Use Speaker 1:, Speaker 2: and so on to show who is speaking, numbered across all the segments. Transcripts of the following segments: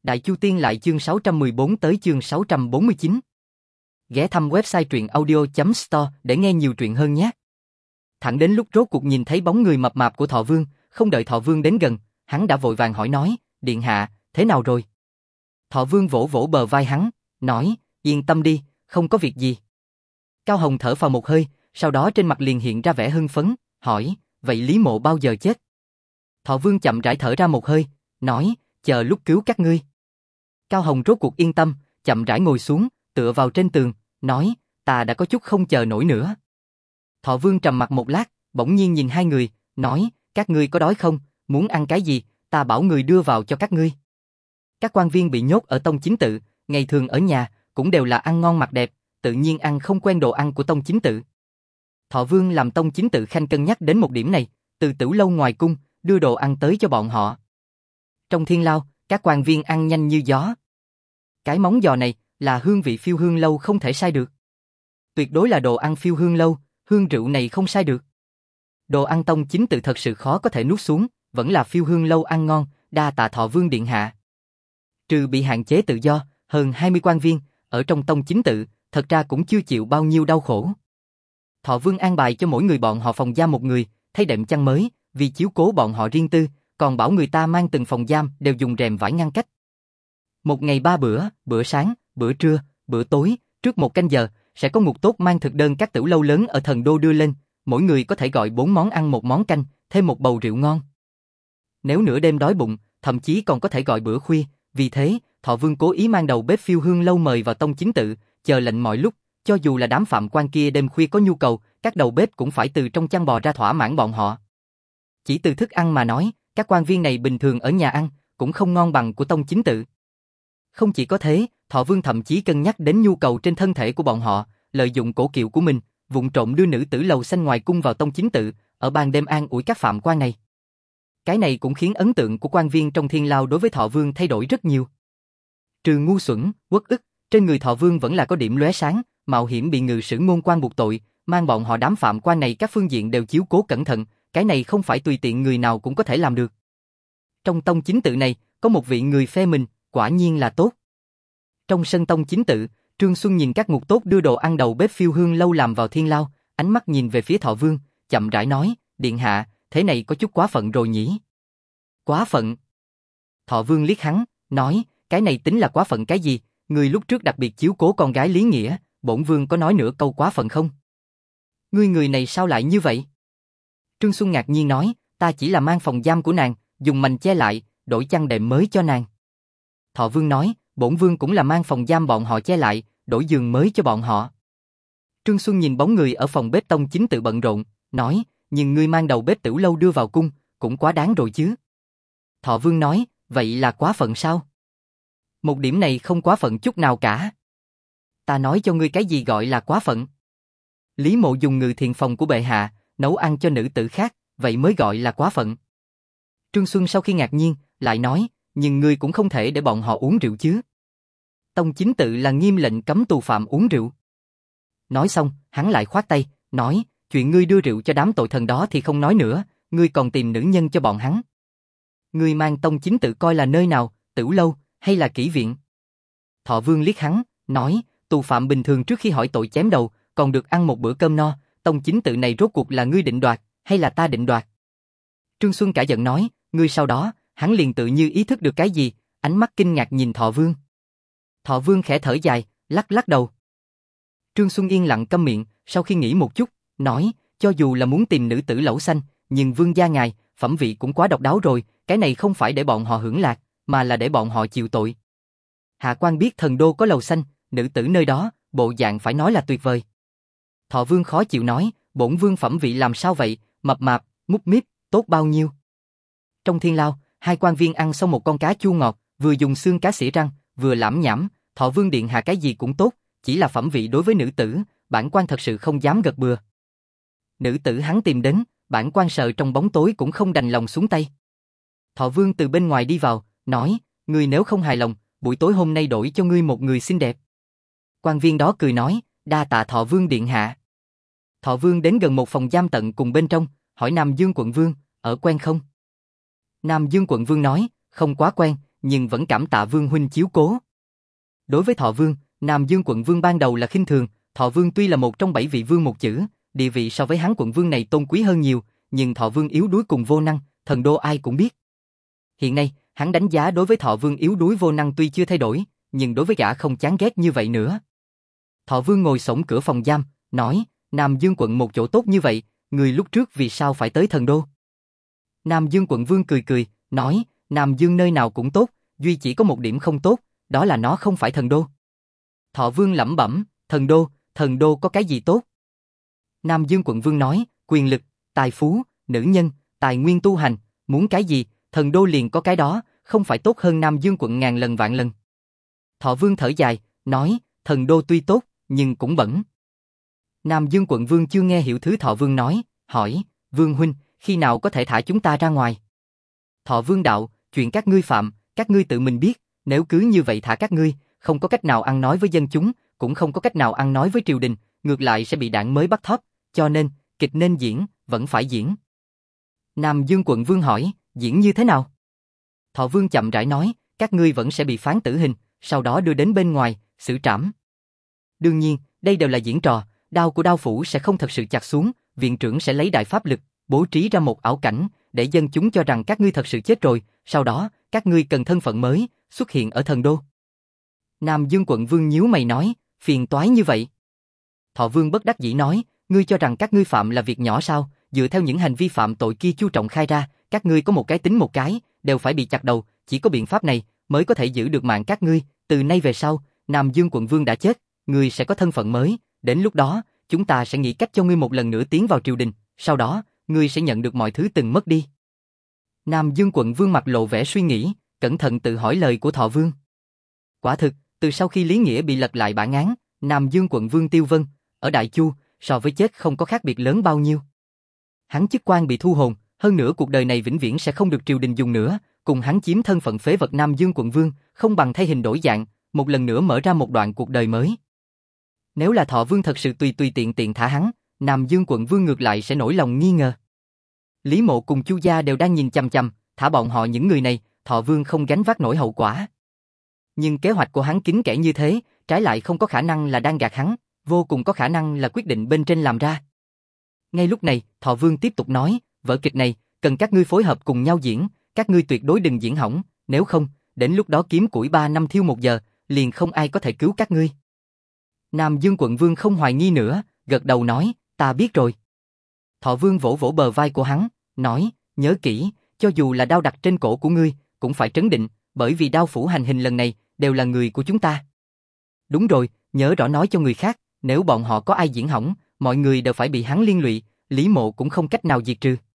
Speaker 1: Đại Chu Tiên lại chương 614 tới chương 649. Ghé thăm website truyệnaudio.store để nghe nhiều truyện hơn nhé. Thẳng đến lúc rốt cuộc nhìn thấy bóng người mập mạp của Thọ Vương, không đợi Thọ Vương đến gần, hắn đã vội vàng hỏi nói, điện hạ, thế nào rồi? Thọ Vương vỗ vỗ bờ vai hắn, nói, yên tâm đi, không có việc gì. Cao Hồng thở phào một hơi, sau đó trên mặt liền hiện ra vẻ hưng phấn, hỏi, vậy Lý Mộ bao giờ chết? Thọ Vương chậm rãi thở ra một hơi, nói, chờ lúc cứu các ngươi. Cao Hồng rốt cuộc yên tâm, chậm rãi ngồi xuống, tựa vào trên tường, nói, ta đã có chút không chờ nổi nữa. Thọ Vương trầm mặc một lát, bỗng nhiên nhìn hai người, nói, các ngươi có đói không, muốn ăn cái gì, ta bảo người đưa vào cho các ngươi. Các quan viên bị nhốt ở Tông Chính Tự, ngày thường ở nhà, cũng đều là ăn ngon mặc đẹp, tự nhiên ăn không quen đồ ăn của Tông Chính Tự. Thọ Vương làm Tông Chính Tự khanh cân nhắc đến một điểm này, từ Tửu Lâu ngoài cung, đưa đồ ăn tới cho bọn họ. Trong Thiên Lao, các quan viên ăn nhanh như gió. Cái móng giò này là hương vị Phiêu Hương Lâu không thể sai được. Tuyệt đối là đồ ăn Phiêu Hương Lâu, hương rượu này không sai được. Đồ ăn Tông Chính Tự thật sự khó có thể nuốt xuống, vẫn là Phiêu Hương Lâu ăn ngon, đa tạ Thọ Vương điện hạ. Trừ bị hạn chế tự do, hơn 20 quan viên, ở trong Tông Chính Tự, thật ra cũng chưa chịu bao nhiêu đau khổ. Thọ Vương an bài cho mỗi người bọn họ phòng giam một người, thay đệm chăn mới, vì chiếu cố bọn họ riêng tư, còn bảo người ta mang từng phòng giam đều dùng rèm vải ngăn cách. Một ngày 3 bữa, bữa sáng, bữa trưa, bữa tối, trước 1 canh giờ, sẽ có ngục tốt mang thực đơn các tửu lâu lớn ở Thần Đô đưa lên, mỗi người có thể gọi 4 món ăn 1 món canh, thêm 1 bầu rượu ngon. Nếu nửa đêm đói bụng, thậm chí còn có thể gọi bữa khuya, vì thế, Thọ Vương cố ý mang đầu bếp Phiêu Hương Lâu mời vào Tông Chính Tự, chờ lệnh mọi lúc, cho dù là đám phạm quan kia đêm khuya có nhu cầu, các đầu bếp cũng phải từ trong chăn bò ra thỏa mãn bọn họ. Chỉ từ thức ăn mà nói, các quan viên này bình thường ở nhà ăn, cũng không ngon bằng của Tông Chính Tự. Không chỉ có thế, Thọ Vương thậm chí cân nhắc đến nhu cầu trên thân thể của bọn họ, lợi dụng cổ kiệu của mình, vụng trộm đưa nữ tử lầu xanh ngoài cung vào Tông Chính Tự, ở ban đêm an ủi các phạm quan này. Cái này cũng khiến ấn tượng của quan viên trong Thiên Lao đối với Thọ Vương thay đổi rất nhiều. Trừ ngu xuẩn, uất ức, trên người Thọ Vương vẫn là có điểm lóe sáng, mạo hiểm bị ngự sử ngôn quan buộc tội, mang bọn họ đám phạm quan này các phương diện đều chiếu cố cẩn thận, cái này không phải tùy tiện người nào cũng có thể làm được. Trong Tông Chính Tự này, có một vị người phe mình, quả nhiên là tốt. Trong sân Tông Chính Tự, Trương Xuân nhìn các ngục tốt đưa đồ ăn đầu bếp Phiêu Hương Lâu làm vào Thiên Lao, ánh mắt nhìn về phía Thọ Vương, chậm rãi nói, điện hạ, thế này có chút quá phận rồi nhỉ? Quá phận? Thọ Vương liếc hắn, nói, cái này tính là quá phận cái gì? Ngươi lúc trước đặc biệt chiếu cố con gái Lý Nghĩa, bổn vương có nói nửa câu quá phận không? Ngươi người này sao lại như vậy? Trương Xuân ngạc nhiên nói, ta chỉ là mang phòng giam của nàng, dùng mành che lại, đổi chăn đệm mới cho nàng. Thọ Vương nói, bổn vương cũng là mang phòng giam bọn họ che lại, đổi giường mới cho bọn họ. Trương Xuân nhìn bóng người ở phòng bếp Tông Chính Tự bận rộn, nói, nhưng ngươi mang đầu bếp Tửu Lâu đưa vào cung, cũng quá đáng rồi chứ. Thọ Vương nói, vậy là quá phận sao? Một điểm này không quá phận chút nào cả. Ta nói cho ngươi cái gì gọi là quá phận. Lý Mộ dùng ngự thiện phòng của bệ hạ, nấu ăn cho nữ tử khác, vậy mới gọi là quá phận. Trương Xuân sau khi ngạc nhiên, lại nói, nhưng ngươi cũng không thể để bọn họ uống rượu chứ. Tông Chính Tự là nghiêm lệnh cấm tù phạm uống rượu. Nói xong, hắn lại khoát tay, nói, chuyện ngươi đưa rượu cho đám tội thần đó thì không nói nữa, ngươi còn tìm nữ nhân cho bọn hắn. Ngươi mang Tông Chính Tự coi là nơi nào, Tửu Lâu, hay là kỹ viện? Thọ Vương liếc hắn, nói, tù phạm bình thường trước khi hỏi tội chém đầu, còn được ăn một bữa cơm no, Tông Chính Tự này rốt cuộc là ngươi định đoạt, hay là ta định đoạt? Trương Xuân cả giận nói, ngươi sau đó, hắn liền tự như ý thức được cái gì, ánh mắt kinh ngạc nhìn Thọ Vương. Thọ Vương khẽ thở dài, lắc lắc đầu. Trương Xuân yên lặng câm miệng, sau khi nghĩ một chút, nói, cho dù là muốn tìm nữ tử lẩu xanh, nhưng vương gia ngài, phẩm vị cũng quá độc đáo rồi, cái này không phải để bọn họ hưởng lạc, mà là để bọn họ chịu tội. Hạ quan biết Thần Đô có lầu xanh, nữ tử nơi đó, bộ dạng phải nói là tuyệt vời. Thọ Vương khó chịu nói, bổn vương phẩm vị làm sao vậy, mập mạp, mút míp, tốt bao nhiêu. Trong Thiên Lao, hai quan viên ăn xong một con cá chua ngọt, vừa dùng xương cá xỉa răng, vừa lảm nhảm, Thọ Vương điện hạ cái gì cũng tốt, chỉ là phẩm vị đối với nữ tử, bản quan thật sự không dám gật bừa. Nữ tử hắn tìm đến, bản quan sợ trong bóng tối cũng không đành lòng xuống tay. Thọ Vương từ bên ngoài đi vào, nói, ngươi nếu không hài lòng, buổi tối hôm nay đổi cho ngươi một người xinh đẹp. Quan viên đó cười nói, đa tạ Thọ Vương điện hạ. Thọ Vương đến gần một phòng giam tận cùng bên trong, hỏi Nam Dương quận vương, ở quen không? Nam Dương quận vương nói, không quá quen, nhưng vẫn cảm tạ Vương huynh chiếu cố. Đối với Thọ Vương, Nam Dương quận vương ban đầu là khinh thường, Thọ Vương tuy là một trong 7 vị vương một chữ, địa vị so với hắn quận vương này tôn quý hơn nhiều, nhưng Thọ Vương yếu đuối cùng vô năng, thần đô ai cũng biết. Hiện nay, hắn đánh giá đối với Thọ Vương yếu đuối vô năng tuy chưa thay đổi, nhưng đối với gã không chán ghét như vậy nữa. Thọ Vương ngồi xổm cửa phòng giam, nói, Nam Dương quận một chỗ tốt như vậy, người lúc trước vì sao phải tới thần đô? Nam Dương quận vương cười cười, nói, Nam Dương nơi nào cũng tốt, duy chỉ có một điểm không tốt, đó là nó không phải thần đô. Thọ Vương lẩm bẩm, thần đô có cái gì tốt? Nam Dương quận vương nói, quyền lực, tài phú, nữ nhân, tài nguyên tu hành, muốn cái gì, thần đô liền có cái đó, không phải tốt hơn Nam Dương quận ngàn lần vạn lần. Thọ Vương thở dài, nói, thần đô tuy tốt, nhưng cũng bẩn. Nam Dương quận vương chưa nghe hiểu thứ Thọ Vương nói, hỏi, Vương huynh, khi nào có thể thả chúng ta ra ngoài? Thọ Vương đạo, chuyện các ngươi phạm, các ngươi tự mình biết, nếu cứ như vậy thả các ngươi, không có cách nào ăn nói với dân chúng, cũng không có cách nào ăn nói với triều đình, ngược lại sẽ bị đảng mới bắt thóp, cho nên, kịch nên diễn, vẫn phải diễn. Nam Dương quận vương hỏi, diễn như thế nào? Thọ Vương chậm rãi nói, các ngươi vẫn sẽ bị phán tử hình, sau đó đưa đến bên ngoài, xử trảm. Đương nhiên, đây đều là diễn trò, đao của đao phủ sẽ không thật sự chặt xuống, viện trưởng sẽ lấy đại pháp lực, bố trí ra một ảo cảnh, để dân chúng cho rằng các ngươi thật sự chết rồi, sau đó, các ngươi cần thân phận mới, xuất hiện ở thần đô. Nam Dương quận vương nhíu mày nói, phiền toái như vậy. Thọ Vương bất đắc dĩ nói, ngươi cho rằng các ngươi phạm là việc nhỏ sao, dựa theo những hành vi phạm tội kia Chu Trọng khai ra, các ngươi có một cái tính một cái, đều phải bị chặt đầu, chỉ có biện pháp này mới có thể giữ được mạng các ngươi, từ nay về sau, Nam Dương quận vương đã chết, ngươi sẽ có thân phận mới, đến lúc đó, chúng ta sẽ nghĩ cách cho ngươi một lần nữa tiến vào triều đình, sau đó, ngươi sẽ nhận được mọi thứ từng mất đi. Nam Dương quận vương mặt lộ vẻ suy nghĩ, cẩn thận tự hỏi lời của Thọ Vương. Quả thực, từ sau khi Lý Nghĩa bị lật lại bản án, Nam Dương quận vương Tiêu Vân, ở Đại Chu, so với chết không có khác biệt lớn bao nhiêu. Hắn chức quan bị thu hồn, hơn nữa cuộc đời này vĩnh viễn sẽ không được triều đình dùng nữa, cùng hắn chiếm thân phận phế vật Nam Dương quận vương, không bằng thay hình đổi dạng, một lần nữa mở ra một đoạn cuộc đời mới. Nếu là Thọ Vương thật sự tùy tiện tiện thả hắn, Nam Dương quận vương ngược lại sẽ nổi lòng nghi ngờ. Lý Mộ cùng Chu gia đều đang nhìn chằm chằm, thả bọn họ những người này, Thọ Vương không gánh vác nổi hậu quả. Nhưng kế hoạch của hắn kín kẽ như thế, trái lại không có khả năng là đang gạt hắn, vô cùng có khả năng là quyết định bên trên làm ra. Ngay lúc này, Thọ Vương tiếp tục nói, vở kịch này, cần các ngươi phối hợp cùng nhau diễn, các ngươi tuyệt đối đừng diễn hỏng, nếu không, đến lúc đó kiếm củi 3 năm thiêu 1 giờ, liền không ai có thể cứu các ngươi. Nam Dương quận vương không hoài nghi nữa, gật đầu nói, ta biết rồi. Thọ Vương vỗ vỗ bờ vai của hắn, nói, nhớ kỹ, cho dù là đao đặt trên cổ của ngươi, cũng phải trấn định, bởi vì đao phủ hành hình lần này, đều là người của chúng ta. Đúng rồi, nhớ rõ nói cho người khác, nếu bọn họ có ai diễn hỏng, mọi người đều phải bị hắn liên lụy, Lý Mộ cũng không cách nào diệt trừ.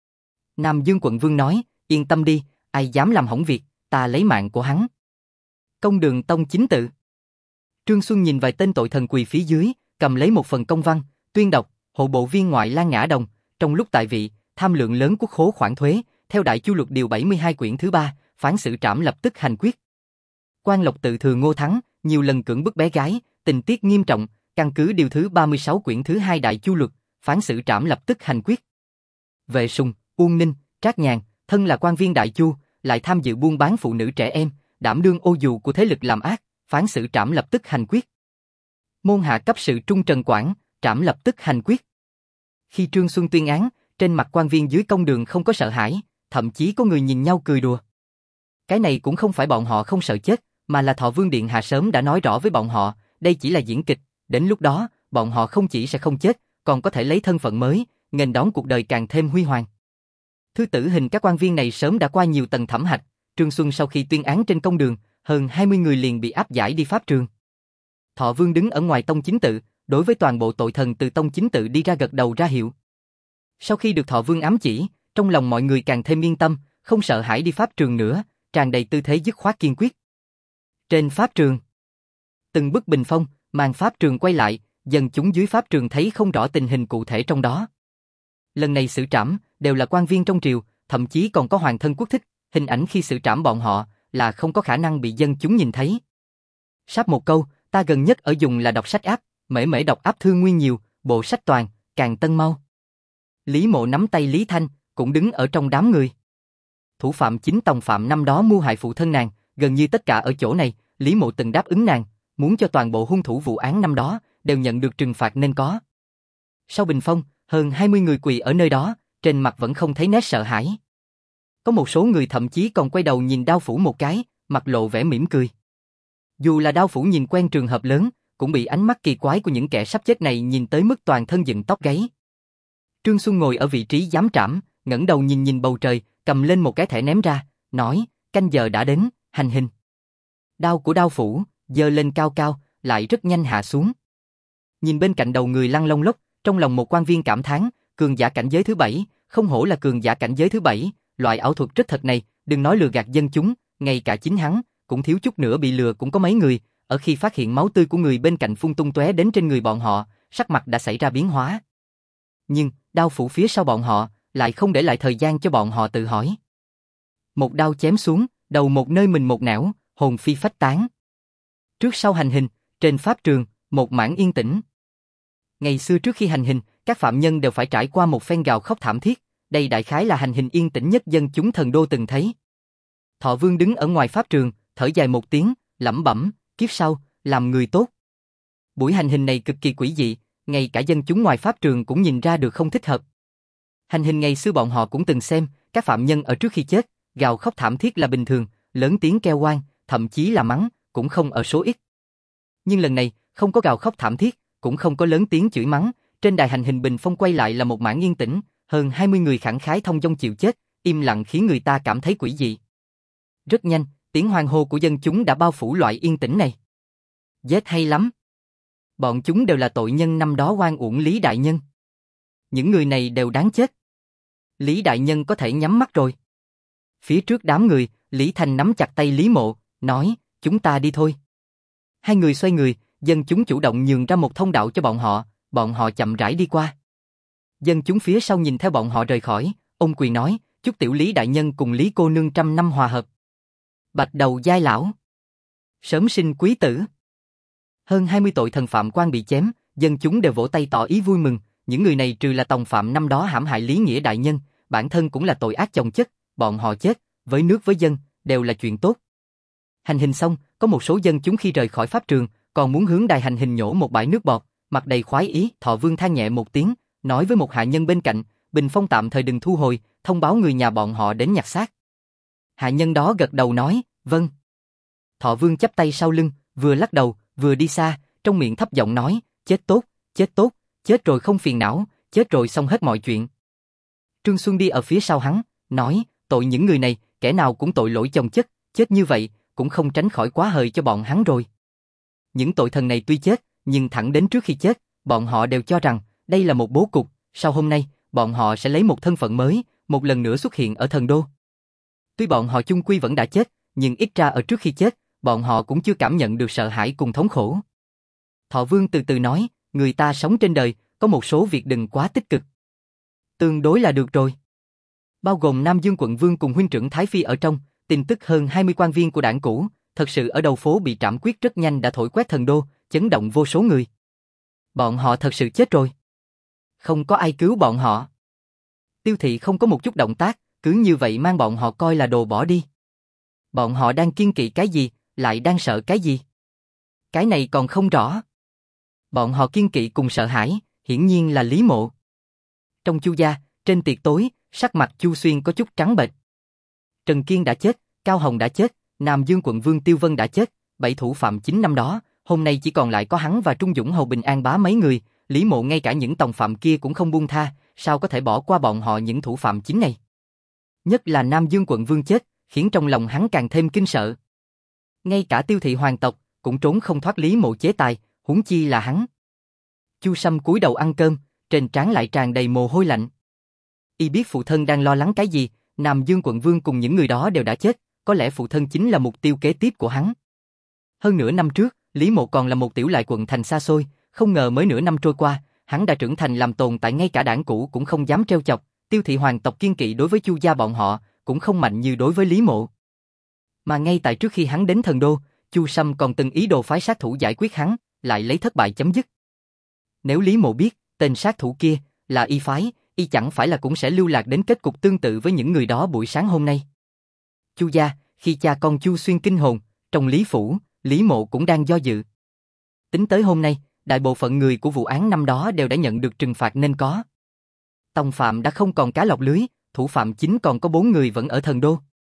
Speaker 1: Nam Dương quận vương nói, yên tâm đi, ai dám làm hỏng việc, ta lấy mạng của hắn. Công đường tông chính tự. Trương Xuân nhìn vài tên tội thần quỳ phía dưới, cầm lấy một phần công văn, tuyên đọc, hộ bộ viên ngoại lang Ngã Đồng, trong lúc tại vị, tham lượng lớn quốc khố khoản thuế, theo Đại Chu luật điều 72 quyển thứ 3, phán xử trảm lập tức hành quyết. Quan Lộc tự thừa Ngô Thắng, nhiều lần cưỡng bức bé gái, tình tiết nghiêm trọng, căn cứ điều thứ 36 quyển thứ 2 Đại Chu luật, phán xử trảm lập tức hành quyết. Vệ Sùng, Uông Ninh, Trác Nhàn, thân là quan viên Đại Chu, lại tham dự buôn bán phụ nữ trẻ em, đảm đương ô dù của thế lực làm ác, phán xử trảm lập tức hành quyết. Môn hạ cấp sự Trung Trần Quảng, trảm lập tức hành quyết. Khi Trương Xuân tuyên án, trên mặt quan viên dưới công đường không có sợ hãi, thậm chí có người nhìn nhau cười đùa. Cái này cũng không phải bọn họ không sợ chết, mà là Thọ Vương điện hạ sớm đã nói rõ với bọn họ, đây chỉ là diễn kịch, đến lúc đó, bọn họ không chỉ sẽ không chết, còn có thể lấy thân phận mới, nghênh đón cuộc đời càng thêm huy hoàng. Thư tử hình các quan viên này sớm đã qua nhiều tầng thẩm hạch, Trương Xuân sau khi tuyên án trên công đường, hơn 20 người liền bị áp giải đi pháp trường. Thọ Vương đứng ở ngoài tông chính tự, đối với toàn bộ tội thần từ tông chính tự đi ra gật đầu ra hiệu. Sau khi được Thọ Vương ám chỉ, trong lòng mọi người càng thêm yên tâm, không sợ hãi đi pháp trường nữa, tràn đầy tư thế dứt khoát kiên quyết. Trên pháp trường, từng bức bình phong, màn pháp trường quay lại, dân chúng dưới pháp trường thấy không rõ tình hình cụ thể trong đó. Lần này xử trảm đều là quan viên trong triều, thậm chí còn có hoàng thân quốc thích, hình ảnh khi xử trảm bọn họ là không có khả năng bị dân chúng nhìn thấy. Sắp một câu, ta gần nhất ở dùng là đọc sách áp, mễ mễ đọc áp thư nguyên nhiều, bộ sách toàn, càng tân mau. Lý Mộ nắm tay Lý Thanh, cũng đứng ở trong đám người. Thủ phạm chính tòng phạm năm đó mưu hại phụ thân nàng, gần như tất cả ở chỗ này, Lý Mộ từng đáp ứng nàng, muốn cho toàn bộ hung thủ vụ án năm đó đều nhận được trừng phạt nên có. Sau bình phong, hơn 20 người quỳ ở nơi đó, trên mặt vẫn không thấy nét sợ hãi. Có một số người thậm chí còn quay đầu nhìn Đao Phủ một cái, mặt lộ vẻ mỉm cười. Dù là Đao Phủ nhìn quen trường hợp lớn, cũng bị ánh mắt kỳ quái của những kẻ sắp chết này nhìn tới mức toàn thân dựng tóc gáy. Trương Xuân ngồi ở vị trí giám trảm, ngẩng đầu nhìn bầu trời, cầm lên một cái thẻ ném ra, nói, canh giờ đã đến, hành hình. Đao của Đao Phủ, giơ lên cao cao, lại rất nhanh hạ xuống. Nhìn bên cạnh đầu người lăn lông lốc, trong lòng một quan viên cảm thán, cường giả cảnh giới thứ 7, không hổ là cường giả cảnh giới thứ 7, loại ảo thuật rất thật này, đừng nói lừa gạt dân chúng, ngay cả chính hắn, cũng thiếu chút nữa bị lừa cũng có mấy người, ở khi phát hiện máu tươi của người bên cạnh phun tung tóe đến trên người bọn họ, sắc mặt đã xảy ra biến hóa. Nhưng, Đao Phủ phía sau bọn họ, lại không để lại thời gian cho bọn họ tự hỏi. Một đao chém xuống, đầu một nơi mình một nẻo, hồn phi phách tán. Trước sau hành hình, trên pháp trường, một mảng yên tĩnh. Ngày xưa trước khi hành hình, các phạm nhân đều phải trải qua một phen gào khóc thảm thiết, đây đại khái là hành hình yên tĩnh nhất dân chúng Thần Đô từng thấy. Thọ Vương đứng ở ngoài pháp trường, thở dài một tiếng, lẩm bẩm, kiếp sau, làm người tốt. Buổi hành hình này cực kỳ quỷ dị, ngay cả dân chúng ngoài pháp trường cũng nhìn ra được không thích hợp. Hành hình ngày xưa bọn họ cũng từng xem, các phạm nhân ở trước khi chết, gào khóc thảm thiết là bình thường, lớn tiếng kêu oan, thậm chí là mắng, cũng không ở số ít. Nhưng lần này, không có gào khóc thảm thiết, cũng không có lớn tiếng chửi mắng, trên đài hành hình bình phong quay lại là một mảng yên tĩnh, hơn 20 người khẳng khái thông dong chịu chết, im lặng khiến người ta cảm thấy quỷ dị. Rất nhanh, tiếng hoan hô của dân chúng đã bao phủ loại yên tĩnh này. Giết hay lắm. Bọn chúng đều là tội nhân năm đó oan uổng Lý Đại Nhân. Những người này đều đáng chết. Lý Đại Nhân có thể nhắm mắt rồi. Phía trước đám người, Lý Thành nắm chặt tay Lý Mộ, nói, chúng ta đi thôi. Hai người xoay người, dân chúng chủ động nhường ra một thông đạo cho bọn họ chậm rãi đi qua. Dân chúng phía sau nhìn theo bọn họ rời khỏi, ông quỳ nói, chúc tiểu Lý Đại Nhân cùng Lý cô nương trăm năm hòa hợp. Bạch đầu giai lão. Sớm sinh quý tử. Hơn 20 tội thần phạm quan bị chém, dân chúng đều vỗ tay tỏ ý vui mừng, những người này trừ là tòng phạm năm đó hãm hại Lý Nghĩa Đại Nhân, bản thân cũng là tội ác chồng chất, bọn họ chết, với nước với dân, đều là chuyện tốt. Hành hình xong, có một số dân chúng khi rời khỏi pháp trường, còn muốn hướng đài hành hình nhổ một bãi nước bọt, mặt đầy khoái ý, Thọ Vương than nhẹ một tiếng, nói với một hạ nhân bên cạnh, bình phong tạm thời đừng thu hồi, thông báo người nhà bọn họ đến nhặt xác. Hạ nhân đó gật đầu nói, vâng. Thọ Vương chắp tay sau lưng, vừa lắc đầu, vừa đi xa, trong miệng thấp giọng nói, chết tốt, chết rồi không phiền não, chết rồi xong hết mọi chuyện. Trương Xuân đi ở phía sau hắn, nói, tội những người này, kẻ nào cũng tội lỗi chồng chất, chết như vậy, cũng không tránh khỏi quá hời cho bọn hắn rồi. Những tội thần này tuy chết, nhưng thẳng đến trước khi chết, bọn họ đều cho rằng, đây là một bố cục, sau hôm nay, bọn họ sẽ lấy một thân phận mới, một lần nữa xuất hiện ở Thần Đô. Tuy bọn họ chung quy vẫn đã chết, nhưng ít ra ở trước khi chết, bọn họ cũng chưa cảm nhận được sợ hãi cùng thống khổ. Thọ Vương từ từ nói, người ta sống trên đời, có một số việc đừng quá tích cực. Tương đối là được rồi. Bao gồm Nam Dương quận vương cùng huynh trưởng Thái Phi ở trong, tin tức hơn 20 quan viên của đảng cũ, thật sự ở đầu phố bị trảm quyết rất nhanh đã thổi quét Thần Đô, chấn động vô số người. Bọn họ thật sự chết rồi. Không có ai cứu bọn họ. Tiêu Thị không có một chút động tác, cứ như vậy mang bọn họ coi là đồ bỏ đi. Bọn họ đang kiêng kỵ cái gì, lại đang sợ cái gì? Cái này còn không rõ. Bọn họ kiêng kỵ cùng sợ hãi, hiển nhiên là Lý Mộ. Trong Chu gia, trên tiệc tối, sắc mặt Chu Xuyên có chút trắng bệch. Trần Kiên đã chết, Cao Hồng đã chết, Nam Dương quận vương Tiêu Vân đã chết, 7 thủ phạm chính năm đó, hôm nay chỉ còn lại có hắn và Trung Dũng Hầu Bình An bá mấy người, Lý Mộ ngay cả những tòng phạm kia cũng không buông tha, sao có thể bỏ qua bọn họ những thủ phạm chính này? Nhất là Nam Dương quận vương chết, khiến trong lòng hắn càng thêm kinh sợ. Ngay cả Tiêu Thị hoàng tộc cũng trốn không thoát Lý Mộ chế tài, huống chi là hắn. Chu Sâm cúi đầu ăn cơm, trên trán lại tràn đầy mồ hôi lạnh. Y biết phụ thân đang lo lắng cái gì, Nam Dương quận vương cùng những người đó đều đã chết, có lẽ phụ thân chính là mục tiêu kế tiếp của hắn. Hơn nửa năm trước, Lý Mộ còn là một tiểu lại quận thành xa xôi, không ngờ mới nửa năm trôi qua, hắn đã trưởng thành làm tồn tại ngay cả đảng cũ cũng không dám trêu chọc, Tiêu Thị hoàng tộc kiên kỵ đối với Chu gia bọn họ, cũng không mạnh như đối với Lý Mộ. Mà ngay tại trước khi hắn đến Thần Đô, Chu Sâm còn từng ý đồ phái sát thủ giải quyết hắn, lại lấy thất bại chấm dứt. Nếu Lý Mộ biết, tên sát thủ kia là y phái, y chẳng phải là cũng sẽ lưu lạc đến kết cục tương tự với những người đó buổi sáng hôm nay. Chu gia, Khi cha con Chu Xuyên kinh hồn, trong Lý Phủ, Lý Mộ cũng đang do dự. Tính tới hôm nay, đại bộ phận người của vụ án năm đó đều đã nhận được trừng phạt nên có. Tòng phạm đã không còn cá lọt lưới, thủ phạm chính còn có 4 người vẫn ở Thần Đô.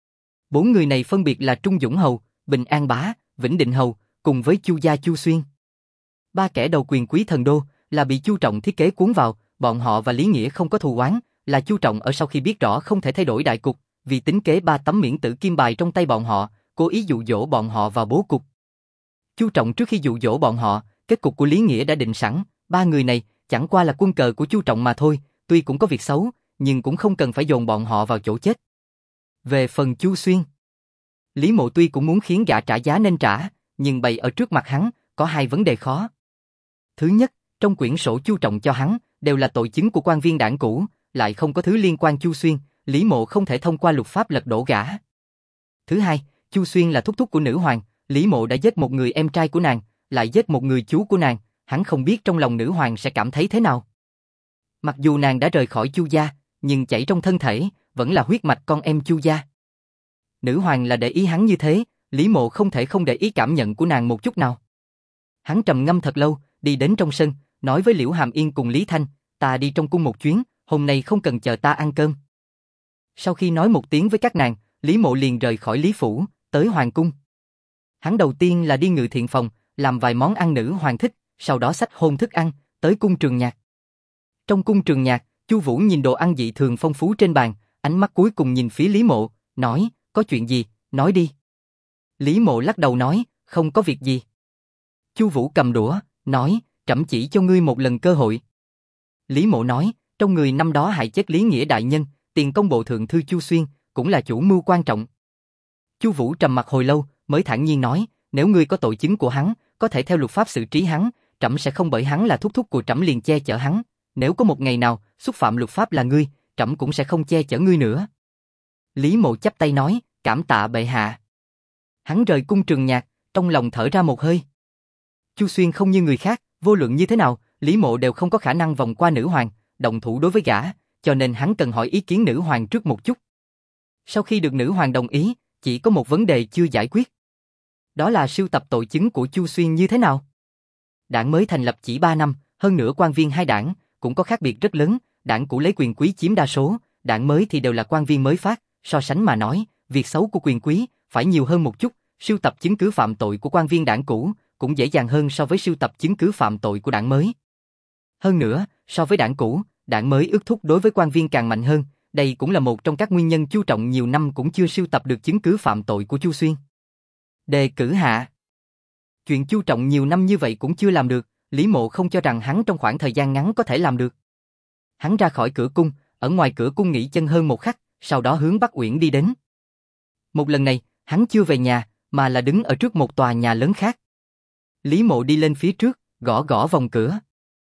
Speaker 1: 4 người này phân biệt là Trung Dũng Hầu, Bình An Bá, Vĩnh Định Hầu, cùng với Chu gia Chu Xuyên. 3 kẻ đầu quyền quý Thần Đô là bị Chu Trọng thiết kế cuốn vào, bọn họ và Lý Nghĩa không có thù oán, là Chu Trọng ở sau khi biết rõ không thể thay đổi đại cục, vì tính kế 3 tấm miễn tử kim bài trong tay bọn họ, cố ý dụ dỗ bọn họ vào bố cục. Chu Trọng trước khi dụ dỗ bọn họ, kết cục của Lý Nghĩa đã định sẵn, 3 người này chẳng qua là quân cờ của Chu Trọng mà thôi, tuy cũng có việc xấu, nhưng cũng không cần phải dồn bọn họ vào chỗ chết. Về phần Chu Xuyên, Lý Mộ tuy cũng muốn khiến gã trả giá nên trả, nhưng bày ở trước mặt hắn, có 2 vấn đề khó. Thứ nhất, trong quyển sổ Chu Trọng cho hắn, đều là tội chứng của quan viên đảng cũ, lại không có thứ liên quan Chu Xuyên, Lý Mộ không thể thông qua luật pháp lật đổ gã. Thứ hai, Chu Xuyên là thúc thúc của nữ hoàng, Lý Mộ đã giết một người em trai của nàng, lại giết một người chú của nàng, hắn không biết trong lòng nữ hoàng sẽ cảm thấy thế nào. Mặc dù nàng đã rời khỏi Chu gia, nhưng chảy trong thân thể, vẫn là huyết mạch con em Chu gia. Nữ hoàng là để ý hắn như thế, Lý Mộ không thể không để ý cảm nhận của nàng một chút nào. Hắn trầm ngâm thật lâu, đi đến trong sân, nói với Liễu Hàm Yên cùng Lý Thanh, ta đi trong cung một chuyến, hôm nay không cần chờ ta ăn cơm. Sau khi nói một tiếng với các nàng, Lý Mộ liền rời khỏi Lý Phủ, tới Hoàng cung. Hắn đầu tiên là đi Ngự Thiện phòng, làm vài món ăn nữ hoàng thích, sau đó xách hôn thức ăn, tới cung Trường Nhạc. Trong cung Trường Nhạc, Chu Vũ nhìn đồ ăn dị thường phong phú trên bàn, ánh mắt cuối cùng nhìn phía Lý Mộ, nói, có chuyện gì, nói đi. Lý Mộ lắc đầu nói, không có việc gì. Chu Vũ cầm đũa, nói, trẫm chỉ cho ngươi một lần cơ hội. Lý Mộ nói, trong người năm đó hại chết Lý Nghĩa đại nhân, tiền công bộ thượng thư Chu Xuyên, cũng là chủ mưu quan trọng. Chu Vũ trầm mặc hồi lâu, mới thản nhiên nói, nếu ngươi có tội chứng của hắn, có thể theo luật pháp xử trí hắn, trẫm sẽ không bởi hắn là thúc thúc của trẫm liền che chở hắn. Nếu có một ngày nào, xúc phạm luật pháp là ngươi, trẫm cũng sẽ không che chở ngươi nữa. Lý Mộ chắp tay nói, cảm tạ bệ hạ. Hắn rời cung Trường Nhạc, trong lòng thở ra một hơi. Chu Xuyên không như người khác, vô luận như thế nào, Lý Mộ đều không có khả năng vòng qua nữ hoàng, động thủ đối với gã, cho nên hắn cần hỏi ý kiến nữ hoàng trước một chút. Sau khi được nữ hoàng đồng ý, chỉ có một vấn đề chưa giải quyết. Đó là sưu tập tội chứng của Chu Xuyên như thế nào? Đảng mới thành lập chỉ 3 năm, hơn nữa quan viên hai đảng cũng có khác biệt rất lớn, đảng cũ lấy quyền quý chiếm đa số, đảng mới thì đều là quan viên mới phát, so sánh mà nói, việc xấu của quyền quý phải nhiều hơn một chút, sưu tập chứng cứ phạm tội của quan viên đảng cũ cũng dễ dàng hơn so với sưu tập chứng cứ phạm tội của đảng mới. Hơn nữa, so với đảng cũ, đảng mới ước thúc đối với quan viên càng mạnh hơn, đây cũng là một trong các nguyên nhân Chu Trọng nhiều năm cũng chưa sưu tập được chứng cứ phạm tội của Chu Xuyên. Đề cử hạ. Chuyện Chu Trọng nhiều năm như vậy cũng chưa làm được, Lý Mộ không cho rằng hắn trong khoảng thời gian ngắn có thể làm được. Hắn ra khỏi cửa cung, ở ngoài cửa cung nghỉ chân hơn một khắc, sau đó hướng Bắc Uyển đi đến. Một lần này, hắn chưa về nhà, mà là đứng ở trước một tòa nhà lớn khác. Lý Mộ đi lên phía trước, gõ gõ vòng cửa.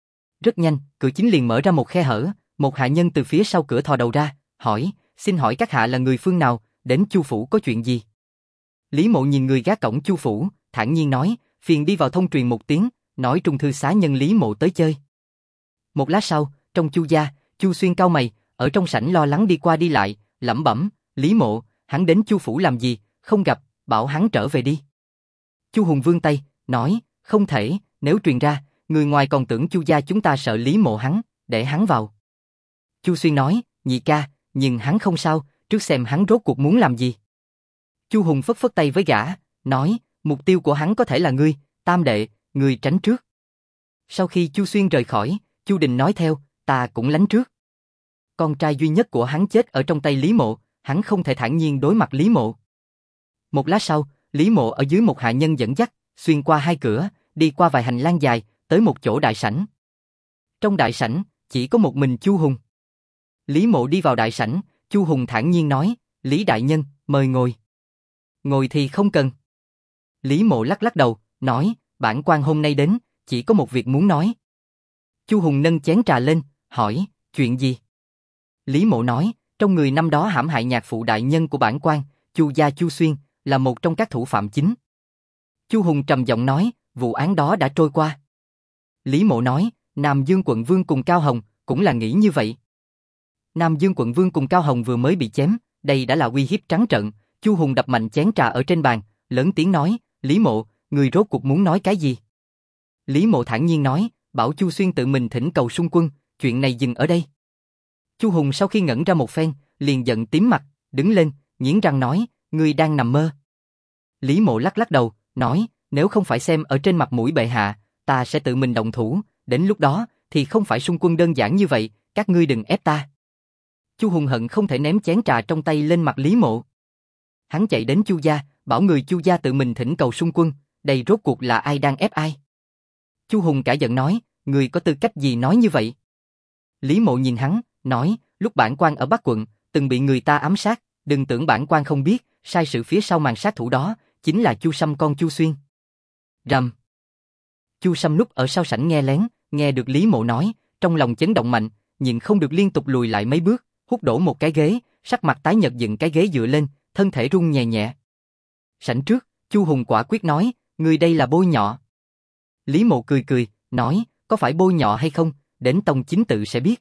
Speaker 1: Rất nhanh, cửa chính liền mở ra một khe hở, một hạ nhân từ phía sau cửa thò đầu ra, hỏi, xin hỏi các hạ là người phương nào, đến Chu phủ có chuyện gì? Lý Mộ nhìn người gác cổng Chu phủ, thản nhiên nói, phiền đi vào thông truyền một tiếng, nói trung thư xá nhân Lý Mộ tới chơi. Một lát sau, trong Chu gia, Chu Xuyên cau mày, ở trong sảnh lo lắng đi qua đi lại, lẩm bẩm, Lý Mộ, hắn đến Chu phủ làm gì, không gặp, bảo hắn trở về đi. Chu Hùng vươn tay, nói, không thể, nếu truyền ra, người ngoài còn tưởng Chu gia chúng ta sợ Lý Mộ hắn, để hắn vào. Chu Xuyên nói, nhị ca, nhưng hắn không sao, trước xem hắn rốt cuộc muốn làm gì. Chu Hùng phất phất tay với gã, nói, mục tiêu của hắn có thể là ngươi, tam đệ, ngươi tránh trước. Sau khi Chu Xuyên rời khỏi, Chu Đình nói theo, ta cũng lánh trước. Con trai duy nhất của hắn chết ở trong tay Lý Mộ, hắn không thể thản nhiên đối mặt Lý Mộ. Một lát sau, Lý Mộ ở dưới một hạ nhân dẫn dắt, xuyên qua 2 cửa, đi qua vài hành lang dài, tới một chỗ đại sảnh. Trong đại sảnh, chỉ có một mình Chu Hùng. Lý Mộ đi vào đại sảnh, Chu Hùng thản nhiên nói, Lý đại nhân, mời ngồi. Ngồi thì không cần. Lý Mộ lắc lắc đầu, nói, bản quan hôm nay đến, chỉ có một việc muốn nói. Chu Hùng nâng chén trà lên, hỏi, chuyện gì? Lý Mộ nói, trong người năm đó hãm hại nhạc phụ đại nhân của bản quan, Chu gia Chu Xuyên, là một trong các thủ phạm chính. Chu Hùng trầm giọng nói, vụ án đó đã trôi qua. Lý Mộ nói, Nam Dương quận vương cùng Cao Hồng, cũng là nghĩ như vậy. Nam Dương quận vương cùng Cao Hồng vừa mới bị chém, đây đã là uy hiếp trắng trợn, Chu Hùng đập mạnh chén trà ở trên bàn, lớn tiếng nói, Lý Mộ, người rốt cuộc muốn nói cái gì? Lý Mộ thản nhiên nói, bảo Chu Xuyên tự mình thỉnh cầu xung quân, chuyện này dừng ở đây. Chu Hùng sau khi ngẩn ra một phen, liền giận tím mặt, đứng lên, nghiến răng nói, ngươi đang nằm mơ. Lý Mộ lắc lắc đầu, nói, nếu không phải xem ở trên mặt mũi bệ hạ, ta sẽ tự mình động thủ, đến lúc đó thì không phải xung quân đơn giản như vậy, các ngươi đừng ép ta. Chu Hùng hận không thể ném chén trà trong tay lên mặt Lý Mộ. Hắn chạy đến Chu gia, bảo người Chu gia tự mình thỉnh cầu xung quân, đây rốt cuộc là ai đang ép ai? Chu Hùng cả giận nói, người có tư cách gì nói như vậy? Lý Mộ nhìn hắn, nói, lúc bản quan ở Bắc quận, từng bị người ta ám sát, đừng tưởng bản quan không biết, sai sự phía sau màn sát thủ đó, chính là Chu Sâm con Chu Xuyên. Rầm. Chu Sâm núp ở sau sảnh nghe lén, nghe được Lý Mộ nói, trong lòng chấn động mạnh, nhịn không được liên tục lùi lại mấy bước, hút đổ một cái ghế, sắc mặt tái nhợt dựng cái ghế dựa lên, thân thể run nhẹ nhẹ. Sảnh trước, Chu Hùng quả quyết nói, người đây là bôi nhọ. Lý Mộ cười cười, nói, có phải bôi nhọ hay không, đến tông chính tự sẽ biết.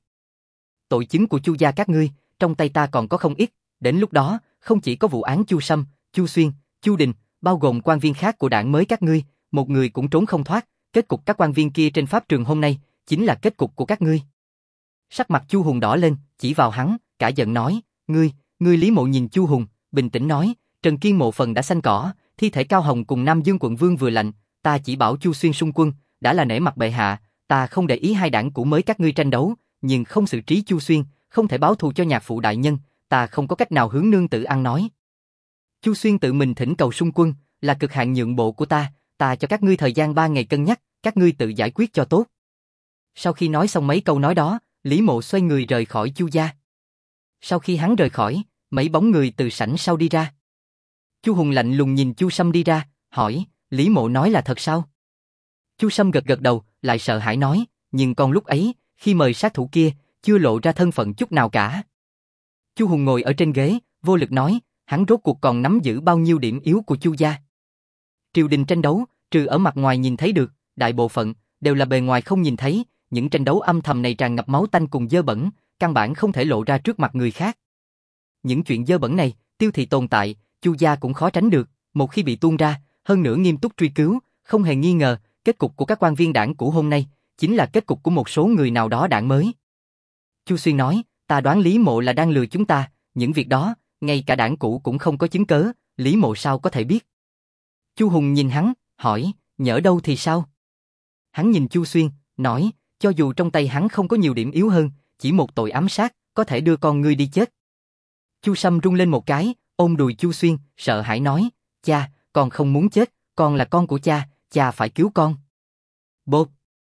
Speaker 1: Tội chứng của Chu gia các ngươi, trong tay ta còn có không ít, đến lúc đó, không chỉ có vụ án Chu Sâm, Chu Xuyên, Chu Đình, bao gồm quan viên khác của đảng mới các ngươi, một người cũng trốn không thoát, kết cục các quan viên kia trên pháp trường hôm nay, chính là kết cục của các ngươi. Sắc mặt Chu Hùng đỏ lên, chỉ vào hắn, cả giận nói, ngươi Lý Mộ nhìn Chu Hùng, bình tĩnh nói, Trần Kiên mộ phần đã xanh cỏ, thi thể Cao Hồng cùng Nam Dương quận vương vừa lạnh, ta chỉ bảo Chu Xuyên xung quân, đã là nể mặt bệ hạ, ta không để ý hai đảng cũ mới các ngươi tranh đấu, nhưng không xử trí Chu Xuyên, không thể báo thù cho nhạc phụ đại nhân, ta không có cách nào hướng nương tử ăn nói. Chu Xuyên tự mình thỉnh cầu xung quân, là cực hạn nhượng bộ của ta cho các ngươi thời gian 3 ngày cân nhắc, các ngươi tự giải quyết cho tốt. Sau khi nói xong mấy câu nói đó, Lý Mộ xoay người rời khỏi Chu gia. Sau khi hắn rời khỏi, mấy bóng người từ sảnh sau đi ra. Chu Hùng lạnh lùng nhìn Chu Sâm đi ra, hỏi, Lý Mộ nói là thật sao? Chu Sâm gật gật đầu, lại sợ hãi nói, nhưng con lúc ấy, khi mời sát thủ kia, chưa lộ ra thân phận chút nào cả. Chu Hùng ngồi ở trên ghế, vô lực nói, hắn rốt cuộc còn nắm giữ bao nhiêu điểm yếu của Chu gia. Triều đình tranh đấu, trừ ở mặt ngoài nhìn thấy được, đại bộ phận đều là bề ngoài không nhìn thấy, những tranh đấu âm thầm này tràn ngập máu tanh cùng dơ bẩn, căn bản không thể lộ ra trước mặt người khác. Những chuyện dơ bẩn này, Tiêu thị tồn tại, Chu gia cũng khó tránh được, một khi bị tuôn ra, hơn nữa nghiêm túc truy cứu, không hề nghi ngờ, kết cục của các quan viên đảng cũ hôm nay chính là kết cục của một số người nào đó đảng mới. Chu Xuyên nói, ta đoán Lý Mộ là đang lừa chúng ta, những việc đó, ngay cả đảng cũ cũng không có chứng cớ, Lý Mộ sao có thể biết? Chu Hùng nhìn hắn, hỏi, nhỡ đâu thì sao? Hắn nhìn Chu Xuyên, nói, cho dù trong tay hắn không có nhiều điểm yếu hơn, chỉ một tội ám sát, có thể đưa con ngươi đi chết. Chu Sâm rung lên một cái, ôm đùi Chu Xuyên, sợ hãi nói, cha, con không muốn chết, con là con của cha, cha phải cứu con. Bốp.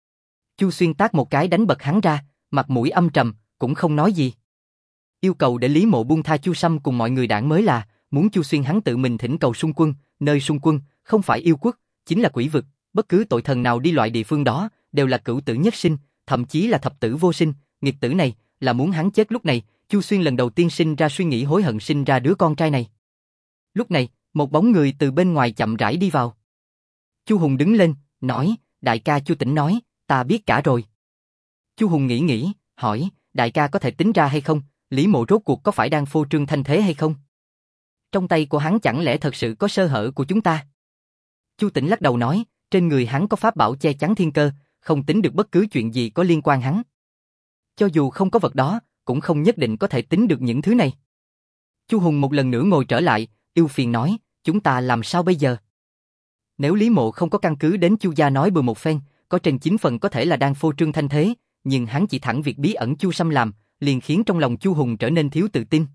Speaker 1: Chu Xuyên tát một cái đánh bật hắn ra, mặt mũi âm trầm, cũng không nói gì. Yêu cầu để Lý Mộ buông tha Chu Sâm cùng mọi người đảng mới là, muốn Chu Xuyên hắn tự mình thỉnh cầu xung quân, nơi xung quân, không phải yêu quốc, chính là quỷ vực, bất cứ tội thần nào đi loại địa phương đó, đều là cửu tử nhất sinh, thậm chí là thập tử vô sinh, nghịch tử này, là muốn hắn chết lúc này, Chu Xuyên lần đầu tiên sinh ra suy nghĩ hối hận sinh ra đứa con trai này. Lúc này, một bóng người từ bên ngoài chậm rãi đi vào. Chu Hùng đứng lên, nói, đại ca Chu Tĩnh nói, ta biết cả rồi. Chu Hùng nghĩ, hỏi, đại ca có thể tính ra hay không, Lý Mộ rốt cuộc có phải đang phô trương thanh thế hay không? Trong tay của hắn chẳng lẽ thật sự có sơ hở của chúng ta? Chu Tĩnh lắc đầu nói, trên người hắn có pháp bảo che chắn thiên cơ, không tính được bất cứ chuyện gì có liên quan hắn. Cho dù không có vật đó, cũng không nhất định có thể tính được những thứ này. Chu Hùng một lần nữa ngồi trở lại, ưu phiền nói, chúng ta làm sao bây giờ? Nếu Lý Mộ không có căn cứ đến Chu gia nói bừa một phen, có trên 9 phần có thể là đang phô trương thanh thế, nhưng hắn chỉ thẳng việc bí ẩn Chu Sâm làm, liền khiến trong lòng Chu Hùng trở nên thiếu tự tin.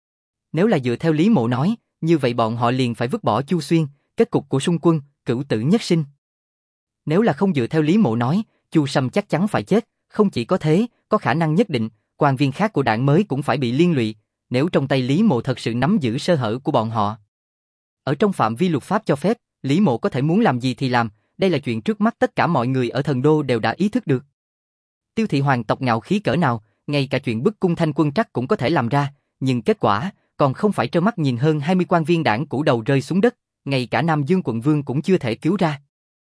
Speaker 1: Nếu là dựa theo Lý Mộ nói, như vậy bọn họ liền phải vứt bỏ Chu Xuyên, kết cục của xung quân, cửu tử nhất sinh. Nếu là không dựa theo Lý Mộ nói, Chu Sâm chắc chắn phải chết, không chỉ có thế, có khả năng nhất định, quan viên khác của đảng mới cũng phải bị liên lụy, nếu trong tay Lý Mộ thật sự nắm giữ sơ hở của bọn họ. Ở trong phạm vi luật pháp cho phép, Lý Mộ có thể muốn làm gì thì làm, đây là chuyện trước mắt tất cả mọi người ở Thần Đô đều đã ý thức được. Tiêu thị hoàng tộc ngạo khí cỡ nào, ngay cả chuyện bức cung Thanh Quân Trắc cũng có thể làm ra, nhưng kết quả còn không phải trơ mắt nhìn hơn 20 quan viên đảng cũ đầu rơi xuống đất, ngay cả Nam Dương quận vương cũng chưa thể cứu ra.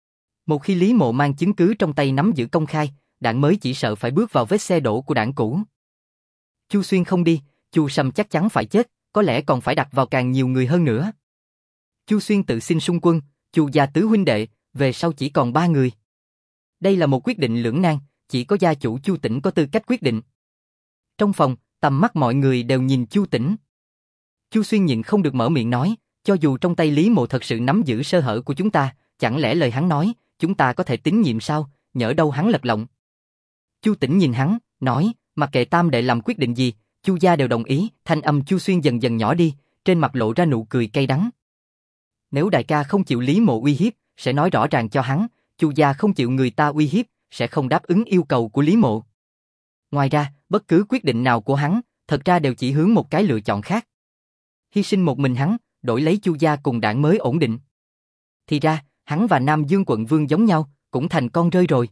Speaker 1: Một khi Lý Mộ mang chứng cứ trong tay nắm giữ công khai, đảng mới chỉ sợ phải bước vào vết xe đổ của đảng cũ. Chu Xuyên không đi, Chu Sâm chắc chắn phải chết, có lẽ còn phải đặt vào càng nhiều người hơn nữa. Chu Xuyên tự xin xung quân, Chu gia tứ huynh đệ, về sau chỉ còn 3 người. Đây là một quyết định lưỡng nan, chỉ có gia chủ Chu Tĩnh có tư cách quyết định. Trong phòng, tầm mắt mọi người đều nhìn Chu Tĩnh. Chu Xuyên nhịn không được mở miệng nói, cho dù trong tay Lý Mộ thật sự nắm giữ sơ hở của chúng ta, chẳng lẽ lời hắn nói, chúng ta có thể tín nhiệm sao, nhỡ đâu hắn lật lọng. Chu Tĩnh nhìn hắn, nói, mặc kệ tam đệ làm quyết định gì, Chu gia đều đồng ý. Thanh âm Chu Xuyên dần dần nhỏ đi, trên mặt lộ ra nụ cười cay đắng. Nếu đại ca không chịu Lý Mộ uy hiếp, sẽ nói rõ ràng cho hắn, Chu gia không chịu người ta uy hiếp, sẽ không đáp ứng yêu cầu của Lý Mộ. Ngoài ra, bất cứ quyết định nào của hắn, thật ra đều chỉ hướng một cái lựa chọn khác. Hy sinh một mình hắn, đổi lấy Chu gia cùng đảng mới ổn định. Thì ra, hắn và Nam Dương quận vương giống nhau, cũng thành con rơi rồi.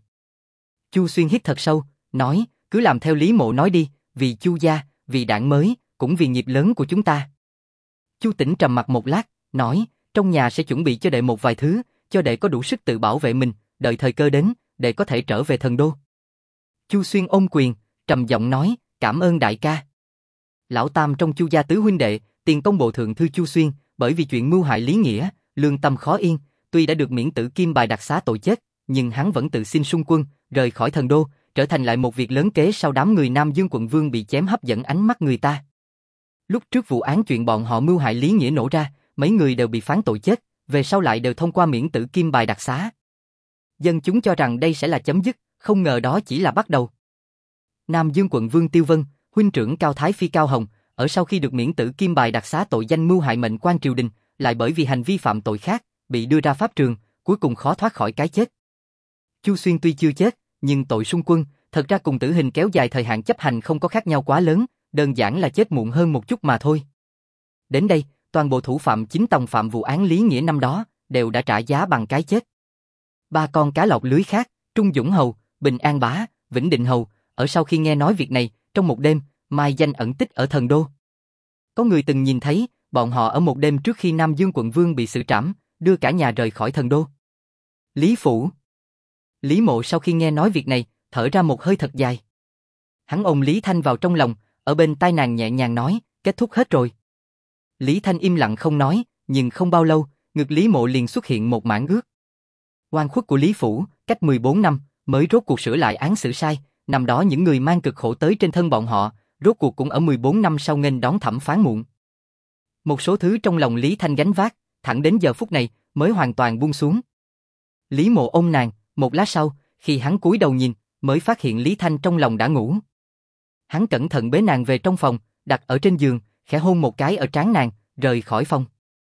Speaker 1: Chu Xuyên hít thật sâu, nói, cứ làm theo Lý Mộ nói đi, vì Chu gia, vì đảng mới, cũng vì nghiệp lớn của chúng ta. Chu Tĩnh trầm mặt một lát, nói, trong nhà sẽ chuẩn bị cho đệ một vài thứ, cho đệ có đủ sức tự bảo vệ mình, đợi thời cơ đến, đệ có thể trở về Thần Đô. Chu Xuyên ôm quyền, trầm giọng nói, cảm ơn đại ca. Lão tam trong Chu gia tứ huynh đệ, tiền công bộ thượng thư Chu Xuyên, bởi vì chuyện mưu hại Lý Nghĩa, lương tâm khó yên, tuy đã được miễn tử kim bài đặc xá tội chết, nhưng hắn vẫn tự xin xung quân, rời khỏi Thần Đô, trở thành lại một việc lớn kế sau đám người Nam Dương quận vương bị chém hấp dẫn ánh mắt người ta. Lúc trước vụ án chuyện bọn họ mưu hại Lý Nghĩa nổ ra, mấy người đều bị phán tội chết, về sau lại đều thông qua miễn tử kim bài đặc xá. Dân chúng cho rằng đây sẽ là chấm dứt, không ngờ đó chỉ là bắt đầu. Nam Dương quận vương Tiêu Vân, huynh trưởng Cao Thái Phi Cao Hồng, ở sau khi được miễn tử kim bài đặc xá tội danh mưu hại mệnh quan triều đình, lại bởi vì hành vi phạm tội khác, bị đưa ra pháp trường, cuối cùng khó thoát khỏi cái chết. Chu Xuyên tuy chưa chết, nhưng tội xung quân, thật ra cùng tử hình kéo dài thời hạn chấp hành không có khác nhau quá lớn, đơn giản là chết muộn hơn một chút mà thôi. Đến đây, toàn bộ thủ phạm chính tòng phạm vụ án Lý Nghĩa năm đó, đều đã trả giá bằng cái chết. 3 con cá lọt lưới khác, Trung Dũng Hầu, Bình An Bá, Vĩnh Định Hầu, ở sau khi nghe nói việc này, trong một đêm, mai danh ẩn tích ở Thần Đô. Có người từng nhìn thấy, bọn họ ở một đêm trước khi Nam Dương quận vương bị xử trảm, đưa cả nhà rời khỏi Thần Đô. Lý Phủ. Lý Mộ sau khi nghe nói việc này, thở ra một hơi thật dài. Hắn ôm Lý Thanh vào trong lòng, ở bên tai nàng nhẹ nhàng nói, kết thúc hết rồi. Lý Thanh im lặng không nói, nhưng không bao lâu, ngực Lý Mộ liền xuất hiện một mảng ướt. Oan khuất của Lý Phủ, cách 14 năm, mới rốt cuộc sửa lại án xử sai, năm đó những người mang cực khổ tới trên thân bọn họ, rốt cuộc cũng ở 14 năm sau nghênh đón thẩm phán muộn. Một số thứ trong lòng Lý Thanh gánh vác, thẳng đến giờ phút này, mới hoàn toàn buông xuống. Lý Mộ ôm nàng, một lát sau, khi hắn cúi đầu nhìn, mới phát hiện Lý Thanh trong lòng đã ngủ. Hắn cẩn thận bế nàng về trong phòng, đặt ở trên giường, khẽ hôn một cái ở trán nàng, rời khỏi phòng.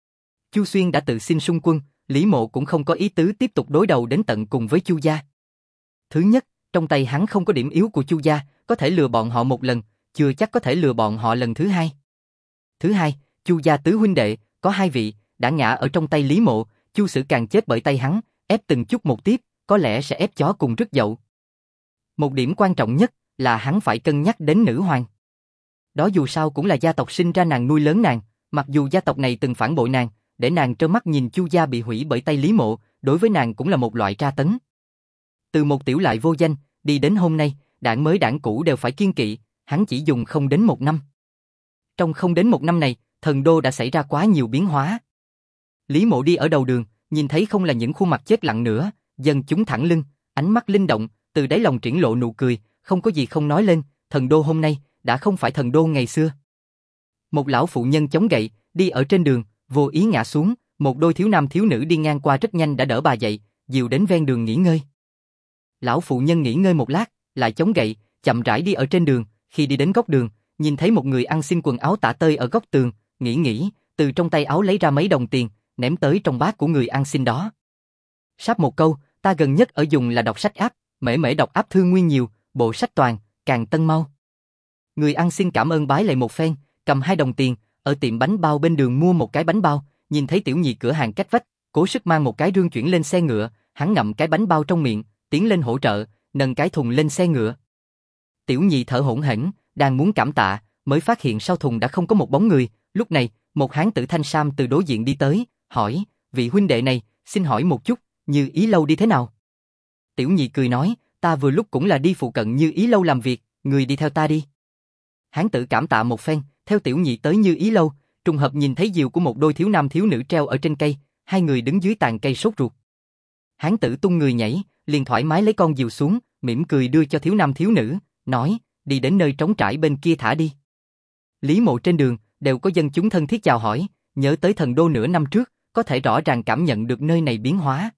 Speaker 1: Chu Xuyên đã tự xin xung quân, Lý Mộ cũng không có ý tứ tiếp tục đối đầu đến tận cùng với Chu gia. Thứ nhất, trong tay hắn không có điểm yếu của Chu gia, có thể lừa bọn họ một lần, chưa chắc có thể lừa bọn họ lần thứ hai. Thứ hai, Chu gia tứ huynh đệ, có 2 vị, đã ngã ở trong tay Lý Mộ, Chu Sử càng chết bởi tay hắn, ép từng chút một tiếp, có lẽ sẽ ép chó cùng rứt dậu. Một điểm quan trọng nhất là hắn phải cân nhắc đến nữ hoàng. Đó dù sao cũng là gia tộc sinh ra nàng nuôi lớn nàng, mặc dù gia tộc này từng phản bội nàng, để nàng trơ mắt nhìn Chu gia bị hủy bởi tay Lý Mộ, đối với nàng cũng là một loại tra tấn. Từ một tiểu lại vô danh, đi đến hôm nay, đảng mới đảng cũ đều phải kiêng kỵ, hắn chỉ dùng không đến 1 năm. Trong không đến 1 năm này, Thần Đô đã xảy ra quá nhiều biến hóa. Lý Mộ đi ở đầu đường, nhìn thấy không là những khuôn mặt chết lặng nữa, dân chúng thẳng lưng, ánh mắt linh động, từ đáy lòng triển lộ nụ cười, không có gì không nói lên, Thần Đô hôm nay đã không phải Thần Đô ngày xưa. Một lão phụ nhân chống gậy, đi ở trên đường, vô ý ngã xuống, một đôi thiếu nam thiếu nữ đi ngang qua rất nhanh đã đỡ bà dậy, dìu đến ven đường nghỉ ngơi. Lão phụ nhân nghỉ ngơi một lát, lại chống gậy, chậm rãi đi ở trên đường, khi đi đến góc đường, nhìn thấy một người ăn xin quần áo tả tơi ở góc tường, nghĩ, từ trong tay áo lấy ra mấy đồng tiền, ném tới trong bát của người ăn xin đó. Sáp một câu, ta gần nhất ở dùng là đọc sách áp, mễ đọc áp thư nguyên nhiều, bộ sách toàn, càng tân mau. Người ăn xin cảm ơn bái lại một phen, cầm 2 đồng tiền, ở tiệm bánh bao bên đường mua một cái bánh bao, nhìn thấy tiểu nhị cửa hàng cách vách, cố sức mang một cái rương chuyển lên xe ngựa, hắn ngậm cái bánh bao trong miệng, tiến lên hỗ trợ, nâng cái thùng lên xe ngựa. Tiểu nhị thở hổn hển, đang muốn cảm tạ, mới phát hiện sau thùng đã không có một bóng người, lúc này, một hán tử thanh sam từ đối diện đi tới, hỏi, vị huynh đệ này, xin hỏi một chút, Như Ý lâu đi thế nào? Tiểu nhị cười nói, ta vừa lúc cũng là đi phụ cận Như Ý lâu làm việc, người đi theo ta đi. Hán tử cảm tạ một phen, theo tiểu nhị tới Như Ý lâu, trùng hợp nhìn thấy diều của một đôi thiếu nam thiếu nữ treo ở trên cây, hai người đứng dưới tàn cây sốt ruột. Hán tử tung người nhảy, liền thoải mái lấy con diều xuống, mỉm cười đưa cho thiếu nam thiếu nữ, nói, đi đến nơi trống trải bên kia thả đi. Lý Mộ trên đường, đều có dân chúng thân thiết chào hỏi, nhớ tới Thần Đô nửa năm trước, có thể rõ ràng cảm nhận được nơi này biến hóa.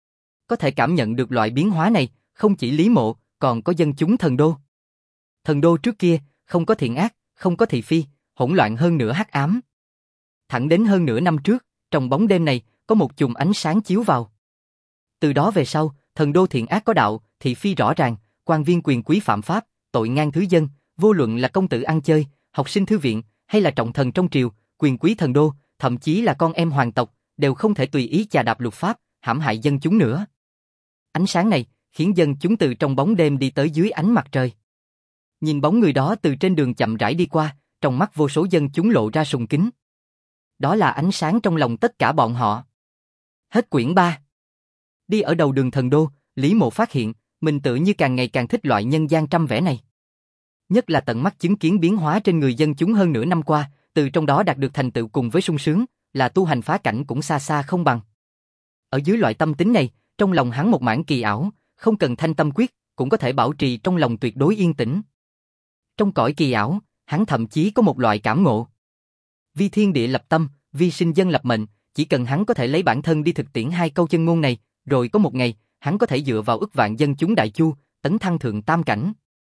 Speaker 1: Có thể cảm nhận được loại biến hóa này, không chỉ Lý Mộ, còn có dân chúng Thần Đô. Thần Đô trước kia, không có thiện ác, không có thị phi, hỗn loạn hơn nữa hắc ám. Thẳng đến hơn nửa năm trước, trong bóng đêm này, có một chùm ánh sáng chiếu vào. Từ đó về sau, Thần Đô thiện ác có đạo, thị phi rõ ràng, quan viên quyền quý phạm pháp, tội ngang thứ dân, vô luận là công tử ăn chơi, học sinh thư viện, hay là trọng thần trong triều, quyền quý Thần Đô, thậm chí là con em hoàng tộc, đều không thể tùy ý chà đạp luật pháp, hãm hại dân chúng nữa. Ánh sáng này, khiến dân chúng từ trong bóng đêm đi tới dưới ánh mặt trời. Nhìn bóng người đó từ trên đường chậm rãi đi qua, trong mắt vô số dân chúng lộ ra sùng kính. Đó là ánh sáng trong lòng tất cả bọn họ. Hết quyển 3. Đi ở đầu đường Thần Đô, Lý Mộ phát hiện, mình tự như càng ngày càng thích loại nhân gian trăm vẻ này. Nhất là tận mắt chứng kiến biến hóa trên người dân chúng hơn nửa năm qua, từ trong đó đạt được thành tựu cùng với sung sướng, là tu hành phá cảnh cũng xa xa không bằng. Ở dưới loại tâm tính này, trong lòng hắn một mảng kỳ ảo, không cần thanh tâm quyết, cũng có thể bảo trì trong lòng tuyệt đối yên tĩnh. Trong cõi kỳ ảo, hắn thậm chí có một loại cảm ngộ. Vi thiên địa lập tâm, vi sinh dân lập mệnh, chỉ cần hắn có thể lấy bản thân đi thực tiễn hai câu chân ngôn này, rồi có một ngày, hắn có thể dựa vào ức vạn dân chúng đại chu, tấn thăng thượng tam cảnh.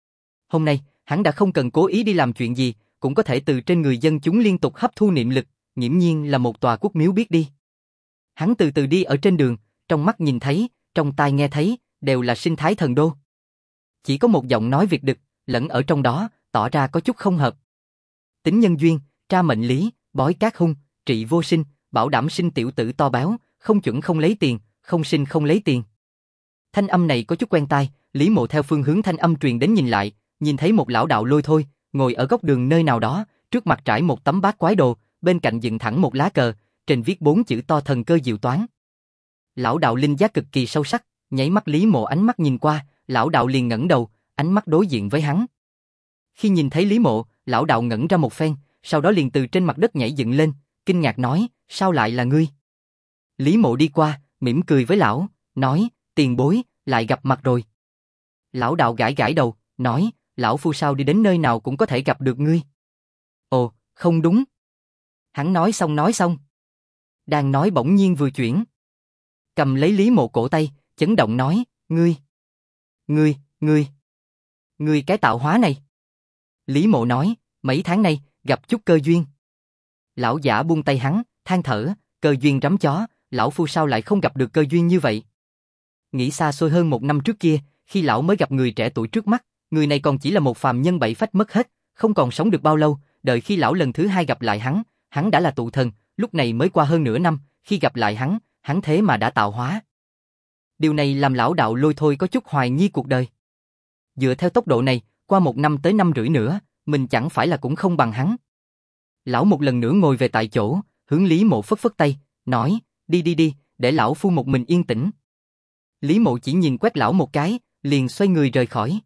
Speaker 1: Hôm nay, hắn đã không cần cố ý đi làm chuyện gì, cũng có thể từ trên người dân chúng liên tục hấp thu niệm lực, nghiễm nhiên là một tòa quốc miếu biết đi. Hắn từ từ đi ở trên đường, trong mắt nhìn thấy, trong tai nghe thấy, đều là sinh thái Thần Đô. Chỉ có một giọng nói Việt đực, lẫn ở trong đó, tỏ ra có chút không hợp. Tính nhân duyên, tra mệnh lý, bói cát hung, trị vô sinh, bảo đảm sinh tiểu tử to béo, không chuẩn không lấy tiền, không sinh không lấy tiền. Thanh âm này có chút quen tai, Lý Mộ theo phương hướng thanh âm truyền đến nhìn lại, nhìn thấy một lão đạo Lôi Thôi, ngồi ở góc đường nơi nào đó, trước mặt trải một tấm bát quái đồ, bên cạnh dựng thẳng một lá cờ, trên viết 4 chữ to thần cơ diệu toán. Lão đạo linh giác cực kỳ sâu sắc, nháy mắt Lý Mộ ánh mắt nhìn qua, lão đạo liền ngẩng đầu, ánh mắt đối diện với hắn. Khi nhìn thấy Lý Mộ, lão đạo ngẩn ra một phen, sau đó liền từ trên mặt đất nhảy dựng lên, kinh ngạc nói, sao lại là ngươi? Lý Mộ đi qua, mỉm cười với lão, nói, tiền bối, lại gặp mặt rồi. Lão đạo gãi gãi đầu, nói, lão phu sao đi đến nơi nào cũng có thể gặp được ngươi. Ồ, không đúng. Hắn nói xong. Đang nói bỗng nhiên vừa chuyển. Cầm lấy Lý Mộ cổ tay, chấn động nói, ngươi cái tạo hóa này. Lý Mộ nói, mấy tháng nay, gặp chút cơ duyên. Lão giả buông tay hắn, than thở, cơ duyên rắm chó, lão phu sao lại không gặp được cơ duyên như vậy. Nghĩ xa xôi hơn 1 năm trước kia, khi lão mới gặp người trẻ tuổi trước mắt, người này còn chỉ là một phàm nhân bảy phách mất hết, không còn sống được bao lâu, đợi khi lão lần thứ 2 gặp lại hắn đã là tụ thần, lúc này mới qua hơn nửa năm, khi gặp lại hắn thế mà đã tạo hóa. Điều này làm lão đạo Lôi Thôi có chút hoài nghi cuộc đời. Dựa theo tốc độ này, qua 1 năm tới 5 rưỡi nữa, mình chẳng phải là cũng không bằng hắn. Lão một lần nữa ngồi về tại chỗ, hướng Lý Mộ phất phất tay, nói, đi, để lão phu một mình yên tĩnh. Lý Mộ chỉ nhìn quét lão một cái, liền xoay người rời khỏi.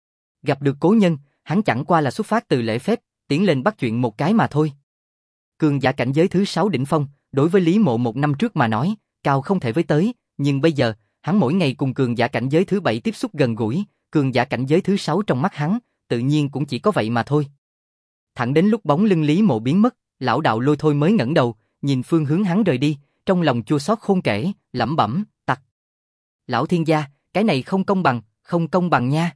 Speaker 1: Gặp được cố nhân, hắn chẳng qua là xuất phát từ lễ phép, tiến lên bắt chuyện một cái mà thôi. Cường giả cảnh giới thứ 6 đỉnh phong, đối với Lý Mộ 1 năm trước mà nói, cao không thể với tới, nhưng bây giờ, hắn mỗi ngày cùng cường giả cảnh giới thứ 7 tiếp xúc gần gũi, cường giả cảnh giới thứ 6 trong mắt hắn, tự nhiên cũng chỉ có vậy mà thôi. Thẳng đến lúc bóng lưng Lý Mộ biến mất, lão đạo Lôi Thôi mới ngẩng đầu, nhìn phương hướng hắn rời đi, trong lòng chua xót khôn kể, lẩm bẩm, tặc. Lão thiên gia, cái này không công bằng nha.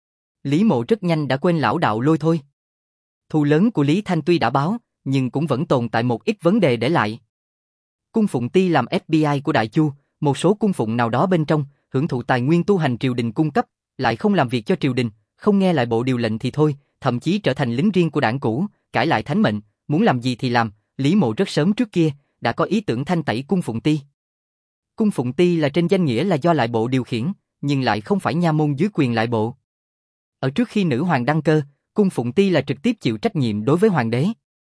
Speaker 1: Lý Mộ rất nhanh đã quên lão đạo Lôi Thôi. Thù lớn của Lý Thanh tuy đã báo, nhưng cũng vẫn tồn tại một ít vấn đề để lại. Cung Phụng Ti làm FBI của Đại Chu, một số cung phụng nào đó bên trong, hưởng thụ tài nguyên tu hành triều đình cung cấp, lại không làm việc cho triều đình, không nghe lại bộ điều lệnh thì thôi, thậm chí trở thành lính riêng của đảng cũ, cãi lại thánh mệnh, muốn làm gì thì làm. Lý Mộ rất sớm trước kia đã có ý tưởng thanh tẩy Cung Phụng Ti. Cung Phụng Ti là trên danh nghĩa là do lại bộ điều khiển, nhưng lại không phải nha môn dưới quyền lại bộ. Ở trước khi nữ hoàng đăng cơ, Cung Phụng Ti là trực tiếp chịu trách nhiệm đối với hoàng đế.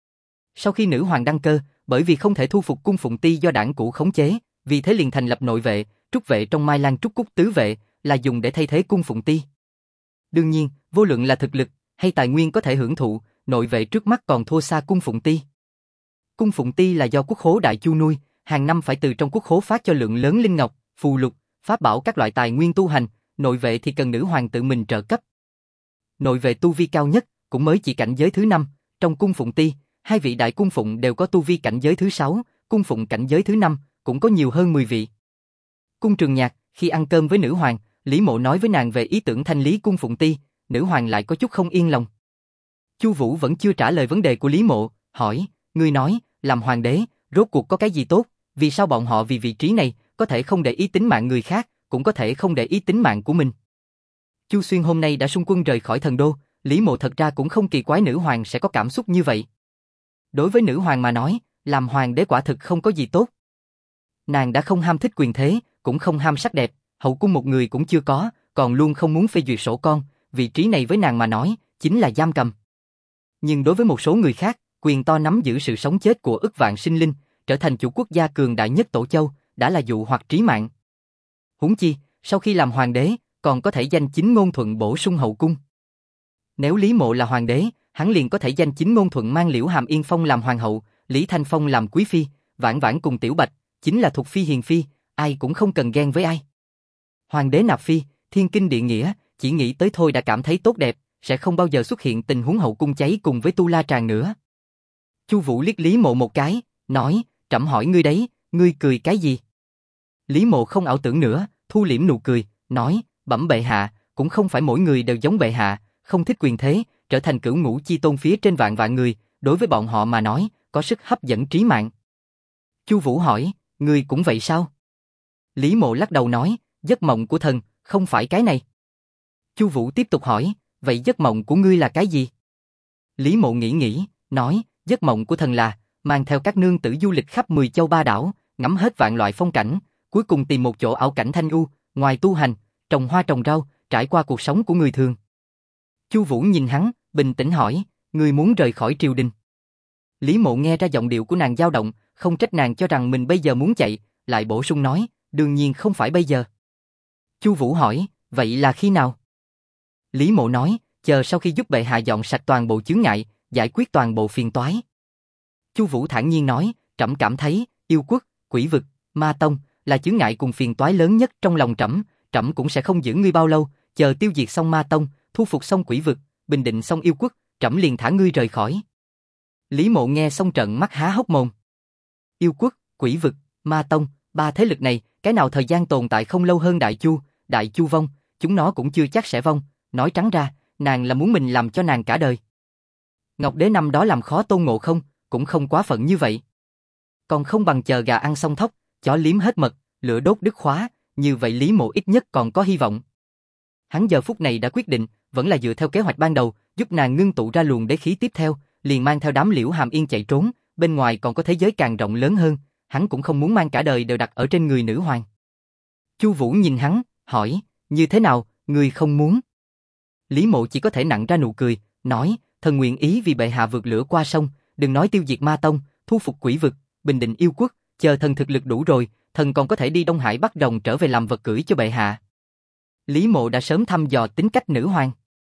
Speaker 1: Sau khi nữ hoàng đăng cơ, bởi vì không thể thu phục Cung Phụng Ti do đảng cũ khống chế, vì thế liền thành lập nội vệ, trúc vệ trong Mai Lan Trúc Cúc tứ vệ, là dùng để thay thế Cung Phụng Ti. Đương nhiên, vô luận là thực lực hay tài nguyên có thể hưởng thụ, nội vệ trước mắt còn thua xa cung Phụng Ti. Cung Phụng Ti là do quốc khố Đại Chu nuôi, hàng năm phải từ trong quốc khố phát cho lượng lớn linh ngọc, phù lục, pháp bảo các loại tài nguyên tu hành, nội vệ thì cần nữ hoàng tự mình trợ cấp. Nội vệ tu vi cao nhất cũng mới chỉ cảnh giới thứ 5, trong cung Phụng Ti, hai vị đại cung phụng đều có tu vi cảnh giới thứ 6, cung phụng cảnh giới thứ 5, cũng có nhiều hơn 10 vị. Cung Trường Nhạc, khi ăn cơm với nữ hoàng, Lý Mộ nói với nàng về ý tưởng thanh lý cung Phụng Ti, nữ hoàng lại có chút không yên lòng. Chu Vũ vẫn chưa trả lời vấn đề của Lý Mộ, hỏi, ngươi nói, làm hoàng đế, rốt cuộc có cái gì tốt, vì sao bọn họ vì vị trí này, có thể không để ý tính mạng người khác, cũng có thể không để ý tính mạng của mình. Chu Xuyên hôm nay đã xung quân rời khỏi thần đô, Lý Mộ thật ra cũng không kỳ quái nữ hoàng sẽ có cảm xúc như vậy. Đối với nữ hoàng mà nói, làm hoàng đế quả thực không có gì tốt. Nàng đã không ham thích quyền thế, cũng không ham sắc đẹp, hậu cung một người cũng chưa có, còn luôn không muốn phê duyệt sổ con, vị trí này với nàng mà nói, chính là giam cầm. Nhưng đối với một số người khác, quyền to nắm giữ sự sống chết của ức vạn sinh linh, trở thành chủ quốc gia cường đại nhất Tổ Châu, đã là dụ hoặc trí mạng. Huống chi, sau khi làm hoàng đế, còn có thể danh chính ngôn thuận bổ sung hậu cung. Nếu Lý Mộ là hoàng đế, hắn liền có thể danh chính ngôn thuận mang Liễu Hàm Yên Phong làm hoàng hậu, Lý Thanh Phong làm quý phi, Vãn Vãn cùng Tiểu Bạch, chính là thuộc phi hiền phi, ai cũng không cần ghen với ai. Hoàng đế nạp phi, thiên kinh địa nghĩa, chỉ nghĩ tới thôi đã cảm thấy tốt đẹp, sẽ không bao giờ xuất hiện tình huống hậu cung cháy cùng với Tu La Tràng nữa. Chu Vũ liếc Lý Mộ một cái, nói, trẫm hỏi ngươi đấy, ngươi cười cái gì? Lý Mộ không ảo tưởng nữa, thu liễm nụ cười, nói, bẩm bệ hạ, cũng không phải mỗi người đều giống bệ hạ, không thích quyền thế, trở thành cửu ngũ chi tôn phía trên vạn vạn người, đối với bọn họ mà nói, có sức hấp dẫn trí mạng. Chu Vũ hỏi, ngươi cũng vậy sao? Lý Mộ lắc đầu nói, giấc mộng của thần, không phải cái này. Chu Vũ tiếp tục hỏi, vậy giấc mộng của ngươi là cái gì? Lý Mộ nghĩ, nói, giấc mộng của thần là mang theo các nương tử du lịch khắp 10 châu ba đảo, ngắm hết vạn loại phong cảnh, cuối cùng tìm một chỗ ảo cảnh thanh u, ngoài tu hành, trồng hoa trồng rau, trải qua cuộc sống của người thường. Chu Vũ nhìn hắn, bình tĩnh hỏi, ngươi muốn rời khỏi triều đình? Lý Mộ nghe ra giọng điệu của nàng dao động, không trách nàng cho rằng mình bây giờ muốn chạy, lại bổ sung nói, đương nhiên không phải bây giờ. Chu Vũ hỏi, vậy là khi nào? Lý Mộ nói, chờ sau khi giúp bệ hạ dọn sạch toàn bộ chướng ngại, giải quyết toàn bộ phiền toái. Chu Vũ thản nhiên nói, trẫm cảm thấy, yêu quốc, quỷ vực, ma tông, là chướng ngại cùng phiền toái lớn nhất trong lòng trẫm, trẫm cũng sẽ không giữ ngươi bao lâu, chờ tiêu diệt xong ma tông, thu phục xong quỷ vực, bình định xong yêu quốc, trẫm liền thả ngươi rời khỏi. Lý Mộ nghe xong trợn mắt há hốc mồm. Yêu quốc, quỷ vực, ma tông, ba thế lực này, cái nào thời gian tồn tại không lâu hơn Đại Chu vong, chúng nó cũng chưa chắc sẽ vong, nói trắng ra, nàng là muốn mình làm cho nàng cả đời. Ngọc Đế năm đó làm khó Tôn Ngộ Không, cũng không quá phận như vậy. Còn không bằng chờ gà ăn xong thóc, chó liếm hết mật, lửa đốt đứt khóa, như vậy Lý Mộ ít nhất còn có hy vọng. Hắn giờ phút này đã quyết định, vẫn là dựa theo kế hoạch ban đầu, giúp nàng ngưng tụ ra luồng đế khí tiếp theo, liền mang theo đám Liễu Hàm Yên chạy trốn, bên ngoài còn có thế giới càng rộng lớn hơn, hắn cũng không muốn mang cả đời đều đặt ở trên người nữ hoàng. Chu Vũ nhìn hắn, hỏi, như thế nào, ngươi không muốn? Lý Mộ chỉ có thể nặn ra nụ cười, nói, thần nguyện ý vì bệ hạ vượt lửa qua sông, đừng nói tiêu diệt ma tông, thu phục quỷ vực, bình định yêu quốc, chờ thần thực lực đủ rồi, thần còn có thể đi Đông Hải bắt rồng trở về làm vật cưỡi cho bệ hạ. Lý Mộ đã sớm thăm dò tính cách nữ hoàng.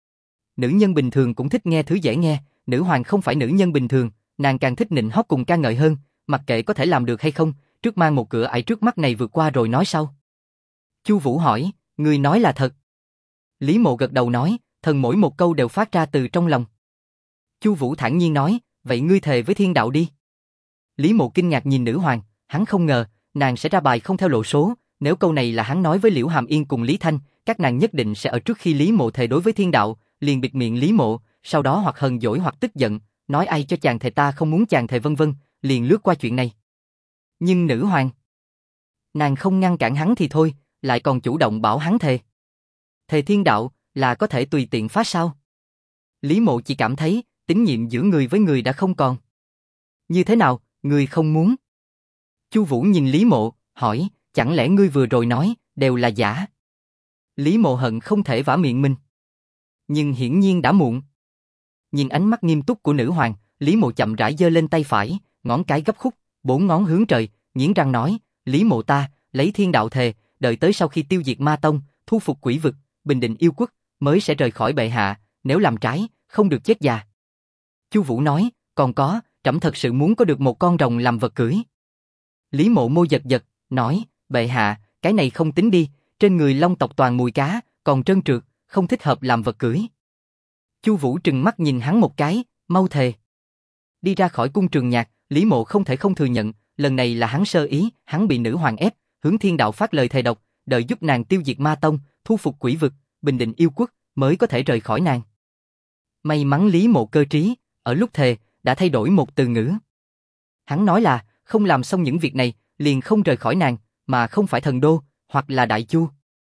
Speaker 1: Nữ nhân bình thường cũng thích nghe thứ dễ nghe, nữ hoàng không phải nữ nhân bình thường, nàng càng thích nịnh hót cùng ca ngợi hơn, mặc kệ có thể làm được hay không, trước mang một cửa ải trước mắt này vượt qua rồi nói sau. Chu Vũ hỏi, ngươi nói là thật? Lý Mộ gật đầu nói, thần mỗi một câu đều phát ra từ trong lòng. Chu Vũ thản nhiên nói, vậy ngươi thề với thiên đạo đi. Lý Mộ kinh ngạc nhìn nữ hoàng, hắn không ngờ, nàng sẽ ra bài không theo lộ số, nếu câu này là hắn nói với Liễu Hàm Yên cùng Lý Thanh, các nàng nhất định sẽ ở trước khi Lý Mộ thề đối với thiên đạo, liền bịt miệng Lý Mộ, sau đó hoặc hờn dỗi hoặc tức giận, nói ai cho chàng thề ta không muốn chàng thề vân vân, liền lướt qua chuyện này. Nhưng nữ hoàng, nàng không ngăn cản hắn thì thôi, lại còn chủ động bảo hắn thề. Thề thiên đạo, là có thể tùy tiện phá sao? Lý Mộ chỉ cảm thấy, tín nhiệm giữa người với người đã không còn. Như thế nào, ngươi không muốn? Chu Vũ nhìn Lý Mộ, hỏi, chẳng lẽ ngươi vừa rồi nói, đều là giả? Lý Mộ hận không thể vả miệng mình. Nhưng hiển nhiên đã muộn. Nhìn ánh mắt nghiêm túc của nữ hoàng, Lý Mộ chậm rãi giơ lên tay phải, ngón cái gấp khúc, 4 ngón hướng trời, nghiến răng nói, Lý Mộ ta, lấy thiên đạo thề, đợi tới sau khi tiêu diệt ma tông, thu phục quỷ vực, bình định yêu quốc, mới sẽ rời khỏi bệ hạ, nếu làm trái, không được chết già. Chu Vũ nói, còn có, trẫm thật sự muốn có được một con rồng làm vật cưỡi. Lý Mộ môi giật giật, nói, bệ hạ, cái này không tính đi, trên người Long tộc toàn mùi cá, còn trơn trượt, không thích hợp làm vật cưỡi. Chu Vũ trừng mắt nhìn hắn một cái, mau thề. Đi ra khỏi cung Trường Nhạc, Lý Mộ không thể không thừa nhận, lần này là hắn sơ ý, hắn bị nữ hoàng ép, hướng Thiên Đạo phát lời thề độc, đợi giúp nàng tiêu diệt Ma Tông, thu phục Quỷ Vực, bình định yêu quốc, mới có thể rời khỏi nàng. May mắn Lý Mộ cơ trí, ở lúc thề, đã thay đổi một từ ngữ. Hắn nói là, không làm xong những việc này, liền không rời khỏi nàng, mà không phải Thần Đô, hoặc là Đại Chu.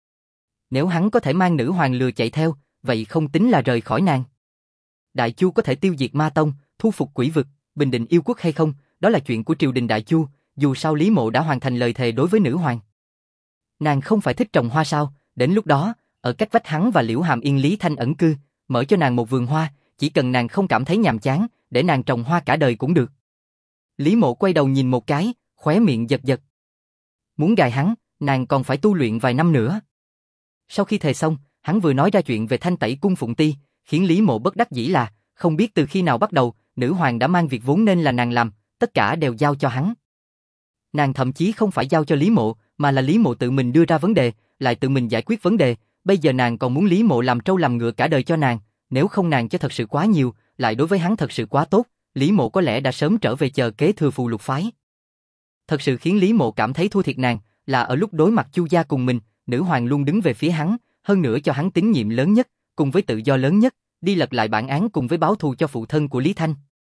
Speaker 1: Nếu hắn có thể mang nữ hoàng lừa chạy theo, vậy không tính là rời khỏi nàng. Đại Chu có thể tiêu diệt Ma Tông, thu phục Quỷ Vực, bình định yêu quốc hay không, đó là chuyện của triều đình Đại Chu, dù sao Lý Mộ đã hoàn thành lời thề đối với nữ hoàng. Nàng không phải thích trồng hoa sao, đến lúc đó, ở cách vách hắn và Liễu Hàm Yên Lý Thanh ẩn cư, mở cho nàng một vườn hoa, chỉ cần nàng không cảm thấy nhàm chán, để nàng trồng hoa cả đời cũng được. Lý Mộ quay đầu nhìn một cái, khóe miệng giật giật. Muốn gài hắn, nàng còn phải tu luyện vài năm nữa. Sau khi thề xong, hắn vừa nói ra chuyện về thanh tẩy cung Phụng Ti, khiến Lý Mộ bất đắc dĩ là, không biết từ khi nào bắt đầu, nữ hoàng đã mang việc vốn nên là nàng làm, tất cả đều giao cho hắn. Nàng thậm chí không phải giao cho Lý Mộ, mà là Lý Mộ tự mình đưa ra vấn đề, lại tự mình giải quyết vấn đề, bây giờ nàng còn muốn Lý Mộ làm trâu làm ngựa cả đời cho nàng, nếu không nàng cho thật sự quá nhiều, lại đối với hắn thật sự quá tốt, Lý Mộ có lẽ đã sớm trở về chờ kế thừa Phù Lục phái. Thật sự khiến Lý Mộ cảm thấy thua thiệt nàng, là ở lúc đối mặt Chu gia cùng mình, nữ hoàng luôn đứng về phía hắn, hơn nữa cho hắn tín nhiệm lớn nhất, cùng với tự do lớn nhất, đi lật lại bản án cùng với báo thù cho phụ thân của Lý Thanh.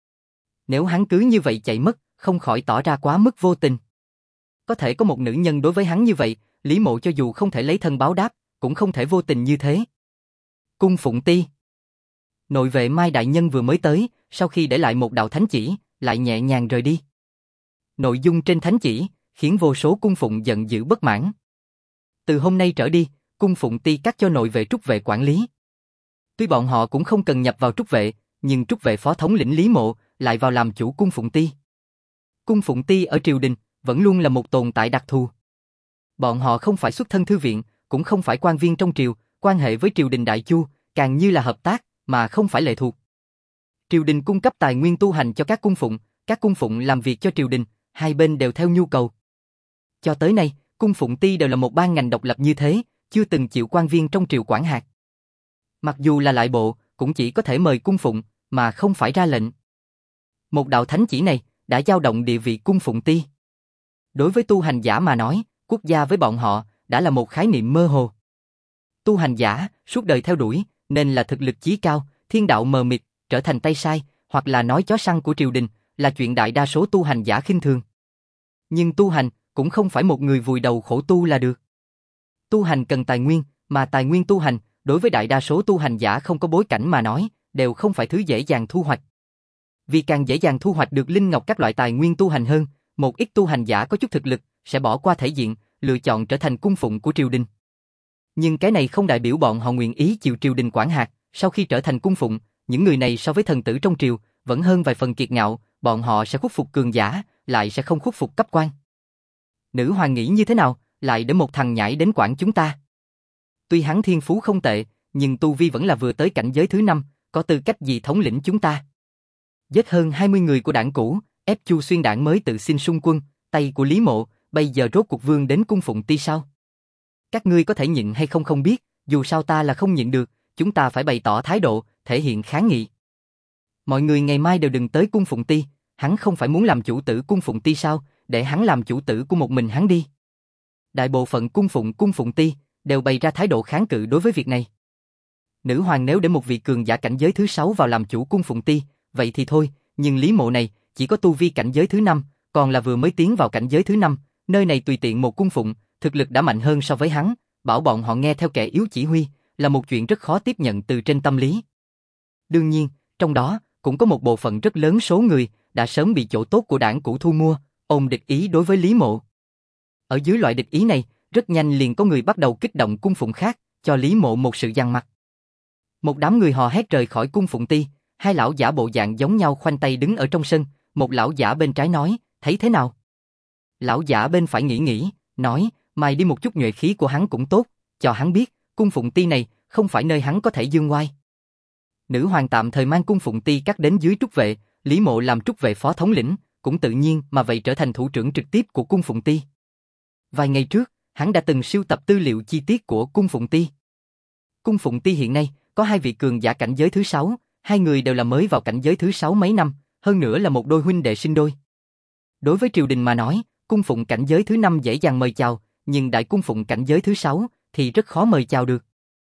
Speaker 1: Nếu hắn cứ như vậy chạy mất, không khỏi tỏ ra quá mức vô tình. Có thể có một nữ nhân đối với hắn như vậy, Lý Mộ cho dù không thể lấy thân báo đáp, cũng không thể vô tình như thế. Cung Phụng Ti. Nội vệ Mai đại nhân vừa mới tới, sau khi để lại một đạo thánh chỉ, lại nhẹ nhàng rời đi. Nội dung trên thánh chỉ khiến vô số cung phụng giận dữ bất mãn. Từ hôm nay trở đi, cung Phụng Ti cắt cho nội vệ trúc vệ quản lý. Tuy bọn họ cũng không cần nhập vào trúc vệ, nhưng trúc vệ phó thống lĩnh Lý Mộ lại vào làm chủ cung Phụng Ti. Cung Phụng Ti ở triều đình vẫn luôn là một tồn tại đặc thù. Bọn họ không phải xuất thân thư viện, cũng không phải quan viên trong triều, quan hệ với triều đình Đại Chu càng như là hợp tác mà không phải lệ thuộc. Triều đình cung cấp tài nguyên tu hành cho các cung phụng làm việc cho triều đình, hai bên đều theo nhu cầu. Cho tới nay, cung Phụng Ti đều là một ban ngành độc lập như thế, chưa từng chịu quan viên trong triều quản hạt. Mặc dù là lại bộ, cũng chỉ có thể mời cung phụng, mà không phải ra lệnh. Một đạo thánh chỉ này đã dao động địa vị cung Phụng Ti. Đối với tu hành giả mà nói, quốc gia với bọn họ đã là một khái niệm mơ hồ. Tu hành giả suốt đời theo đuổi nên là thực lực chí cao, thiên đạo mờ mịt, trở thành tay sai, hoặc là nói chó săn của triều đình, là chuyện đại đa số tu hành giả khinh thường. Nhưng tu hành cũng không phải một người vùi đầu khổ tu là được. Tu hành cần tài nguyên, mà tài nguyên tu hành đối với đại đa số tu hành giả không có bối cảnh mà nói, đều không phải thứ dễ dàng thu hoạch. Vì càng dễ dàng thu hoạch được linh ngọc các loại tài nguyên tu hành hơn, một ít tu hành giả có chút thực lực sẽ bỏ qua thể diện, lựa chọn trở thành cung phụng của triều đình. Nhưng cái này không đại biểu bọn họ nguyện ý chịu triều đình quản hạt, sau khi trở thành cung phụng, những người này so với thần tử trong triều vẫn hơn vài phần kiệt ngạo, bọn họ sẽ khuất phục cường giả, lại sẽ không khuất phục cấp quan. Nữ hoàng nghĩ như thế nào, lại để một thằng nhãi đến quản chúng ta? Tuy hắn thiên phú không tệ, nhưng tu vi vẫn là vừa tới cảnh giới thứ 5, có tư cách gì thống lĩnh chúng ta? Giết hơn 20 người của đảng cũ, ép Chu Xuyên đảng mới tự xin xung quân, tay của Lý Mộ, bây giờ rốt cuộc vương đến cung Phụng Ti sao? Các ngươi có thể nhịn hay không không biết, dù sao ta là không nhịn được, chúng ta phải bày tỏ thái độ, thể hiện kháng nghị. Mọi người ngày mai đều đừng tới cung Phụng Ti, hắn không phải muốn làm chủ tử cung Phụng Ti sao, để hắn làm chủ tử của một mình hắn đi. Đại bộ phận cung Phụng Ti đều bày ra thái độ kháng cự đối với việc này. Nữ hoàng nếu để một vị cường giả cảnh giới thứ 6 vào làm chủ cung Phụng Ti, vậy thì thôi, nhưng Lý Mộ này chỉ có tu vi cảnh giới thứ 5, còn là vừa mới tiến vào cảnh giới thứ 5, nơi này tùy tiện một cung phụng, thực lực đã mạnh hơn so với hắn, bảo bọn họ nghe theo kẻ yếu chỉ huy, là một chuyện rất khó tiếp nhận từ trên tâm lý. Đương nhiên, trong đó cũng có một bộ phận rất lớn số người đã sớm bị chỗ tốt của đảng cũ thu mua, ôm địch ý đối với Lý Mộ. Ở dưới loại địch ý này, rất nhanh liền có người bắt đầu kích động cung phụng khác, cho Lý Mộ một sự giằng mặt. Một đám người hò hét rời khỏi cung Phụng Ti, hai lão giả bộ dạng giống nhau khoanh tay đứng ở trong sân, một lão giả bên trái nói, thấy thế nào? Lão giả bên phải nghĩ, nói, mài đi một chút nhuệ khí của hắn cũng tốt, cho hắn biết, cung Phụng Ti này không phải nơi hắn có thể dương oai. nữ hoàng tạm thời mang cung Phụng Ti cắt đến dưới trúc vệ, Lý Mộ làm trúc vệ phó thống lĩnh, cũng tự nhiên mà vậy trở thành thủ trưởng trực tiếp của cung Phụng Ti. Vài ngày trước, hắn đã từng sưu tập tư liệu chi tiết của cung Phụng Ti. Cung Phụng Ti hiện nay có 2 vị cường giả cảnh giới thứ 6, 2 người đều là mới vào cảnh giới thứ 6 mấy năm, hơn nữa là một đôi huynh đệ sinh đôi. Đối với triều đình mà nói, cung Phụng cảnh giới thứ 5 dễ dàng mời chào, nhưng đại cung Phụng cảnh giới thứ 6 thì rất khó mời chào được.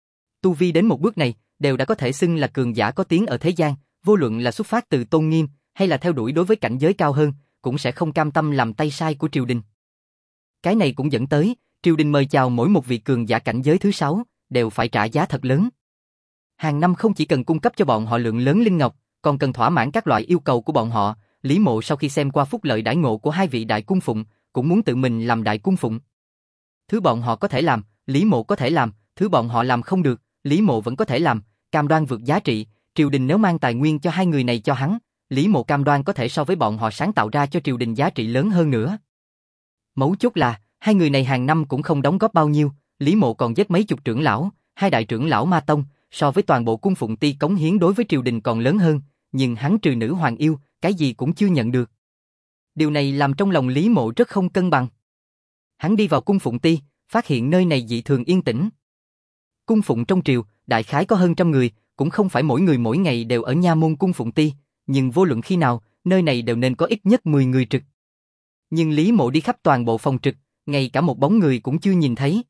Speaker 1: Tu vi đến một bước này, đều đã có thể xưng là cường giả có tiếng ở thế gian, vô luận là xuất phát từ tôn nghiêm hay là theo đuổi đối với cảnh giới cao hơn, cũng sẽ không cam tâm làm tay sai của triều đình. Cái này cũng dẫn tới, triều đình mời chào mỗi một vị cường giả cảnh giới thứ 6, đều phải trả giá thật lớn. Hàng năm không chỉ cần cung cấp cho bọn họ lượng lớn linh ngọc, còn cần thỏa mãn các loại yêu cầu của bọn họ. Lý Mộ sau khi xem qua phúc lợi đãi ngộ của 2 vị đại cung phụng, cũng muốn tự mình làm đại cung phụng. Thứ bọn họ có thể làm, Lý Mộ có thể làm, thứ bọn họ làm không được, Lý Mộ vẫn có thể làm, cam đoan vượt giá trị. Triều đình nếu mang tài nguyên cho 2 người này cho hắn, Lý Mộ cam đoan có thể so với bọn họ sáng tạo ra cho triều đình giá trị lớn hơn nữa. Mấu chốt là, 2 người này hàng năm cũng không đóng góp bao nhiêu, Lý Mộ còn giết mấy chục trưởng lão, 2 đại trưởng lão Ma Tông, so với toàn bộ cung Phụng Ti cống hiến đối với triều đình còn lớn hơn, nhưng hắn trừ nữ hoàng yêu, cái gì cũng chưa nhận được. Điều này làm trong lòng Lý Mộ rất không cân bằng. Hắn đi vào cung Phụng Ti, phát hiện nơi này dị thường yên tĩnh. Cung phụng trong triều, đại khái có hơn 100 người, cũng không phải mỗi người mỗi ngày đều ở nha môn cung Phụng Ti, nhưng vô luận khi nào, nơi này đều nên có ít nhất 10 người trực. Nhưng Lý Mộ đi khắp toàn bộ phòng trực, ngay cả một bóng người cũng chưa nhìn thấy.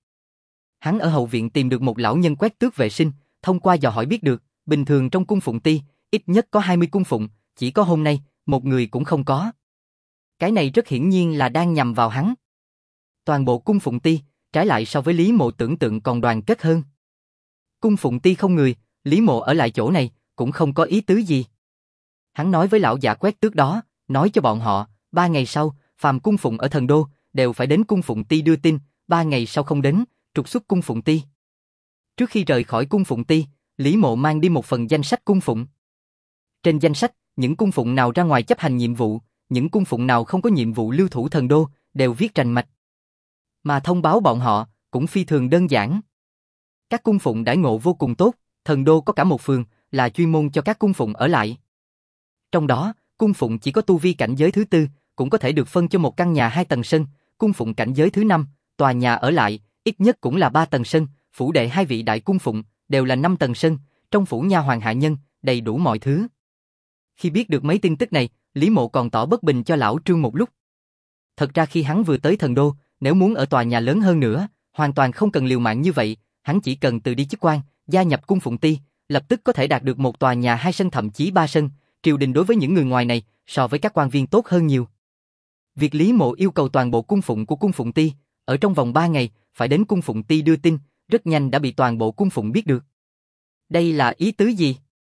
Speaker 1: Hắn ở hậu viện tìm được một lão nhân quét tước vệ sinh, thông qua dò hỏi biết được, bình thường trong cung Phụng Ti, ít nhất có 20 cung phụng, chỉ có hôm nay, một người cũng không có. Cái này rất hiển nhiên là đang nhằm vào hắn. Toàn bộ cung Phụng Ti, trái lại so với Lý Mộ tưởng tượng còn đoàn kết hơn. Cung Phụng Ti không người, Lý Mộ ở lại chỗ này, cũng không có ý tứ gì. Hắn nói với lão giả quét tước đó, nói cho bọn họ, 3 ngày sau, phàm cung phụng ở thần đô, đều phải đến cung Phụng Ti đưa tin, 3 ngày sau không đến, trục xuất cung Phụng Ti. Trước khi rời khỏi cung Phụng Ti, Lý Mộ mang đi một phần danh sách cung phụng. Trên danh sách, những cung phụng nào ra ngoài chấp hành nhiệm vụ, những cung phụng nào không có nhiệm vụ lưu thủ thần đô, đều viết rành mạch. Mà thông báo bọn họ, cũng phi thường đơn giản. Các cung phụng đãi ngộ vô cùng tốt, thần đô có cả một phường, là chuyên môn cho các cung phụng ở lại. Trong đó, cung phụng chỉ có tu vi cảnh giới thứ 4, cũng có thể được phân cho một căn nhà 2 tầng sân, cung phụng cảnh giới thứ 5, tòa nhà ở lại, ít nhất cũng là 3 tầng sân, phủ đệ 2 vị đại cung phụng, đều là 5 tầng sân, trong phủ nha hoàn hạ nhân, đầy đủ mọi thứ. Khi biết được mấy tin tức này, Lý Mộ còn tỏ bất bình cho lão Trương một lúc. Thật ra khi hắn vừa tới thần đô, nếu muốn ở tòa nhà lớn hơn nữa, hoàn toàn không cần liều mạng như vậy, hắn chỉ cần từ đi chức quan, gia nhập cung Phụng Ti, lập tức có thể đạt được một tòa nhà 2 sân thậm chí 3 sân, triều đình đối với những người ngoài này, so với các quan viên tốt hơn nhiều. Việc Lý Mộ yêu cầu toàn bộ cung phụng của cung Phụng Ti, ở trong vòng 3 ngày, phải đến cung Phụng Ti đưa tin, rất nhanh đã bị toàn bộ cung phụng biết được. Đây là ý tứ gì?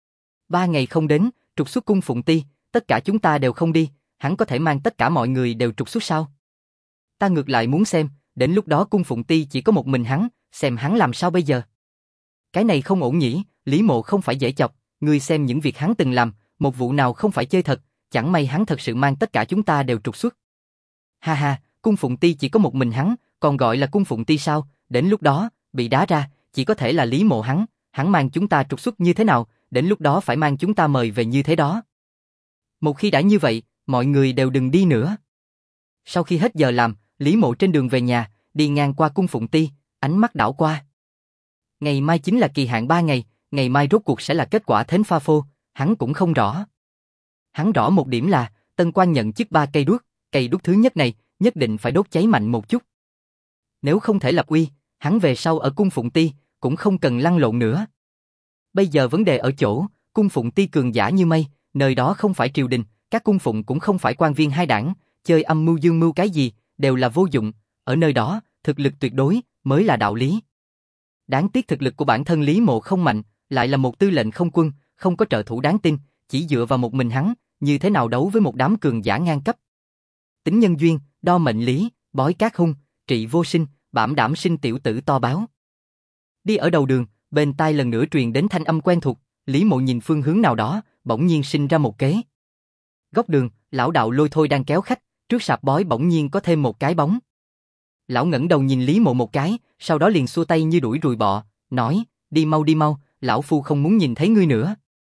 Speaker 1: 3 ngày không đến, trục xuất cung Phụng Ti, tất cả chúng ta đều không đi, hắn có thể mang tất cả mọi người đều trục xuất sao? Ta ngược lại muốn xem, đến lúc đó cung Phụng Ti chỉ có một mình hắn, xem hắn làm sao bây giờ. Cái này không ổn nhỉ, Lý Mộ không phải dễ chọc, ngươi xem những việc hắn từng làm, một vụ nào không phải chơi thật, chẳng may hắn thật sự mang tất cả chúng ta đều trục xuất. Ha ha, cung Phụng Ti chỉ có một mình hắn, còn gọi là cung Phụng Ti sao, đến lúc đó, bị đá ra, chỉ có thể là Lý Mộ hắn mang chúng ta trục xuất như thế nào, đến lúc đó phải mang chúng ta mời về như thế đó. Một khi đã như vậy, mọi người đều đừng đi nữa. Sau khi hết giờ làm, Lý Mộ trên đường về nhà, đi ngang qua cung Phụng Ti, ánh mắt đảo qua. Ngày mai chính là kỳ hạn 3 ngày, ngày mai rốt cuộc sẽ là kết quả thến pha phô, hắn cũng không rõ. Hắn rõ một điểm là, tân quan nhận chức 3 cây đuốc thứ nhất này, nhất định phải đốt cháy mạnh một chút. Nếu không thể lập uy, hắn về sau ở cung Phụng Ti, cũng không cần lăn lộn nữa. Bây giờ vấn đề ở chỗ, cung Phụng Ti cường giả như mây, nơi đó không phải triều đình, các cung phụng cũng không phải quan viên hai đảng, chơi âm mưu dương mưu cái gì, đều là vô dụng, ở nơi đó, thực lực tuyệt đối, mới là đạo lý. Đáng tiếc thực lực của bản thân Lý Mộ không mạnh, lại là một tư lệnh không quân, không có trợ thủ đáng tin, chỉ dựa vào một mình hắn, như thế nào đấu với một đám cường giả ngang cấp. Tính nhân duyên, đo mệnh lý, bói cát hung, trị vô sinh, bảo đảm sinh tiểu tử to báo. Đi ở đầu đường, bên tai lần nữa truyền đến thanh âm quen thuộc, Lý Mộ nhìn phương hướng nào đó, bỗng nhiên sinh ra một kế. Góc đường, lão đạo Lôi Thôi đang kéo khách, trước sạp bói bỗng nhiên có thêm một cái bóng. Lão ngẩng đầu nhìn Lý Mộ một cái, sau đó liền xua tay như đuổi ruồi bọ, nói, đi mau, lão phu không muốn nhìn thấy ngươi nữa.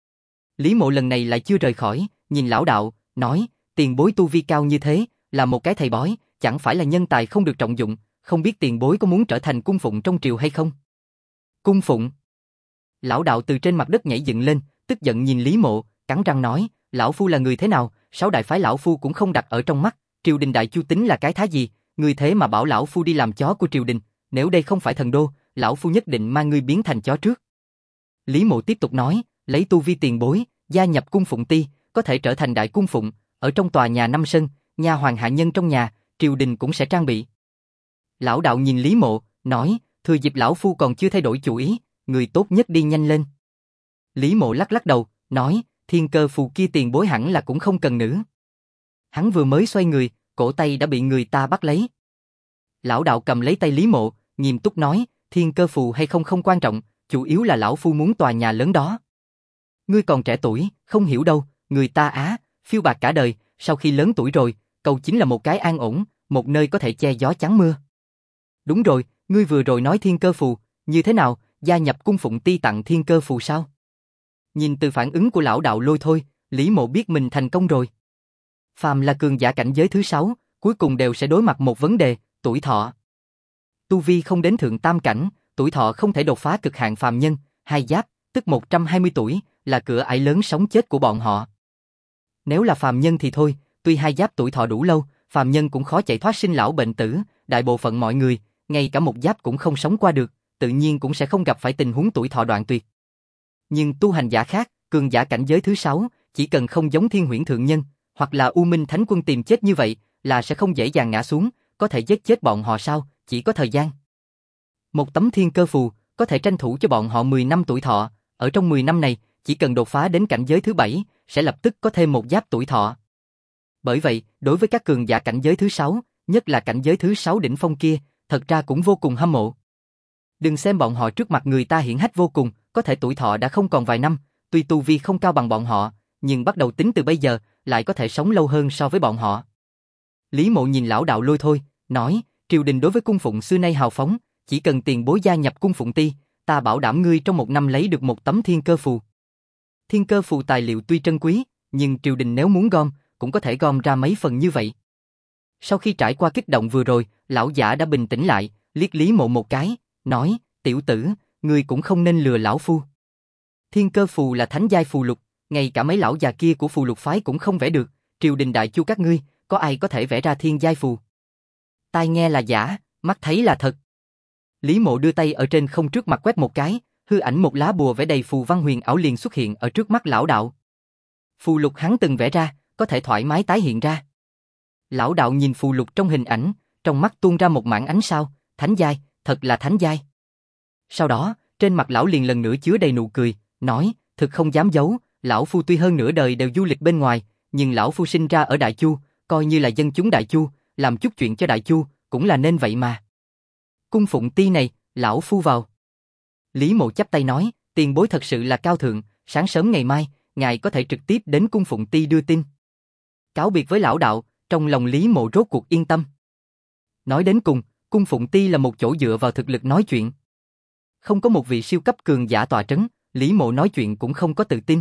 Speaker 1: Lý Mộ lần này lại chưa rời khỏi, nhìn lão đạo, nói, tiền bối tu vi cao như thế, là một cái thầy bói, chẳng phải là nhân tài không được trọng dụng, không biết tiền bối có muốn trở thành cung phụng trong triều hay không? Cung phụng. Lão đạo từ trên mặt đất nhảy dựng lên, tức giận nhìn Lý Mộ, cắn răng nói, lão phu là người thế nào, sáu đại phái lão phu cũng không đặt ở trong mắt, triều đình đại chu tính là cái thá gì, người thế mà bảo lão phu đi làm chó của triều đình, nếu đây không phải thần đô, lão phu nhất định mang ngươi biến thành chó trước. Lý Mộ tiếp tục nói, lấy tu vi tiền bối, gia nhập cung phụng ti, có thể trở thành đại cung phụng, ở trong tòa nhà năm sân, nha hoàn hạ nhân trong nhà, triều đình cũng sẽ trang bị. Lão đạo nhìn Lý Mộ, nói, thừa dịp lão phu còn chưa thay đổi chủ ý, người tốt nhất đi nhanh lên. Lý Mộ lắc lắc đầu, nói, thiên cơ phù kia tiền bối hẳn là cũng không cần nữa. Hắn vừa mới xoay người, cổ tay đã bị người ta bắt lấy. Lão đạo cầm lấy tay Lý Mộ, nghiêm túc nói, thiên cơ phù hay không không quan trọng, chủ yếu là lão phu muốn tòa nhà lớn đó. Ngươi còn trẻ tuổi, không hiểu đâu, người ta phiêu bạc cả đời, sau khi lớn tuổi rồi, cầu chính là một cái an ổn, một nơi có thể che gió chắn mưa. Đúng rồi, ngươi vừa rồi nói thiên cơ phù, như thế nào, gia nhập cung phụng ti tặng thiên cơ phù sao? Nhìn từ phản ứng của lão đạo lôi thôi, Lý Mộ biết mình thành công rồi. Phàm là cường giả cảnh giới thứ 6, cuối cùng đều sẽ đối mặt một vấn đề, tuổi thọ. Tu vi không đến thượng tam cảnh, tuổi thọ không thể đột phá cực hạn phàm nhân, hai giáp, tức 120 tuổi, là cửa ải lớn sống chết của bọn họ. Nếu là phàm nhân thì thôi, tuy hai giáp tuổi thọ đủ lâu, phàm nhân cũng khó chạy thoát sinh lão bệnh tử, đại bộ phận mọi người, ngay cả một giáp cũng không sống qua được, tự nhiên cũng sẽ không gặp phải tình huống tuổi thọ đoạn tuyệt. Nhưng tu hành giả khác, cường giả cảnh giới thứ 6, chỉ cần không giống Thiên Huyễn Thượng Nhân, hoặc là U Minh Thánh Quân tìm chết như vậy, là sẽ không dễ dàng ngã xuống, có thể giết chết bọn họ sao, chỉ có thời gian. Một tấm thiên cơ phù, có thể tranh thủ cho bọn họ 10 năm tuổi thọ, ở trong 10 năm này, chỉ cần đột phá đến cảnh giới thứ 7, sẽ lập tức có thêm một giáp tuổi thọ. Bởi vậy, đối với các cường giả cảnh giới thứ 6, nhất là cảnh giới thứ 6 đỉnh phong kia, thật ra cũng vô cùng hâm mộ. Đừng xem bọn họ trước mặt người ta hiển hách vô cùng, có thể tuổi thọ đã không còn vài năm, tuy tu vi không cao bằng bọn họ, nhưng bắt đầu tính từ bây giờ, lại có thể sống lâu hơn so với bọn họ. Lý Mộ nhìn lão đạo lôi thôi, nói, triều đình đối với cung phụng xưa nay hào phóng, chỉ cần tiền bối gia nhập cung phụng ti, ta bảo đảm ngươi trong một năm lấy được một tấm thiên cơ phù. Thiên cơ phù tài liệu tuy trân quý, nhưng triều đình nếu muốn gom, cũng có thể gom ra mấy phần như vậy. Sau khi trải qua kích động vừa rồi, lão giả đã bình tĩnh lại, liếc Lý Mộ một cái, nói, tiểu tử, ngươi cũng không nên lừa lão phu. Thiên cơ phù là thánh giai phù lục, ngay cả mấy lão già kia của phù lục phái cũng không vẽ được, triều đình đại chu các ngươi, có ai có thể vẽ ra thiên giai phù? Tai nghe là giả, mắt thấy là thật. Lý Mộ đưa tay ở trên không trước mặt quét một cái, hư ảnh một lá bùa vẽ đầy phù văn huyền ảo liền xuất hiện ở trước mắt lão đạo. Phù lục hắn từng vẽ ra, có thể thoải mái tái hiện ra. Lão đạo nhìn phù lục trong hình ảnh, trong mắt tuôn ra một mảng ánh sao, thánh giai, thật là thánh giai. Sau đó, trên mặt lão liền lần nữa chứa đầy nụ cười, nói, thực không dám giấu, lão phu tuy hơn nửa đời đều du lịch bên ngoài, nhưng lão phu sinh ra ở Đại Chu, coi như là dân chúng Đại Chu, làm chút chuyện cho Đại Chu, cũng là nên vậy mà. Cung phụng ti này, lão phu vào. Lý Mộ chắp tay nói, tiền bối thật sự là cao thượng, sáng sớm ngày mai, ngài có thể trực tiếp đến cung phụng ti đưa tin. Cáo biệt với lão đạo, trong lòng Lý Mộ rốt cuộc yên tâm. Nói đến cùng, cung phụng ti là một chỗ dựa vào thực lực nói chuyện. Không có một vị siêu cấp cường giả tọa trấn, Lý Mộ nói chuyện cũng không có tự tin.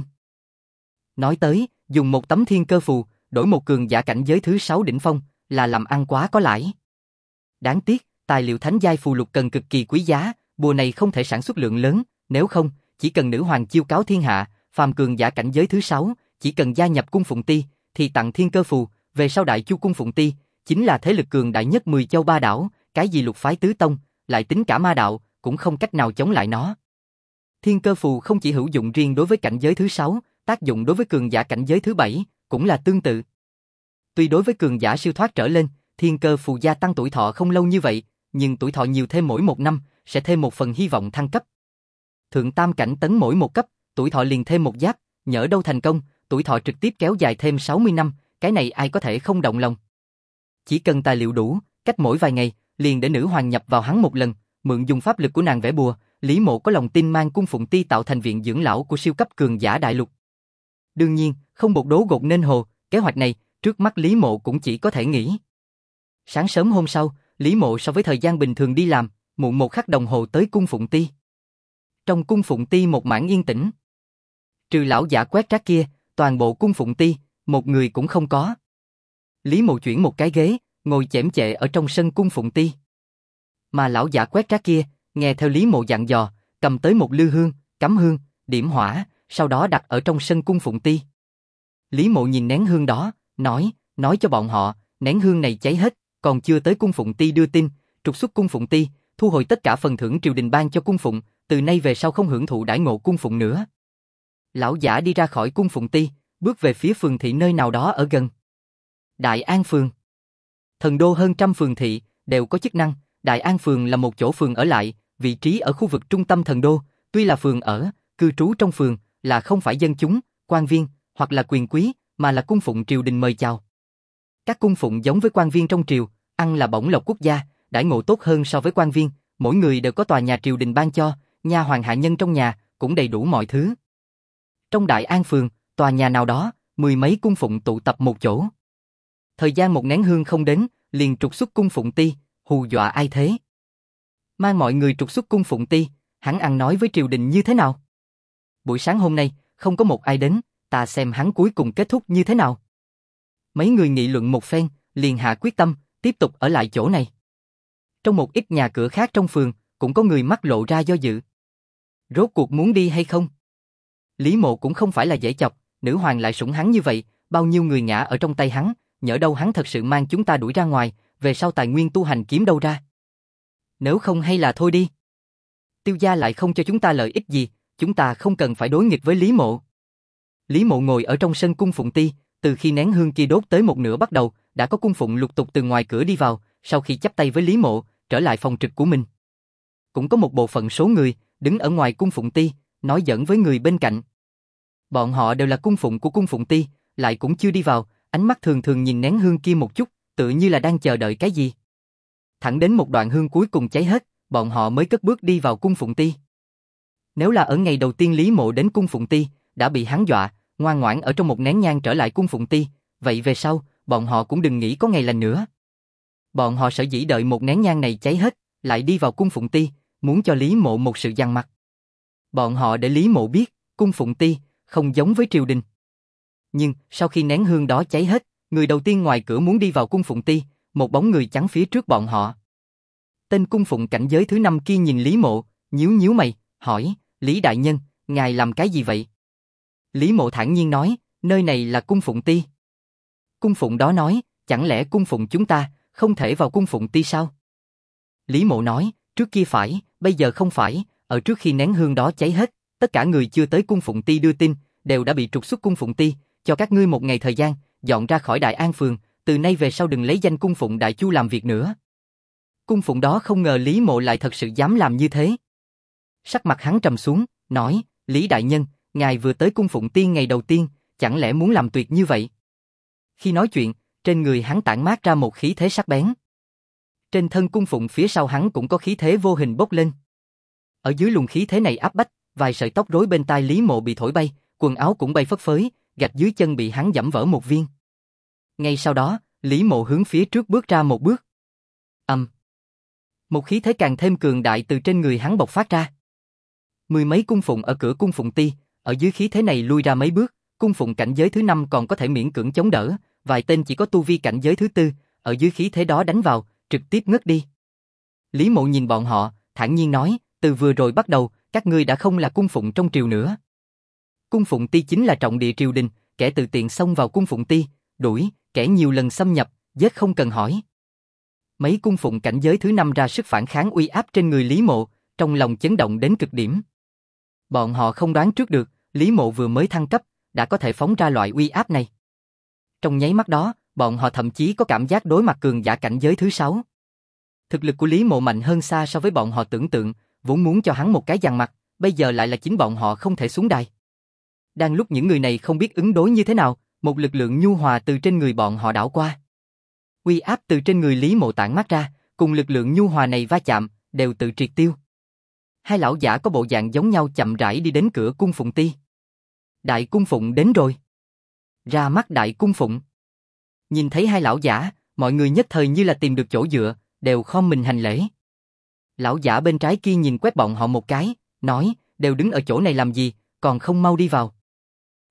Speaker 1: Nói tới, dùng một tấm thiên cơ phù, đổi một cường giả cảnh giới thứ 6 đỉnh phong, là làm ăn quá có lãi. Đáng tiếc, tài liệu thánh giai phù lục cần cực kỳ quý giá, bùa này không thể sản xuất lượng lớn, nếu không, chỉ cần nữ hoàng chiêu cáo thiên hạ, phàm cường giả cảnh giới thứ 6, chỉ cần gia nhập cung phụng ti, thì tặng thiên cơ phù, về sau đại chu cung phụng ti, chính là thế lực cường đại nhất 10 châu ba đảo, cái gì lục phái tứ tông, lại tính cả ma đạo, cũng không cách nào chống lại nó. Thiên cơ phù không chỉ hữu dụng riêng đối với cảnh giới thứ 6, tác dụng đối với cường giả cảnh giới thứ 7, cũng là tương tự. Tuy đối với cường giả siêu thoát trở lên, thiên cơ phù gia tăng tuổi thọ không lâu như vậy, nhưng tuổi thọ nhiều thêm mỗi một năm, sẽ thêm một phần hy vọng thăng cấp. Thượng tam cảnh tấn mỗi một cấp, tuổi thọ liền thêm một giáp, nhỡ đâu thành công, tuổi thọ trực tiếp kéo dài thêm 60 năm, cái này ai có thể không động lòng. Chỉ cần tài liệu đủ, cách mỗi vài ngày, liền để nữ hoàng nhập vào hắn một lần, mượn dùng pháp lực của nàng vẽ bùa, Lý Mộ có lòng tin mang cung phụng ti tạo thành viện dưỡng lão của siêu cấp cường giả đại lục. Đương nhiên, không bột đố gột nên hồ, kế hoạch này, trước mắt Lý Mộ cũng chỉ có thể nghĩ. Sáng sớm hôm sau, Lý Mộ so với thời gian bình thường đi làm, muộn một khắc đồng hồ tới cung phụng ti. Trong cung phụng ti một mảng yên tĩnh. Trừ lão giả quét rác kia, toàn bộ cung phụng ti, một người cũng không có. Lý Mộ chuyển một cái ghế, ngồi chễm chệ ở trong sân cung phụng ti. Mà lão giả quét rác kia, nghe theo Lý Mộ dặn dò, cầm tới một lư hương, cắm hương, điểm hỏa, sau đó đặt ở trong sân cung phụng ti. Lý Mộ nhìn nén hương đó, nói cho bọn họ, nén hương này cháy hết, còn chưa tới cung phụng ti đưa tin, trục xuất cung phụng ti, thu hồi tất cả phần thưởng triều đình ban cho cung phụng, từ nay về sau không hưởng thụ đãi ngộ cung phụng nữa. Lão giả đi ra khỏi cung phụng ti, bước về phía phường thị nơi nào đó ở gần. Đại An phường. Thần đô hơn trăm phường thị, đều có chức năng, Đại An phường là một chỗ phường ở lại, vị trí ở khu vực trung tâm thần đô, tuy là phường ở, cư trú trong phường, là không phải dân chúng, quan viên, hoặc là quyền quý, mà là cung phụng triều đình mời chào. Các cung phụng giống với quan viên trong triều, ăn là bổng lộc quốc gia, đãi ngộ tốt hơn so với quan viên, mỗi người đều có tòa nhà triều đình ban cho, nha hoàn hạ nhân trong nhà, cũng đầy đủ mọi thứ. Trong Đại An phường, tòa nhà nào đó, mười mấy cung phụng tụ tập một chỗ. Thời gian một nén hương không đến, liền trục xuất cung phụng ti, hù dọa ai thế? Mang mọi người trục xuất cung phụng ti, hắn ăn nói với triều đình như thế nào? Buổi sáng hôm nay, không có một ai đến, ta xem hắn cuối cùng kết thúc như thế nào. Mấy người nghị luận một phen, liền hạ quyết tâm, tiếp tục ở lại chỗ này. Trong một ít nhà cửa khác trong phường, cũng có người mắt lộ ra do dự. Rốt cuộc muốn đi hay không? Lý Mộ cũng không phải là dễ chọc, nữ hoàng lại sủng hắn như vậy, bao nhiêu người ngã ở trong tay hắn, nhỡ đâu hắn thật sự mang chúng ta đuổi ra ngoài, về sau tài nguyên tu hành kiếm đâu ra. Nếu không hay là thôi đi. Tiêu gia lại không cho chúng ta lợi ích gì, chúng ta không cần phải đối nghịch với Lý Mộ. Lý Mộ ngồi ở trong sân cung phụng ti, từ khi nén hương kia đốt tới một nửa bắt đầu, đã có cung phụng lục tục từ ngoài cửa đi vào, sau khi chắp tay với Lý Mộ, trở lại phòng trực của mình. Cũng có một bộ phận số người, đứng ở ngoài cung phụng ti, nói giỡn với người bên cạnh. Bọn họ đều là cung phụng của cung phụng ti, lại cũng chưa đi vào, ánh mắt thường thường nhìn nén hương kia một chút, tựa như là đang chờ đợi cái gì. Thẳng đến một đoạn hương cuối cùng cháy hết, bọn họ mới cất bước đi vào cung phụng ti. Nếu là ở ngày đầu tiên Lý Mộ đến cung phụng ti, đã bị hắn dọa, ngoan ngoãn ở trong một nén nhang trở lại cung phụng ti, vậy về sau, bọn họ cũng đừng nghĩ có ngày lành nữa. Bọn họ sở dĩ đợi một nén nhang này cháy hết, lại đi vào cung phụng ti, muốn cho Lý Mộ một sự giằng mặt. Bọn họ để Lý Mộ biết, cung phụng ti không giống với triều đình. Nhưng sau khi nén hương đó cháy hết, người đầu tiên ngoài cửa muốn đi vào cung phụng ti, một bóng người chắn phía trước bọn họ. Tên cung phụng cảnh giới thứ 5 kia nhìn Lý Mộ, nhíu nhíu mày, hỏi: Lý đại nhân, ngài làm cái gì vậy? Lý Mộ thản nhiên nói: nơi này là cung phụng ti. Cung phụng đó nói: chẳng lẽ cung phụng chúng ta không thể vào cung phụng ti sao? Lý Mộ nói: trước kia phải, bây giờ không phải. Ở trước khi nén hương đó cháy hết, tất cả người chưa tới cung phụng ti đưa tin, đều đã bị trục xuất cung phụng ti, cho các ngươi một ngày thời gian, dọn ra khỏi Đại An phường, từ nay về sau đừng lấy danh cung phụng đại chu làm việc nữa. Cung phụng đó không ngờ Lý Mộ lại thật sự dám làm như thế. Sắc mặt hắn trầm xuống, nói: Lý đại nhân, ngài vừa tới cung phụng tiên ngày đầu tiên, chẳng lẽ muốn làm tuyệt như vậy? Khi nói chuyện, trên người hắn tản mát ra một khí thế sắc bén. Trên thân cung phụng phía sau hắn cũng có khí thế vô hình bốc lên. Ở dưới luồng khí thế này áp bách, vài sợi tóc rối bên tai Lý Mộ bị thổi bay, quần áo cũng bay phất phới, gạch dưới chân bị hắn giẫm vỡ một viên. Ngay sau đó, Lý Mộ hướng phía trước bước ra một bước. Một khí thế càng thêm cường đại từ trên người hắn bộc phát ra. Mười mấy cung phụng ở cửa cung phụng ti, ở dưới khí thế này lui ra mấy bước, cung phụng cảnh giới thứ 5 còn có thể miễn cưỡng chống đỡ, vài tên chỉ có tu vi cảnh giới thứ 4, ở dưới khí thế đó đánh vào, trực tiếp ngất đi. Lý Mộ nhìn bọn họ, thản nhiên nói: từ vừa rồi bắt đầu, các ngươi đã không là cung phụng trong triều nữa. Cung phụng ti chính là trọng địa triều đình, kẻ tự tiện xông vào cung phụng ti, đuổi, kẻ nhiều lần xâm nhập, giết không cần hỏi. Mấy cung phụng cảnh giới thứ 5 ra sức phản kháng uy áp trên người Lý Mộ, trong lòng chấn động đến cực điểm. Bọn họ không đoán trước được, Lý Mộ vừa mới thăng cấp, đã có thể phóng ra loại uy áp này. Trong nháy mắt đó, bọn họ thậm chí có cảm giác đối mặt cường giả cảnh giới thứ 6. Thực lực của Lý Mộ mạnh hơn xa so với bọn họ tưởng tượng, vốn muốn cho hắn một cái giằng mặt, bây giờ lại là chính bọn họ không thể xuống đài. Đang lúc những người này không biết ứng đối như thế nào, một lực lượng nhu hòa từ trên người bọn họ đảo qua. Uy áp từ trên người Lý Mộ tản mát ra, cùng lực lượng nhu hòa này va chạm, đều tự triệt tiêu. Hai lão giả có bộ dạng giống nhau chậm rãi đi đến cửa cung phụng ti. Đại cung phụng đến rồi. Ra mắt đại cung phụng. Nhìn thấy hai lão giả, mọi người nhất thời như là tìm được chỗ dựa, đều khom mình hành lễ. Lão giả bên trái kia nhìn quét bọn họ một cái, nói: đều đứng ở chỗ này làm gì, còn không mau đi vào.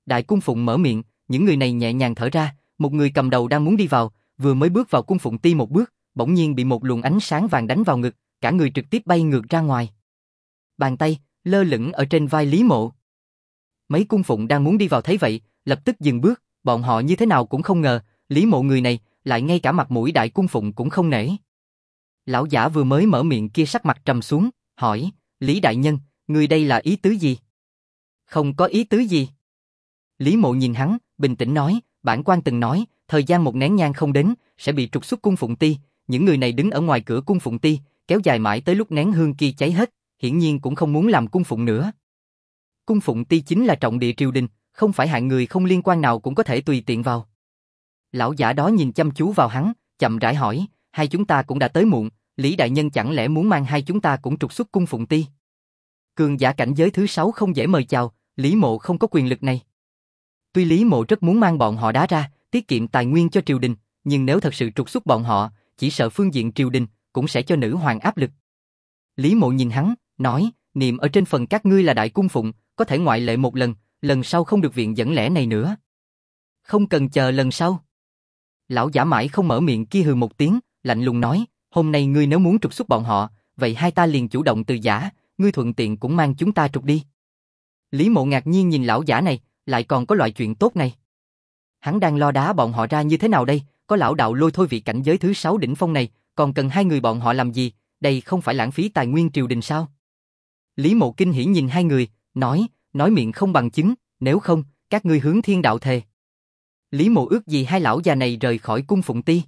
Speaker 1: Đại cung phụng mở miệng, những người này nhẹ nhàng thở ra, một người cầm đầu đang muốn đi vào, vừa mới bước vào cung phụng ti một bước, bỗng nhiên bị một luồng ánh sáng vàng đánh vào ngực, cả người trực tiếp bay ngược ra ngoài. Bàn tay lơ lửng ở trên vai Lý Mộ. Mấy cung phụng đang muốn đi vào thấy vậy, lập tức dừng bước, bọn họ như thế nào cũng không ngờ, Lý Mộ người này lại ngay cả mặt mũi đại cung phụng cũng không nể. Lão giả vừa mới mở miệng kia sắc mặt trầm xuống, hỏi, Lý đại nhân, người đây là ý tứ gì? Không có ý tứ gì. Lý Mộ nhìn hắn, bình tĩnh nói, bản quan từng nói, thời gian một nén nhang không đến, sẽ bị trục xuất cung phụng ti, những người này đứng ở ngoài cửa cung phụng ti, kéo dài mãi tới lúc nén hương kia cháy hết, hiển nhiên cũng không muốn làm cung phụng nữa. Cung phụng ti chính là trọng địa triều đình, không phải hạng người không liên quan nào cũng có thể tùy tiện vào. Lão giả đó nhìn chăm chú vào hắn, chậm rãi hỏi, hai chúng ta cũng đã tới muộn, Lý đại nhân chẳng lẽ muốn mang hai chúng ta cũng trục xuất cung phụng ti? Cường giả cảnh giới thứ 6 không dễ mời chào, Lý Mộ không có quyền lực này. Tuy Lý Mộ rất muốn mang bọn họ đá ra, tiết kiệm tài nguyên cho triều đình, nhưng nếu thật sự trục xuất bọn họ, chỉ sợ phương diện triều đình cũng sẽ cho nữ hoàng áp lực. Lý Mộ nhìn hắn, nói, niệm ở trên phần các ngươi là đại cung phụng, có thể ngoại lệ một lần, lần sau không được viện dẫn lẽ này nữa. Không cần chờ lần sau. Lão giả mãi không mở miệng kia hừ một tiếng, lạnh lùng nói, hôm nay ngươi nếu muốn trục xuất bọn họ, vậy hai ta liền chủ động từ giả, ngươi thuận tiện cũng mang chúng ta trục đi. Lý Mộ ngạc nhiên nhìn lão giả này, lại còn có loại chuyện tốt này. Hắn đang lo đá bọn họ ra như thế nào đây, có lão đạo lôi thôi vị cảnh giới thứ 6 đỉnh phong này, còn cần hai người bọn họ làm gì, đây không phải lãng phí tài nguyên triều đình sao? Lý Mộ kinh hỉ nhìn hai người, nói miệng không bằng chứng, nếu không, các ngươi hướng thiên đạo thề. Lý Mộ ước gì hai lão già này rời khỏi cung phụng ti.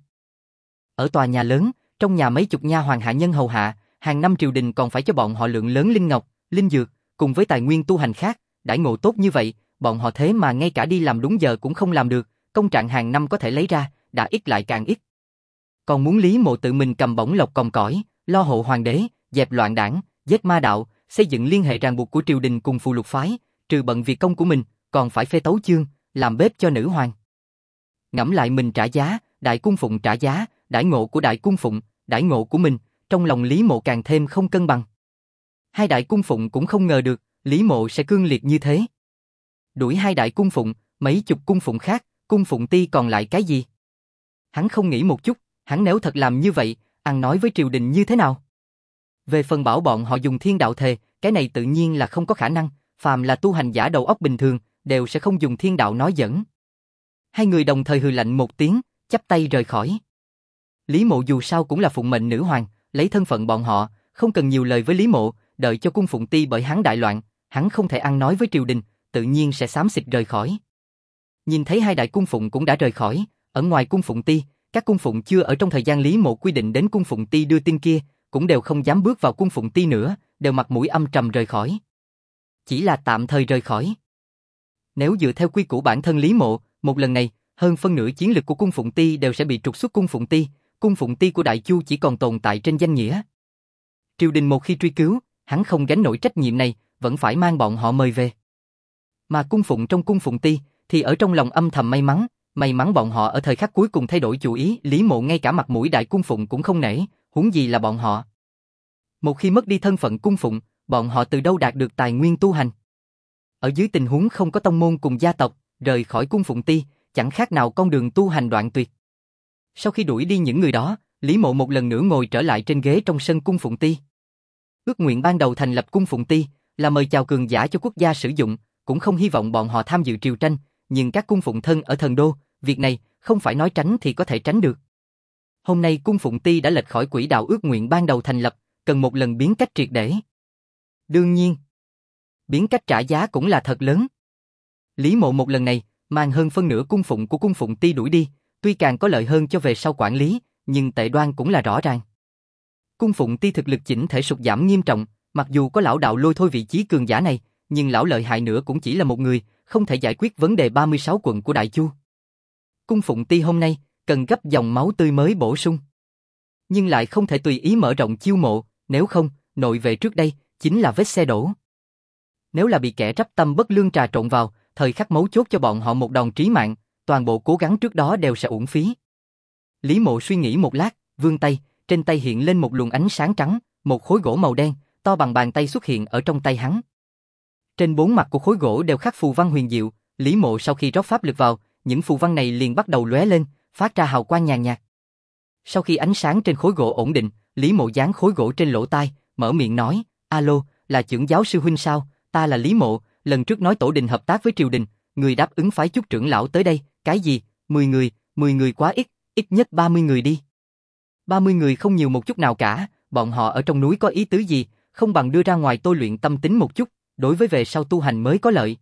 Speaker 1: Ở tòa nhà lớn, trong nhà mấy chục nha hoàn hạ nhân hầu hạ, hàng năm triều đình còn phải cho bọn họ lượng lớn linh ngọc, linh dược, cùng với tài nguyên tu hành khác, đãi ngộ tốt như vậy, bọn họ thế mà ngay cả đi làm đúng giờ cũng không làm được, công trạng hàng năm có thể lấy ra, đã ít lại càng ít. Còn muốn Lý Mộ tự mình cầm bổng lộc còng cõi, lo hộ hoàng đế, dẹp loạn đảng, giết ma đạo, xây dựng liên hệ ràng buộc của triều đình cùng phù lục phái, trừ bận việc công của mình, còn phải phê tấu chương, làm bếp cho nữ hoàng. Ngẫm lại mình trả giá, đại cung phụng trả giá, đãi ngộ của đại cung phụng, đãi ngộ của mình, trong lòng Lý Mộ càng thêm không cân bằng. Hai đại cung phụng cũng không ngờ được, Lý Mộ sẽ cương liệt như thế. Đuổi hai đại cung phụng, mấy chục cung phụng khác, cung phụng ti còn lại cái gì? Hắn không nghĩ một chút, hắn nếu thật làm như vậy, ăn nói với triều đình như thế nào? Về phần bảo bọn họ dùng thiên đạo thề, cái này tự nhiên là không có khả năng, phàm là tu hành giả đầu óc bình thường, đều sẽ không dùng thiên đạo nói giỡn. Hai người đồng thời hừ lạnh một tiếng, chắp tay rời khỏi. Lý Mộ dù sao cũng là phụng mệnh nữ hoàng, lấy thân phận bọn họ, không cần nhiều lời với Lý Mộ, đợi cho cung phụng ti bởi hắn đại loạn, hắn không thể ăn nói với triều đình, tự nhiên sẽ xám xịt rời khỏi. Nhìn thấy hai đại cung phụng cũng đã rời khỏi, ở ngoài cung phụng ti, các cung phụng chưa ở trong thời gian Lý Mộ quy định đến cung phụng ti đưa tin kia, cũng đều không dám bước vào cung phụng ti nữa, đều mặt mũi âm trầm rời khỏi. Chỉ là tạm thời rời khỏi. Nếu dựa theo quy củ bản thân Lý Mộ, một lần này, hơn phân nửa chiến lực của cung phụng ti đều sẽ bị trục xuất cung phụng ti của Đại Chu chỉ còn tồn tại trên danh nghĩa. Triều đình một khi truy cứu, hắn không gánh nổi trách nhiệm này, vẫn phải mang bọn họ mời về. Mà cung phụng trong cung phụng ti, thì ở trong lòng âm thầm may mắn bọn họ ở thời khắc cuối cùng thay đổi chủ ý, Lý Mộ ngay cả mặt mũi đại cung phụng cũng không nể, huống gì là bọn họ. Một khi mất đi thân phận cung phụng, bọn họ từ đâu đạt được tài nguyên tu hành? Ở dưới tình huống không có tông môn cùng gia tộc, rời khỏi cung phụng ti, chẳng khác nào con đường tu hành đoạn tuyệt. Sau khi đuổi đi những người đó, Lý Mộ một lần nữa ngồi trở lại trên ghế trong sân cung phụng ti. Ước nguyện ban đầu thành lập cung phụng ti là mời chào cường giả cho quốc gia sử dụng, cũng không hy vọng bọn họ tham dự triều tranh, nhưng các cung phụng thân ở thần đô, việc này không phải nói tránh thì có thể tránh được. Hôm nay cung phụng ti đã lệch khỏi quỹ đạo ước nguyện ban đầu thành lập, cần một lần biến cách triệt để. Đương nhiên, biến cách trả giá cũng là thật lớn. Lý Mộ một lần này mang hơn phân nửa cung phụng của cung phụng ti đuổi đi, tuy càng có lợi hơn cho về sau quản lý, nhưng tệ đoan cũng là rõ ràng. Cung phụng ti thực lực chỉnh thể sụt giảm nghiêm trọng, mặc dù có lão đạo lôi thôi vị trí cường giả này, nhưng lão lợi hại nữa cũng chỉ là một người, không thể giải quyết vấn đề 36 quận của Đại Chu. Cung phụng ti hôm nay cần gấp dòng máu tươi mới bổ sung, nhưng lại không thể tùy ý mở rộng chiêu mộ, nếu không, nội vệ trước đây chính là vết xe đổ. Nếu là bị kẻ rắp tâm bất lương trà trộn vào, thời khắc mấu chốt cho bọn họ một đòn trí mạng, toàn bộ cố gắng trước đó đều sẽ uổng phí. Lý Mộ suy nghĩ một lát, vươn tay, trên tay hiện lên một luồng ánh sáng trắng, một khối gỗ màu đen, to bằng bàn tay xuất hiện ở trong tay hắn. Trên bốn mặt của khối gỗ đều khắc phù văn huyền diệu, Lý Mộ sau khi rót pháp lực vào, những phù văn này liền bắt đầu lóe lên, phát ra hào quang nhàn nhạt. Sau khi ánh sáng trên khối gỗ ổn định, Lý Mộ dán khối gỗ trên lỗ tai, mở miệng nói, alo, là trưởng giáo sư huynh sao, ta là Lý Mộ, lần trước nói tổ đình hợp tác với triều đình, người đáp ứng phái chút trưởng lão tới đây, cái gì, 10 người quá ít, ít nhất 30 người đi. 30 người không nhiều một chút nào cả, bọn họ ở trong núi có ý tứ gì, không bằng đưa ra ngoài tôi luyện tâm tính một chút, đối với về sau tu hành mới có lợi.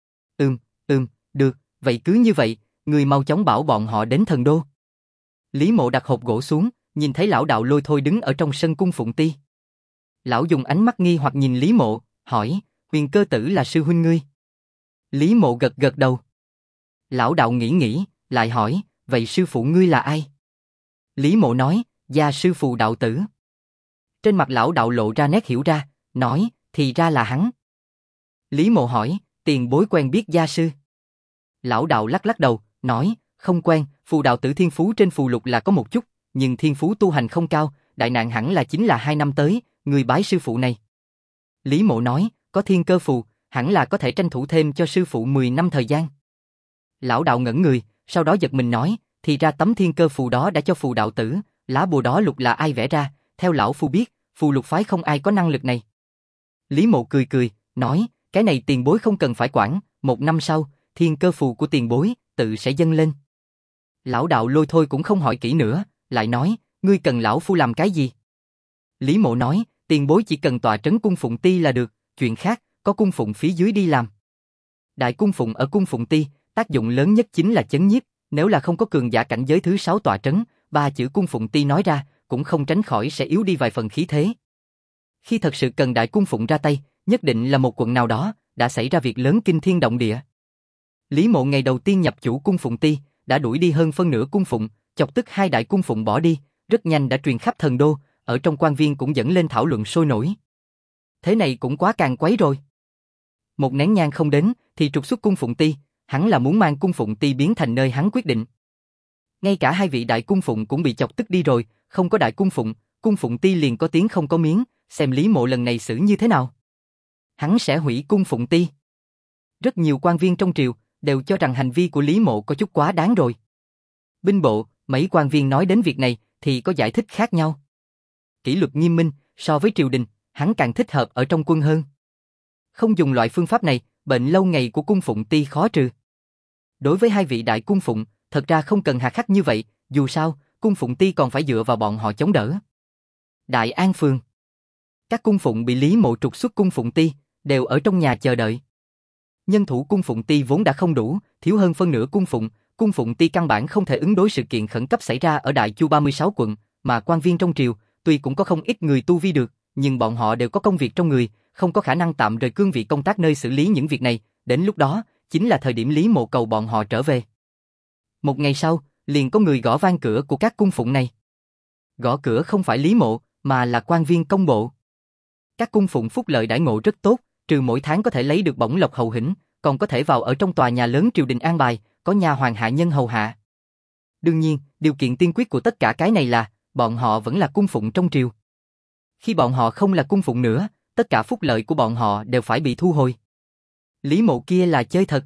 Speaker 1: Được, vậy cứ như vậy, người mau chóng bảo bọn họ đến thần đô. Lý Mộ đặt hộp gỗ xuống, nhìn thấy lão đạo Lôi Thôi đứng ở trong sân cung Phụng Ti. Lão dùng ánh mắt nghi hoặc nhìn Lý Mộ, hỏi, Huyền Cơ Tử là sư huynh ngươi? Lý Mộ gật gật đầu. Lão đạo nghĩ, lại hỏi, vậy sư phụ ngươi là ai? Lý Mộ nói, gia sư Phù đạo tử. Trên mặt lão đạo lộ ra nét hiểu ra, nói, thì ra là hắn. Lý Mộ hỏi, tiền bối quen biết gia sư? Lão đạo lắc đầu, nói, không quen, Phù đạo tử thiên phú trên phù lục là có một chút, nhưng thiên phú tu hành không cao, đại nạn hẳn là chính là 2 năm tới, người bái sư phụ này. Lý Mộ nói, có thiên cơ phù, hẳn là có thể tranh thủ thêm cho sư phụ 10 năm thời gian. Lão đạo ngẩn người, sau đó giật mình nói, thì ra tấm thiên cơ phù đó đã cho Phù đạo tử, lá bùa đó lục là ai vẽ ra, theo lão phu biết, phù lục phái không ai có năng lực này. Lý Mộ cười, nói, cái này tiền bối không cần phải quản, 1 năm sau, thiên cơ phù của tiền bối, tự sẽ dâng lên. Lão đạo Lôi Thôi cũng không hỏi kỹ nữa, lại nói, ngươi cần lão phu làm cái gì? Lý Mộ nói, tiền bối chỉ cần tọa trấn cung Phụng Ti là được, chuyện khác, có cung phụng phía dưới đi làm. Đại cung phụng ở cung Phụng Ti, tác dụng lớn nhất chính là chấn nhiếp, nếu là không có cường giả cảnh giới thứ 6 tọa trấn, 3 chữ cung Phụng Ti nói ra, cũng không tránh khỏi sẽ yếu đi vài phần khí thế. Khi thật sự cần đại cung phụng ra tay, nhất định là một quận nào đó, đã xảy ra việc lớn kinh thiên động địa. Lý Mộ ngày đầu tiên nhập chủ cung Phụng Ti, đã đuổi đi hơn phân nửa cung phụng, chọc tức 2 đại cung phụng bỏ đi, rất nhanh đã truyền khắp thần đô, ở trong quan viên cũng dẫn lên thảo luận sôi nổi. Thế này cũng quá càng quấy rồi. Một nén nhang không đến, thì trục xuất cung Phụng Ti, hắn là muốn mang cung Phụng Ti biến thành nơi hắn quyết định. Ngay cả 2 vị đại cung phụng cũng bị chọc tức đi rồi, không có đại cung Phụng Ti liền có tiếng không có miếng, xem Lý Mộ lần này xử như thế nào. Hắn sẽ hủy cung Phụng Ti. Rất nhiều quan viên trong triều đều cho rằng hành vi của Lý Mộ có chút quá đáng rồi. Binh bộ, mấy quan viên nói đến việc này thì có giải thích khác nhau. Kỷ luật nghiêm minh, so với triều đình, hắn càng thích hợp ở trong quân hơn. Không dùng loại phương pháp này, bệnh lâu ngày của cung Phụng Ti khó trừ. Đối với 2 vị đại cung phụng, thật ra không cần hà khắc như vậy, dù sao, cung Phụng Ti còn phải dựa vào bọn họ chống đỡ. Đại An Phường. Các cung phụng bị Lý Mộ trục xuất cung Phụng Ti, đều ở trong nhà chờ đợi. Nhân thủ cung Phụng Ti vốn đã không đủ, thiếu hơn phân nửa cung Phụng Ti căn bản không thể ứng đối sự kiện khẩn cấp xảy ra ở Đại Chu 36 quận, mà quan viên trong triều, tuy cũng có không ít người tu vi được, nhưng bọn họ đều có công việc trong người, không có khả năng tạm rời cương vị công tác nơi xử lý những việc này, đến lúc đó, chính là thời điểm Lý Mộ cầu bọn họ trở về. Một ngày sau, liền có người gõ vang cửa của các cung phụng này. Gõ cửa không phải Lý Mộ, mà là quan viên công bộ. Các cung phụng phúc lợi đãi ngộ rất tốt, trừ mỗi tháng có thể lấy được bổng lộc hậu hĩnh, còn có thể vào ở trong tòa nhà lớn triều đình an bài, có nha hoàn hạ nhân hầu hạ. Đương nhiên, điều kiện tiên quyết của tất cả cái này là, bọn họ vẫn là cung phụng trong triều. Khi bọn họ không là cung phụng nữa, tất cả phúc lợi của bọn họ đều phải bị thu hồi. Lý Mộ kia là chơi thật.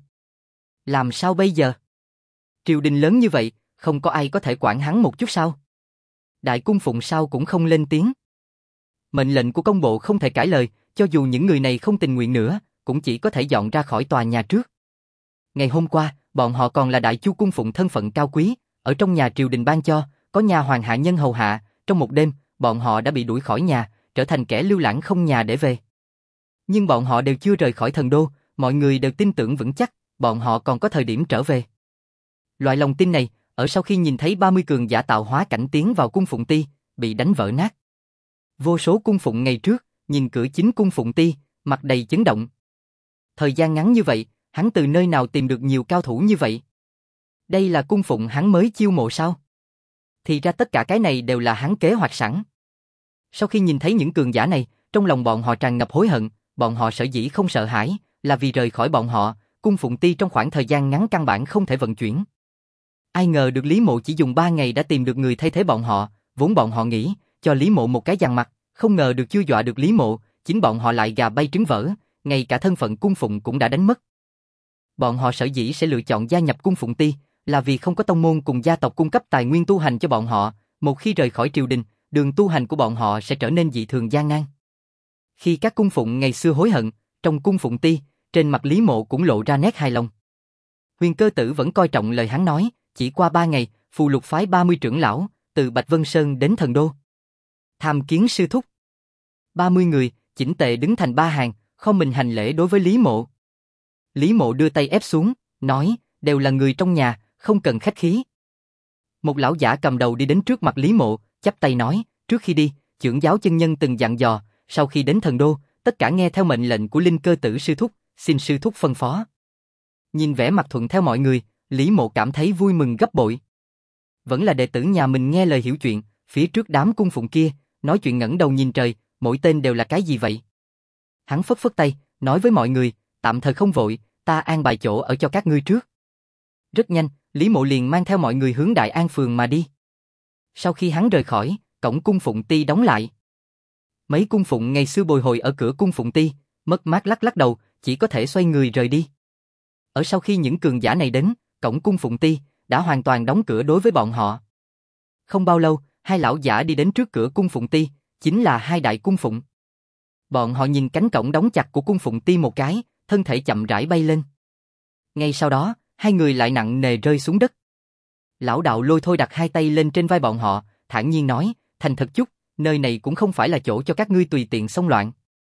Speaker 1: Làm sao bây giờ? Triều đình lớn như vậy, không có ai có thể quản hắn một chút sao? Đại cung phụng sao cũng không lên tiếng. Mệnh lệnh của công bộ không thể cãi lời, cho dù những người này không tình nguyện nữa, cũng chỉ có thể dọn ra khỏi tòa nhà trước. Ngày hôm qua, bọn họ còn là Đại Chu cung phụng thân phận cao quý, ở trong nhà triều đình ban cho, có nha hoàn hạ nhân hầu hạ, trong một đêm, bọn họ đã bị đuổi khỏi nhà, trở thành kẻ lưu lãng không nhà để về. Nhưng bọn họ đều chưa rời khỏi thần đô, mọi người đều tin tưởng vững chắc, bọn họ còn có thời điểm trở về. Loại lòng tin này, ở sau khi nhìn thấy 30 cường giả tạo hóa cảnh tiến vào cung Phụng Ti, bị đánh vỡ nát. Vô số cung phụng ngày trước, nhìn cửa chính cung Phụng Ti, mặt đầy chấn động. Thời gian ngắn như vậy, hắn từ nơi nào tìm được nhiều cao thủ như vậy? Đây là cung phụng hắn mới chiêu mộ sao? Thì ra tất cả cái này đều là hắn kế hoạch sẵn. Sau khi nhìn thấy những cường giả này, trong lòng bọn họ tràn ngập hối hận, bọn họ sở dĩ không sợ hãi, là vì rời khỏi bọn họ, cung Phụng Ti trong khoảng thời gian ngắn căn bản không thể vận chuyển. Ai ngờ được Lý Mộ chỉ dùng 3 ngày đã tìm được người thay thế bọn họ, vốn bọn họ nghĩ, cho Lý Mộ một cái giằng mặt, không ngờ được chưa dọa được Lý Mộ, chính bọn họ lại gà bay trứng vỡ, ngay cả thân phận cung phụng cũng đã đánh mất. Bọn họ sở dĩ sẽ lựa chọn gia nhập cung Phụng Ti, là vì không có tông môn cùng gia tộc cung cấp tài nguyên tu hành cho bọn họ, một khi rời khỏi triều đình, đường tu hành của bọn họ sẽ trở nên dị thường gian nan. Khi các cung phụng ngày xưa hối hận, trong cung Phụng Ti, trên mặt Lý Mộ cũng lộ ra nét hài lòng. Huyền Cơ Tử vẫn coi trọng lời hắn nói, chỉ qua 3 ngày, phù lục phái 30 trưởng lão, từ Bạch Vân Sơn đến Thần Đô. Tham kiến sư thúc. 30 người, chỉnh tề đứng thành 3 hàng, không mình hành lễ đối với Lý Mộ. Lý Mộ đưa tay ép xuống, nói, đều là người trong nhà, không cần khách khí. Một lão giả cầm đầu đi đến trước mặt Lý Mộ, chắp tay nói, trước khi đi, trưởng giáo chân nhân từng dặn dò, sau khi đến Thần Đô, tất cả nghe theo mệnh lệnh của Linh Cơ Tử sư thúc, xin sư thúc phân phó. Nhìn vẻ mặt thuận theo mọi người, Lý Mộ cảm thấy vui mừng gấp bội. Vẫn là đệ tử nhà mình nghe lời hiểu chuyện, phía trước đám cung phụng kia, nói chuyện ngẩng đầu nhìn trời, mỗi tên đều là cái gì vậy? Hắn phất phất tay, nói với mọi người, tạm thời không vội, ta an bài chỗ ở cho các ngươi trước. Rất nhanh, Lý Mộ liền mang theo mọi người hướng Đại An phường mà đi. Sau khi hắn rời khỏi, cổng cung Phụng Ti đóng lại. Mấy cung phụng ngày xưa bồi hồi ở cửa cung Phụng Ti, mất mát lắc lắc đầu, chỉ có thể xoay người rời đi. Ở sau khi những cường giả này đến, cổng cung Phụng Ti đã hoàn toàn đóng cửa đối với bọn họ. Không bao lâu, hai lão giả đi đến trước cửa cung Phụng Ti, chính là hai đại cung phụng. Bọn họ nhìn cánh cổng đóng chặt của cung Phụng Ti một cái, thân thể chậm rãi bay lên. Ngay sau đó, hai người lại nặng nề rơi xuống đất. Lão đạo Lôi Thôi đặt hai tay lên trên vai bọn họ, thản nhiên nói, thành thật chút, nơi này cũng không phải là chỗ cho các ngươi tùy tiện xông loạn.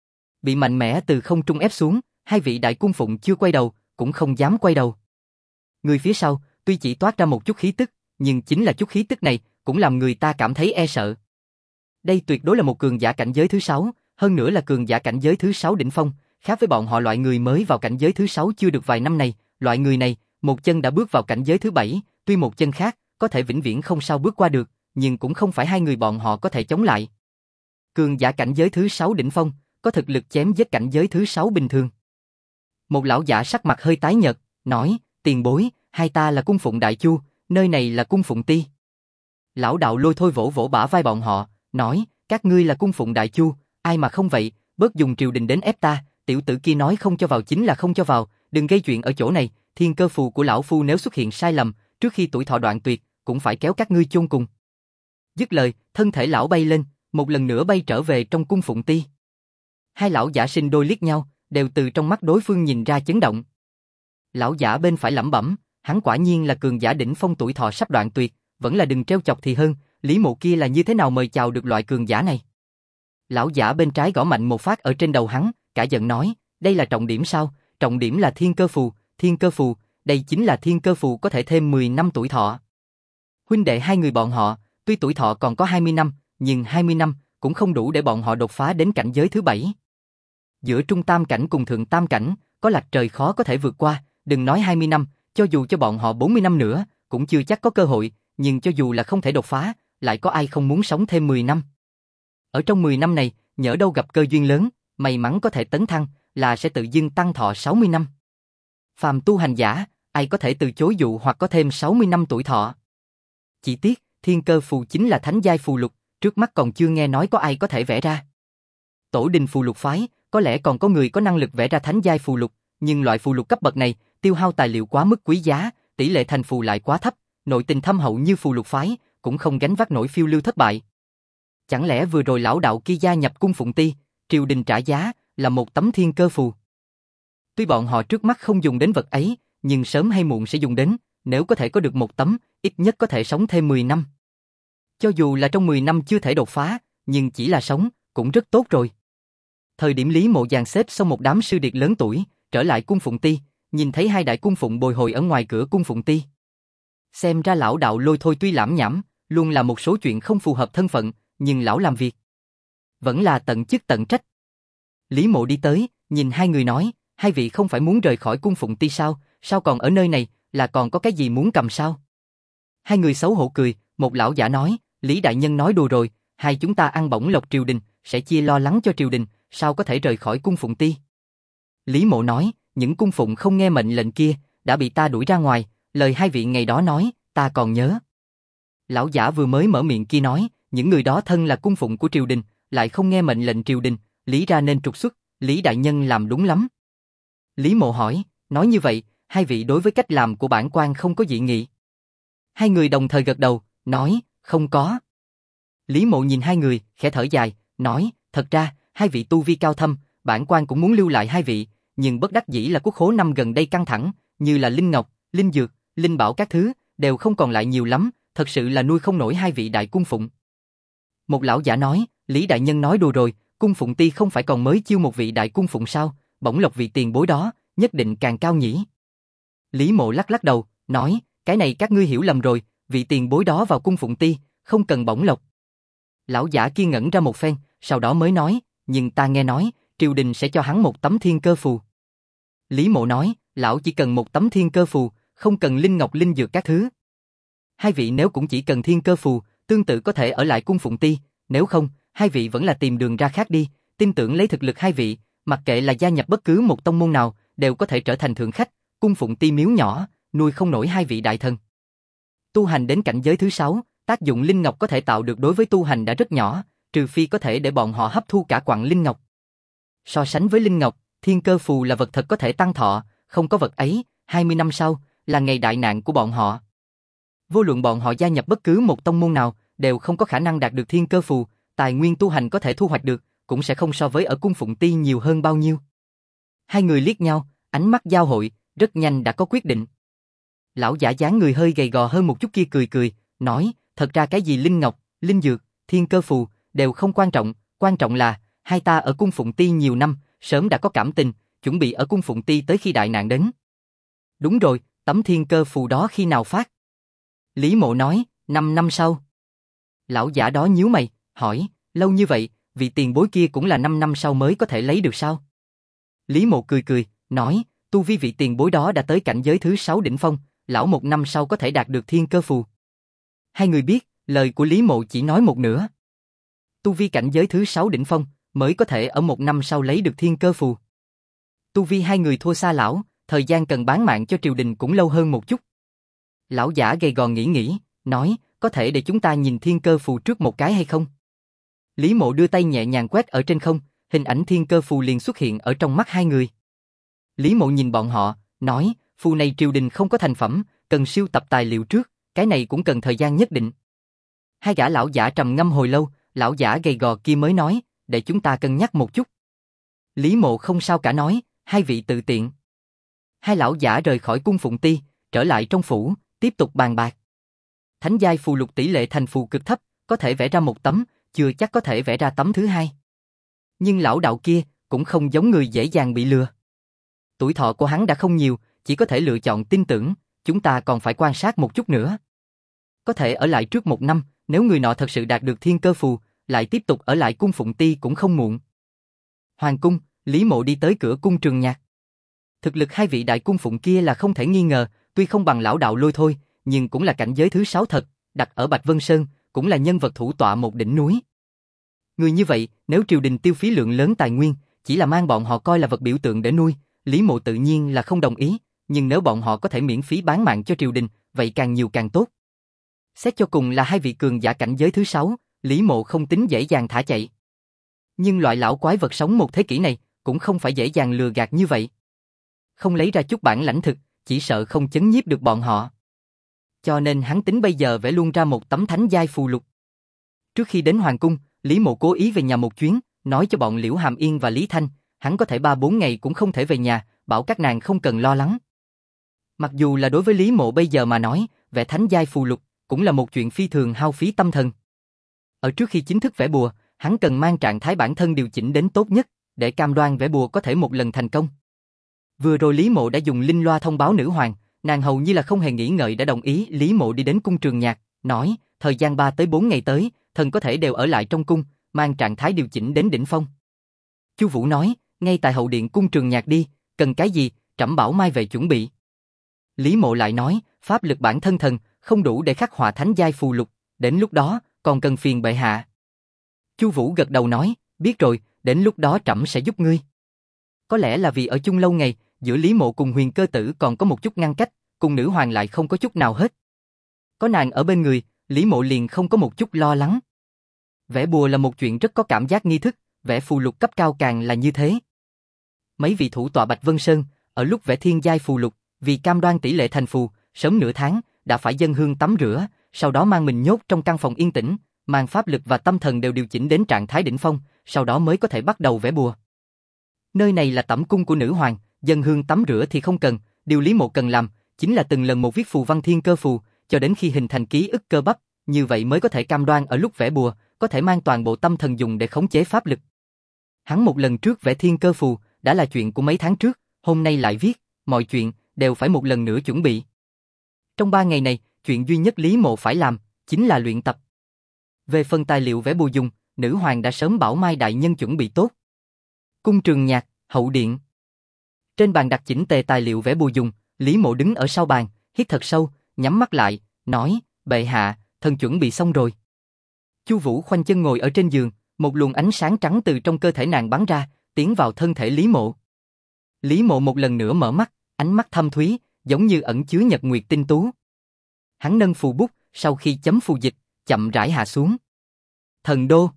Speaker 1: Bị mạnh mẽ từ không trung ép xuống, hai vị đại cung phụng chưa quay đầu, cũng không dám quay đầu. Người phía sau, tuy chỉ toát ra một chút khí tức, nhưng chính là chút khí tức này, cũng làm người ta cảm thấy e sợ. Đây tuyệt đối là một cường giả cảnh giới thứ 6, hơn nữa là cường giả cảnh giới thứ 6 đỉnh phong, khác với bọn họ loại người mới vào cảnh giới thứ 6 chưa được vài năm này, loại người này, một chân đã bước vào cảnh giới thứ 7, tuy một chân khác, có thể vĩnh viễn không sao bước qua được, nhưng cũng không phải hai người bọn họ có thể chống lại. Cường giả cảnh giới thứ 6 đỉnh phong, có thực lực chém giết cảnh giới thứ 6 bình thường. Một lão giả sắc mặt hơi tái nhợt, nói, tiền bối, hai ta là cung phụng Đại Chu, nơi này là cung Phụng Ti. Lão đạo Lôi Thôi vỗ vỗ bả vai bọn họ, nói, các ngươi là cung phụng Đại Chu, ai mà không vậy, bớt dùng triều đình đến ép ta, tiểu tử kia nói không cho vào chính là không cho vào, đừng gây chuyện ở chỗ này, thiên cơ phù của lão phu nếu xuất hiện sai lầm, trước khi tuổi thọ đoạn tuyệt, cũng phải kéo các ngươi chôn cùng. Dứt lời, thân thể lão bay lên, một lần nữa bay trở về trong cung Phụng Ti. Hai lão giả sinh đôi liếc nhau, đều từ trong mắt đối phương nhìn ra chấn động. Lão giả bên phải lẩm bẩm, hắn quả nhiên là cường giả đỉnh phong tuổi thọ sắp đoạn tuyệt, vẫn là đừng trêu chọc thì hơn, Lý Mộ kia là như thế nào mời chào được loại cường giả này. Lão giả bên trái gõ mạnh một phát ở trên đầu hắn, cả giận nói, đây là trọng điểm sao, trọng điểm là thiên cơ phù, đây chính là thiên cơ phù có thể thêm 10 năm tuổi thọ. Huynh đệ hai người bọn họ, tuy tuổi thọ còn có 20 năm, nhưng 20 năm cũng không đủ để bọn họ đột phá đến cảnh giới thứ 7. Giữa trung tam cảnh cùng thượng tam cảnh, có lạch trời khó có thể vượt qua, đừng nói 20 năm, cho dù cho bọn họ 40 năm nữa, cũng chưa chắc có cơ hội, nhưng cho dù là không thể đột phá, lại có ai không muốn sống thêm 10 năm. Ở trong 10 năm này, nhỡ đâu gặp cơ duyên lớn, may mắn có thể tấn thăng, là sẽ tự dưng tăng thọ 60 năm. Phàm tu hành giả, ai có thể từ chối dụ hoặc có thêm 60 năm tuổi thọ. Chỉ tiếc, thiên cơ phù chính là thánh giai phù lục, trước mắt còn chưa nghe nói có ai có thể vẽ ra. Tổ đình phù lục phái, có lẽ còn có người có năng lực vẽ ra thánh giai phù lục, nhưng loại phù lục cấp bậc này, tiêu hao tài liệu quá mức quý giá, tỷ lệ thành phù lại quá thấp, nội tình thâm hậu như phù lục phái, cũng không gánh vác nổi phiêu lưu thất bại. Chẳng lẽ vừa rồi lão đạo kia gia nhập cung Phụng Ti, triều đình trả giá là một tấm thiên cơ phù. Tuy bọn họ trước mắt không dùng đến vật ấy, nhưng sớm hay muộn sẽ dùng đến, nếu có thể có được một tấm, ít nhất có thể sống thêm 10 năm. Cho dù là trong 10 năm chưa thể đột phá, nhưng chỉ là sống, cũng rất tốt rồi. Thời điểm Lý Mộ dàn xếp xong một đám sư điệt lớn tuổi, trở lại cung Phụng Ti, nhìn thấy hai đại cung phụng bồi hồi ở ngoài cửa cung Phụng Ti. Xem ra lão đạo Lôi Thôi tuy lảm nhảm, luôn là một số chuyện không phù hợp thân phận, nhưng lão làm việc vẫn là tận chức tận trách. Lý Mộ đi tới, nhìn hai người nói, hai vị không phải muốn rời khỏi cung Phụng Ti sao, sao còn ở nơi này, là còn có cái gì muốn cầm sao? Hai người xấu hổ cười, một lão giả nói, Lý đại nhân nói đùa rồi, hai chúng ta ăn bổng lộc triều đình, sẽ chia lo lắng cho triều đình, sao có thể rời khỏi cung Phụng Ti? Lý Mộ nói, những cung phụng không nghe mệnh lệnh kia, đã bị ta đuổi ra ngoài, lời hai vị ngày đó nói, ta còn nhớ. Lão giả vừa mới mở miệng kia nói, những người đó thân là cung phụng của triều đình, lại không nghe mệnh lệnh triều đình, Lý ra nên trục xuất, Lý đại nhân làm đúng lắm. Lý Mộ hỏi, nói như vậy, hai vị đối với cách làm của bản quan không có dị nghị. Hai người đồng thời gật đầu, nói, không có. Lý Mộ nhìn hai người, khẽ thở dài, nói, thật ra, hai vị tu vi cao thâm, bản quan cũng muốn lưu lại hai vị, nhưng bất đắc dĩ là quốc khố năm gần đây căng thẳng, như là linh ngọc, linh dược, linh bảo các thứ, đều không còn lại nhiều lắm, thật sự là nuôi không nổi hai vị đại cung phụng. Một lão giả nói, Lý đại nhân nói đùa rồi, cung phụng ty không phải còn mới chiêu một vị đại cung phụng sao, bổng lộc vị tiền bối đó, nhất định càng cao nhỉ. Lý Mộ lắc lắc đầu, nói, cái này các ngươi hiểu lầm rồi, vị tiền bối đó vào cung phụng ty, không cần bổng lộc. Lão giả kia ngẩn ra một phen, sau đó mới nói, nhưng ta nghe nói, triều đình sẽ cho hắn một tấm thiên cơ phù. Lý Mộ nói, lão chỉ cần một tấm thiên cơ phù, không cần linh ngọc linh dược các thứ. Hai vị nếu cũng chỉ cần thiên cơ phù, tương tự có thể ở lại cung phụng ty, nếu không, hai vị vẫn là tìm đường ra khác đi, tin tưởng lấy thực lực hai vị, mặc kệ là gia nhập bất cứ một tông môn nào, đều có thể trở thành thượng khách, cung phụng ty miếu nhỏ, nuôi không nổi hai vị đại thần. Tu hành đến cảnh giới thứ 6, tác dụng linh ngọc có thể tạo được đối với tu hành đã rất nhỏ, trừ phi có thể để bọn họ hấp thu cả quặng linh ngọc. So sánh với linh ngọc, thiên cơ phù là vật thật có thể tăng thọ, không có vật ấy, 20 năm sau, là ngày đại nạn của bọn họ. Vô luận bọn họ gia nhập bất cứ một tông môn nào, đều không có khả năng đạt được thiên cơ phù, tài nguyên tu hành có thể thu hoạch được, cũng sẽ không so với ở cung phụng ty nhiều hơn bao nhiêu. Hai người liếc nhau, ánh mắt giao hội, rất nhanh đã có quyết định. Lão giả dáng người hơi gầy gò hơn một chút kia cười cười, nói, thật ra cái gì linh ngọc, linh dược, thiên cơ phù, đều không quan trọng là, hai ta ở cung phụng ty nhiều năm, sớm đã có cảm tình, chuẩn bị ở cung phụng ty tới khi đại nạn đến. Đúng rồi, tấm thiên cơ phù đó khi nào phát? Lý Mộ nói, 5 năm sau. Lão giả đó nhíu mày, hỏi, lâu như vậy, vị tiền bối kia cũng là 5 năm sau mới có thể lấy được sao? Lý Mộ cười cười, nói, tu vi vị tiền bối đó đã tới cảnh giới thứ 6 đỉnh phong, lão 1 năm sau có thể đạt được thiên cơ phù. Hai người biết, lời của Lý Mộ chỉ nói một nửa. Tu vi cảnh giới thứ 6 đỉnh phong, mới có thể ở 1 năm sau lấy được thiên cơ phù. Tu vi hai người thua xa lão, thời gian cần bán mạng cho triều đình cũng lâu hơn một chút. Lão giả gầy gò nghĩ, nói, có thể để chúng ta nhìn thiên cơ phù trước một cái hay không? Lý Mộ đưa tay nhẹ nhàng quét ở trên không, hình ảnh thiên cơ phù liền xuất hiện ở trong mắt hai người. Lý Mộ nhìn bọn họ, nói, phù này triều đình không có thành phẩm, cần sưu tập tài liệu trước, cái này cũng cần thời gian nhất định. Hai gã lão giả trầm ngâm hồi lâu, lão giả gầy gò kia mới nói, để chúng ta cân nhắc một chút. Lý Mộ không sao cả nói, hai vị tự tiện. Hai lão giả rời khỏi cung phụng ty, trở lại trong phủ, tiếp tục bàn bạc. Thánh giai phù lục tỷ lệ thành phù cực thấp, có thể vẽ ra một tấm, chưa chắc có thể vẽ ra tấm thứ hai. Nhưng lão đạo kia cũng không giống người dễ dàng bị lừa. Tuổi thọ của hắn đã không nhiều, chỉ có thể lựa chọn tin tưởng, chúng ta còn phải quan sát một chút nữa. Có thể ở lại trước 1 năm, nếu người nọ thật sự đạt được thiên cơ phù, lại tiếp tục ở lại cung phụng ty cũng không muộn. Hoàng cung, Lý Mộ đi tới cửa cung Trường Nhạc. Thực lực hai vị đại cung phụng kia là không thể nghi ngờ, tuy không bằng lão đạo Lôi thôi, nhưng cũng là cảnh giới thứ 6 thật, đặt ở Bạch Vân Sơn, cũng là nhân vật thủ tọa một đỉnh núi. Người như vậy, nếu triều đình tiêu phí lượng lớn tài nguyên, chỉ là mang bọn họ coi là vật biểu tượng để nuôi, Lý Mộ tự nhiên là không đồng ý, nhưng nếu bọn họ có thể miễn phí bán mạng cho triều đình, vậy càng nhiều càng tốt. Xét cho cùng là hai vị cường giả cảnh giới thứ 6, Lý Mộ không tính dễ dàng thả chạy. Nhưng loại lão quái vật sống một thế kỷ này, cũng không phải dễ dàng lừa gạt như vậy. Không lấy ra chút bản lãnh thực, chỉ sợ không chấn nhiếp được bọn họ. Cho nên hắn tính bây giờ vẽ luôn ra một tấm thánh giai phù lục. Trước khi đến Hoàng cung, Lý Mộ cố ý về nhà một chuyến, nói cho bọn Liễu Hàm Yên và Lý Thanh, hắn có thể 3-4 ngày cũng không thể về nhà, bảo các nàng không cần lo lắng. Mặc dù là đối với Lý Mộ bây giờ mà nói, vẽ thánh giai phù lục cũng là một chuyện phi thường hao phí tâm thần. Ở trước khi chính thức vẽ bùa, hắn cần mang trạng thái bản thân điều chỉnh đến tốt nhất, để cam đoan vẽ bùa có thể một lần thành công. Vừa rồi Lý Mộ đã dùng linh loa thông báo nữ hoàng, nàng hầu như là không hề nghĩ ngợi đã đồng ý. Lý Mộ đi đến cung Trường Nhạc, nói, thời gian 3-4 ngày tới, thần có thể đều ở lại trong cung, mang trạng thái điều chỉnh đến đỉnh phong. Chu Vũ nói, ngay tại hậu điện cung Trường Nhạc đi, cần cái gì, trẫm bảo mai về chuẩn bị. Lý Mộ lại nói, pháp lực bản thân thần không đủ để khắc họa thánh giai phù lục, đến lúc đó còn cần phiền bệ hạ. Chu Vũ gật đầu nói, biết rồi, đến lúc đó trẫm sẽ giúp ngươi. Có lẽ là vì ở chung lâu ngày, giữa Lý Mộ cùng Huyền Cơ Tử còn có một chút ngăn cách, cùng nữ hoàng lại không có chút nào hết. Có nàng ở bên người, Lý Mộ liền không có một chút lo lắng. Vẽ bùa là một chuyện rất có cảm giác nghi thức, vẽ phù lục cấp cao càng là như thế. Mấy vị thủ tọa Bạch Vân Sơn, ở lúc vẽ thiên giai phù lục, Vì cam đoan tỷ lệ thành phù, sớm nửa tháng, đã phải dâng hương tắm rửa, sau đó mang mình nhốt trong căn phòng yên tĩnh, mang pháp lực và tâm thần đều điều chỉnh đến trạng thái đỉnh phong, sau đó mới có thể bắt đầu vẽ bùa. Nơi này là tẩm cung của nữ hoàng, dâng hương tắm rửa thì không cần, điều Lý Mộ cần làm, chính là từng lần một viết phù văn thiên cơ phù, cho đến khi hình thành ký ức cơ bắp, như vậy mới có thể cam đoan ở lúc vẽ bùa, có thể mang toàn bộ tâm thần dùng để khống chế pháp lực. Hắn một lần trước vẽ thiên cơ phù, đã là chuyện của mấy tháng trước, hôm nay lại viết, mọi chuyện đều phải một lần nữa chuẩn bị. Trong 3 ngày này, chuyện duy nhất Lý Mộ phải làm, chính là luyện tập. Về phần tài liệu vẽ bùa dùng, nữ hoàng đã sớm bảo Mai đại nhân chuẩn bị tốt. Cung Trường Nhạc, hậu điện. Trên bàn đặt chỉnh tề tài liệu vẽ bùa dùng, Lý Mộ đứng ở sau bàn, hít thật sâu, nhắm mắt lại, nói, bệ hạ, thần chuẩn bị xong rồi. Chu Vũ khoanh chân ngồi ở trên giường, một luồng ánh sáng trắng từ trong cơ thể nàng bắn ra, tiến vào thân thể Lý Mộ. Lý Mộ một lần nữa mở mắt, ánh mắt thâm thúy, giống như ẩn chứa nhật nguyệt tinh tú. Hắn nâng phù bút, sau khi chấm phù dịch, chậm rãi hạ xuống. Thần đô.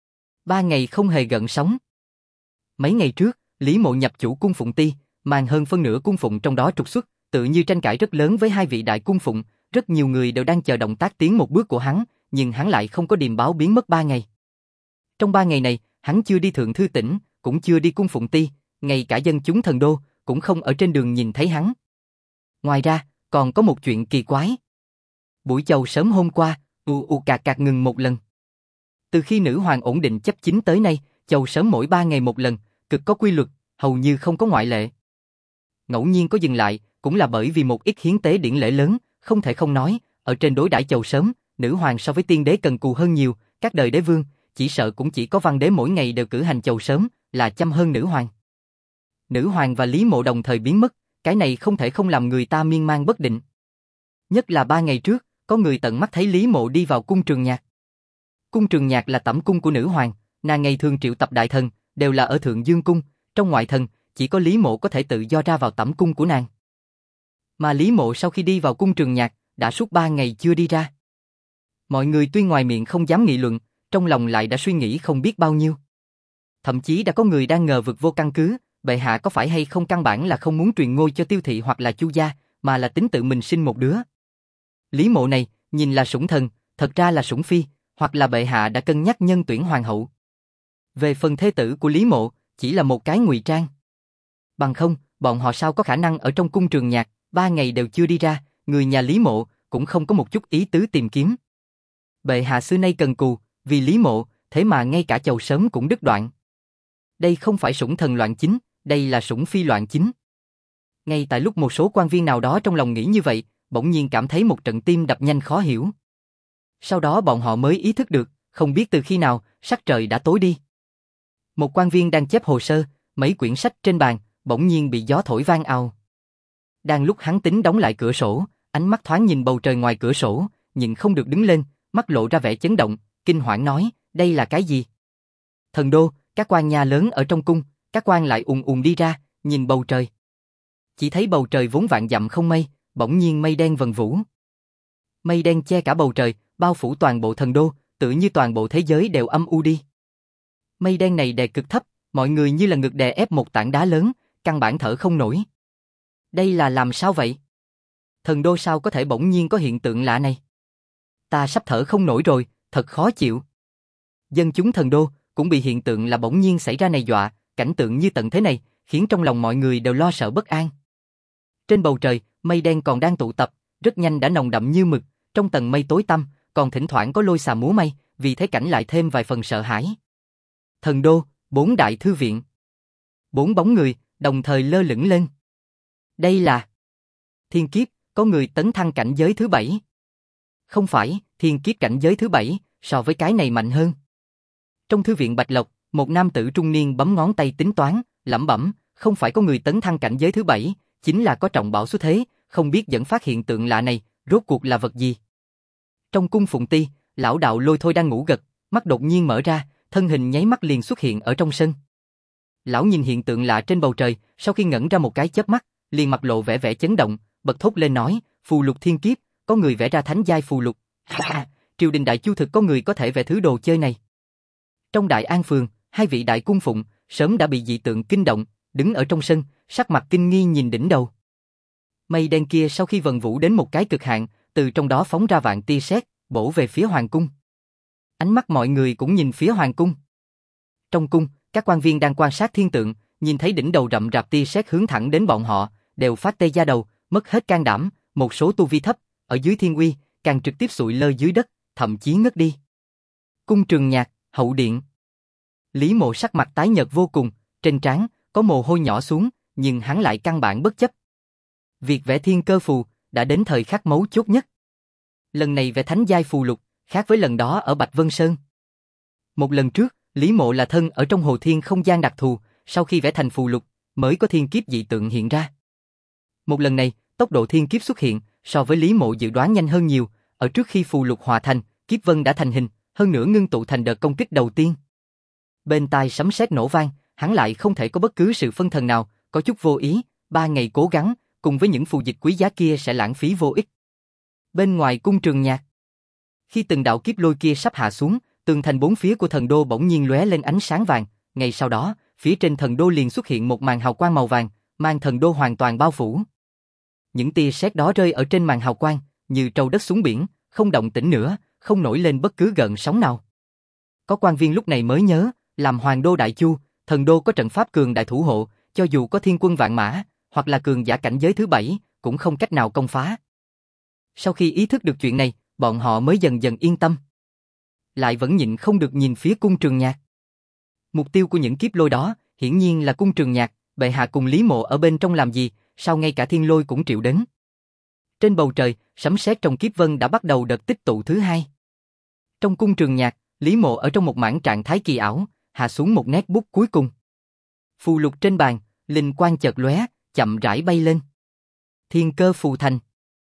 Speaker 1: 3 ngày không hề gợn sóng. Mấy ngày trước, Lý Mộ nhập chủ cung phụng ti, mang hơn phân nửa cung phụng trong đó trục xuất, tự như tranh cãi rất lớn với 2 vị đại cung phụng, rất nhiều người đều đang chờ động tác tiến một bước của hắn, nhưng hắn lại không có điềm báo biến mất 3 ngày. Trong 3 ngày này, hắn chưa đi thượng thư tỉnh, cũng chưa đi cung phụng ti, ngay cả dân chúng thần đô cũng không ở trên đường nhìn thấy hắn. Ngoài ra, còn có một chuyện kỳ quái. Buổi chầu sớm hôm qua, cạc cạc ngừng một lần. Từ khi nữ hoàng ổn định chấp chính tới nay, chầu sớm mỗi 3 ngày một lần, cực có quy luật, hầu như không có ngoại lệ. Ngẫu nhiên có dừng lại, cũng là bởi vì một ít hiến tế điển lễ lớn, không thể không nói, ở trên đối đãi chầu sớm, nữ hoàng so với tiên đế cần cù hơn nhiều, các đời đế vương, chỉ sợ cũng chỉ có văn đế mỗi ngày đều cử hành chầu sớm, là chăm hơn nữ hoàng. Nữ hoàng và Lý Mộ đồng thời biến mất, cái này không thể không làm người ta miên man bất định. Nhất là 3 ngày trước, có người tận mắt thấy Lý Mộ đi vào cung Trường Nhạc. Cung Trường Nhạc là tẩm cung của nữ hoàng, nàng ngày thường triệu tập đại thần, đều là ở Thượng Dương cung, trong ngoại thần, chỉ có Lý Mộ có thể tự do ra vào tẩm cung của nàng. Mà Lý Mộ sau khi đi vào cung Trường Nhạc, đã suốt 3 ngày chưa đi ra. Mọi người tuy ngoài miệng không dám nghị luận, trong lòng lại đã suy nghĩ không biết bao nhiêu. Thậm chí đã có người đang ngờ vực vô căn cứ, bệ hạ có phải hay không căn bản là không muốn truyền ngôi cho Tiêu thị hoặc là Chu gia, mà là tính tự mình sinh một đứa. Lý Mộ này, nhìn là sủng thần, thật ra là sủng phi, hoặc là bệ hạ đã cân nhắc nhân tuyển hoàng hậu. Về phần thế tử của Lý Mộ, chỉ là một cái ngụy trang. Bằng không, bọn họ sao có khả năng ở trong cung Trường Nhạc, 3 ngày đều chưa đi ra, người nhà Lý Mộ cũng không có một chút ý tứ tìm kiếm. Bệ hạ xưa nay cần cù, vì Lý Mộ, thế mà ngay cả chầu sớm cũng đứt đoạn. Đây không phải sủng thần loạn chính, đây là sủng phi loạn chính. Ngay tại lúc một số quan viên nào đó trong lòng nghĩ như vậy, bỗng nhiên cảm thấy một trận tim đập nhanh khó hiểu. Sau đó bọn họ mới ý thức được, không biết từ khi nào, sắc trời đã tối đi. Một quan viên đang chép hồ sơ, mấy quyển sách trên bàn, bỗng nhiên bị gió thổi vang ào. Đang lúc hắn tính đóng lại cửa sổ, ánh mắt thoáng nhìn bầu trời ngoài cửa sổ, nhịn không được đứng lên, mắt lộ ra vẻ chấn động, kinh hoảng nói, đây là cái gì? Thần đô, các quan nhà lớn ở trong cung, các quan lại ùn ùn đi ra, nhìn bầu trời. Chỉ thấy bầu trời vốn vạn dặm không mây, bỗng nhiên mây đen vần vũ. Mây đen che cả bầu trời, bao phủ toàn bộ thần đô, tự như toàn bộ thế giới đều âm u đi. Mây đen này đè cực thấp, mọi người như là ngực đè ép một tảng đá lớn, căn bản thở không nổi. Đây là làm sao vậy? Thần đô sao có thể bỗng nhiên có hiện tượng lạ này? Ta sắp thở không nổi rồi, thật khó chịu. Dân chúng thần đô cũng bị hiện tượng là bỗng nhiên xảy ra này dọa, cảnh tượng như tận thế này, khiến trong lòng mọi người đều lo sợ bất an. Trên bầu trời, mây đen còn đang tụ tập, rất nhanh đã nồng đậm như mực, trong tầng mây tối tăm, còn thỉnh thoảng có lôi xà múa may, vì thế cảnh lại thêm vài phần sợ hãi. Thần đô, 4 đại thư viện. 4 bóng người, đồng thời lơ lửng lên. Đây là thiên kiếp, có người tấn thăng cảnh giới thứ 7. Không phải, thiên kiếp cảnh giới thứ 7, so với cái này mạnh hơn. Trong thư viện Bạch Lộc, một nam tử trung niên bấm ngón tay tính toán, lẩm bẩm, không phải có người tấn thăng cảnh giới thứ 7, chính là có trọng bảo xuất thế, không biết dẫn phát hiện tượng lạ này, rốt cuộc là vật gì. Trong cung Phụng Ti, lão đạo Lôi Thôi đang ngủ gật, mắt đột nhiên mở ra, thân hình nháy mắt liền xuất hiện ở trong sân. Lão nhìn hiện tượng lạ trên bầu trời, sau khi ngẩn ra một cái chớp mắt, liền mặt lộ vẻ vẻ chấn động, bật thốt lên nói, phù lục thiên kiếp, có người vẽ ra thánh giai phù lục. Triều đình đại chu thực có người có thể vẽ thứ đồ chơi này. Trong Đại An phường, 2 vị đại cung phụng sớm đã bị dị tượng kinh động, đứng ở trong sân, sắc mặt kinh nghi nhìn đỉnh đầu. Mây đen kia sau khi vần vũ đến một cái cực hạn, từ trong đó phóng ra vạn tia sét, bổ về phía hoàng cung. Ánh mắt mọi người cũng nhìn phía hoàng cung. Trong cung, các quan viên đang quan sát thiên tượng, nhìn thấy đỉnh đầu rậm rạp tia sét hướng thẳng đến bọn họ, đều phát tê da đầu, mất hết can đảm, một số tu vi thấp, ở dưới thiên uy, càng trực tiếp sụi lơ dưới đất, thậm chí ngất đi. Cung Trường Nhạc, hậu điện. Lý Mộ sắc mặt tái nhợt vô cùng, trên trán có mồ hôi nhỏ xuống, nhưng hắn lại căn bản bất chấp. Việc vẽ thiên cơ phù đã đến thời khắc mấu chốt nhất. Lần này vẽ thánh giai phù lục, khác với lần đó ở Bạch Vân Sơn. Một lần trước, Lý Mộ là thân ở trong hồ thiên không gian đặc thù, sau khi vẽ thành phù lục, mới có thiên kiếp dị tượng hiện ra. Một lần này, tốc độ thiên kiếp xuất hiện, so với Lý Mộ dự đoán nhanh hơn nhiều, ở trước khi phù lục hòa thành, kiếp vân đã thành hình, hơn nữa ngưng tụ thành đợt công kích đầu tiên. Bên tai sấm sét nổ vang, hắn lại không thể có bất cứ sự phân thần nào, có chút vô ý, 3 ngày cố gắng, cùng với những phù dịch quý giá kia sẽ lãng phí vô ích. Bên ngoài cung Trường Nhạc, khi từng đạo kiếp lôi kia sắp hạ xuống, tường thành bốn phía của thần đô bỗng nhiên lóe lên ánh sáng vàng, ngay sau đó, phía trên thần đô liền xuất hiện một màn hào quang màu vàng, mang thần đô hoàn toàn bao phủ. Những tia sét đó rơi ở trên màn hào quang, như trâu đất xuống biển, không động tĩnh nữa, không nổi lên bất cứ gợn sóng nào. Có quan viên lúc này mới nhớ, làm hoàng đô đại chu, thần đô có trận pháp cường đại thủ hộ, cho dù có thiên quân vạn mã, hoặc là cường giả cảnh giới thứ 7, cũng không cách nào công phá. Sau khi ý thức được chuyện này, bọn họ mới dần dần yên tâm. Lại vẫn nhịn không được nhìn phía cung Trường Nhạc. Mục tiêu của những kiếp lôi đó, hiển nhiên là cung Trường Nhạc, bệ hạ cùng Lý Mộ ở bên trong làm gì, sao ngay cả thiên lôi cũng triệu đến. Trên bầu trời, sấm sét trong kiếp vân đã bắt đầu đợt tích tụ thứ 2. Trong cung Trường Nhạc, Lý Mộ ở trong một mảng trạng thái kỳ ảo, hạ xuống một nét bút cuối cùng. Phù lục trên bàn, linh quang chợt lóe, chậm rãi bay lên. Thiên cơ phù thành.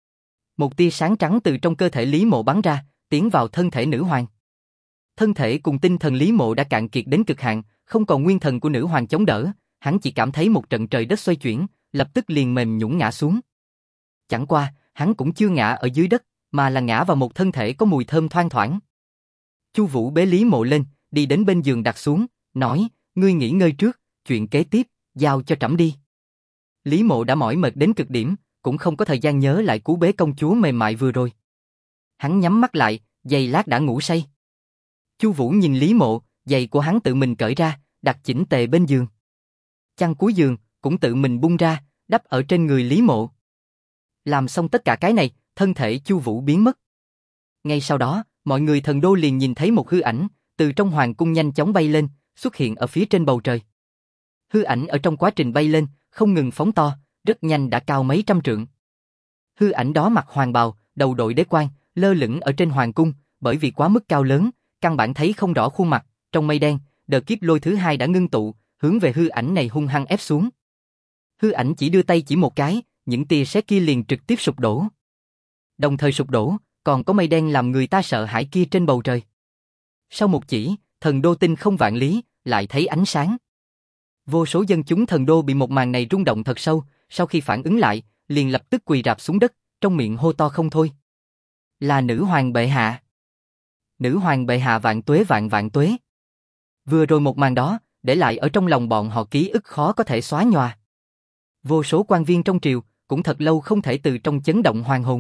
Speaker 1: Một tia sáng trắng từ trong cơ thể Lý Mộ bắn ra, tiến vào thân thể nữ hoàng. Thân thể cùng tinh thần Lý Mộ đã cạn kiệt đến cực hạn, không còn nguyên thần của nữ hoàng chống đỡ, hắn chỉ cảm thấy một trận trời đất xoay chuyển, lập tức liền mềm nhũn ngã xuống. Chẳng qua, hắn cũng chưa ngã ở dưới đất, mà là ngã vào một thân thể có mùi thơm thoang thoảng. Chu Vũ bế Lý Mộ lên, đi đến bên giường đặt xuống, nói, ngươi nghỉ ngơi trước, chuyện kế tiếp, giao cho trẫm đi. Lý Mộ đã mỏi mệt đến cực điểm, cũng không có thời gian nhớ lại cú bế công chúa mềm mại vừa rồi. Hắn nhắm mắt lại, giây lát đã ngủ say. Chu Vũ nhìn Lý Mộ, giày của hắn tự mình cởi ra, đặt chỉnh tề bên giường. Chăn cuối giường cũng tự mình bung ra, đắp ở trên người Lý Mộ. Làm xong tất cả cái này, thân thể Chu Vũ biến mất. Ngay sau đó, mọi người thần đô liền nhìn thấy một hư ảnh, từ trong hoàng cung nhanh chóng bay lên, xuất hiện ở phía trên bầu trời. Hư ảnh ở trong quá trình bay lên, không ngừng phóng to, rất nhanh đã cao mấy trăm trượng. Hư ảnh đó mặc hoàng bào, đầu đội đế quan, lơ lửng ở trên hoàng cung, bởi vì quá mức cao lớn, căn bản thấy không rõ khuôn mặt. Trong mây đen, đợt kiếp lôi thứ 2 đã ngưng tụ, hướng về hư ảnh này hung hăng ép xuống. Hư ảnh chỉ đưa tay chỉ một cái, những tia sét kia liền trực tiếp sụp đổ. Đồng thời sụp đổ, còn có mây đen làm người ta sợ hãi kia trên bầu trời. Sau một chỉ, thần đô tinh không vạn lý, lại thấy ánh sáng. Vô số dân chúng thần đô bị một màn này rung động thật sâu, sau khi phản ứng lại, liền lập tức quỳ rạp xuống đất, trong miệng hô to không thôi. Là nữ hoàng bệ hạ. Nữ hoàng bệ hạ vạn tuế vạn vạn tuế. Vừa rồi một màn đó, để lại ở trong lòng bọn họ ký ức khó có thể xóa nhòa. Vô số quan viên trong triều, cũng thật lâu không thể từ trong chấn động hoàn hồn.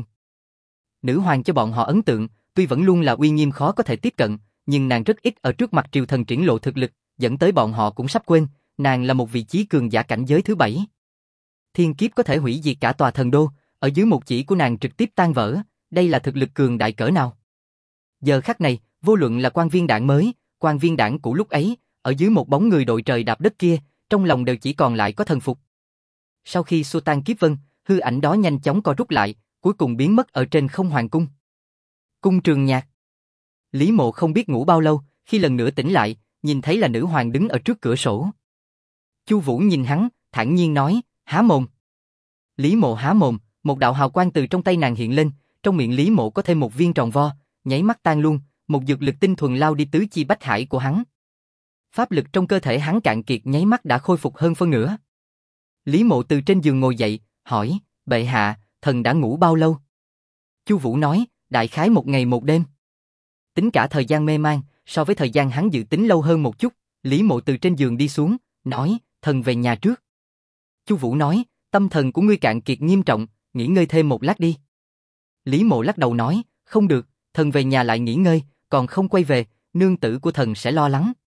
Speaker 1: Nữ hoàng cho bọn họ ấn tượng, tuy vẫn luôn là uy nghiêm khó có thể tiếp cận, nhưng nàng rất ít ở trước mặt triều thần triển lộ thực lực, dẫn tới bọn họ cũng sắp quên, nàng là một vị chí cường giả cảnh giới thứ 7. Thiên kiếp có thể hủy diệt cả tòa thần đô, ở dưới một chỉ của nàng trực tiếp tan vỡ, đây là thực lực cường đại cỡ nào. Giờ khắc này, vô luận là quan viên đảng mới, quan viên đảng cũ lúc ấy, ở dưới một bóng người đội trời đạp đất kia, trong lòng đều chỉ còn lại có thần phục. Sau khi xua tan kiếp vân, hư ảnh đó nhanh chóng co rút lại, cuối cùng biến mất ở trên không hoàng cung. Cung Trường Nhạc. Lý Mộ không biết ngủ bao lâu, khi lần nữa tỉnh lại, nhìn thấy là nữ hoàng đứng ở trước cửa sổ. Chu Vũ nhìn hắn, thản nhiên nói, há mồm. Lý Mộ há mồm, một đạo hào quang từ trong tay nàng hiện lên, trong miệng Lý Mộ có thêm một viên tròn vo, nháy mắt tan luôn, một dược lực tinh thuần lao đi tứ chi bách hải của hắn. Pháp lực trong cơ thể hắn cạn kiệt nháy mắt đã khôi phục hơn phân nửa. Lý Mộ từ trên giường ngồi dậy, hỏi, bệ hạ, thần đã ngủ bao lâu? Chu Vũ nói, đại khái 1 ngày 1 đêm. Tính cả thời gian mê man, so với thời gian hắn dự tính lâu hơn một chút. Lý Mộ từ trên giường đi xuống, nói, thần về nhà trước. Chu Vũ nói, tâm thần của ngươi cạn kiệt nghiêm trọng, nghỉ ngơi thêm một lát đi. Lý Mộ lắc đầu nói, không được, thần về nhà lại nghỉ ngơi, còn không quay về, nương tử của thần sẽ lo lắng.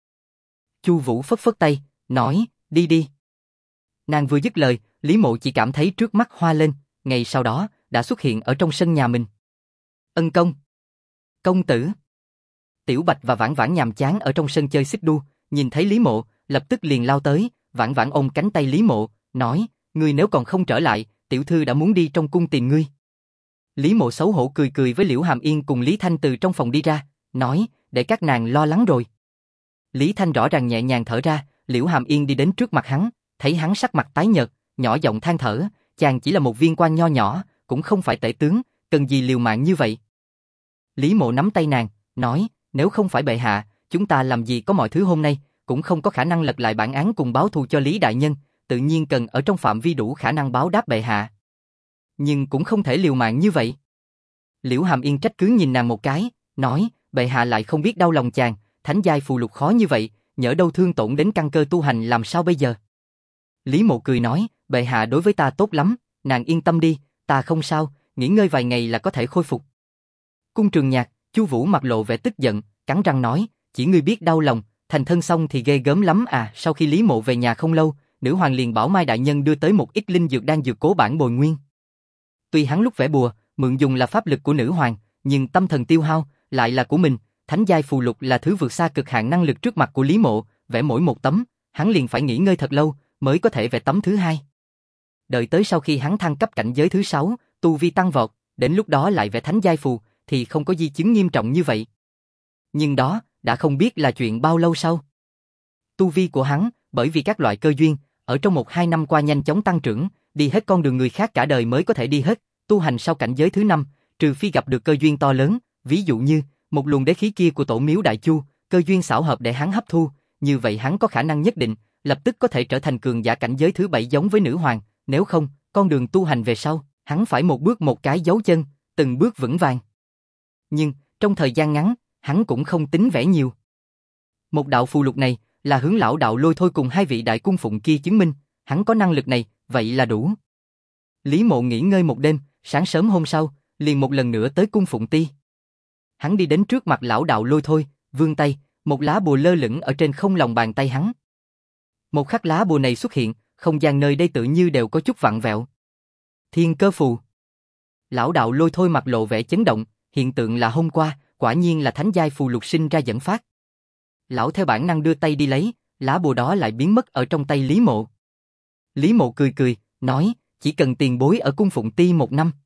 Speaker 1: Chu Vũ phất phất tay, nói, đi đi. Nàng vừa dứt lời, Lý Mộ chỉ cảm thấy trước mắt hoa lên, ngày sau đó, đã xuất hiện ở trong sân nhà mình. Ân công. Công tử. Tiểu Bạch và Vãn Vãn nhàm chán ở trong sân chơi xích đu, nhìn thấy Lý Mộ, lập tức liền lao tới, Vãn Vãn ôm cánh tay Lý Mộ, nói, ngươi nếu còn không trở lại, tiểu thư đã muốn đi trong cung tìm ngươi. Lý Mộ xấu hổ cười cười với Liễu Hàm Yên cùng Lý Thanh từ trong phòng đi ra, nói, để các nàng lo lắng rồi. Lý Thanh rõ ràng nhẹ nhàng thở ra, Liễu Hàm Yên đi đến trước mặt hắn, thấy hắn sắc mặt tái nhợt, nhỏ giọng than thở, chàng chỉ là một viên quan nho nhỏ, cũng không phải tể tướng, cần gì liều mạng như vậy. Lý Mộ nắm tay nàng, nói, nếu không phải bệ hạ, chúng ta làm gì có mọi thứ hôm nay, cũng không có khả năng lật lại bản án cùng báo thù cho Lý đại nhân, tự nhiên cần ở trong phạm vi đủ khả năng báo đáp bệ hạ. Nhưng cũng không thể liều mạng như vậy. Liễu Hàm Yên trách cứ nhìn nàng một cái, nói, bệ hạ lại không biết đau lòng chàng, thánh giai phù lục khó như vậy, nhỡ đâu thương tổn đến căn cơ tu hành làm sao bây giờ. Lý Mộ cười nói, bệ hạ đối với ta tốt lắm, nàng yên tâm đi, ta không sao, nghỉ ngơi vài ngày là có thể khôi phục. Cung Trường Nhạc, Chu Vũ mặt lộ vẻ tức giận, cắn răng nói, chỉ ngươi biết đau lòng, thành thân xong thì ghê gớm lắm à. Sau khi Lý Mộ về nhà không lâu, nữ hoàng liền bảo Mai đại nhân đưa tới một ít linh dược đan dược cố bản bồi nguyên. Tuy hắn lúc vẽ bùa, mượn dùng là pháp lực của nữ hoàng, nhưng tâm thần tiêu hao lại là của mình, thánh giai phù lục là thứ vượt xa cực hạn năng lực trước mặt của Lý Mộ, vẽ mỗi một tấm, hắn liền phải nghỉ ngơi thật lâu mới có thể vẽ tấm thứ hai. Đợi tới sau khi hắn thăng cấp cảnh giới thứ 6, tu vi tăng vọt, đến lúc đó lại vẽ thánh giai phù thì không có di chứng nghiêm trọng như vậy. Nhưng đó đã không biết là chuyện bao lâu sau. Tu vi của hắn, bởi vì các loại cơ duyên, ở trong 1-2 năm qua nhanh chóng tăng trưởng, đi hết con đường người khác cả đời mới có thể đi hết, tu hành sau cảnh giới thứ 5, trừ phi gặp được cơ duyên to lớn, ví dụ như một luồng đế khí kia của tổ miếu Đại Chu, cơ duyên xảo hợp để hắn hấp thu, như vậy hắn có khả năng nhất định, lập tức có thể trở thành cường giả cảnh giới thứ 7 giống với nữ hoàng, nếu không, con đường tu hành về sau, hắn phải một bước một cái dấu chân, từng bước vững vàng. Nhưng, trong thời gian ngắn, hắn cũng không tính vẽ nhiều. Một đạo phù lục này, là hướng lão đạo Lôi Thôi cùng 2 vị đại cung phụng kia chứng minh, hắn có năng lực này, vậy là đủ. Lý Mộ nghỉ ngơi một đêm, sáng sớm hôm sau, liền một lần nữa tới cung phụng ti. Hắn đi đến trước mặt lão đạo Lôi Thôi, vươn tay, một lá bùa lơ lửng ở trên không lòng bàn tay hắn. Một khắc lá bùa này xuất hiện, không gian nơi đây tự như đều có chút vặn vẹo. Thiên cơ phù. Lão đạo Lôi Thôi mặt lộ vẻ chấn động, hiện tượng là hôm qua, quả nhiên là thánh giai phù lục sinh ra dẫn phát. Lão theo bản năng đưa tay đi lấy, lá bùa đó lại biến mất ở trong tay Lý Mộ. Lý Mộ cười cười, nói, chỉ cần tiền bối ở cung phụng ti 1 năm.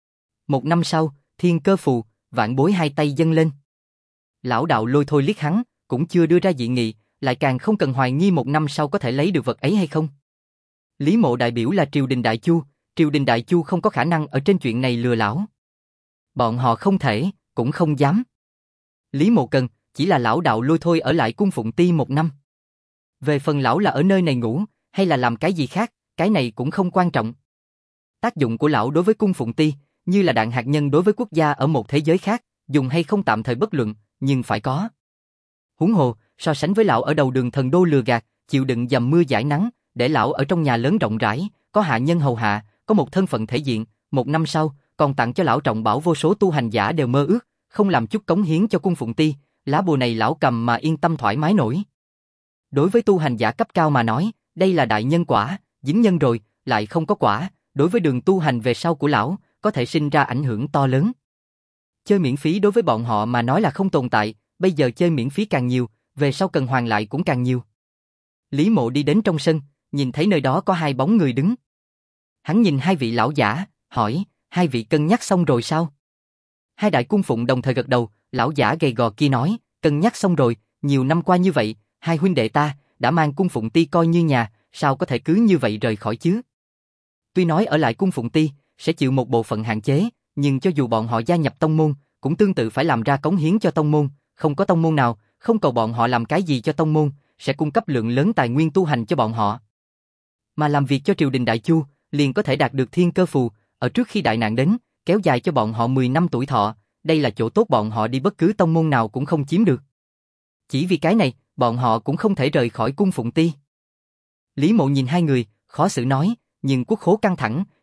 Speaker 1: 1 năm sau, thiên cơ phù, vạn bối 2 tay dâng lên. Lão đạo Lôi Thôi liếc hắn, cũng chưa đưa ra dị nghị, lại càng không cần hoài nghi 1 năm sau có thể lấy được vật ấy hay không. Lý Mộ đại biểu là triều đình Đại Chu, triều đình Đại Chu không có khả năng ở trên chuyện này lừa lão. Bọn họ không thể, cũng không dám. Lý Mộ cần, chỉ là lão đạo Lôi Thôi ở lại cung phụng ti 1 năm. Về phần lão là ở nơi này ngủ, hay là làm cái gì khác, cái này cũng không quan trọng. Tác dụng của lão đối với cung phụng ti, như là đạn hạt nhân đối với quốc gia ở một thế giới khác, dùng hay không tạm thời bất luận, nhưng phải có. Huống hồ, so sánh với lão ở đầu đường thần đô lừa gạt, chịu đựng dầm mưa dãi nắng, để lão ở trong nhà lớn rộng rãi, có hạ nhân hầu hạ, có một thân phận thể diện, 1 năm sau, còn tặng cho lão trọng bảo vô số tu hành giả đều mơ ước, không làm chút cống hiến cho cung phụng ti, lá bùa này lão cầm mà yên tâm thoải mái nổi. Đối với tu hành giả cấp cao mà nói, đây là đại nhân quả, dính nhân rồi, lại không có quả, đối với đường tu hành về sau của lão, có thể sinh ra ảnh hưởng to lớn. Chơi miễn phí đối với bọn họ mà nói là không tồn tại, bây giờ chơi miễn phí càng nhiều, về sau cần hoàn lại cũng càng nhiều. Lý Mộ đi đến trong sân, nhìn thấy nơi đó có 2 bóng người đứng. Hắn nhìn 2 vị lão giả, hỏi, 2 vị cân nhắc xong rồi sao? 2 đại cung phụng đồng thời gật đầu, lão giả gầy gò kia nói, cân nhắc xong rồi, nhiều năm qua như vậy, 2 huynh đệ ta đã mang cung phụng ti coi như nhà, sao có thể cứ như vậy rời khỏi chứ? Tuy nói ở lại cung phụng ti sẽ chịu một bộ phận hạn chế, nhưng cho dù bọn họ gia nhập tông môn, cũng tương tự phải làm ra cống hiến cho tông môn, không có tông môn nào không cầu bọn họ làm cái gì cho tông môn, sẽ cung cấp lượng lớn tài nguyên tu hành cho bọn họ. Mà làm việc cho triều đình Đại Chu, liền có thể đạt được thiên cơ phù, ở trước khi đại nạn đến, kéo dài cho bọn họ 10 năm tuổi thọ, đây là chỗ tốt bọn họ đi bất cứ tông môn nào cũng không chiếm được. Chỉ vì cái này, bọn họ cũng không thể rời khỏi cung phụng ti. Lý Mộ nhìn 2 người, khó xử nói, nhưng quốc khố căng thẳng,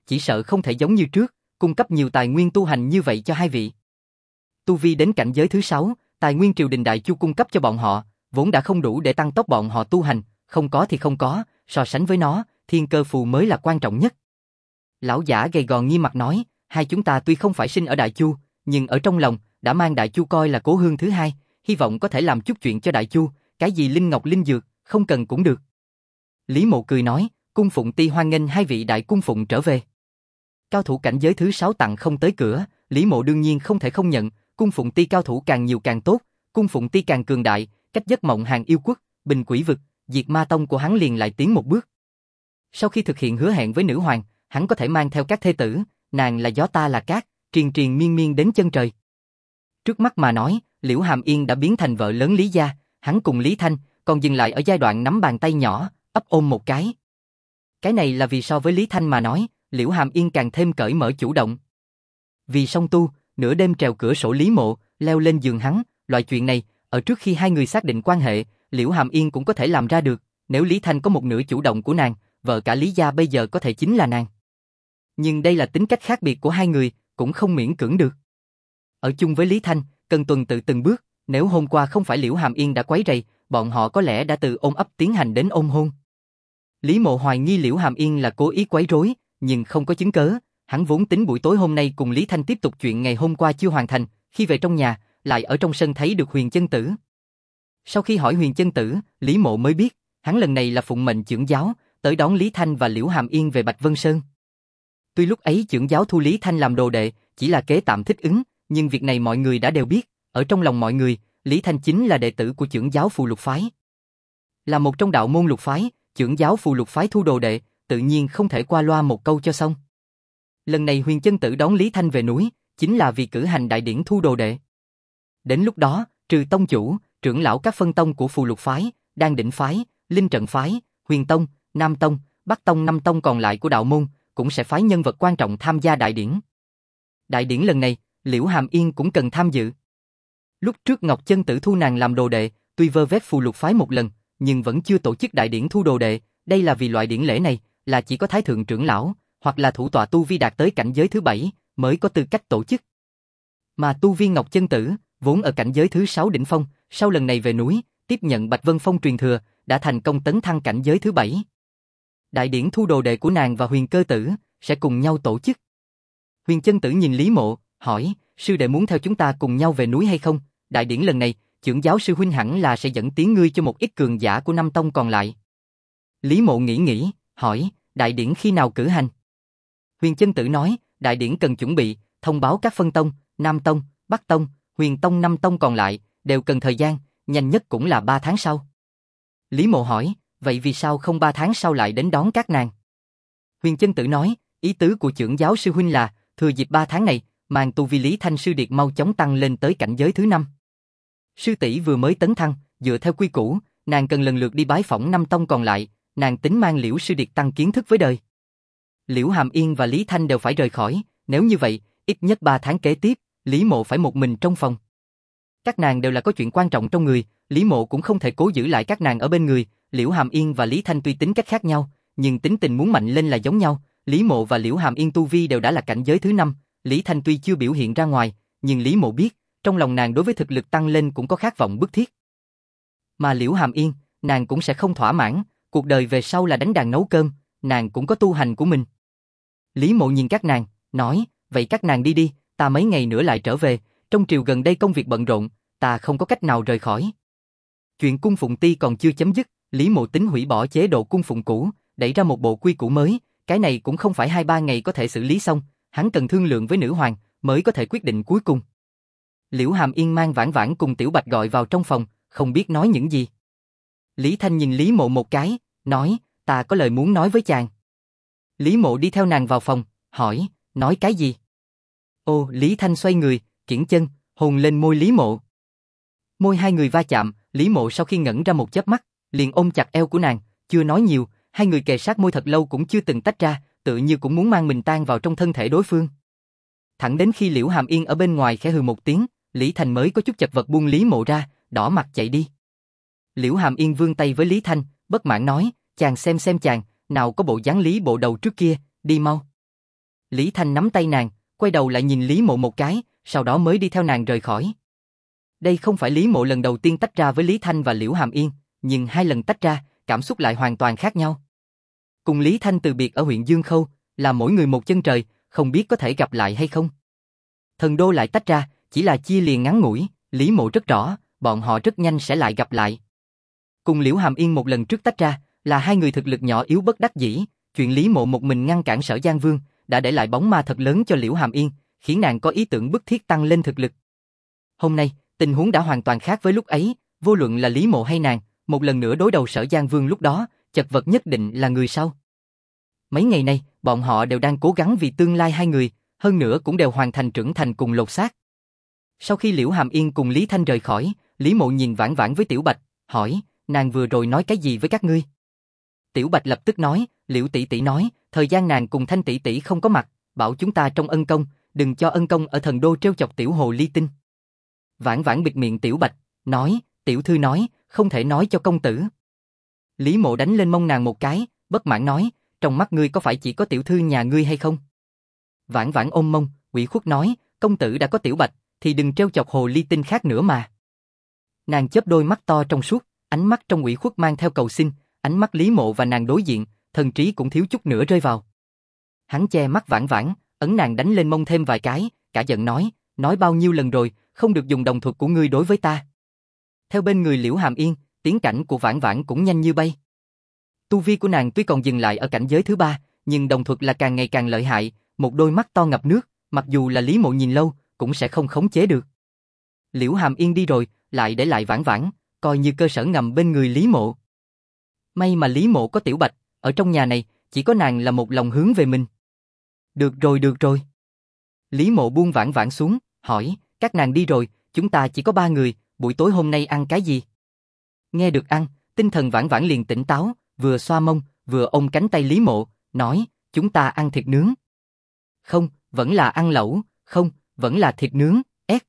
Speaker 1: chỉ sợ không thể giống như trước, cung cấp nhiều tài nguyên tu hành như vậy cho hai vị. Tu vi đến cảnh giới thứ 6, tài nguyên triều đình Đại Chu cung cấp cho bọn họ, vốn đã không đủ để tăng tốc bọn họ tu hành, không có thì không có, so sánh với nó, thiên cơ phù mới là quan trọng nhất. Lão giả gầy gò nghiêm mặt nói, hai chúng ta tuy không phải sinh ở Đại Chu, nhưng ở trong lòng, đã mang Đại Chu coi là cố hương thứ hai, hy vọng có thể làm chút chuyện cho Đại Chu, cái gì linh ngọc linh dược, không cần cũng được. Lý Mộ cười nói, cung phụng ti hoan nghênh hai vị đại cung phụng trở về. Cao thủ cảnh giới thứ 6 tặng không tới cửa, Lý Mộ đương nhiên không thể không nhận, cung phụng ti cao thủ càng nhiều càng tốt, cung phụng ti càng cường đại, cách giấc mộng hàng yêu quốc, bình quỷ vực, diệt ma tông của hắn liền lại tiến một bước. Sau khi thực hiện hứa hẹn với nữ hoàng, hắn có thể mang theo các thê tử, nàng là gió ta là cát, triền triền miên miên đến chân trời. Trước mắt mà nói, Liễu Hàm Yên đã biến thành vợ lớn Lý gia, hắn cùng Lý Thanh còn dừng lại ở giai đoạn nắm bàn tay nhỏ, ấp ôm một cái. Cái này là vì so với Lý Thanh mà nói, Liễu Hàm Yên càng thêm cởi mở chủ động. Vì song tu, nửa đêm trèo cửa sổ Lý Mộ, leo lên giường hắn, loại chuyện này, ở trước khi hai người xác định quan hệ, Liễu Hàm Yên cũng có thể làm ra được, nếu Lý Thanh có một nửa chủ động của nàng, vợ cả Lý gia bây giờ có thể chính là nàng. Nhưng đây là tính cách khác biệt của hai người, cũng không miễn cưỡng được. Ở chung với Lý Thanh, cần tuần tự từng bước, nếu hôm qua không phải Liễu Hàm Yên đã quấy rầy, bọn họ có lẽ đã từ ôm ấp tiến hành đến ôm hôn. Lý Mộ hoài nghi Liễu Hàm Yên là cố ý quấy rối, nhưng không có chứng cớ, hắn vốn tính buổi tối hôm nay cùng Lý Thanh tiếp tục chuyện ngày hôm qua chưa hoàn thành, khi về trong nhà, lại ở trong sân thấy được Huyền Chân Tử. Sau khi hỏi Huyền Chân Tử, Lý Mộ mới biết, hắn lần này là phụng mệnh chưởng giáo, tới đón Lý Thanh và Liễu Hàm Yên về Bạch Vân Sơn. Tuy lúc ấy chưởng giáo thu Lý Thanh làm đồ đệ, chỉ là kế tạm thích ứng, nhưng việc này mọi người đã đều biết, ở trong lòng mọi người, Lý Thanh chính là đệ tử của chưởng giáo Phù Lục phái. Là một trong đạo môn lục phái, chưởng giáo Phù Lục phái thu đồ đệ, tự nhiên không thể qua loa một câu cho xong. Lần này Huyền Chân Tử đón Lý Thanh về núi, chính là vì cử hành đại điển thu đồ đệ. Đến lúc đó, trừ tông chủ, trưởng lão các phân tông của Phù Lục phái, Đan Đỉnh phái, Linh Trận phái, Huyền Tông, Nam Tông, Bắc Tông, 5 tông còn lại của đạo môn, cũng sẽ phái nhân vật quan trọng tham gia đại điển. Đại điển lần này, Liễu Hàm Yên cũng cần tham dự. Lúc trước Ngọc Chân Tử thu nàng làm đồ đệ, tuy vơ vét Phù Lục phái một lần, nhưng vẫn chưa tổ chức đại điển thu đồ đệ, đây là vì loại điển lễ này, là chỉ có Thái Thượng trưởng lão, hoặc là thủ tọa tu vi đạt tới cảnh giới thứ 7, mới có tư cách tổ chức. Mà tu vi Ngọc Chân Tử, vốn ở cảnh giới thứ 6 đỉnh phong, sau lần này về núi, tiếp nhận Bạch Vân Phong truyền thừa, đã thành công tấn thăng cảnh giới thứ 7. Đại điển thu đồ đệ của nàng và Huyền Cơ Tử, sẽ cùng nhau tổ chức. Huyền Chân Tử nhìn Lý Mộ, hỏi, sư đệ muốn theo chúng ta cùng nhau về núi hay không? Đại điển lần này, chưởng giáo sư huynh hẳn là sẽ dẫn tiếng ngươi cho một ít cường giả của 5 tông còn lại. Lý Mộ nghĩ, hỏi, đại điển khi nào cử hành? Huyền Chân Tử nói, đại điển cần chuẩn bị, thông báo các phân tông, Nam Tông, Bắc Tông, Huyền Tông, 5 tông còn lại, đều cần thời gian, nhanh nhất cũng là 3 tháng sau. Lý Mộ hỏi, vậy vì sao không 3 tháng sau lại đến đón các nàng? Huyền Chân Tử nói, ý tứ của chưởng giáo sư huynh là, thừa dịp 3 tháng này, mang tu vi Lý Thanh sư điệt mau chóng tăng lên tới cảnh giới thứ 5. Sư tỷ vừa mới tấn thăng, dựa theo quy củ, nàng cần lần lượt đi bái phỏng 5 tông còn lại, nàng tính mang Liễu sư điệt tăng kiến thức với đời. Liễu Hàm Yên và Lý Thanh đều phải rời khỏi, nếu như vậy, ít nhất 3 tháng kế tiếp, Lý Mộ phải một mình trong phòng. Các nàng đều là có chuyện quan trọng trong người, Lý Mộ cũng không thể cố giữ lại các nàng ở bên người. Liễu Hàm Yên và Lý Thanh tuy tính cách khác nhau, nhưng tính tình muốn mạnh lên là giống nhau. Lý Mộ và Liễu Hàm Yên tu vi đều đã là cảnh giới thứ 5, Lý Thanh tuy chưa biểu hiện ra ngoài, nhưng Lý Mộ biết, trong lòng nàng đối với thực lực tăng lên cũng có khát vọng bức thiết. Mà Liễu Hàm Yên, nàng cũng sẽ không thỏa mãn, cuộc đời về sau là đánh đàn nấu cơm, nàng cũng có tu hành của mình. Lý Mộ nhìn các nàng, nói, vậy các nàng đi đi, ta mấy ngày nữa lại trở về, trong triều gần đây công việc bận rộn, ta không có cách nào rời khỏi. Chuyện cung phụng ti còn chưa chấm dứt, Lý Mộ tính hủy bỏ chế độ cung phụng cũ, đẩy ra một bộ quy củ mới, cái này cũng không phải 2-3 ngày có thể xử lý xong, hắn cần thương lượng với nữ hoàng, mới có thể quyết định cuối cùng. Liễu Hàm Yên mang Vãn Vãn cùng Tiểu Bạch gọi vào trong phòng, không biết nói những gì. Lý Thanh nhìn Lý Mộ một cái, nói, ta có lời muốn nói với chàng. Lý Mộ đi theo nàng vào phòng, hỏi, nói cái gì? Ô, Lý Thanh xoay người, kiễng chân, hôn lên môi Lý Mộ. Môi hai người va chạm, Lý Mộ sau khi ngẩn ra một chớp mắt, liền ôm chặt eo của nàng, chưa nói nhiều, hai người kề sát môi thật lâu cũng chưa từng tách ra, tự như cũng muốn mang mình tan vào trong thân thể đối phương. Thẳng đến khi Liễu Hàm Yên ở bên ngoài khẽ hừ một tiếng, Lý Thanh mới có chút chật vật buông Lý Mộ ra, đỏ mặt chạy đi. Liễu Hàm Yên vươn tay với Lý Thanh, bất mãn nói, chàng xem chàng, nào có bộ dáng Lý bộ đầu trước kia, đi mau. Lý Thanh nắm tay nàng, quay đầu lại nhìn Lý Mộ một cái, sau đó mới đi theo nàng rời khỏi. Đây không phải Lý Mộ lần đầu tiên tách ra với Lý Thanh và Liễu Hàm Yên, nhưng 2 lần tách ra, cảm xúc lại hoàn toàn khác nhau. Cùng Lý Thanh từ biệt ở huyện Dương Khâu, là mỗi người một chân trời, không biết có thể gặp lại hay không. Thần đô lại tách ra, chỉ là chia liền ngắn ngủi, Lý Mộ rất rõ, bọn họ rất nhanh sẽ lại gặp lại. Cùng Liễu Hàm Yên một lần trước tách ra, là 2 người thực lực nhỏ yếu bất đắc dĩ, chuyện Lý Mộ một mình ngăn cản Sở Giang Vương, đã để lại bóng ma thật lớn cho Liễu Hàm Yên, khiến nàng có ý tưởng bức thiết tăng lên thực lực. Hôm nay, tình huống đã hoàn toàn khác với lúc ấy, vô luận là Lý Mộ hay nàng, một lần nữa đối đầu Sở Giang Vương lúc đó, chật vật nhất định là người sau. Mấy ngày nay, bọn họ đều đang cố gắng vì tương lai 2 người, hơn nữa cũng đều hoàn thành trưởng thành cùng lột xác. Sau khi Liễu Hàm Yên cùng Lý Thanh rời khỏi, Lý Mộ nhìn Vãn Vãn với Tiểu Bạch, hỏi, nàng vừa rồi nói cái gì với các ngươi? Tiểu Bạch lập tức nói, Liễu tỷ tỷ nói, thời gian nàng cùng Thanh tỷ tỷ không có mặt, bảo chúng ta trong ân công, đừng cho ân công ở thần đô trêu chọc tiểu hồ ly tinh. Vãn Vãn bịt miệng Tiểu Bạch, nói, tiểu thư nói, không thể nói cho công tử. Lý Mộ đánh lên mông nàng một cái, bất mãn nói, trong mắt ngươi có phải chỉ có tiểu thư nhà ngươi hay không? Vãn Vãn ôm mông, ủy khuất nói, công tử đã có Tiểu Bạch, thì đừng trêu chọc hồ ly tinh khác nữa mà. Nàng chớp đôi mắt to trong suốt, ánh mắt trong ủy khuất mang theo cầu xin, ánh mắt Lý Mộ và nàng đối diện, thần trí cũng thiếu chút nữa rơi vào. Hắn che mắt Vãn Vãn, ấn nàng đánh lên mông thêm vài cái, cả giận nói bao nhiêu lần rồi, không được dùng đồng thuật của ngươi đối với ta. Theo bên người Liễu Hàm Yên, tiến cảnh của Vãn Vãn cũng nhanh như bay. Tu vi của nàng tuy còn dừng lại ở cảnh giới thứ 3, nhưng đồng thuật là càng ngày càng lợi hại, một đôi mắt to ngập nước, mặc dù là Lý Mộ nhìn lâu, cũng sẽ không khống chế được. Liễu Hàm Yên đi rồi, lại để lại Vãn Vãn, coi như cơ sở ngầm bên người Lý Mộ. May mà Lý Mộ có Tiểu Bạch, ở trong nhà này, chỉ có nàng là một lòng hướng về mình. Được rồi. Lý Mộ buông Vãn Vãn xuống, hỏi, các nàng đi rồi, chúng ta chỉ có 3 người, buổi tối hôm nay ăn cái gì? Nghe được ăn, tinh thần Vãn Vãn liền tỉnh táo, vừa xoa mông, vừa ôm cánh tay Lý Mộ, nói, chúng ta ăn thịt nướng. Không, vẫn là ăn lẩu, không, vẫn là thịt nướng,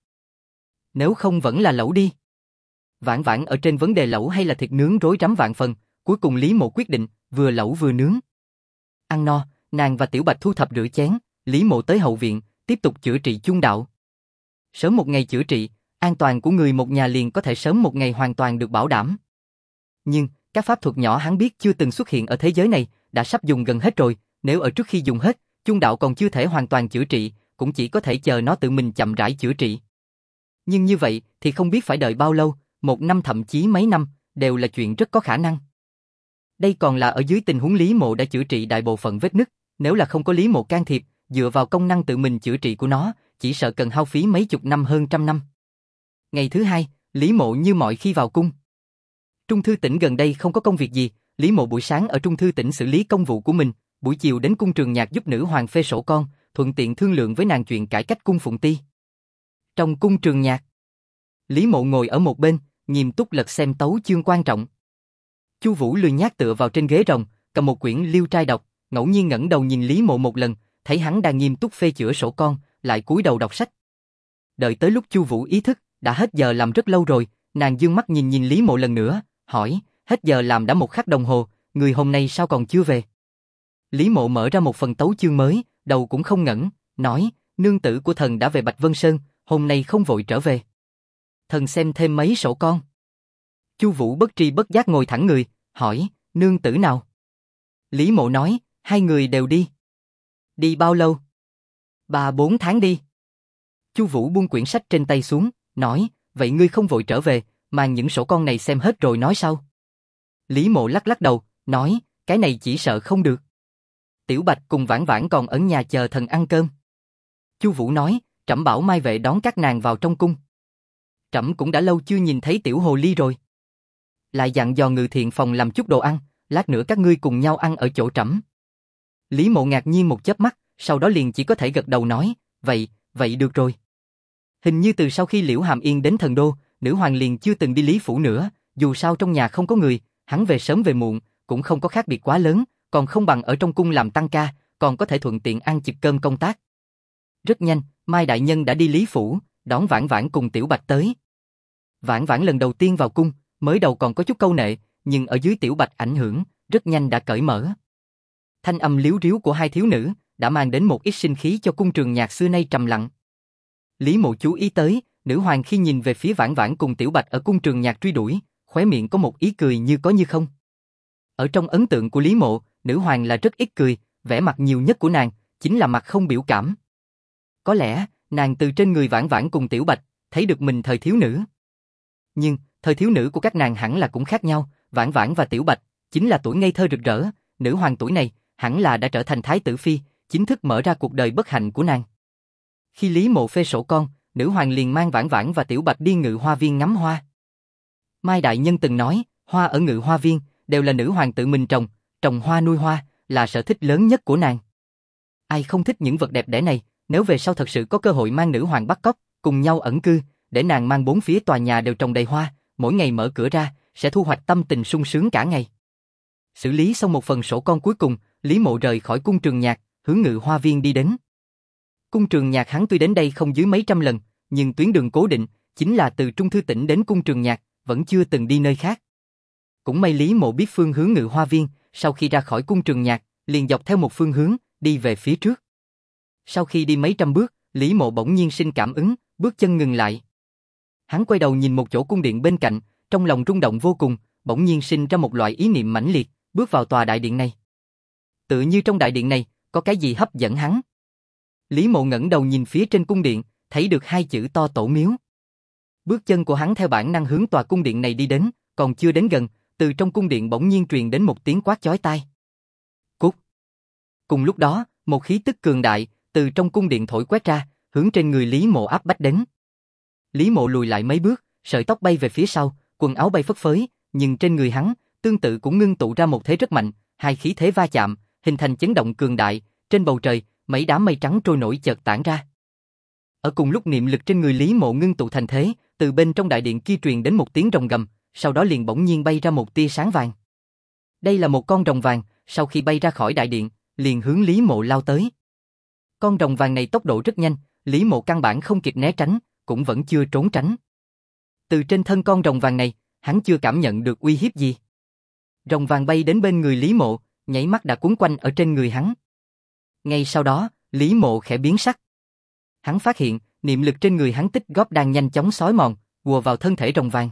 Speaker 1: Nếu không vẫn là lẩu đi. Vãn Vãn ở trên vấn đề lẩu hay là thịt nướng rối rắm vạn phần, cuối cùng Lý Mộ quyết định, vừa lẩu vừa nướng. Ăn no, nàng và Tiểu Bạch thu thập rửa chén, Lý Mộ tới hậu viện, tiếp tục chữa trị chung đạo. Sớm một ngày chữa trị, an toàn của người một nhà liền có thể sớm một ngày hoàn toàn được bảo đảm. Nhưng, các pháp thuật nhỏ hắn biết chưa từng xuất hiện ở thế giới này, đã sắp dùng gần hết rồi, nếu ở trước khi dùng hết, chung đạo còn chưa thể hoàn toàn chữa trị, cũng chỉ có thể chờ nó tự mình chậm rãi chữa trị. Nhưng như vậy thì không biết phải đợi bao lâu, 1 năm thậm chí mấy năm, đều là chuyện rất có khả năng. Đây còn là ở dưới tình huống Lý Mộ đã chữa trị đại bộ phận vết nứt, nếu là không có Lý Mộ can thiệp, dựa vào công năng tự mình chữa trị của nó, chỉ sợ cần hao phí mấy chục năm hơn trăm năm. Ngày thứ 2, Lý Mộ như mọi khi vào cung. Trung thư tỉnh gần đây không có công việc gì, Lý Mộ buổi sáng ở Trung thư tỉnh xử lý công vụ của mình, buổi chiều đến cung Trường Nhạc giúp nữ hoàng phê sổ con, thuận tiện thương lượng với nàng chuyện cải cách cung Phụng Ti. Trong cung Trường Nhạc, Lý Mộ ngồi ở một bên, nghiêm túc lật xem tấu chương quan trọng. Chu Vũ lười nhác tựa vào trên ghế rồng, cầm một quyển Liêu Trai đọc, ngẫu nhiên ngẩng đầu nhìn Lý Mộ một lần, thấy hắn đang nghiêm túc phê chữa sổ con, lại cúi đầu đọc sách. Đợi tới lúc Chu Vũ ý thức, đã hết giờ làm rất lâu rồi, nàng dương mắt nhìn Lý Mộ lần nữa, hỏi, hết giờ làm đã 1 khắc đồng hồ, người hôm nay sao còn chưa về? Lý Mộ mở ra một phần tấu chương mới, đầu cũng không ngẩng, nói, nương tử của thần đã về Bạch Vân Sơn, hôm nay không vội trở về. Thần xem thêm mấy sổ con. Chu Vũ bất tri bất giác ngồi thẳng người, hỏi, nương tử nào? Lý Mộ nói, 2 người đều đi. Đi bao lâu? 3-4 tháng đi. Chu Vũ buông quyển sách trên tay xuống, nói, vậy ngươi không vội trở về, mang những sổ con này xem hết rồi nói sau. Lý Mộ lắc đầu, nói, cái này chỉ sợ không được. Tiểu Bạch cùng Vãn Vãn còn ở nhà chờ thần ăn cơm. Chu Vũ nói, trẫm bảo Mai Vệ đón các nàng vào trong cung. Trẫm cũng đã lâu chưa nhìn thấy tiểu hồ ly rồi. Lại dặn dò Ngự Thiện phòng làm chút đồ ăn, lát nữa các ngươi cùng nhau ăn ở chỗ trẫm. Lý Mộ ngạc nhiên một chớp mắt, sau đó liền chỉ có thể gật đầu nói, vậy được rồi. Hình như từ sau khi Liễu Hàm Yên đến thần đô, nữ hoàng liền chưa từng đi Lý phủ nữa, dù sao trong nhà không có người, hắn về sớm về muộn, cũng không có khác biệt quá lớn, còn không bằng ở trong cung làm tăng ca, còn có thể thuận tiện ăn chực cơm công tác. Rất nhanh, Mai đại nhân đã đi Lý phủ, đón Vãn Vãn cùng Tiểu Bạch tới. Vãn Vãn lần đầu tiên vào cung, mới đầu còn có chút câu nệ, nhưng ở dưới Tiểu Bạch ảnh hưởng, rất nhanh đã cởi mở. Thanh âm líu ríu của 2 thiếu nữ, đã mang đến một ít sinh khí cho cung Trường Nhạc xưa nay trầm lặng. Lý Mộ chú ý tới, nữ hoàng khi nhìn về phía Vãn Vãn cùng Tiểu Bạch ở cung Trường Nhạc truy đuổi, khóe miệng có một ý cười như có như không. Ở trong ấn tượng của Lý Mộ, nữ hoàng là rất ít cười, vẻ mặt nhiều nhất của nàng chính là mặt không biểu cảm. Có lẽ, nàng từ trên người Vãn Vãn cùng Tiểu Bạch thấy được mình thời thiếu nữ. Nhưng, thời thiếu nữ của các nàng hẳn là cũng khác nhau, Vãn Vãn và Tiểu Bạch chính là tuổi ngây thơ rực rỡ, nữ hoàng tuổi này hẳn là đã trở thành thái tử phi, chính thức mở ra cuộc đời bất hạnh của nàng. Khi Lý Mộ phê sổ con, nữ hoàng liền mang Vãn Vãn và Tiểu Bạch đi Ngự Hoa Viên ngắm hoa. Mai đại nhân từng nói, hoa ở Ngự Hoa Viên đều là nữ hoàng tự mình trồng hoa nuôi hoa, là sở thích lớn nhất của nàng. Ai không thích những vật đẹp đẽ này, nếu về sau thật sự có cơ hội mang nữ hoàng bắt cóc, cùng nhau ẩn cư, để nàng mang bốn phía tòa nhà đều trồng đầy hoa, mỗi ngày mở cửa ra, sẽ thu hoạch tâm tình sung sướng cả ngày. Xử lý xong một phần sổ con cuối cùng, Lý Mộ rời khỏi cung Trường Nhạc, hướng Ngự Hoa Viên đi đến. Cung Trường Nhạc hắn tuy đến đây không dưới mấy trăm lần, nhưng tuyến đường cố định, chính là từ Trung Thư Tỉnh đến cung Trường Nhạc, vẫn chưa từng đi nơi khác. Cũng may Lý Mộ biết phương hướng Ngự Hoa Viên, sau khi ra khỏi cung Trường Nhạc, liền dọc theo một phương hướng, đi về phía trước. Sau khi đi mấy trăm bước, Lý Mộ bỗng nhiên sinh cảm ứng, bước chân ngừng lại. Hắn quay đầu nhìn một chỗ cung điện bên cạnh, trong lòng rung động vô cùng, bỗng nhiên sinh ra một loại ý niệm mãnh liệt, bước vào tòa đại điện này. Tự như trong đại điện này, có cái gì hấp dẫn hắn. Lý Mộ ngẩng đầu nhìn phía trên cung điện, thấy được hai chữ to Tổ Miếu. Bước chân của hắn theo bản năng hướng tòa cung điện này đi đến, còn chưa đến gần, từ trong cung điện bỗng nhiên truyền đến một tiếng quát chói tai. Cút! Cùng lúc đó, một khí tức cường đại, từ trong cung điện thổi quét ra, hướng trên người Lý Mộ áp bách đến. Lý Mộ lùi lại mấy bước, sợi tóc bay về phía sau, quần áo bay phất phới, nhưng trên người hắn, tương tự cũng ngưng tụ ra một thế rất mạnh, hai khí thế va chạm, hình thành chấn động cường đại, trên bầu trời, mấy đám mây trắng trôi nổi chợt tản ra. Ở cùng lúc niệm lực trên người Lý Mộ ngưng tụ thành thế, từ bên trong đại điện kia truyền đến một tiếng rồng gầm, sau đó liền bỗng nhiên bay ra một tia sáng vàng. Đây là một con rồng vàng, sau khi bay ra khỏi đại điện, liền hướng Lý Mộ lao tới. Con rồng vàng này tốc độ rất nhanh, Lý Mộ căn bản không kịp né tránh, cũng vẫn chưa trốn tránh. Từ trên thân con rồng vàng này, hắn chưa cảm nhận được uy hiếp gì. Rồng vàng bay đến bên người Lý Mộ, nhảy mắt đã cuốn quanh ở trên người hắn. Ngay sau đó, Lý Mộ khẽ biến sắc. Hắn phát hiện, niệm lực trên người hắn tích góp đang nhanh chóng xói mòn, ùa vào thân thể rồng vàng.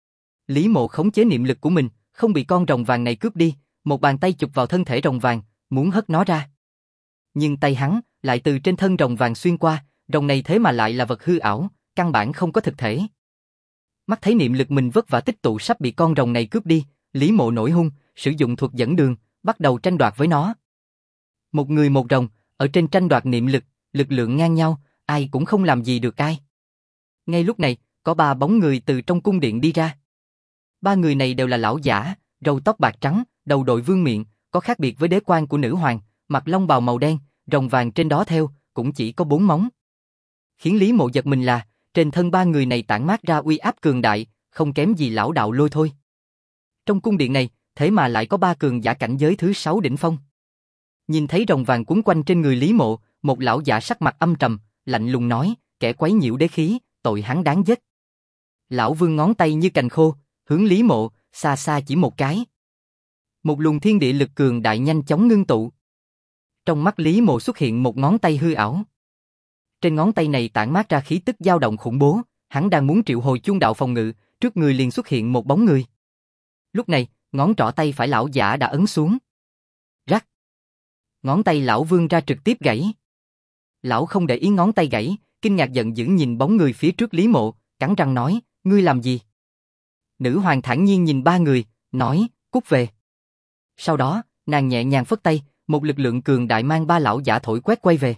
Speaker 1: Lý Mộ khống chế niệm lực của mình, không bị con rồng vàng này cướp đi, một bàn tay chụp vào thân thể rồng vàng, muốn hất nó ra. Nhưng tay hắn lại từ trên thân rồng vàng xuyên qua, rồng này thế mà lại là vật hư ảo, căn bản không có thực thể. Mắt thấy niệm lực mình vất vả tích tụ sắp bị con rồng này cướp đi, Lý Mộ nổi hung, sử dụng thuật dẫn đường, bắt đầu tranh đoạt với nó. Một người một rồng, ở trên tranh đoạt niệm lực, lực lượng ngang nhau, ai cũng không làm gì được ai. Ngay lúc này, có ba bóng người từ trong cung điện đi ra. Ba người này đều là lão giả, râu tóc bạc trắng, đầu đội vương miện, có khác biệt với đế quan của nữ hoàng, mặc long bào màu đen, rồng vàng trên đó theo, cũng chỉ có 4 móng. Khiến Lý Mộ giật mình là, trên thân ba người này tản mát ra uy áp cường đại, không kém gì lão đạo lôi thôi. Trong cung điện này, thế mà lại có ba cường giả cảnh giới thứ 6 đỉnh phong. Nhìn thấy rồng vàng quấn quanh trên người Lý Mộ, một lão giả sắc mặt âm trầm, lạnh lùng nói, kẻ quấy nhiễu đế khí, tội hắn đáng giết. Lão vương ngón tay như cành khô, hướng Lý Mộ, xa xa chỉ một cái. Một luồng thiên địa lực cường đại nhanh chóng ngưng tụ. Trong mắt Lý Mộ xuất hiện một ngón tay hư ảo. Trên ngón tay này tản mát ra khí tức dao động khủng bố, hắn đang muốn triệu hồi chuông đạo phòng ngự, trước người liền xuất hiện một bóng người. Lúc này, ngón trỏ tay phải lão giả đã ấn xuống. Rắc. Ngón tay lão vươn ra trực tiếp gãy. Lão không để ý ngón tay gãy, kinh ngạc giận dữ nhìn bóng người phía trước Lý Mộ, cắn răng nói, ngươi làm gì? Nữ hoàng thản nhiên nhìn ba người, nói, cút về. Sau đó, nàng nhẹ nhàng phất tay, một lực lượng cường đại mang ba lão giả thổi quét quay về.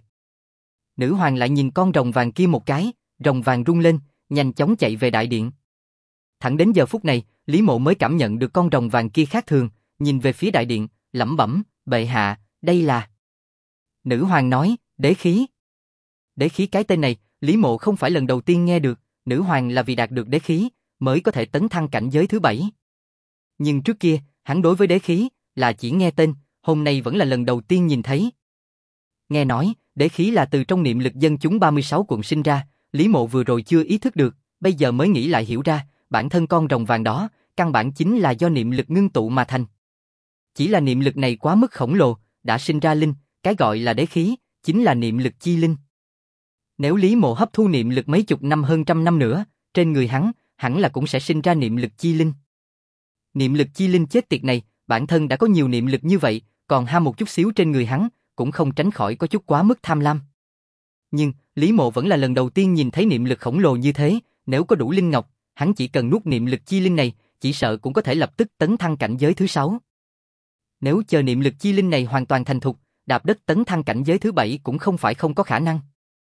Speaker 1: Nữ hoàng lại nhìn con rồng vàng kia một cái, rồng vàng rung lên, nhanh chóng chạy về đại điện. Thẳng đến giờ phút này, Lý Mộ mới cảm nhận được con rồng vàng kia khác thường, nhìn về phía đại điện, lẩm bẩm, bệ hạ, đây là... Nữ hoàng nói, đế khí. Đế khí cái tên này, Lý Mộ không phải lần đầu tiên nghe được, nữ hoàng là vì đạt được đế khí, mới có thể tấn thăng cảnh giới thứ 7. Nhưng trước kia, hắn đối với đế khí, là chỉ nghe tên, hôm nay vẫn là lần đầu tiên nhìn thấy. Nghe nói, đế khí là từ trong niệm lực dân chúng 36 quận sinh ra, Lý Mộ vừa rồi chưa ý thức được, bây giờ mới nghĩ lại hiểu ra, bản thân con rồng vàng đó, căn bản chính là do niệm lực ngưng tụ mà thành. Chỉ là niệm lực này quá mức khổng lồ, đã sinh ra linh, cái gọi là đế khí, chính là niệm lực chi linh. Nếu Lý Mộ hấp thu niệm lực mấy chục năm hơn trăm năm nữa, trên người hắn, hẳn là cũng sẽ sinh ra niệm lực chi linh. Niệm lực chi linh chết tiệt này, bản thân đã có nhiều niệm lực như vậy, còn ham một chút xíu trên người hắn, cũng không tránh khỏi có chút quá mức tham lam. Nhưng, Lý Mộ vẫn là lần đầu tiên nhìn thấy niệm lực khổng lồ như thế, nếu có đủ linh ngọc, hắn chỉ cần nuốt niệm lực chi linh này, chỉ sợ cũng có thể lập tức tấn thăng cảnh giới thứ 6. Nếu chờ niệm lực chi linh này hoàn toàn thành thục, đạp đất tấn thăng cảnh giới thứ 7 cũng không phải không có khả năng.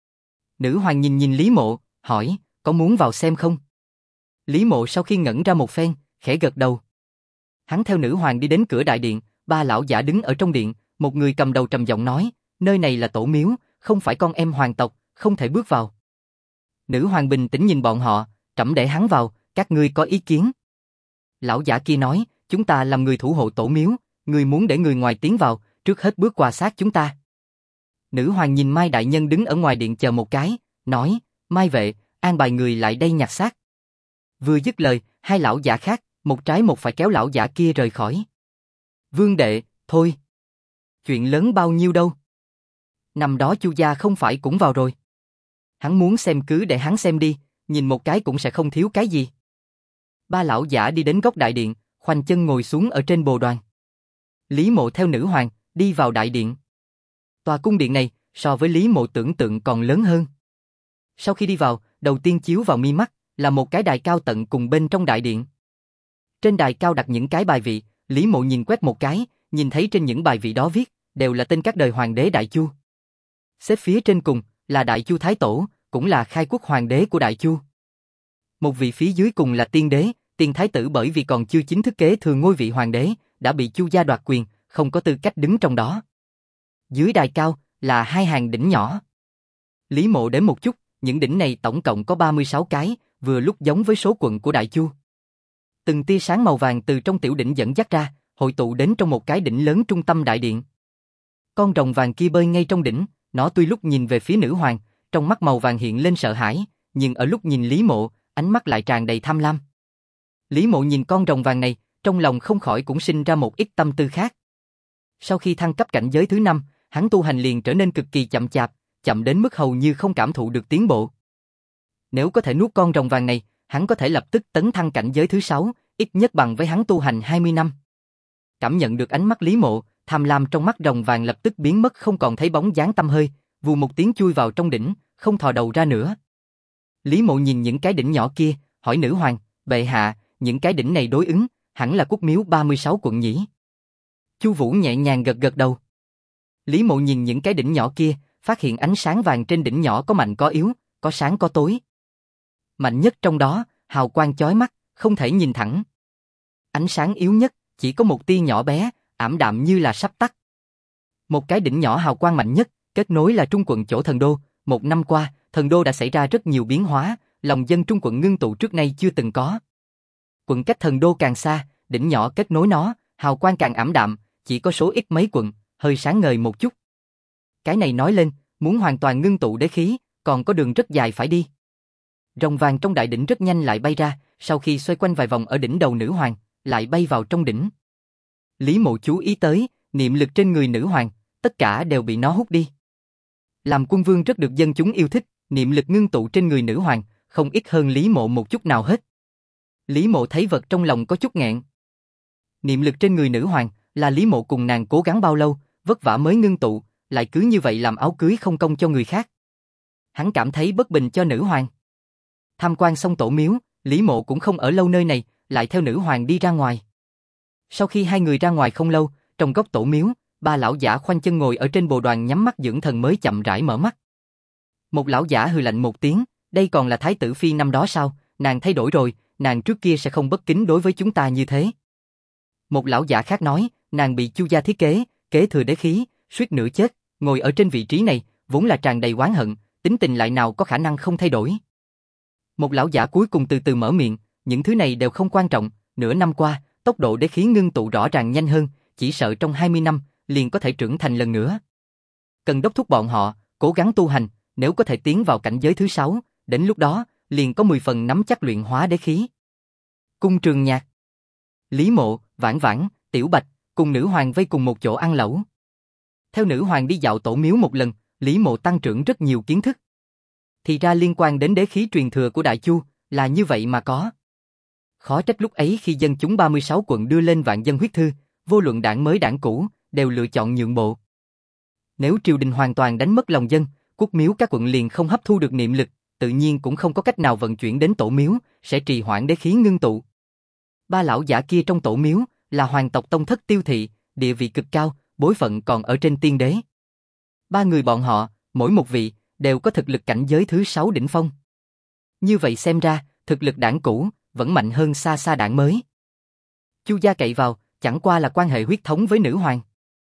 Speaker 1: Nữ hoàng nhìn Lý Mộ, hỏi, có muốn vào xem không? Lý Mộ sau khi ngẩn ra một phen, khẽ gật đầu. Hắn theo nữ hoàng đi đến cửa đại điện, ba lão giả đứng ở trong điện, một người cầm đầu trầm giọng nói, nơi này là tổ miếu, không phải con em hoàng tộc, không thể bước vào. Nữ hoàng bình tĩnh nhìn bọn họ, trẫm để hắn vào, các ngươi có ý kiến? Lão giả kia nói, chúng ta làm người thủ hộ tổ miếu, người muốn để người ngoài tiến vào, trước hết bước qua xác chúng ta. Nữ hoàng nhìn Mai đại nhân đứng ở ngoài điện chờ một cái, nói, Mai vệ, an bài người lại đây nhặt xác. Vừa dứt lời, hai lão giả khác, một trái một phải kéo lão giả kia rời khỏi. Vương đệ, thôi. Chuyện lớn bao nhiêu đâu. Năm đó Chu gia không phải cũng vào rồi. Hắn muốn xem cứ để hắn xem đi, nhìn một cái cũng sẽ không thiếu cái gì. Ba lão giả đi đến góc đại điện, khoanh chân ngồi xuống ở trên bồ đoàn. Lý Mộ theo nữ hoàng, đi vào đại điện. Tòa cung điện này, so với Lý Mộ tưởng tượng còn lớn hơn. Sau khi đi vào, đầu tiên chiếu vào mi mắt, là một cái đài cao tận cùng bên trong đại điện. Trên đài cao đặt những cái bài vị, Lý Mộ nhìn quét một cái, nhìn thấy trên những bài vị đó viết, đều là tên các đời hoàng đế Đại Chu. Xếp phía trên cùng, là Đại Chu Thái Tổ, cũng là khai quốc hoàng đế của Đại Chu. Một vị phía dưới cùng là tiên đế, tiên thái tử bởi vì còn chưa chính thức kế thừa ngôi vị hoàng đế, đã bị Chu gia đoạt quyền, không có tư cách đứng trong đó. Dưới đài cao, là hai hàng đỉnh nhỏ. Lý Mộ đếm một chút, những đỉnh này tổng cộng có 36 cái, vừa lúc giống với số quận của Đại Chu. Từng tia sáng màu vàng từ trong tiểu đỉnh dẫn dắt ra, hội tụ đến trong một cái đỉnh lớn trung tâm đại điện. Con rồng vàng kia bơi ngay trong đỉnh, nó tuy lúc nhìn về phía nữ hoàng, trong mắt màu vàng hiện lên sợ hãi, nhưng ở lúc nhìn Lý Mộ, ánh mắt lại tràn đầy tham lam. Lý Mộ nhìn con rồng vàng này, trong lòng không khỏi cũng sinh ra một ít tâm tư khác. Sau khi thăng cấp cảnh giới thứ 5, hắn tu hành liền trở nên cực kỳ chậm chạp, chậm đến mức hầu như không cảm thụ được tiến bộ. Nếu có thể nuốt con rồng vàng này, hắn có thể lập tức tấn thăng cảnh giới thứ 6, ít nhất bằng với hắn tu hành 20 năm. Cảm nhận được ánh mắt Lý Mộ, tham lam trong mắt rồng vàng lập tức biến mất không còn thấy bóng dáng tăm hơi, vù một tiếng chui vào trong đỉnh, không thò đầu ra nữa. Lý Mộ nhìn những cái đỉnh nhỏ kia, hỏi nữ hoàng, bệ hạ, những cái đỉnh này đối ứng, hẳn là quốc miếu 36 quận nhỉ? Chu Vũ nhẹ nhàng gật gật đầu. Lý Mộ nhìn những cái đỉnh nhỏ kia, phát hiện ánh sáng vàng trên đỉnh nhỏ có mạnh có yếu, có sáng có tối. Mạnh nhất trong đó, hào quang chói mắt, không thể nhìn thẳng. Ánh sáng yếu nhất, chỉ có một tia nhỏ bé, ảm đạm như là sắp tắt. Một cái đỉnh nhỏ hào quang mạnh nhất, kết nối là Trung quận chỗ thần đô. Một năm qua, thần đô đã xảy ra rất nhiều biến hóa, lòng dân Trung quận ngưng tụ trước nay chưa từng có. Quận cách thần đô càng xa, đỉnh nhỏ kết nối nó, hào quang càng ảm đạm, chỉ có số ít mấy quận, hơi sáng ngời một chút. Cái này nói lên, muốn hoàn toàn ngưng tụ đế khí, còn có đường rất dài phải đi. Rồng vàng trong đại đỉnh rất nhanh lại bay ra, sau khi xoay quanh vài vòng ở đỉnh đầu nữ hoàng, lại bay vào trong đỉnh. Lý Mộ chú ý tới, niệm lực trên người nữ hoàng, tất cả đều bị nó hút đi. Làm quân vương rất được dân chúng yêu thích, niệm lực ngưng tụ trên người nữ hoàng, không ít hơn Lý Mộ một chút nào hết. Lý Mộ thấy vật trong lòng có chút nghẹn. Niệm lực trên người nữ hoàng, là Lý Mộ cùng nàng cố gắng bao lâu, vất vả mới ngưng tụ, lại cứ như vậy làm áo cưới không công cho người khác. Hắn cảm thấy bất bình cho nữ hoàng. Tham quan xong tổ miếu, Lý Mộ cũng không ở lâu nơi này, lại theo nữ hoàng đi ra ngoài. Sau khi hai người ra ngoài không lâu, trong góc tổ miếu, ba lão giả khoanh chân ngồi ở trên bồ đoàn nhắm mắt dưỡng thần mới chậm rãi mở mắt. Một lão giả hừ lạnh một tiếng, đây còn là thái tử phi năm đó sao, nàng thay đổi rồi, nàng trước kia sẽ không bất kính đối với chúng ta như thế. Một lão giả khác nói, nàng bị Chu gia thiết kế, kế thừa đế khí, suýt nữa chết, ngồi ở trên vị trí này, vốn là tràn đầy oán hận, tính tình lại nào có khả năng không thay đổi. Một lão giả cuối cùng từ từ mở miệng, những thứ này đều không quan trọng, nửa năm qua, tốc độ đế khí ngưng tụ rõ ràng nhanh hơn, chỉ sợ trong 20 năm, liền có thể trưởng thành lần nữa. Cần đốc thúc bọn họ, cố gắng tu hành, nếu có thể tiến vào cảnh giới thứ 6, đến lúc đó, liền có 10 phần nắm chắc luyện hóa đế khí. Cung Trường Nhạc, Lý Mộ, Vãn Vãn, Tiểu Bạch, cùng nữ hoàng vây cùng một chỗ ăn lẩu. Theo nữ hoàng đi dạo tổ miếu một lần, Lý Mộ tăng trưởng rất nhiều kiến thức. Thì ra liên quan đến đế khí truyền thừa của Đại Chu, là như vậy mà có. Khó trách lúc ấy khi dân chúng 36 quận đưa lên vạn dân huyết thư, vô luận đảng mới đảng cũ, đều lựa chọn nhượng bộ. Nếu triều đình hoàn toàn đánh mất lòng dân, quốc miếu các quận liền không hấp thu được niệm lực, tự nhiên cũng không có cách nào vận chuyển đến tổ miếu, sẽ trì hoãn đế khí ngưng tụ. Ba lão giả kia trong tổ miếu, là hoàng tộc tông thất Tiêu Thị, địa vị cực cao, bối phận còn ở trên tiên đế. Ba người bọn họ, mỗi một vị, đều có thực lực cảnh giới thứ 6 đỉnh phong. Như vậy xem ra, thực lực đảng cũ, vẫn mạnh hơn xa xa đảng mới. Chu gia cậy vào, chẳng qua là quan hệ huyết thống với nữ hoàng.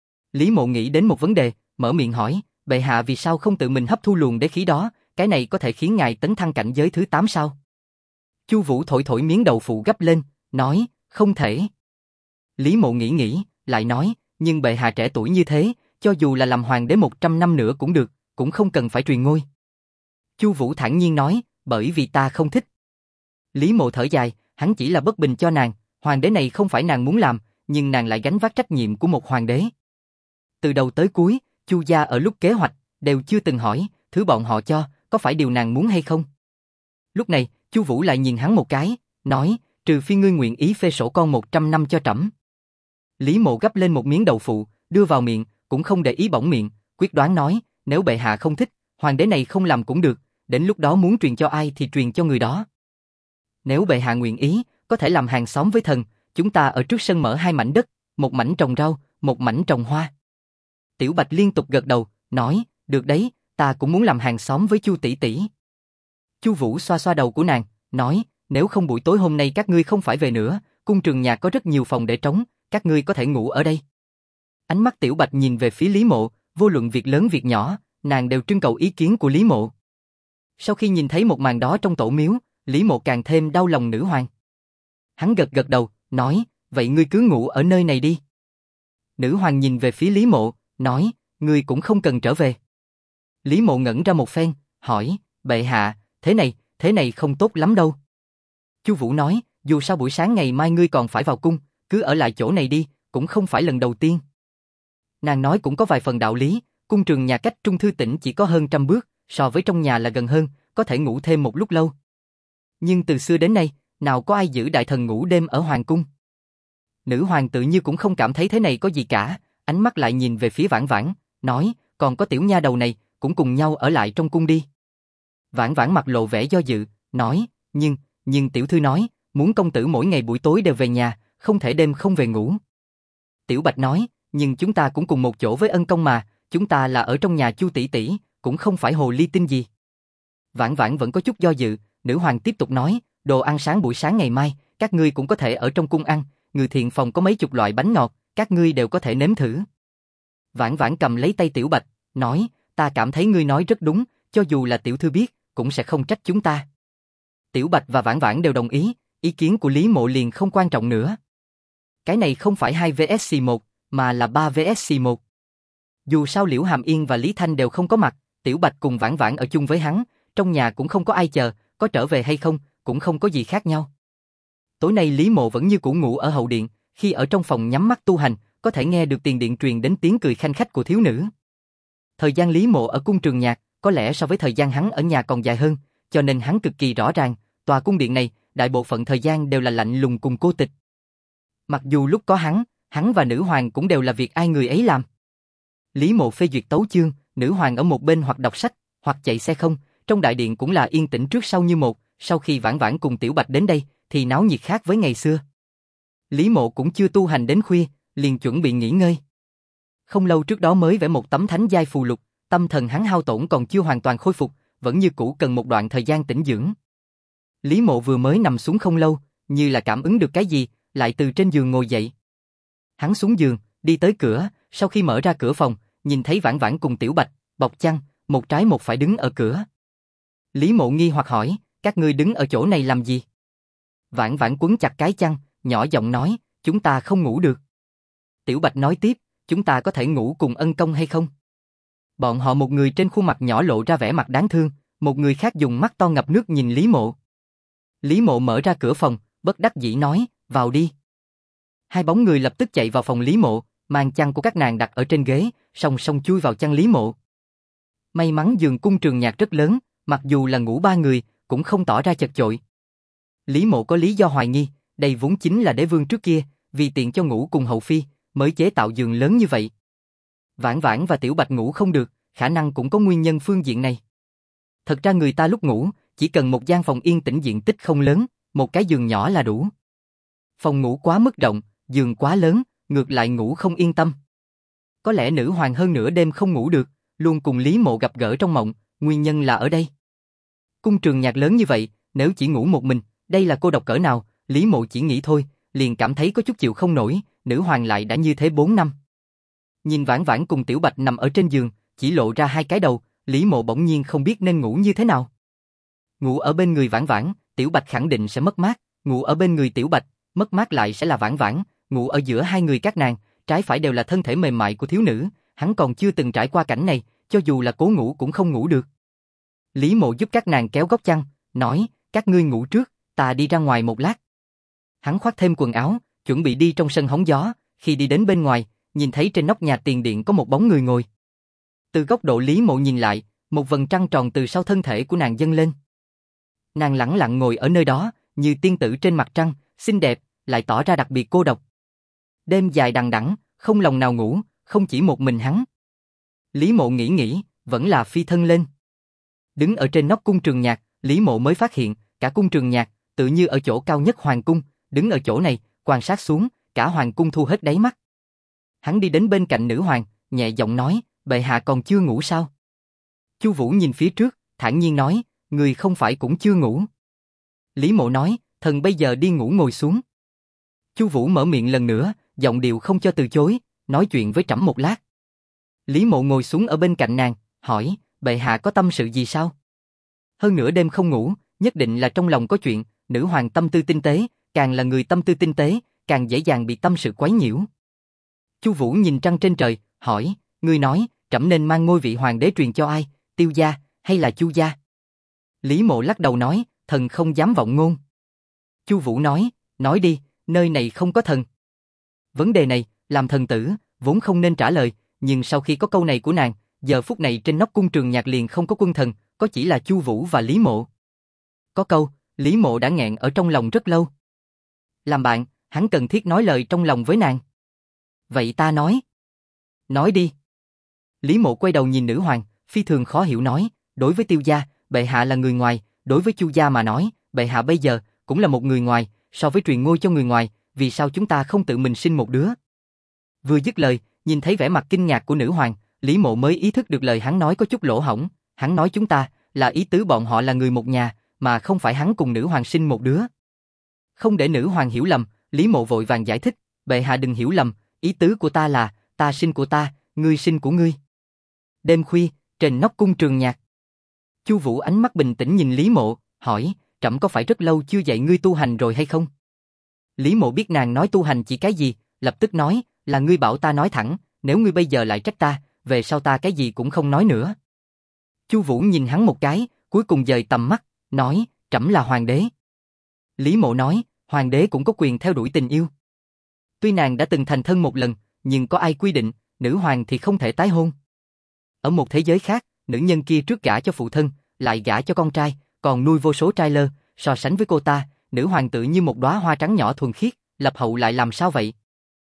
Speaker 1: Lý Mộ nghĩ đến một vấn đề, mở miệng hỏi, bệ hạ vì sao không tự mình hấp thu luồng đế khí đó, cái này có thể khiến ngài tấn thăng cảnh giới thứ 8 sao? Chu Vũ thổi thổi miếng đầu phụ gấp lên, nói, không thể. Lý Mộ nghĩ, lại nói, nhưng bệ hạ trẻ tuổi như thế, cho dù là làm hoàng đế 100 năm nữa cũng được, cũng không cần phải truyền ngôi. Chu Vũ thản nhiên nói, bởi vì ta không thích. Lý Mộ thở dài, hắn chỉ là bất bình cho nàng, hoàng đế này không phải nàng muốn làm, nhưng nàng lại gánh vác trách nhiệm của một hoàng đế. Từ đầu tới cuối, Chu gia ở lúc kế hoạch, đều chưa từng hỏi, thứ bọn họ cho, có phải điều nàng muốn hay không? Lúc này, Chu Vũ lại nhìn hắn một cái, nói, trừ phi ngươi nguyện ý phê sổ con 100 năm cho trẫm. Lý Mộ gắp lên một miếng đậu phụ, đưa vào miệng, cũng không để ý bỏng miệng, quyết đoán nói, nếu bệ hạ không thích, hoàng đế này không làm cũng được, đến lúc đó muốn truyền cho ai thì truyền cho người đó. Nếu bệ hạ nguyện ý, có thể làm hàng xóm với thần, chúng ta ở trước sân mở 2 mảnh đất, một mảnh trồng rau, một mảnh trồng hoa. Tiểu Bạch liên tục gật đầu, nói, được đấy, ta cũng muốn làm hàng xóm với Chu tỷ tỷ. Chu Vũ xoa xoa đầu của nàng, nói, nếu không buổi tối hôm nay các ngươi không phải về nữa, cung trường nhà có rất nhiều phòng để trống, các ngươi có thể ngủ ở đây. Ánh mắt Tiểu Bạch nhìn về phía Lý Mộ, vô luận việc lớn việc nhỏ, nàng đều trưng cầu ý kiến của Lý Mộ. Sau khi nhìn thấy một màn đó trong tổ miếu, Lý Mộ càng thêm đau lòng nữ hoàng. Hắn gật gật đầu, nói, vậy ngươi cứ ngủ ở nơi này đi. Nữ hoàng nhìn về phía Lý Mộ, nói, ngươi cũng không cần trở về. Lý Mộ ngẩn ra một phen, hỏi, bệ hạ, thế này không tốt lắm đâu. Chu Vũ nói, dù sao buổi sáng ngày mai ngươi còn phải vào cung, cứ ở lại chỗ này đi, cũng không phải lần đầu tiên. Nàng nói cũng có vài phần đạo lý, cung trường nhà cách Trung Thư Tỉnh chỉ có hơn 100 bước, so với trong nhà là gần hơn, có thể ngủ thêm một lúc lâu. Nhưng từ xưa đến nay, nào có ai giữ đại thần ngủ đêm ở hoàng cung. Nữ hoàng tự như cũng không cảm thấy thế này có gì cả, ánh mắt lại nhìn về phía Vãn Vãn, nói, còn có tiểu nha đầu này, cũng cùng nhau ở lại trong cung đi. Vãn Vãn mặt lộ vẻ do dự, nói, nhưng tiểu thư nói, muốn công tử mỗi ngày buổi tối đều về nhà, không thể đêm không về ngủ. Tiểu Bạch nói, nhưng chúng ta cũng cùng một chỗ với ân công mà, chúng ta là ở trong nhà Chu tỷ tỷ, cũng không phải hồ ly tinh gì. Vãn Vãn vẫn có chút do dự, nữ hoàng tiếp tục nói, đồ ăn sáng buổi sáng ngày mai, các ngươi cũng có thể ở trong cung ăn, người thiện phòng có mấy chục loại bánh ngọt, các ngươi đều có thể nếm thử. Vãn Vãn cầm lấy tay Tiểu Bạch, nói, ta cảm thấy ngươi nói rất đúng, cho dù là tiểu thư biết, cũng sẽ không trách chúng ta. Tiểu Bạch và Vãn Vãn đều đồng ý, ý kiến của Lý Mộ liền không quan trọng nữa. Cái này không phải 2 vs 1, mà là 3 vs 1. Dù sao Liễu Hàm Yên và Lý Thanh đều không có mặt, Tiểu Bạch cùng Vãn Vãn ở chung với hắn, trong nhà cũng không có ai chờ, có trở về hay không, cũng không có gì khác nhau. Tối nay Lý Mộ vẫn như cũ ngủ ở hậu điện, khi ở trong phòng nhắm mắt tu hành, có thể nghe được tiền điện truyền đến tiếng cười khanh khách của thiếu nữ. Thời gian Lý Mộ ở cung trường nhạc, có lẽ so với thời gian hắn ở nhà còn dài hơn, cho nên hắn cực kỳ rõ ràng, tòa cung điện này, đại bộ phận thời gian đều là lạnh lùng cùng cô tịch. Mặc dù lúc có hắn và nữ hoàng cũng đều là việc ai người ấy làm. Lý Mộ phê duyệt tấu chương, nữ hoàng ở một bên hoặc đọc sách, hoặc chạy xe không, trong đại điện cũng là yên tĩnh trước sau như một, sau khi Vãn Vãn cùng Tiểu Bạch đến đây, thì náo nhiệt khác với ngày xưa. Lý Mộ cũng chưa tu hành đến khuya, liền chuẩn bị nghỉ ngơi. Không lâu trước đó mới vẽ một tấm thánh giai phù lục, tâm thần hắn hao tổn còn chưa hoàn toàn khôi phục, vẫn như cũ cần một đoạn thời gian tĩnh dưỡng. Lý Mộ vừa mới nằm xuống không lâu, như là cảm ứng được cái gì, lại từ trên giường ngồi dậy. Hắn xuống giường, đi tới cửa, sau khi mở ra cửa phòng, nhìn thấy Vãn Vãn cùng Tiểu Bạch, bọc chăn, một trái một phải đứng ở cửa. Lý Mộ nghi hoặc hỏi, các ngươi đứng ở chỗ này làm gì? Vãn Vãn quấn chặt cái chăn, nhỏ giọng nói, chúng ta không ngủ được. Tiểu Bạch nói tiếp, chúng ta có thể ngủ cùng ân công hay không? Bọn họ một người trên khuôn mặt nhỏ lộ ra vẻ mặt đáng thương, một người khác dùng mắt to ngập nước nhìn Lý Mộ. Lý Mộ mở ra cửa phòng, bất đắc dĩ nói, vào đi. Hai bóng người lập tức chạy vào phòng Lý Mộ, mang chăn của các nàng đặt ở trên ghế, song song chui vào chăn Lý Mộ. May mắn giường cung Trường Nhạc rất lớn, mặc dù là ngủ 3 người, cũng không tỏ ra chật chội. Lý Mộ có lý do hoài nghi, đây vốn chính là đế vương trước kia, vì tiện cho ngủ cùng hậu phi, mới chế tạo giường lớn như vậy. Vãn Vãn và Tiểu Bạch ngủ không được, khả năng cũng có nguyên nhân phương diện này. Thật ra người ta lúc ngủ, chỉ cần một gian phòng yên tĩnh diện tích không lớn, một cái giường nhỏ là đủ. Phòng ngủ quá mức rộng, giường quá lớn, ngược lại ngủ không yên tâm. Có lẽ nữ hoàng hơn nửa đêm không ngủ được, luôn cùng Lý Mộ gặp gỡ trong mộng, nguyên nhân là ở đây. Cung Trường Nhạc lớn như vậy, nếu chỉ ngủ một mình, đây là cô độc cỡ nào, Lý Mộ chỉ nghĩ thôi, liền cảm thấy có chút chịu không nổi, nữ hoàng lại đã như thế 4 năm. Nhìn Vãn Vãn cùng Tiểu Bạch nằm ở trên giường, chỉ lộ ra hai cái đầu, Lý Mộ bỗng nhiên không biết nên ngủ như thế nào. Ngủ ở bên người Vãn Vãn, Tiểu Bạch khẳng định sẽ mất mát, ngủ ở bên người Tiểu Bạch, mất mát lại sẽ là Vãn Vãn, ngủ ở giữa hai người các nàng, trái phải đều là thân thể mềm mại của thiếu nữ, hắn còn chưa từng trải qua cảnh này, cho dù là cố ngủ cũng không ngủ được. Lý Mộ giúp các nàng kéo góc chăn, nói, các ngươi ngủ trước, ta đi ra ngoài một lát. Hắn khoác thêm quần áo, chuẩn bị đi trong sân hóng gió, khi đi đến bên ngoài, nhìn thấy trên nóc nhà tiền điện có một bóng người ngồi. Từ góc độ Lý Mộ nhìn lại, một vầng trăng tròn từ sau thân thể của nàng dâng lên. Nàng lẳng lặng ngồi ở nơi đó, như tiên tử trên mặt trăng, xinh đẹp, lại tỏ ra đặc biệt cô độc. Đêm dài đằng đẵng, không lòng nào ngủ, không chỉ một mình hắn. Lý Mộ nghĩ, vẫn là phi thân lên. Đứng ở trên nóc cung Trường Nhạc, Lý Mộ mới phát hiện, cả cung Trường Nhạc, tự như ở chỗ cao nhất hoàng cung, đứng ở chỗ này, quan sát xuống, cả hoàng cung thu hết đáy mắt. Hắn đi đến bên cạnh nữ hoàng, nhẹ giọng nói, bệ hạ còn chưa ngủ sao? Chu Vũ nhìn phía trước, thản nhiên nói, người không phải cũng chưa ngủ. Lý Mộ nói, thần bây giờ đi ngủ ngồi xuống. Chu Vũ mở miệng lần nữa, giọng điệu không cho từ chối, nói chuyện với trẫm một lát. Lý Mộ ngồi xuống ở bên cạnh nàng, hỏi, bệ hạ có tâm sự gì sao? Hơn nửa đêm không ngủ, nhất định là trong lòng có chuyện, nữ hoàng tâm tư tinh tế, càng là người tâm tư tinh tế, càng dễ dàng bị tâm sự quấy nhiễu. Chu Vũ nhìn trăng trên trời, hỏi, ngươi nói, trẫm nên mang ngôi vị hoàng đế truyền cho ai, Tiêu gia hay là Chu gia? Lý Mộ lắc đầu nói, thần không dám vọng ngôn. Chu Vũ nói đi, nơi này không có thần. Vấn đề này, làm thần tử, vốn không nên trả lời, nhưng sau khi có câu này của nàng, giờ phút này trên nóc cung Trường Nhạc liền không có quân thần, có chỉ là Chu Vũ và Lý Mộ. Có câu, Lý Mộ đã nghẹn ở trong lòng rất lâu. Làm bạn, hắn cần thiết nói lời trong lòng với nàng. Vậy ta nói đi. Lý Mộ quay đầu nhìn nữ hoàng, phi thường khó hiểu nói, đối với Tiêu gia, bệ hạ là người ngoài, đối với Chu gia mà nói, bệ hạ bây giờ cũng là một người ngoài, so với truyền ngôi cho người ngoài, vì sao chúng ta không tự mình sinh một đứa? Vừa dứt lời, nhìn thấy vẻ mặt kinh ngạc của nữ hoàng, Lý Mộ mới ý thức được lời hắn nói có chút lỗ hổng, hắn nói chúng ta, là ý tứ bọn họ là người một nhà, mà không phải hắn cùng nữ hoàng sinh một đứa. Không để nữ hoàng hiểu lầm, Lý Mộ vội vàng giải thích, bệ hạ đừng hiểu lầm, ý tứ của ta là, ta sinh của ta, ngươi sinh của ngươi. Đêm khuya, trên nóc cung Trường Nhạc. Chu Vũ ánh mắt bình tĩnh nhìn Lý Mộ, hỏi, trẫm có phải rất lâu chưa dạy ngươi tu hành rồi hay không? Lý Mộ biết nàng nói tu hành chỉ cái gì, lập tức nói, là ngươi bảo ta nói thẳng, nếu ngươi bây giờ lại trách ta, về sau ta cái gì cũng không nói nữa. Chu Vũ nhìn hắn một cái, cuối cùng dời tầm mắt, nói, trẫm là hoàng đế. Lý Mộ nói, hoàng đế cũng có quyền theo đuổi tình yêu. Tuy nàng đã từng thành thân một lần, nhưng có ai quy định, nữ hoàng thì không thể tái hôn. Ở một thế giới khác, nữ nhân kia trước gả cho phụ thân, lại gả cho con trai, còn nuôi vô số trai lơ, so sánh với cô ta, nữ hoàng tự như một đóa hoa trắng nhỏ thuần khiết, lập hậu lại làm sao vậy?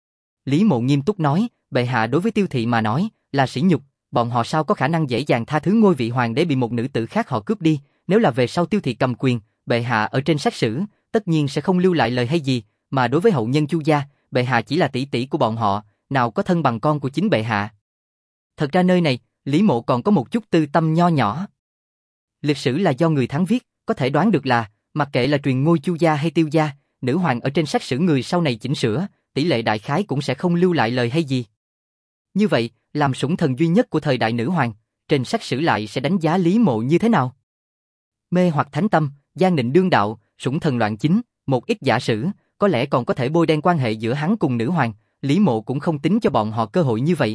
Speaker 1: Lý Mộ nghiêm túc nói, bệ hạ đối với Tiêu thị mà nói, là sỉ nhục, bọn họ sao có khả năng dễ dàng tha thứ ngôi vị hoàng đế bị một nữ tử khác họ cướp đi, nếu là về sau Tiêu thị cầm quyền, bệ hạ ở trên sách sử, tất nhiên sẽ không lưu lại lời hay gì, mà đối với hậu nhân Chu gia, bệ hạ chỉ là tỷ tỷ của bọn họ, nào có thân bằng con của chính bệ hạ. Thật ra nơi này, Lý Mộ còn có một chút tư tâm nho nhỏ. Lịch sử là do người Thắng viết, có thể đoán được là, mặc kệ là truyền ngôi Chu gia hay Tiêu gia, nữ hoàng ở trên sách sử người sau này chỉnh sửa, tỷ lệ đại khái cũng sẽ không lưu lại lời hay gì. Như vậy, làm sủng thần duy nhất của thời đại nữ hoàng, trên sách sử lại sẽ đánh giá Lý Mộ như thế nào? Mê hoặc thánh tâm, gian định đương đạo, sủng thần loạn chính, một ít giả sử, có lẽ còn có thể bôi đen quan hệ giữa hắn cùng nữ hoàng, Lý Mộ cũng không tính cho bọn họ cơ hội như vậy.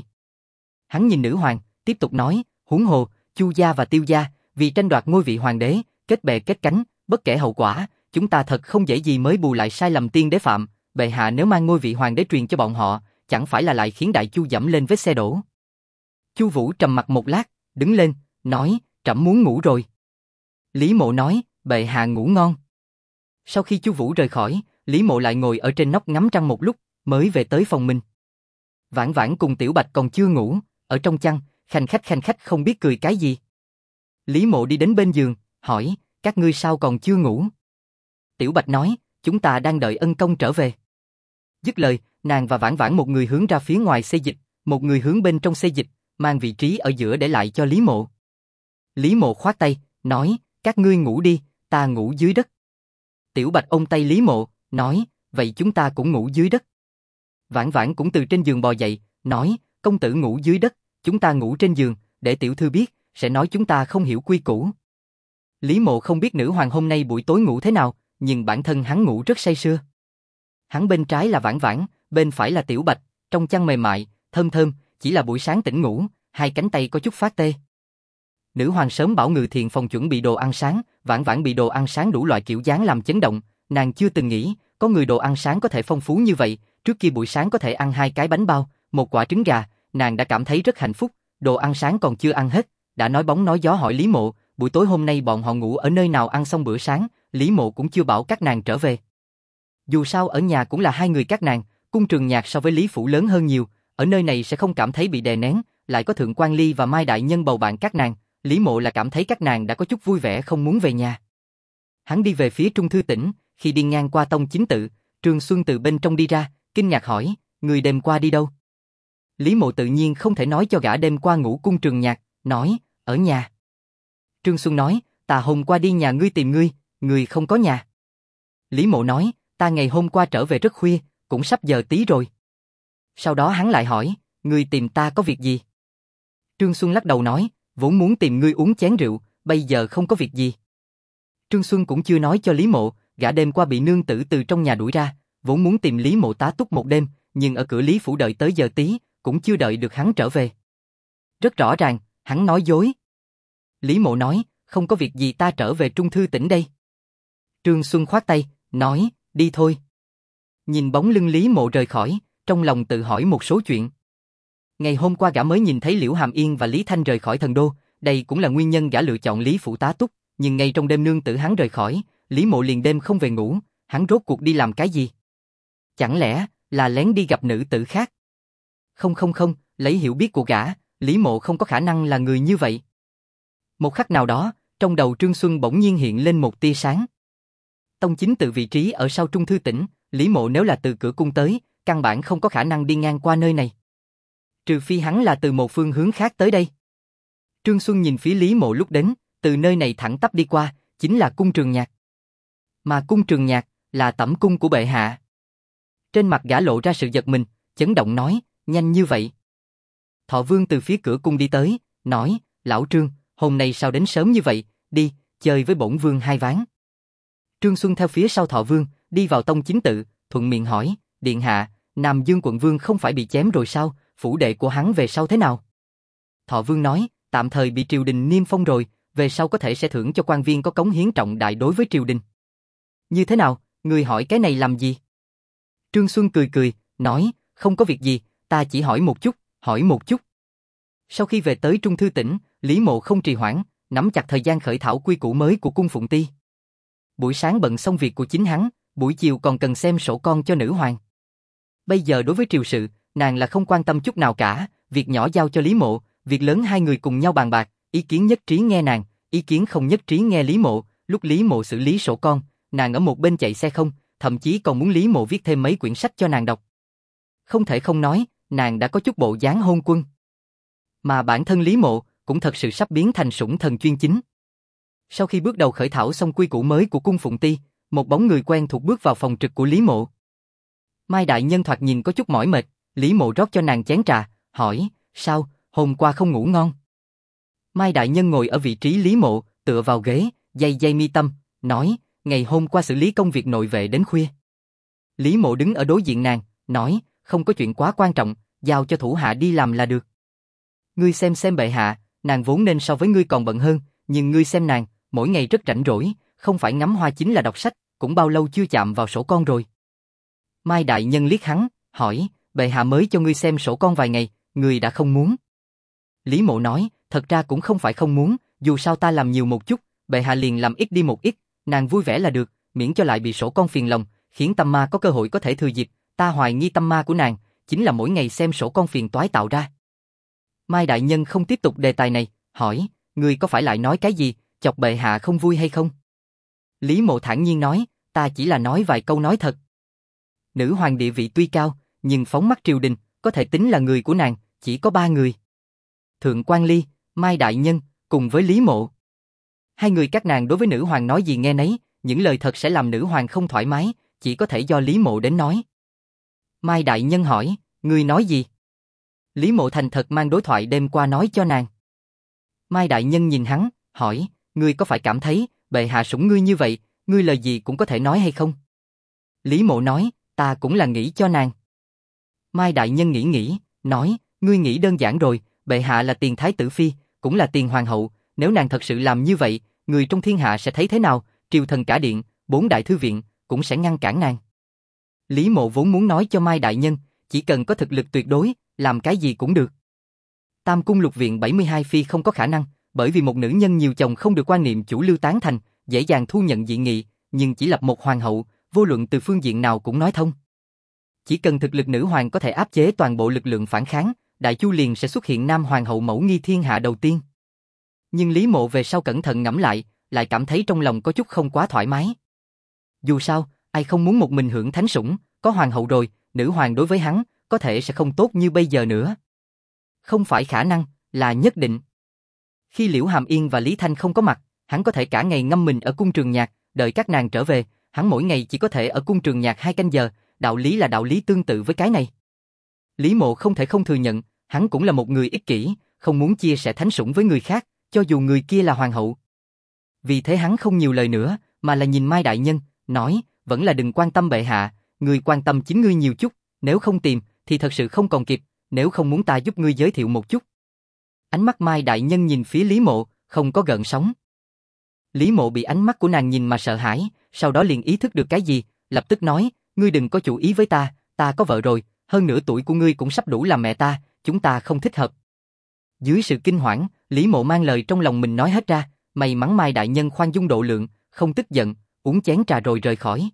Speaker 1: Hắn nhìn nữ hoàng, tiếp tục nói, huống hồ, Chu gia và Tiêu gia, vì tranh đoạt ngôi vị hoàng đế, kết bè kết cánh, bất kể hậu quả, chúng ta thật không dễ gì mới bù lại sai lầm tiên đế phạm, bệ hạ nếu mang ngôi vị hoàng đế truyền cho bọn họ, chẳng phải là lại khiến Đại Chu dẫm lên vết xe đổ. Chu Vũ trầm mặc một lát, đứng lên, nói, trẫm muốn ngủ rồi. Lý Mộ nói, bệ hạ ngủ ngon. Sau khi Chu Vũ rời khỏi, Lý Mộ lại ngồi ở trên nóc ngắm trăng một lúc, mới về tới phòng mình. Vãn Vãn cùng Tiểu Bạch còn chưa ngủ, ở trong chăn, khanh khách không biết cười cái gì. Lý Mộ đi đến bên giường, hỏi, các ngươi sao còn chưa ngủ? Tiểu Bạch nói, chúng ta đang đợi ân công trở về. Dứt lời, nàng và Vãn Vãn một người hướng ra phía ngoài xê dịch, một người hướng bên trong xê dịch, mang vị trí ở giữa để lại cho Lý Mộ. Lý Mộ khoát tay, nói, các ngươi ngủ đi, ta ngủ dưới đất. Tiểu Bạch ôm tay Lý Mộ, nói, vậy chúng ta cũng ngủ dưới đất. Vãn Vãn cũng từ trên giường bò dậy, nói, công tử ngủ dưới đất, chúng ta ngủ trên giường, để tiểu thư biết, sẽ nói chúng ta không hiểu quy củ. Lý Mộ không biết nữ hoàng hôm nay buổi tối ngủ thế nào, nhưng bản thân hắn ngủ rất say sưa. Hắn bên trái là Vãn Vãn, bên phải là Tiểu Bạch, trong chăn mềm mại, thơm thơm, chỉ là buổi sáng tỉnh ngủ, hai cánh tay có chút phát tê. Nữ hoàng sớm bảo Ngự Thiện phòng chuẩn bị đồ ăn sáng, Vãn Vãn bị đồ ăn sáng đủ loại kiểu dáng làm chấn động, nàng chưa từng nghĩ, có người đồ ăn sáng có thể phong phú như vậy, trước kia buổi sáng có thể ăn 2 cái bánh bao, 1 quả trứng gà, nàng đã cảm thấy rất hạnh phúc, đồ ăn sáng còn chưa ăn hết, đã nói bóng nói gió hỏi Lý Mộ, buổi tối hôm nay bọn họ ngủ ở nơi nào ăn xong bữa sáng, Lý Mộ cũng chưa bảo các nàng trở về. Dù sao ở nhà cũng là 2 người các nàng, cung Trường Nhạc so với Lý Phủ lớn hơn nhiều, ở nơi này sẽ không cảm thấy bị đè nén, lại có Thượng Quan Ly và Mai Đại Nhân bầu bạn các nàng, Lý Mộ là cảm thấy các nàng đã có chút vui vẻ không muốn về nhà. Hắn đi về phía Trung Thư Tỉnh, khi đi ngang qua Tông Chính Tự, Trương Xuân từ bên trong đi ra, kinh ngạc hỏi, người đêm qua đi đâu? Lý Mộ tự nhiên không thể nói cho gã đêm qua ngủ cung Trường Nhạc, nói, ở nhà. Trương Xuân nói, ta hôm qua đi nhà ngươi tìm ngươi, ngươi không có nhà. Lý Mộ nói, ta ngày hôm qua trở về rất khuya, cũng sắp giờ tí rồi. Sau đó hắn lại hỏi, ngươi tìm ta có việc gì? Trương Xuân lắc đầu nói, vốn muốn tìm ngươi uống chén rượu, bây giờ không có việc gì. Trương Xuân cũng chưa nói cho Lý Mộ, gã đêm qua bị nương tử từ trong nhà đuổi ra, vốn muốn tìm Lý Mộ tá túc một đêm, nhưng ở cửa Lý Phủ đợi tới giờ tí, cũng chưa đợi được hắn trở về. Rất rõ ràng, hắn nói dối. Lý Mộ nói, không có việc gì ta trở về Trung Thư Tỉnh đây. Trương Xuân khoát tay, nói, đi thôi. Nhìn bóng lưng Lý Mộ rời khỏi, trong lòng tự hỏi một số chuyện. Ngày hôm qua gã mới nhìn thấy Liễu Hàm Yên và Lý Thanh rời khỏi thần đô, đây cũng là nguyên nhân gã lựa chọn Lý Phủ tá túc, nhưng ngay trong đêm nương tử hắn rời khỏi, Lý Mộ liền đêm không về ngủ, hắn rốt cuộc đi làm cái gì? Chẳng lẽ là lén đi gặp nữ tử khác? Không, lấy hiểu biết của gã, Lý Mộ không có khả năng là người như vậy. Một khắc nào đó, trong đầu Trương Xuân bỗng nhiên hiện lên một tia sáng. Tông Chính Tự vị trí ở sau Trung Thư Tỉnh, Lý Mộ nếu là từ cửa cung tới, căn bản không có khả năng đi ngang qua nơi này. Trừ phi hắn là từ một phương hướng khác tới đây. Trương Xuân nhìn phía Lý Mộ lúc đến, từ nơi này thẳng tắp đi qua, chính là cung Trường Nhạc. Mà cung Trường Nhạc là tẩm cung của bệ hạ. Trên mặt gã lộ ra sự giật mình, chấn động nói, nhanh như vậy. Thọ Vương từ phía cửa cung đi tới, nói, lão Trương, hôm nay sao đến sớm như vậy, đi, chơi với bổn vương 2 ván. Trương Xuân theo phía sau Thọ Vương, đi vào Tông Chính Tự, thuận miệng hỏi, điện hạ, Nam Dương quận vương không phải bị chém rồi sao, phủ đệ của hắn về sau thế nào? Thọ Vương nói, tạm thời bị triều đình niêm phong rồi, về sau có thể sẽ thưởng cho quan viên có cống hiến trọng đại đối với triều đình. Như thế nào, người hỏi cái này làm gì? Trương Xuân cười, nói, không có việc gì, ta chỉ hỏi một chút. Sau khi về tới Trung Thư Tỉnh, Lý Mộ không trì hoãn, nắm chặt thời gian khởi thảo quy củ mới của cung Phụng Ty. Buổi sáng bận xong việc của chính hắn, buổi chiều còn cần xem sổ con cho nữ hoàng. Bây giờ đối với triều sự, nàng là không quan tâm chút nào cả, việc nhỏ giao cho Lý Mộ, việc lớn 2 người cùng nhau bàn bạc, ý kiến nhất trí nghe nàng, ý kiến không nhất trí nghe Lý Mộ, lúc Lý Mộ xử lý sổ con, nàng ở một bên chạy xe không, thậm chí còn muốn Lý Mộ viết thêm mấy quyển sách cho nàng đọc. Không thể không nói, nàng đã có chút bộ dáng hôn quân. Mà bản thân Lý Mộ cũng thật sự sắp biến thành sủng thần chuyên chính. Sau khi bước đầu khởi thảo xong quy củ mới của cung Phụng Ty, một bóng người quen thuộc bước vào phòng trực của Lý Mộ. Mai Đại Nhân thoạt nhìn có chút mỏi mệt, Lý Mộ rót cho nàng chén trà, hỏi, sao, hôm qua không ngủ ngon? Mai Đại Nhân ngồi ở vị trí Lý Mộ, tựa vào ghế, day mi tâm, nói, ngày hôm qua xử lý công việc nội vệ đến khuya. Lý Mộ đứng ở đối diện nàng, nói, không có chuyện quá quan trọng, giao cho thủ hạ đi làm là được. Ngươi xem bệ hạ, nàng vốn nên so với ngươi còn bận hơn, nhưng ngươi xem nàng, mỗi ngày rất rảnh rỗi, không phải ngắm hoa chính là đọc sách, cũng bao lâu chưa chạm vào sổ con rồi. Mai Đại Nhân liếc hắn, hỏi, bệ hạ mới cho ngươi xem sổ con vài ngày, ngươi đã không muốn. Lý Mộ nói, thật ra cũng không phải không muốn, dù sao ta làm nhiều một chút, bệ hạ liền làm ít đi một ít, nàng vui vẻ là được, miễn cho lại bị sổ con phiền lòng, khiến tâm ma có cơ hội có thể thừa dịp, ta hoài nghi tâm ma của nàng, chính là mỗi ngày xem sổ con phiền toái tạo ra. Mai đại nhân không tiếp tục đề tài này, hỏi, ngươi có phải lại nói cái gì, chọc bệ hạ không vui hay không? Lý Mộ thản nhiên nói, ta chỉ là nói vài câu nói thật. Nữ hoàng địa vị tuy cao, nhưng phóng mắt triều đình, có thể tính là người của nàng, chỉ có 3 người. Thượng quan Ly, Mai đại nhân, cùng với Lý Mộ. Hai người các nàng đối với nữ hoàng nói gì nghe nấy, những lời thật sẽ làm nữ hoàng không thoải mái, chỉ có thể do Lý Mộ đến nói. Mai đại nhân hỏi, ngươi nói gì? Lý Mộ thành thật mang đối thoại đêm qua nói cho nàng. Mai đại nhân nhìn hắn, hỏi, ngươi có phải cảm thấy, bệ hạ sủng ngươi như vậy, ngươi lời gì cũng có thể nói hay không? Lý Mộ nói, ta cũng là nghĩ cho nàng. Mai đại nhân nghĩ, nói, ngươi nghĩ đơn giản rồi, bệ hạ là tiền thái tử phi, cũng là tiền hoàng hậu, nếu nàng thật sự làm như vậy, người trong thiên hạ sẽ thấy thế nào, triều thần cả điện, 4 đại thư viện, cũng sẽ ngăn cản nàng. Lý Mộ vốn muốn nói cho Mai đại nhân, chỉ cần có thực lực tuyệt đối, làm cái gì cũng được. Tam cung lục viện 72 phi không có khả năng, bởi vì một nữ nhân nhiều chồng không được quan niệm chủ lưu tán thành, dễ dàng thu nhận dị nghị, nhưng chỉ lập một hoàng hậu, vô luận từ phương diện nào cũng nói thông. Chỉ cần thực lực nữ hoàng có thể áp chế toàn bộ lực lượng phản kháng, Đại Chu liền sẽ xuất hiện nam hoàng hậu mẫu nghi thiên hạ đầu tiên. Nhưng Lý Mộ về sau cẩn thận ngẫm lại cảm thấy trong lòng có chút không quá thoải mái. Dù sao, ai không muốn một mình hưởng thánh sủng, có hoàng hậu rồi, nữ hoàng đối với hắn, có thể sẽ không tốt như bây giờ nữa. Không phải khả năng, là nhất định. Khi Liễu Hàm Yên và Lý Thanh không có mặt, hắn có thể cả ngày ngâm mình ở cung Trường Nhạc, đợi các nàng trở về, hắn mỗi ngày chỉ có thể ở cung Trường Nhạc 2 canh giờ, đạo lý là đạo lý tương tự với cái này. Lý Mộ không thể không thừa nhận, hắn cũng là một người ích kỷ, không muốn chia sẻ thánh sủng với người khác, cho dù người kia là hoàng hậu. Vì thế hắn không nhiều lời nữa, mà là nhìn Mai đại nhân, nói, vẫn là đừng quan tâm bệ hạ, ngươi quan tâm chính ngươi nhiều chút, nếu không tìm, thì thật sự không còn kịp, nếu không muốn ta giúp ngươi giới thiệu một chút. Ánh mắt Mai đại nhân nhìn phía Lý Mộ, không có gợn sóng. Lý Mộ bị ánh mắt của nàng nhìn mà sợ hãi, sau đó liền ý thức được cái gì, lập tức nói, ngươi đừng có chủ ý với ta có vợ rồi, hơn nữa tuổi của ngươi cũng sắp đủ làm mẹ ta, chúng ta không thích hợp. Dưới sự kinh hoảng, Lý Mộ mang lời trong lòng mình nói hết ra, may mắn Mai đại nhân khoan dung độ lượng, không tức giận, uống chén trà rồi rời khỏi.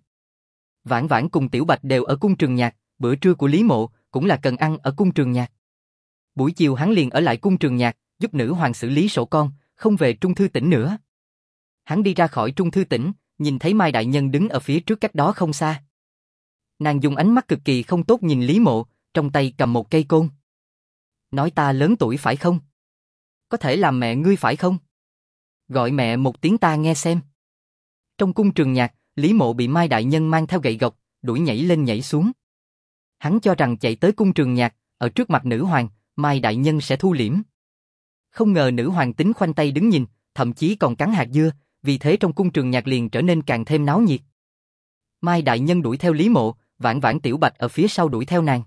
Speaker 1: Vãn Vãn cùng Tiểu Bạch đều ở cung Trường Nhạc, bữa trưa của Lý Mộ cũng là cần ăn ở cung Trường Nhạc. Buổi chiều hắn liền ở lại cung Trường Nhạc, giúp nữ hoàng xử lý sổ con, không về Trung Thư Tỉnh nữa. Hắn đi ra khỏi Trung Thư Tỉnh, nhìn thấy Mai đại nhân đứng ở phía trước cách đó không xa. Nàng dùng ánh mắt cực kỳ không tốt nhìn Lý Mộ, trong tay cầm một cây côn. Nói ta lớn tuổi phải không? Có thể làm mẹ ngươi phải không? Gọi mẹ một tiếng ta nghe xem. Trong cung Trường Nhạc, Lý Mộ bị Mai đại nhân mang theo gậy gộc, đuổi nhảy lên nhảy xuống. Hắn cho rằng chạy tới cung Trường Nhạc, ở trước mặt nữ hoàng, Mai đại nhân sẽ thu liễm. Không ngờ nữ hoàng tính khoanh tay đứng nhìn, thậm chí còn cắn hạt dưa, vì thế trong cung Trường Nhạc liền trở nên càng thêm náo nhiệt. Mai đại nhân đuổi theo Lý Mộ, Vãn Vãn Tiểu Bạch ở phía sau đuổi theo nàng.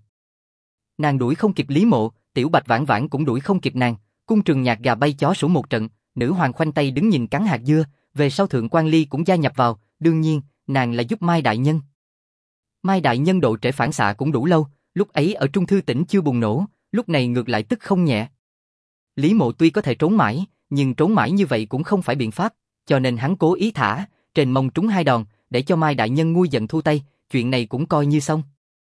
Speaker 1: Nàng đuổi không kịp Lý Mộ, Tiểu Bạch Vãn Vãn cũng đuổi không kịp nàng, cung Trường Nhạc gà bay chó sủa một trận, nữ hoàng khoanh tay đứng nhìn cắn hạt dưa, về sau Thượng quan Ly cũng gia nhập vào, đương nhiên, nàng là giúp Mai đại nhân. Mai đại nhân độ trễ phản xạ cũng đủ lâu, lúc ấy ở Trung Thư Tỉnh chưa bùng nổ, lúc này ngược lại tức không nhẹ. Lý Mộ tuy có thể trốn mãi, nhưng trốn mãi như vậy cũng không phải biện pháp, cho nên hắn cố ý thả, trên mông trúng 2 đòn, để cho Mai đại nhân nguôi giận thu tay, chuyện này cũng coi như xong.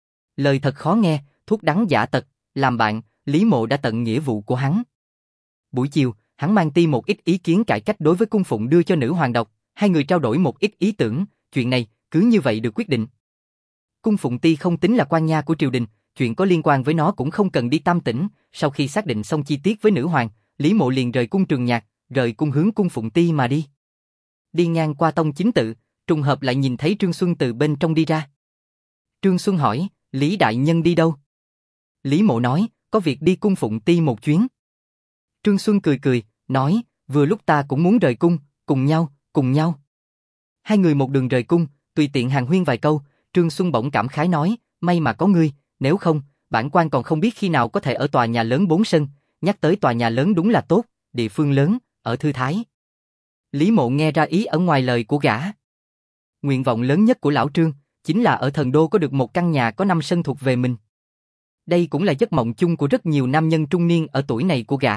Speaker 1: Lời thật khó nghe, thuốc đắng giả tật, làm bạn, Lý Mộ đã tận nghĩa vụ của hắn. Buổi chiều, hắn mang ti một ít ý kiến cải cách đối với cung phụng đưa cho nữ hoàng đọc, hai người trao đổi một ít ý tưởng, chuyện này cứ như vậy được quyết định. Cung phụng ti không tính là quan nha của triều đình, chuyện có liên quan với nó cũng không cần đi Tam Tỉnh. Sau khi xác định xong chi tiết với nữ hoàng, Lý Mộ liền rời cung Trường Nhạc, rời cung hướng cung phụng ti mà đi. Đi ngang qua tông chính tự, trùng hợp lại nhìn thấy Trương Xuân từ bên trong đi ra. Trương Xuân hỏi, Lý đại nhân đi đâu? Lý Mộ nói, có việc đi cung phụng ti một chuyến. Trương Xuân cười, nói, vừa lúc ta cũng muốn rời cung, cùng nhau. Hai người một đường rời cung, tùy tiện hàn huyên vài câu, Trương Xuân bỗng cảm khái nói, may mà có ngươi, nếu không, bản quan còn không biết khi nào có thể ở tòa nhà lớn 4 sân, nhắc tới tòa nhà lớn đúng là tốt, địa phương lớn, ở thư thái. Lý Mộ nghe ra ý ở ngoài lời của gã. Nguyện vọng lớn nhất của lão Trương, chính là ở Thần Đô có được một căn nhà có 5 sân thuộc về mình. Đây cũng là giấc mộng chung của rất nhiều nam nhân trung niên ở tuổi này của gã.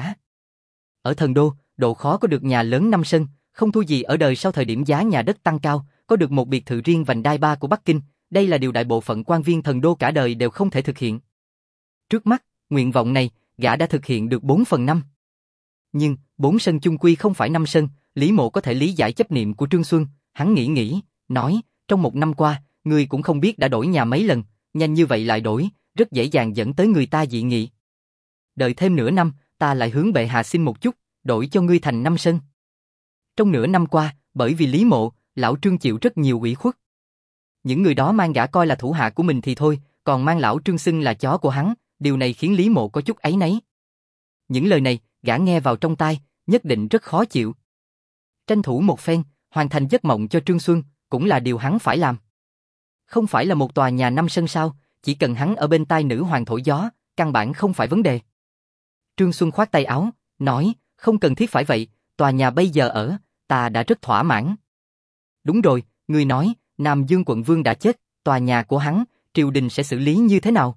Speaker 1: Ở Thần Đô, độ khó có được nhà lớn 5 sân, không thua gì ở đời sau thời điểm giá nhà đất tăng cao, có được một biệt thự riêng vành đai 3 của Bắc Kinh, đây là điều đại bộ phận quan viên Thần Đô cả đời đều không thể thực hiện. Trước mắt, nguyện vọng này, gã đã thực hiện được 4/5. Nhưng, 4 sân chung quy không phải 5 sân, Lý Mộ có thể lý giải chấp niệm của Trương Xuân, hắn nghĩ, nói, trong 1 năm qua, ngươi cũng không biết đã đổi nhà mấy lần, nhanh như vậy lại đổi, rất dễ dàng dẫn tới người ta dị nghị. Đợi thêm nửa năm, ta lại hướng bệ hạ xin một chút, đổi cho ngươi thành 5 sân. Trong nửa năm qua, bởi vì Lý Mộ, lão Trương chịu rất nhiều ủy khuất. Những người đó mang gã coi là thủ hạ của mình thì thôi, còn mang lão Trương xưng là chó của hắn, điều này khiến Lý Mộ có chút áy náy. Những lời này, gã nghe vào trong tai, nhất định rất khó chịu. Tranh thủ một phen, hoàn thành giấc mộng cho Trương Xuân, cũng là điều hắn phải làm. Không phải là một tòa nhà 5 sân sao, chỉ cần hắn ở bên tai nữ hoàng thổi gió, căn bản không phải vấn đề. Trương Xuân khoát tay áo, nói, không cần thiết phải vậy, tòa nhà bây giờ ở, ta đã rất thỏa mãn. Đúng rồi, ngươi nói, Nam Dương quận vương đã chết, tòa nhà của hắn, triều đình sẽ xử lý như thế nào?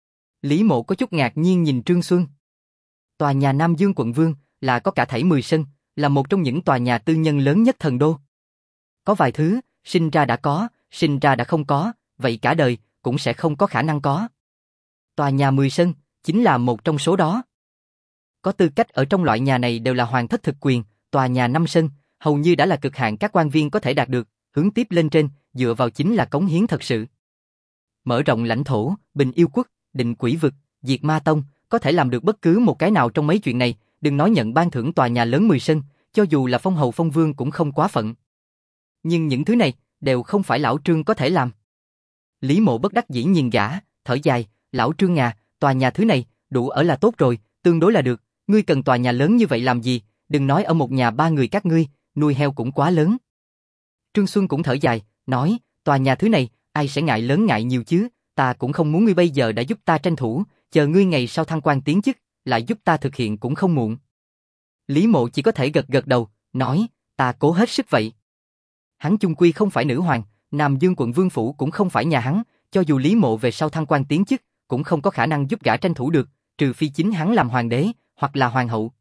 Speaker 1: Lý Mộ có chút ngạc nhiên nhìn Trương Xuân. Tòa nhà Nam Dương quận vương là có cả thảy 10 sân, là một trong những tòa nhà tư nhân lớn nhất Thần Đô. Có vài thứ, sinh ra đã có, sinh ra đã không có, vậy cả đời cũng sẽ không có khả năng có. Tòa nhà 10 sân chính là một trong số đó. Có tư cách ở trong loại nhà này đều là hoàng thất thực quyền, tòa nhà 5 sân, hầu như đã là cực hạn các quan viên có thể đạt được, hướng tiếp lên trên, dựa vào chính là cống hiến thật sự. Mở rộng lãnh thổ, bình yêu quốc, định quỷ vực, diệt ma tông, có thể làm được bất cứ một cái nào trong mấy chuyện này, đừng nói nhận ban thưởng tòa nhà lớn 10 sân, cho dù là phong hầu phong vương cũng không quá phận. Nhưng những thứ này, đều không phải lão Trương có thể làm. Lý Mộ bất đắc dĩ nhìn gã, thở dài, lão Trương à, tòa nhà thứ này, đủ ở là tốt rồi, tương đối là được, ngươi cần tòa nhà lớn như vậy làm gì, đừng nói ở một nhà 3 người các ngươi, nuôi heo cũng quá lớn. Trương Xuân cũng thở dài, nói, tòa nhà thứ này, ai sẽ ngại lớn ngại nhiều chứ, ta cũng không muốn ngươi bây giờ đã giúp ta tranh thủ, chờ ngươi ngày sau thăng quan tiến chức, lại giúp ta thực hiện cũng không muộn. Lý Mộ chỉ có thể gật gật đầu, nói, ta cố hết sức vậy. Hắn chung quy không phải nữ hoàng, Nam Dương quận vương phủ cũng không phải nhà hắn, cho dù Lý Mộ về sau thăng quan tiến chức, cũng không có khả năng giúp gã tranh thủ được, trừ phi chính hắn làm hoàng đế, hoặc là hoàng hậu.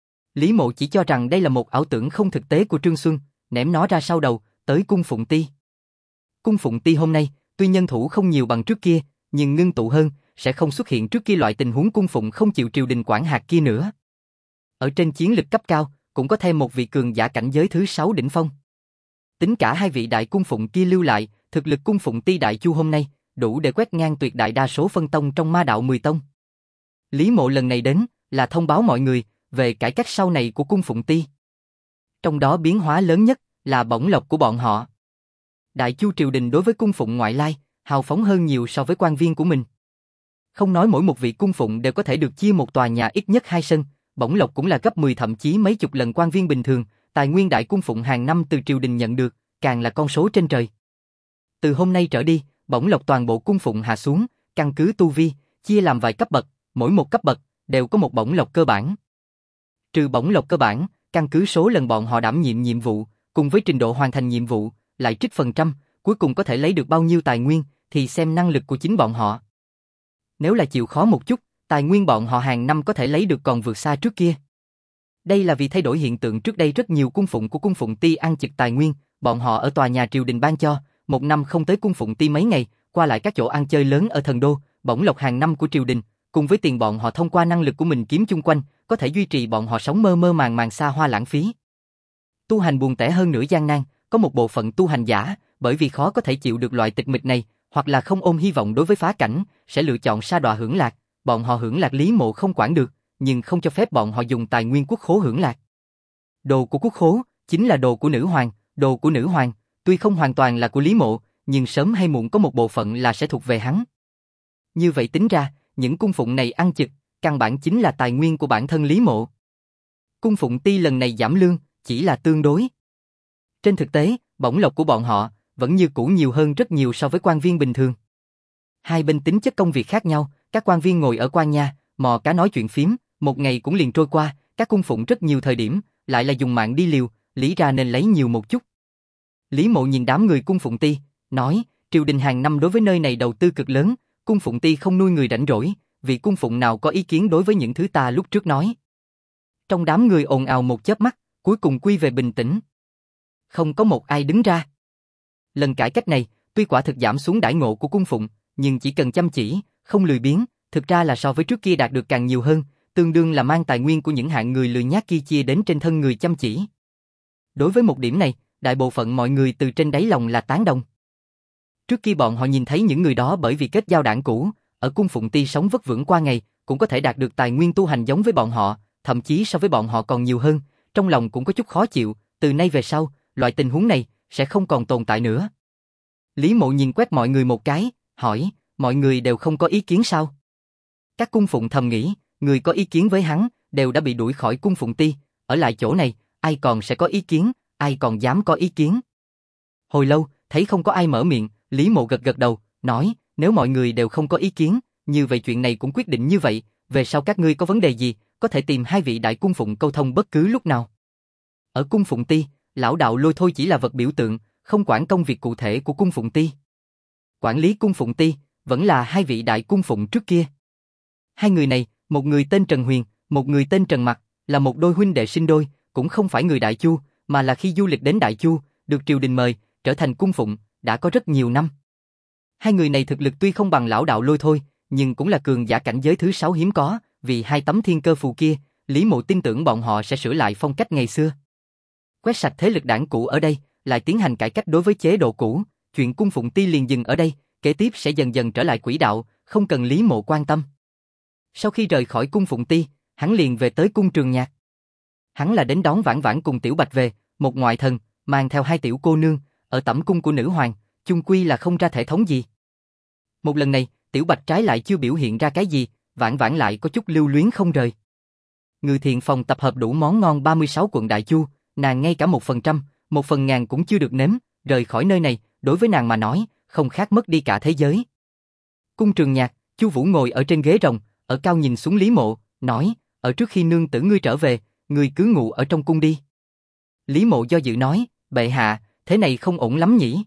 Speaker 1: Lý Mộ chỉ cho rằng đây là một ảo tưởng không thực tế của Trương Xuân, ném nó ra sau đầu, tới cung Phụng Ti. Cung Phụng Ti hôm nay, tuy nhân thủ không nhiều bằng trước kia, nhưng ngưng tụ hơn, sẽ không xuất hiện trước kia loại tình huống cung phụng không chịu triều đình quản hạt kia nữa. Ở trên chiến lực cấp cao, cũng có thêm một vị cường giả cảnh giới thứ 6 đỉnh phong. Tính cả hai vị đại cung phụng kia lưu lại, thực lực cung Phụng Ti đại chu hôm nay, đủ để quét ngang tuyệt đại đa số phân tông trong ma đạo 10 tông. Lý Mộ lần này đến, là thông báo mọi người, về cải cách sau này của cung Phụng Ti. Trong đó biến hóa lớn nhất, là bổng lộc của bọn họ. Đại chu triều đình đối với cung phụng ngoại lai, hào phóng hơn nhiều so với quan viên của mình. Không nói mỗi một vị cung phụng đều có thể được chia một tòa nhà ít nhất 2 sân, bổng lộc cũng là gấp 10 thậm chí mấy chục lần quan viên bình thường, tài nguyên đại cung phụng hàng năm từ triều đình nhận được, càng là con số trên trời. Từ hôm nay trở đi, bổng lộc toàn bộ cung phụng hạ xuống, căn cứ tu vi, chia làm vài cấp bậc, mỗi một cấp bậc đều có một bổng lộc cơ bản. Trừ bổng lộc cơ bản, căn cứ số lần bọn họ đảm nhiệm nhiệm vụ, cùng với trình độ hoàn thành nhiệm vụ, lại trích phần trăm, cuối cùng có thể lấy được bao nhiêu tài nguyên, thì xem năng lực của chính bọn họ. Nếu là chịu khó một chút, tài nguyên bọn họ hàng năm có thể lấy được còn vượt xa trước kia. Đây là vì thay đổi hiện tượng trước đây rất nhiều cung phụng của cung Phụng Ti ăn chực tài nguyên, bọn họ ở tòa nhà triều đình ban cho, một năm không tới cung Phụng Ti mấy ngày, qua lại các chỗ ăn chơi lớn ở Thần Đô, bổng lộc hàng năm của triều đình, cùng với tiền bọn họ thông qua năng lực của mình kiếm chung quanh, có thể duy trì bọn họ sống mơ mơ màng màng xa hoa lãng phí. Tu hành buồn tẻ hơn nữa gian nan, có một bộ phận tu hành giả, bởi vì khó có thể chịu được loại tịch mịch này, hoặc là không ôm hy vọng đối với phá cảnh, sẽ lựa chọn sa đọa hưởng lạc, bọn họ hưởng lạc Lý Mộ không quản được, nhưng không cho phép bọn họ dùng tài nguyên quốc khố hưởng lạc. Đồ của quốc khố, chính là đồ của nữ hoàng, đồ của nữ hoàng, tuy không hoàn toàn là của Lý Mộ, nhưng sớm hay muộn có một bộ phận là sẽ thuộc về hắn. Như vậy tính ra, những cung phụng này ăn chực, căn bản chính là tài nguyên của bản thân Lý Mộ. Cung Phụng Ti lần này giảm lương, chỉ là tương đối. Trên thực tế, bổng lộc của bọn họ vẫn như cũ nhiều hơn rất nhiều so với quan viên bình thường. Hai bên tính chất công việc khác nhau, các quan viên ngồi ở quan nha, mò cá nói chuyện phím, một ngày cũng liền trôi qua, các cung phụng rất nhiều thời điểm, lại là dùng mạng đi liều, lý ra nên lấy nhiều một chút. Lý Mộ nhìn đám người cung Phụng Ti, nói, triều đình hàng năm đối với nơi này đầu tư cực lớn, cung Phụng Ti không nuôi người rảnh rỗi, vị cung phụng nào có ý kiến đối với những thứ ta lúc trước nói? Trong đám người ồn ào một chớp mắt, cuối cùng quy về bình tĩnh. Không có một ai đứng ra. Lần cải cách này, tuy quả thực giảm xuống đãi ngộ của cung phụng, nhưng chỉ cần chăm chỉ, không lười biếng, thực ra là so với trước kia đạt được càng nhiều hơn, tương đương là mang tài nguyên của những hạng người lười nhác kia chia đến trên thân người chăm chỉ. Đối với một điểm này, đại bộ phận mọi người từ trên đáy lòng là tán đồng. Trước khi bọn họ nhìn thấy những người đó bởi vì kết giao đảng cũ, ở cung phụng ty sống vất vưởng qua ngày, cũng có thể đạt được tài nguyên tu hành giống với bọn họ, thậm chí so với bọn họ còn nhiều hơn, trong lòng cũng có chút khó chịu, từ nay về sau, loại tình huống này sẽ không còn tồn tại nữa. Lý Mộ nhìn quét mọi người một cái, hỏi, mọi người đều không có ý kiến sao? Các cung phụng thầm nghĩ, người có ý kiến với hắn, đều đã bị đuổi khỏi cung phụng ty, ở lại chỗ này, ai còn sẽ có ý kiến, ai còn dám có ý kiến. Hồi lâu, thấy không có ai mở miệng, Lý Mộ gật gật đầu, nói, nếu mọi người đều không có ý kiến, như vậy chuyện này cũng quyết định như vậy, về sau các ngươi có vấn đề gì, có thể tìm hai vị đại cung phụng câu thông bất cứ lúc nào. Ở cung phụng ty, lão đạo Lôi Thôi chỉ là vật biểu tượng, không quản công việc cụ thể của cung phụng ty. Quản lý cung phụng ty, vẫn là hai vị đại cung phụng trước kia. Hai người này, một người tên Trần Huyền, một người tên Trần Mặc, là một đôi huynh đệ sinh đôi, cũng không phải người Đại Chu, mà là khi du lịch đến Đại Chu, được triều đình mời, trở thành cung phụng, đã có rất nhiều năm. Hai người này thực lực tuy không bằng lão đạo Lôi Thôi, nhưng cũng là cường giả cảnh giới thứ 6 hiếm có, vì hai tấm thiên cơ phù kia, Lý Mộ tin tưởng bọn họ sẽ sửa lại phong cách ngày xưa. Quét sạch thế lực đảng cũ ở đây, lại tiến hành cải cách đối với chế độ cũ, chuyện cung phụng ty liền dừng ở đây, kế tiếp sẽ dần dần trở lại quỹ đạo, không cần Lý Mộ quan tâm. Sau khi rời khỏi cung phụng ty, hắn liền về tới cung Trường Nhạc. Hắn là đến đón Vãn Vãn cùng Tiểu Bạch về, một ngoại thần, mang theo hai tiểu cô nương, ở tẩm cung của nữ hoàng, chung quy là không ra thể thống gì. Một lần này, Tiểu Bạch trái lại chưa biểu hiện ra cái gì, Vãn Vãn lại có chút lưu luyến không rời. Ngự thiện phòng tập hợp đủ món ngon 36 quận Đại Chu, nàng ngay cả 1%, 1/1000 cũng chưa được nếm, rời khỏi nơi này, đối với nàng mà nói, không khác mất đi cả thế giới. Cung Trường Nhạc, Chu Vũ ngồi ở trên ghế rồng, ở cao nhìn xuống Lý Mộ, nói, ở trước khi nương tử ngươi trở về, ngươi cứ ngủ ở trong cung đi. Lý Mộ do dự nói, bệ hạ, thế này không ổn lắm nhỉ?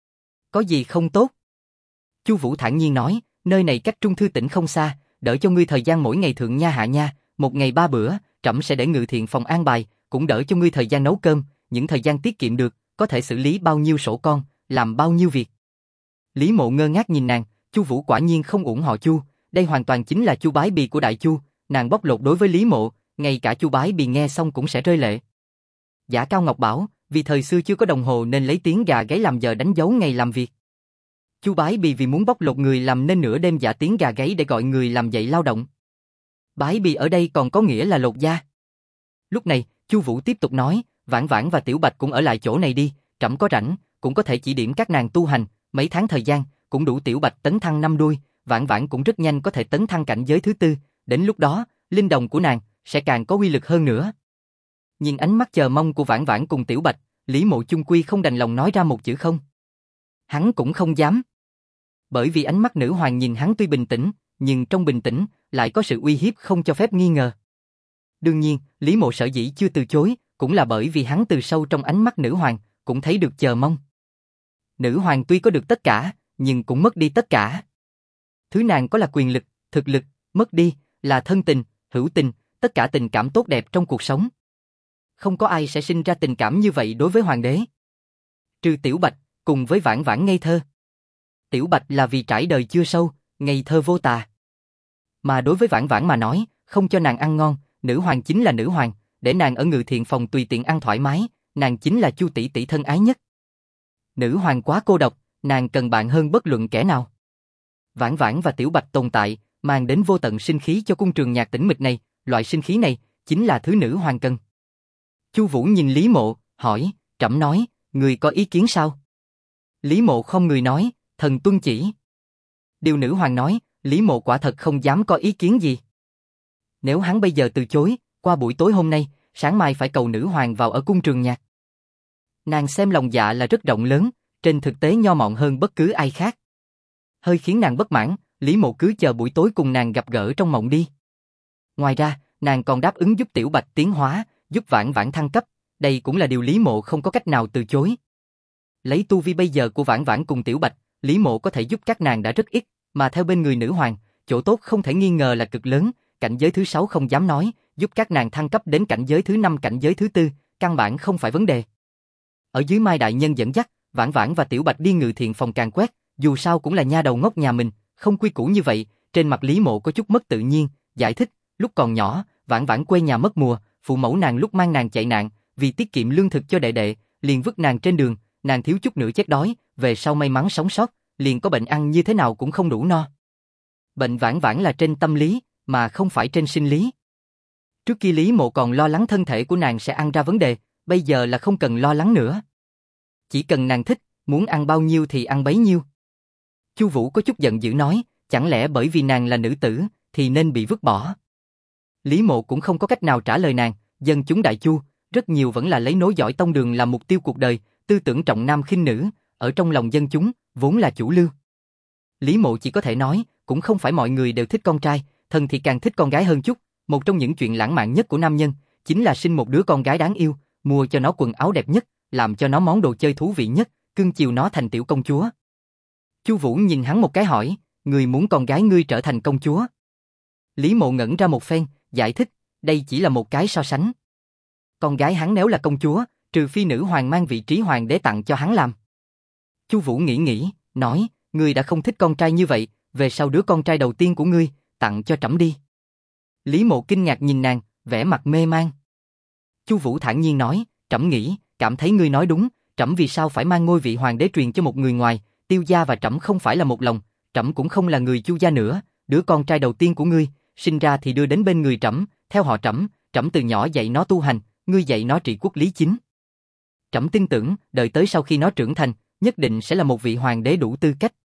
Speaker 1: Có gì không tốt? Chu Vũ thản nhiên nói, nơi này cách Trung Thư tỉnh không xa, đỡ cho ngươi thời gian mỗi ngày thượng nha hạ nha, một ngày 3 bữa, trẫm sẽ để ngự thiện phòng an bài, cũng đỡ cho ngươi thời gian nấu cơm, những thời gian tiết kiệm được, có thể xử lý bao nhiêu sổ con, làm bao nhiêu việc. Lý Mộ ngơ ngác nhìn nàng, Chu Vũ quả nhiên không ủng họ Chu, đây hoàn toàn chính là Chu Bái Bì của Đại Chu, nàng bóc lột đối với Lý Mộ, ngay cả Chu Bái Bì nghe xong cũng sẽ rơi lệ. Giả Cao Ngọc bảo, vì thời xưa chưa có đồng hồ nên lấy tiếng gà gáy làm giờ đánh dấu ngày làm việc. Chu Bái Bì vì muốn bóc lột người làm nên nửa đêm giả tiếng gà gáy để gọi người làm dậy lao động. Bái Bì ở đây còn có nghĩa là lột da. Lúc này, Chu Vũ tiếp tục nói, Vãn Vãn và Tiểu Bạch cũng ở lại chỗ này đi, trẫm có rảnh, cũng có thể chỉ điểm các nàng tu hành, mấy tháng thời gian, cũng đủ Tiểu Bạch tấn thăng 5 đuôi, Vãn Vãn cũng rất nhanh có thể tấn thăng cảnh giới thứ 4, đến lúc đó, linh đồng của nàng sẽ càng có uy lực hơn nữa. Nhìn ánh mắt chờ mong của Vãn Vãn cùng Tiểu Bạch, Lý Mộ chung quy không đành lòng nói ra một chữ không. Hắn cũng không dám. Bởi vì ánh mắt nữ hoàng nhìn hắn tuy bình tĩnh, nhưng trong bình tĩnh lại có sự uy hiếp không cho phép nghi ngờ. Đương nhiên, Lý Mộ sở dĩ chưa từ chối, cũng là bởi vì hắn từ sâu trong ánh mắt nữ hoàng, cũng thấy được chờ mong. Nữ hoàng tuy có được tất cả, nhưng cũng mất đi tất cả. Thứ nàng có là quyền lực, thực lực, mất đi là thân tình, hữu tình, tất cả tình cảm tốt đẹp trong cuộc sống. Không có ai sẽ sinh ra tình cảm như vậy đối với hoàng đế. Trừ Tiểu Bạch, cùng với Vãn Vãn ngây thơ. Tiểu Bạch là vì trải đời chưa sâu, ngây thơ vô tà. Mà đối với Vãn Vãn mà nói, không cho nàng ăn ngon, nữ hoàng chính là nữ hoàng, để nàng ở ngự thiện phòng tùy tiện ăn thoải mái, nàng chính là Chu tỷ tỷ thân ái nhất. Nữ hoàng quá cô độc, nàng cần bạn hơn bất luận kẻ nào. Vãn Vãn và Tiểu Bạch tồn tại, mang đến vô tận sinh khí cho cung Trường Nhạc tĩnh mịch này, loại sinh khí này chính là thứ nữ hoàng cần. Chu Vũ nhìn Lý Mộ, hỏi, trẫm nói, người có ý kiến sao? Lý Mộ không người nói, thần tuân chỉ. Điều nữ hoàng nói, Lý Mộ quả thật không dám có ý kiến gì. Nếu hắn bây giờ từ chối, qua buổi tối hôm nay, sáng mai phải cầu nữ hoàng vào ở cung Trường Nhạc. Nàng xem lòng dạ là rất rộng lớn, trên thực tế nho mọn hơn bất cứ ai khác. Hơi khiến nàng bất mãn, Lý Mộ cứ chờ buổi tối cùng nàng gặp gỡ trong mộng đi. Ngoài ra, nàng còn đáp ứng giúp Tiểu Bạch tiến hóa, giúp Vãn Vãn thăng cấp, đây cũng là điều Lý Mộ không có cách nào từ chối. Lấy tu vi bây giờ của Vãn Vãn cùng Tiểu Bạch, Lý Mộ có thể giúp các nàng đã rất ít, mà theo bên người nữ hoàng, chỗ tốt không thể nghi ngờ là cực lớn, cảnh giới thứ 6 không dám nói, giúp các nàng thăng cấp đến cảnh giới thứ 5 cảnh giới thứ 4, căn bản không phải vấn đề. Ở dưới Mai đại nhân dẫn dắt, Vãn Vãn và Tiểu Bạch đi Ngự Thiện phòng càn quét, dù sao cũng là nha đầu ngốc nhà mình, không quy củ như vậy, trên mặt Lý Mộ có chút mất tự nhiên, giải thích, lúc còn nhỏ, Vãn Vãn quê nhà mất mùa, phụ mẫu nàng lúc mang nàng chạy nạn, vì tiết kiệm lương thực cho đệ đệ, liền vứt nàng trên đường, nàng thiếu chút nữa chết đói, về sau may mắn sống sót, liền có bệnh ăn như thế nào cũng không đủ no. Bệnh Vãn Vãn là trên tâm lý, mà không phải trên sinh lý. Trước kia Lý Mộ còn lo lắng thân thể của nàng sẽ ăn ra vấn đề, bây giờ là không cần lo lắng nữa. Chỉ cần nàng thích, muốn ăn bao nhiêu thì ăn bấy nhiêu. Chu Vũ có chút giận dữ nói, chẳng lẽ bởi vì nàng là nữ tử, thì nên bị vứt bỏ. Lý Mộ cũng không có cách nào trả lời nàng, dân chúng Đại Chu, rất nhiều vẫn là lấy nối dõi tông đường làm mục tiêu cuộc đời, tư tưởng trọng nam khinh nữ, ở trong lòng dân chúng, vốn là chủ lưu. Lý Mộ chỉ có thể nói, cũng không phải mọi người đều thích con trai, thần thì càng thích con gái hơn chút, một trong những chuyện lãng mạn nhất của nam nhân, chính là sinh một đứa con gái đáng yêu, mua cho nó quần áo đẹp nhất, làm cho nó món đồ chơi thú vị nhất, cưng chiều nó thành tiểu công chúa. Chu Vũ nhìn hắn một cái hỏi, người muốn con gái ngươi trở thành công chúa? Lý Mộ ngẩn ra một phen, giải thích, đây chỉ là một cái so sánh. Con gái hắn nếu là công chúa, trừ phi nữ hoàng mang vị trí hoàng đế tặng cho hắn làm. Chu Vũ nghĩ, nói, ngươi đã không thích con trai như vậy, về sau đứa con trai đầu tiên của ngươi, tặng cho trẫm đi. Lý Mộ kinh ngạc nhìn nàng, vẻ mặt mê man. Chu Vũ thản nhiên nói, trẫm nghĩ, cảm thấy ngươi nói đúng, trẫm vì sao phải mang ngôi vị hoàng đế truyền cho một người ngoài, Tiêu gia và trẫm không phải là một lòng, trẫm cũng không là người Chu gia nữa, đứa con trai đầu tiên của ngươi, sinh ra thì đưa đến bên người trẫm, theo họ trẫm, trẫm từ nhỏ dạy nó tu hành, ngươi dạy nó trị quốc lý chính. Trẫm tin tưởng, đợi tới sau khi nó trưởng thành, nhất định sẽ là một vị hoàng đế đủ tư cách.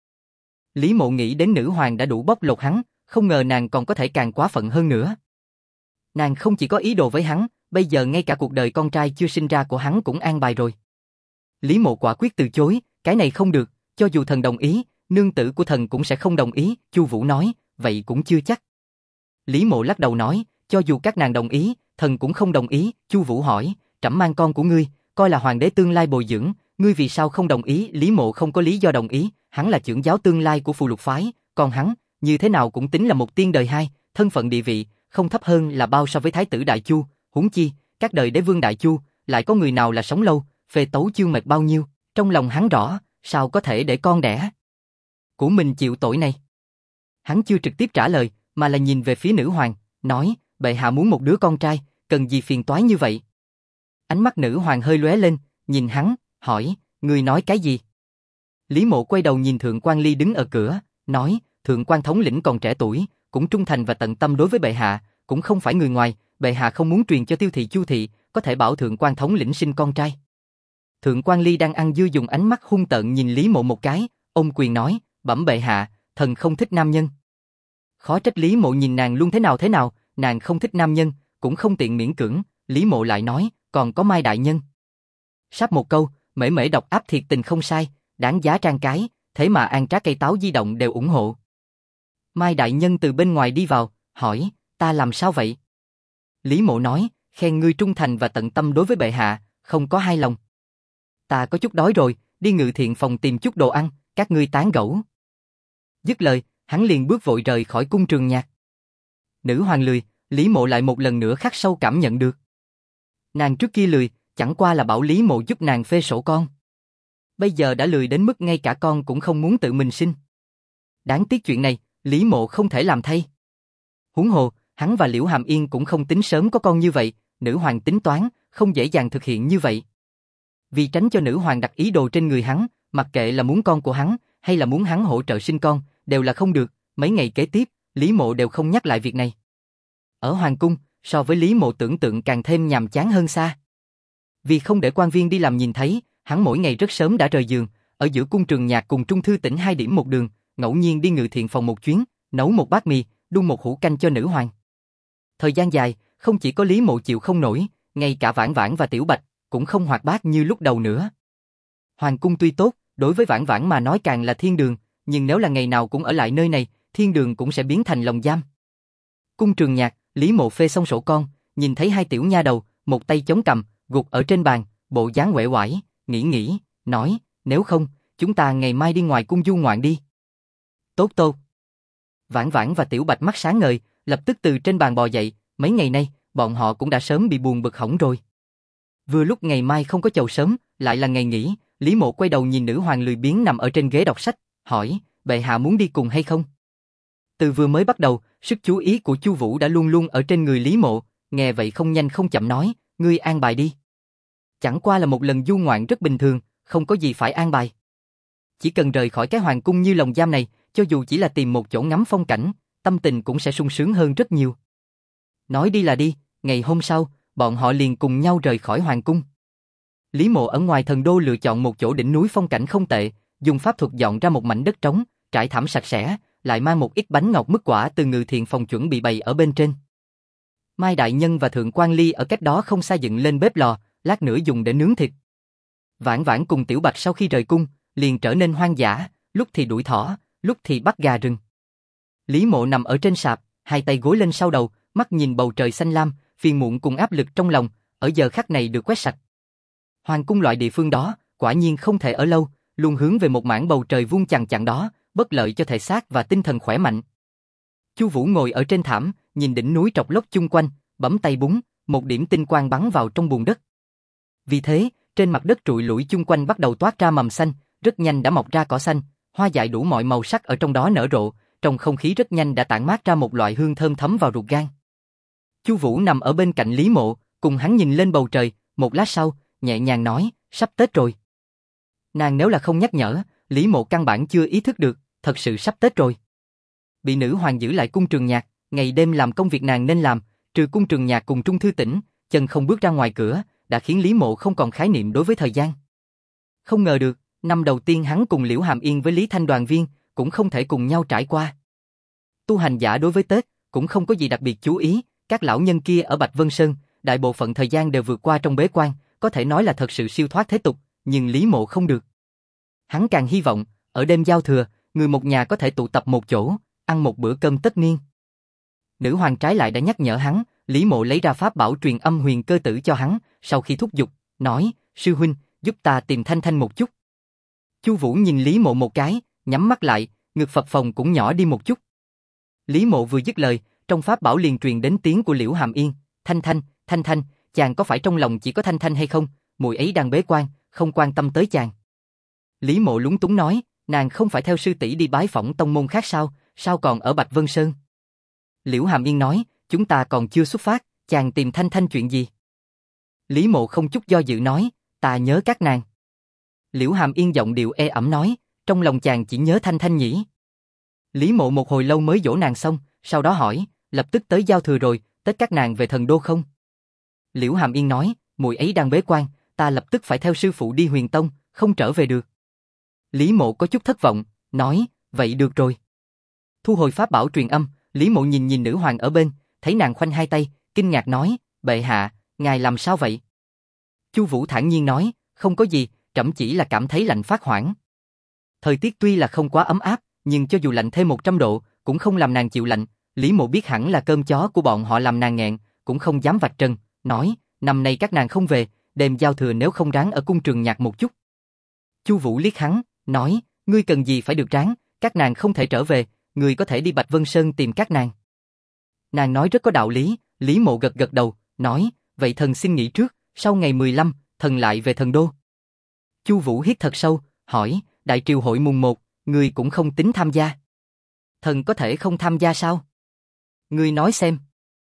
Speaker 1: Lý Mộ nghĩ đến nữ hoàng đã đủ bóc lột hắn, không ngờ nàng còn có thể càng quá phận hơn nữa. Nàng không chỉ có ý đồ với hắn, bây giờ ngay cả cuộc đời con trai chưa sinh ra của hắn cũng an bài rồi. Lý Mộ quả quyết từ chối, cái này không được, cho dù thần đồng ý, nương tử của thần cũng sẽ không đồng ý, Chu Vũ nói, vậy cũng chưa chắc. Lý Mộ lắc đầu nói, cho dù các nàng đồng ý, thần cũng không đồng ý, Chu Vũ hỏi, trẫm mang con của ngươi, coi là hoàng đế tương lai bồi dưỡng, ngươi vì sao không đồng ý? Lý Mộ không có lý do đồng ý, hắn là trưởng giáo tương lai của Phù Lục phái, còn hắn, như thế nào cũng tính là một tiên đời hai, thân phận địa vị, không thấp hơn là bao so với thái tử Đại Chu, huống chi, các đời đế vương Đại Chu, lại có người nào là sống lâu, phê tấu chương mệt bao nhiêu, trong lòng hắn rõ, sao có thể để con đẻ của mình chịu tội này. Hắn chưa trực tiếp trả lời, mà là nhìn về phía nữ hoàng, nói, bệ hạ muốn một đứa con trai, cần gì phiền toái như vậy? Ánh mắt nữ hoàng hơi lóe lên, nhìn hắn, hỏi, ngươi nói cái gì? Lý Mộ quay đầu nhìn Thượng Quan Ly đứng ở cửa, nói, Thượng Quan thống lĩnh còn trẻ tuổi, cũng trung thành và tận tâm đối với bệ hạ, cũng không phải người ngoài, bệ hạ không muốn truyền cho Tiêu thị Chu thị, có thể bảo Thượng Quan thống lĩnh sinh con trai. Thượng Quan Ly đang ăn dưa dùng ánh mắt hung tợn nhìn Lý Mộ một cái, ôm quyền nói, bẩm bệ hạ, thần không thích nam nhân. Khó trách Lý Mộ nhìn nàng luôn thế nào, nàng không thích nam nhân, cũng không tiện miễn cưỡng, Lý Mộ lại nói, còn có Mai đại nhân. Sắp một câu, mễ mễ độc áp thiệt tình không sai, đáng giá trang cái, thế mà An Trá cây táo di động đều ủng hộ. Mai đại nhân từ bên ngoài đi vào, hỏi, ta làm sao vậy? Lý Mộ nói, khen ngươi trung thành và tận tâm đối với bệ hạ, không có hai lòng. Ta có chút đói rồi, đi Ngự Thiện phòng tìm chút đồ ăn, các ngươi tán gẫu. Dứt lời, hắn liền bước vội rời khỏi cung Trường Nhạc. Nữ hoàng lười, Lý Mộ lại một lần nữa khắc sâu cảm nhận được. Nàng trước kia lười, chẳng qua là bảo Lý Mộ giúp nàng phê sổ con. Bây giờ đã lười đến mức ngay cả con cũng không muốn tự mình sinh. Đáng tiếc chuyện này, Lý Mộ không thể làm thay. Huống hồ, hắn và Liễu Hàm Yên cũng không tính sớm có con như vậy, nữ hoàng tính toán, không dễ dàng thực hiện như vậy. Vì tránh cho nữ hoàng đặt ý đồ trên người hắn, mặc kệ là muốn con của hắn, hay là muốn hắn hỗ trợ sinh con, đều là không được, mấy ngày kế tiếp, Lý Mộ đều không nhắc lại việc này. Ở hoàng cung, so với Lý Mộ tưởng tượng càng thêm nhàm chán hơn xa. Vì không để quan viên đi làm nhìn thấy, hắn mỗi ngày rất sớm đã rời giường, ở giữa cung Trường Nhạc cùng Trung Thư Tỉnh 2 điểm một đường, ngẫu nhiên đi Ngự Thiện phòng một chuyến, nấu một bát mì, đun một hũ canh cho nữ hoàng. Thời gian dài, không chỉ có Lý Mộ chịu không nổi, ngay cả Vãn Vãn và Tiểu Bạch cũng không hoạt bát như lúc đầu nữa. Hoàng cung tuy tốt, đối với Vãn Vãn mà nói càng là thiên đường, nhưng nếu là ngày nào cũng ở lại nơi này, thiên đường cũng sẽ biến thành lồng giam. Cung Trường Nhạc, Lý Mộ phê xong sổ con, nhìn thấy hai tiểu nha đầu, một tay chống cằm, gục ở trên bàn, bộ dáng uể oải, nghĩ, nói, nếu không, chúng ta ngày mai đi ngoài cung du ngoạn đi. Tốt tốt. Vãn Vãn và Tiểu Bạch mắt sáng ngời, lập tức từ trên bàn bò dậy, mấy ngày nay, bọn họ cũng đã sớm bị buồn bực hỏng rồi. Vừa lúc ngày mai không có chầu sớm, lại là ngày nghỉ, Lý Mộ quay đầu nhìn nữ hoàng lười biếng nằm ở trên ghế đọc sách, hỏi, bệ hạ muốn đi cùng hay không? Từ vừa mới bắt đầu, sức chú ý của Chu Vũ đã luôn luôn ở trên người Lý Mộ, nghe vậy không nhanh không chậm nói, ngươi an bài đi. Chẳng qua là một lần du ngoạn rất bình thường, không có gì phải an bài. Chỉ cần rời khỏi cái hoàng cung như lồng giam này, cho dù chỉ là tìm một chỗ ngắm phong cảnh, tâm tình cũng sẽ sung sướng hơn rất nhiều. Nói đi là đi, ngày hôm sau, bọn họ liền cùng nhau rời khỏi hoàng cung. Lý Mộ ở ngoài thần đô lựa chọn một chỗ đỉnh núi phong cảnh không tệ, dùng pháp thuật dọn ra một mảnh đất trống, trải thảm sạch sẽ, lại mang một ít bánh ngọc mứt quả từ Ngự Thiện phòng chuẩn bị bày ở bên trên. Mai đại nhân và Thượng quan Ly ở cách đó không xa dựng lên bếp lò, lát nữa dùng để nướng thịt. Vãn Vãn cùng Tiểu Bạch sau khi rời cung, liền trở nên hoang dã, lúc thì đuổi thỏ, lúc thì bắt gà rừng. Lý Mộ nằm ở trên sạp, hai tay gối lên sau đầu, mắt nhìn bầu trời xanh lam, phiền muộn cùng áp lực trong lòng, ở giờ khắc này được quét sạch. Hoàng cung loại địa phương đó, quả nhiên không thể ở lâu, luôn hướng về một mảng bầu trời vuông chằng chằng đó, bất lợi cho thể xác và tinh thần khỏe mạnh. Chu Vũ ngồi ở trên thảm, nhìn đỉnh núi trọc lốc chung quanh, bấm tay búng, một điểm tinh quang bắn vào trong bùn đất. Vì thế, trên mặt đất trụi lủi chung quanh bắt đầu toát ra mầm xanh, rất nhanh đã mọc ra cỏ xanh, hoa dại đủ mọi màu sắc ở trong đó nở rộ, trong không khí rất nhanh đã tản mát ra một loại hương thơm thấm vào ruột gan. Chu Vũ nằm ở bên cạnh Lý Mộ, cùng hắn nhìn lên bầu trời, một lát sau, nhẹ nhàng nói, sắp Tết rồi. Nàng nếu là không nhắc nhở, Lý Mộ căn bản chưa ý thức được, thật sự sắp Tết rồi. Bị nữ hoàng giữ lại cung Trường Nhạc, ngày đêm làm công việc nàng nên làm, trừ cung Trường Nhạc cùng Trung Thư Tỉnh, chân không bước ra ngoài cửa, đã khiến Lý Mộ không còn khái niệm đối với thời gian. Không ngờ được, năm đầu tiên hắn cùng Liễu Hàm Yên với Lý Thanh đoàn viên, cũng không thể cùng nhau trải qua. Tu hành giả đối với Tết, cũng không có gì đặc biệt chú ý, các lão nhân kia ở Bạch Vân Sơn, đại bộ phận thời gian đều vượt qua trong bế quan, có thể nói là thật sự siêu thoát thế tục, nhưng Lý Mộ không được. Hắn càng hy vọng, ở đêm giao thừa, người một nhà có thể tụ tập một chỗ, ăn một bữa cơm tất niên. Nữ hoàng trái lại đã nhắc nhở hắn, Lý Mộ lấy ra pháp bảo truyền âm huyền cơ tử cho hắn, sau khi thúc giục, nói, sư huynh, giúp ta tìm Thanh Thanh một chút. Chu Vũ nhìn Lý Mộ một cái, nhắm mắt lại, ngực phập phồng cũng nhỏ đi một chút. Lý Mộ vừa dứt lời, trong pháp bảo liền truyền đến tiếng của Liễu Hàm Yên, Thanh Thanh, Thanh Thanh, chàng có phải trong lòng chỉ có Thanh Thanh hay không, muội ấy đang bế quan, không quan tâm tới chàng. Lý Mộ lúng túng nói, nàng không phải theo sư tỷ đi bái phỏng tông môn khác sao, sao còn ở Bạch Vân Sơn? Liễu Hàm Yên nói, chúng ta còn chưa xuất phát, chàng tìm Thanh Thanh chuyện gì? Lý Mộ không chút do dự nói, ta nhớ các nàng. Liễu Hàm Yên giọng điệu ê ẩm nói, trong lòng chàng chỉ nhớ Thanh Thanh nhỉ? Lý Mộ một hồi lâu mới dỗ nàng xong, sau đó hỏi, lập tức tới giao thừa rồi, Tết các nàng về thần đô không? Liễu Hàm Yên nói, muội ấy đang bế quan, ta lập tức phải theo sư phụ đi Huyền Tông, không trở về được. Lý Mộ có chút thất vọng, nói, vậy được rồi. Thu hồi pháp bảo truyền âm, Lý Mộ nhìn nhìn nữ hoàng ở bên, thấy nàng khoanh hai tay, kinh ngạc nói, bệ hạ, ngài làm sao vậy? Chu Vũ thản nhiên nói, không có gì, trẫm chỉ là cảm thấy lạnh phát hoảng. Thời tiết tuy là không quá ấm áp, nhưng cho dù lạnh thêm 100 độ, cũng không làm nàng chịu lạnh. Lý Mộ biết hẳn là cơm chó của bọn họ làm nàng nghẹn, cũng không dám vạch trần, nói, năm nay các nàng không về, đêm giao thừa nếu không ráng ở cung Trường Nhạc một chút. Chu Vũ liếc hắn, nói, ngươi cần gì phải được ráng, các nàng không thể trở về, ngươi có thể đi Bạch Vân Sơn tìm các nàng. Nàng nói rất có đạo lý, Lý Mộ gật gật đầu, nói, vậy thần xin nghỉ trước, sau ngày 15, thần lại về thần đô. Chu Vũ hít thật sâu, hỏi, đại triều hội mùng 1, ngươi cũng không tính tham gia. Thần có thể không tham gia sao? Ngươi nói xem.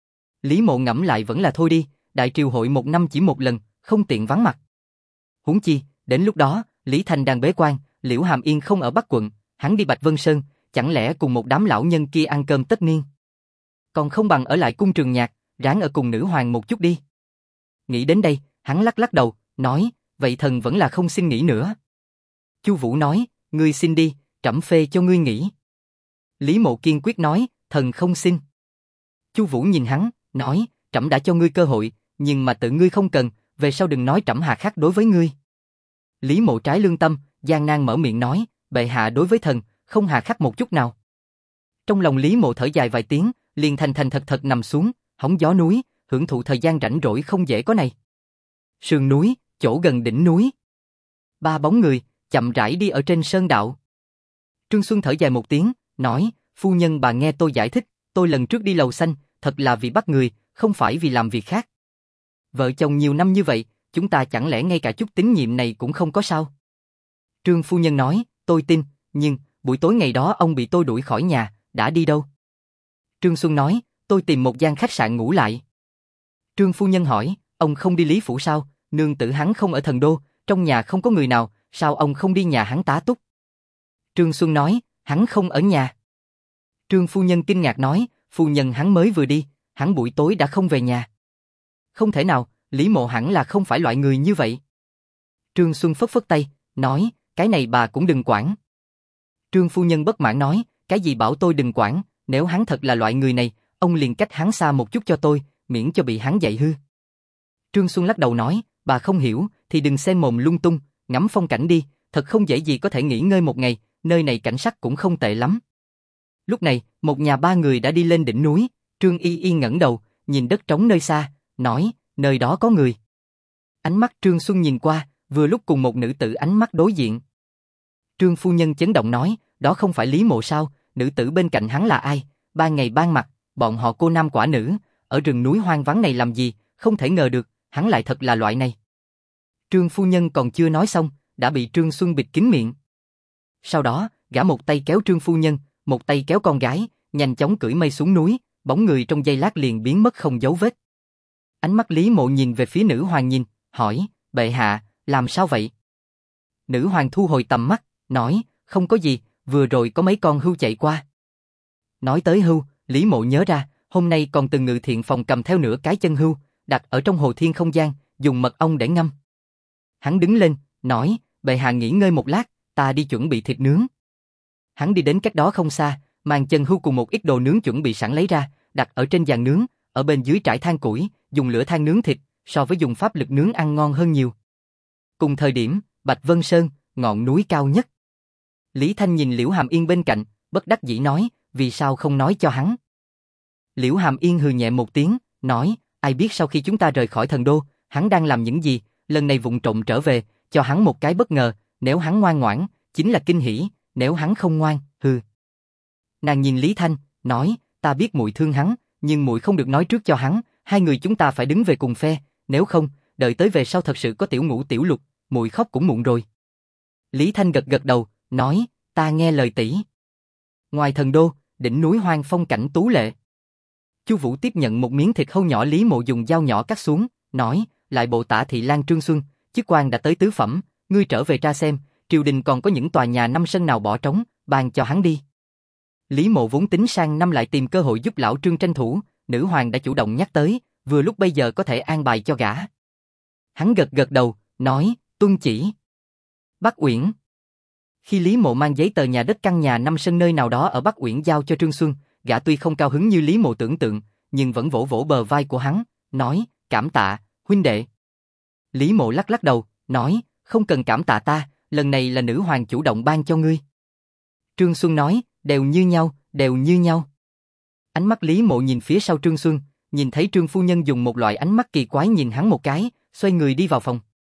Speaker 1: Lý Mộ ngẫm lại vẫn là thôi đi, đại triều hội một năm chỉ một lần, không tiện vắng mặt. Huống chi, đến lúc đó, Lý Thanh đang bế quan, Liễu Hàm Yên không ở Bắc quận, hắn đi Bạch Vân Sơn, chẳng lẽ cùng một đám lão nhân kia ăn cơm tất niên? Còn không bằng ở lại cung Trường Nhạc, ráng ở cùng nữ hoàng một chút đi. Nghĩ đến đây, hắn lắc lắc đầu, nói, vậy thần vẫn là không xin nghỉ nữa. Chu Vũ nói, ngươi xin đi, trẫm phê cho ngươi nghỉ. Lý Mộ kiên quyết nói, thần không xin. Chu Vũ nhìn hắn, nói, trẫm đã cho ngươi cơ hội, nhưng mà tự ngươi không cần, về sau đừng nói trẫm hà khắc đối với ngươi. Lý Mộ trái lương tâm, gian nan mở miệng nói, bệ hạ đối với thần, không hà khắc một chút nào. Trong lòng Lý Mộ thở dài vài tiếng, liền thành thành thật thật nằm xuống, hóng gió núi, hưởng thụ thời gian rảnh rỗi không dễ có này. Sườn núi, chỗ gần đỉnh núi. Ba bóng người, chậm rãi đi ở trên sơn đạo. Trương Xuân thở dài một tiếng, nói, phu nhân bà nghe tôi giải thích, tôi lần trước đi lầu xanh, thật là vì bắt người, không phải vì làm việc khác. Vợ chồng nhiều năm như vậy, chúng ta chẳng lẽ ngay cả chút tín nhiệm này cũng không có sao? Trương phu nhân nói, tôi tin, nhưng, buổi tối ngày đó ông bị tôi đuổi khỏi nhà, đã đi đâu? Trương Xuân nói, tôi tìm một gian khách sạn ngủ lại. Trương phu nhân hỏi, ông không đi Lý Phủ sao? Nương tử hắn không ở Thần Đô, trong nhà không có người nào, sao ông không đi nhà hắn tá túc? Trương Xuân nói, hắn không ở nhà. Trương phu nhân kinh ngạc nói, phu nhân hắn mới vừa đi, hắn buổi tối đã không về nhà. Không thể nào, Lý Mộ hẳn là không phải loại người như vậy. Trương Xuân phất phất tay, nói, cái này bà cũng đừng quản. Trương phu nhân bất mãn nói, cái gì bảo tôi đừng quản, nếu hắn thật là loại người này, ông liền cách hắn xa một chút cho tôi, miễn cho bị hắn dạy hư. Trương Xuân lắc đầu nói, bà không hiểu, thì đừng xem mồm lung tung, ngắm phong cảnh đi, thật không dễ gì có thể nghỉ ngơi một ngày, nơi này cảnh sắc cũng không tệ lắm. Lúc này, một nhà ba người đã đi lên đỉnh núi, Trương Y Y ngẩng đầu, nhìn đất trống nơi xa, nói, nơi đó có người. Ánh mắt Trương Xuân nhìn qua, vừa lúc cùng một nữ tử ánh mắt đối diện. Trương phu nhân chấn động nói, đó không phải Lý Mộ sao, nữ tử bên cạnh hắn là ai, ban ngày ban mặt, bọn họ cô nam quả nữ, ở rừng núi hoang vắng này làm gì, không thể ngờ được, hắn lại thật là loại này. Trương phu nhân còn chưa nói xong, đã bị Trương Xuân bịt kín miệng. Sau đó, gã một tay kéo Trương phu nhân, một tay kéo con gái, nhanh chóng cưỡi mây xuống núi, bóng người trong giây lát liền biến mất không dấu vết. Ánh mắt Lý Mộ nhìn về phía nữ hoàng nhìn, hỏi, bệ hạ, làm sao vậy? Nữ hoàng thu hồi tầm mắt, nói, không có gì, vừa rồi có mấy con hươu chạy qua. Nói tới hươu, Lý Mộ nhớ ra, hôm nay còn từ ngự thiện phòng cầm theo nửa cái chân hươu, đặt ở trong hồ thiên không gian, dùng mật ong để ngâm. Hắn đứng lên, nói, bệ hạ nghỉ ngơi một lát, ta đi chuẩn bị thịt nướng. Hắn đi đến cách đó không xa, mang chân hươu cùng một ít đồ nướng chuẩn bị sẵn lấy ra, đặt ở trên giàn nướng, ở bên dưới trải than củi, dùng lửa than nướng thịt, so với dùng pháp lực nướng ăn ngon hơn nhiều. Cùng thời điểm, Bạch Vân Sơn, ngọn núi cao nhất. Lý Thanh nhìn Liễu Hàm Yên bên cạnh, bất đắc dĩ nói, vì sao không nói cho hắn? Liễu Hàm Yên hừ nhẹ một tiếng, nói, ai biết sau khi chúng ta rời khỏi Thần Đô, hắn đang làm những gì, lần này vụng trộm trở về, cho hắn một cái bất ngờ, nếu hắn ngoan ngoãn, chính là kinh hỉ, nếu hắn không ngoan, hừ. Nàng nhìn Lý Thanh, nói, ta biết muội thương hắn, nhưng muội không được nói trước cho hắn, hai người chúng ta phải đứng về cùng phe, nếu không, đợi tới về sau thật sự có tiểu ngũ tiểu lục, muội khóc cũng muộn rồi. Lý Thanh gật gật đầu, nói, ta nghe lời tỷ. Ngoài Thần Đô, đỉnh núi hoang phong cảnh tú lệ. Chu Vũ tiếp nhận một miếng thịt hâu nhỏ Lý Mộ dùng dao nhỏ cắt xuống, nói, lại bộ Tả thị lang Trương Xuân, chức quan đã tới tứ phẩm, ngươi trở về tra xem, triều đình còn có những tòa nhà năm sân nào bỏ trống, ban cho hắn đi. Lý Mộ vốn tính sang năm lại tìm cơ hội giúp lão Trương tranh thủ, nữ hoàng đã chủ động nhắc tới, vừa lúc bây giờ có thể an bài cho gã. Hắn gật gật đầu, nói, tuân chỉ. Bắc Uyển. Khi Lý Mộ mang giấy tờ nhà đất căn nhà năm sân nơi nào đó ở Bắc Uyển giao cho Trương Xuân, gã tuy không cao hứng như Lý Mộ tưởng tượng, nhưng vẫn vỗ vỗ bờ vai của hắn, nói, cảm tạ, huynh đệ. Lý Mộ lắc lắc đầu, nói, không cần cảm tạ ta, lần này là nữ hoàng chủ động ban cho ngươi. Trương Xuân nói, đều như nhau, đều như nhau. Ánh mắt Lý Mộ nhìn phía sau Trương Xuân, nhìn thấy Trương phu nhân dùng một loại ánh mắt kỳ quái nhìn hắn một cái, xoay người đi vào phòng.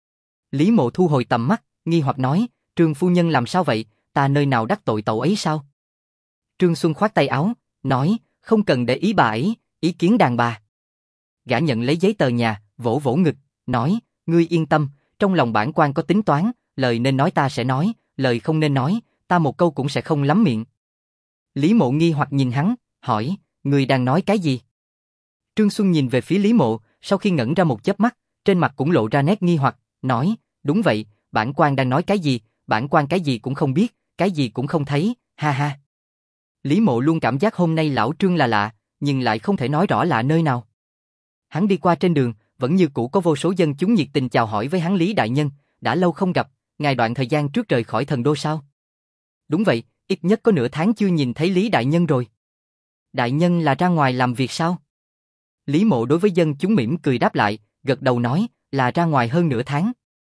Speaker 1: Lý Mộ thu hồi tầm mắt, nghi hoặc nói, Trương phu nhân làm sao vậy, ta nơi nào đắc tội cậu ấy sao? Trương Xuân khoát tay áo, nói, không cần để ý bà ấy, ý kiến đàn bà. Gã nhận lấy giấy tờ nhà, vỗ vỗ ngực, nói, ngươi yên tâm, trong lòng bản quan có tính toán, lời nên nói ta sẽ nói, lời không nên nói, ta một câu cũng sẽ không lắm miệng. Lý Mộ nghi hoặc nhìn hắn, hỏi, ngươi đang nói cái gì? Trương Xuân nhìn về phía Lý Mộ, sau khi ngẩn ra một chớp mắt, trên mặt cũng lộ ra nét nghi hoặc, nói, đúng vậy, bản quan đang nói cái gì, bản quan cái gì cũng không biết, cái gì cũng không thấy, ha ha. Lý Mộ luôn cảm giác hôm nay lão Trương là lạ, nhưng lại không thể nói rõ lạ nơi nào. Hắn đi qua trên đường, vẫn như cũ có vô số dân chúng nhiệt tình chào hỏi với hắn Lý đại nhân, đã lâu không gặp, ngài đoạn thời gian trước rời khỏi Thần Đô sao? Đúng vậy, ít nhất có nửa tháng chưa nhìn thấy Lý đại nhân rồi. Đại nhân là ra ngoài làm việc sao? Lý Mộ đối với dân chúng mỉm cười đáp lại, gật đầu nói, là ra ngoài hơn nửa tháng.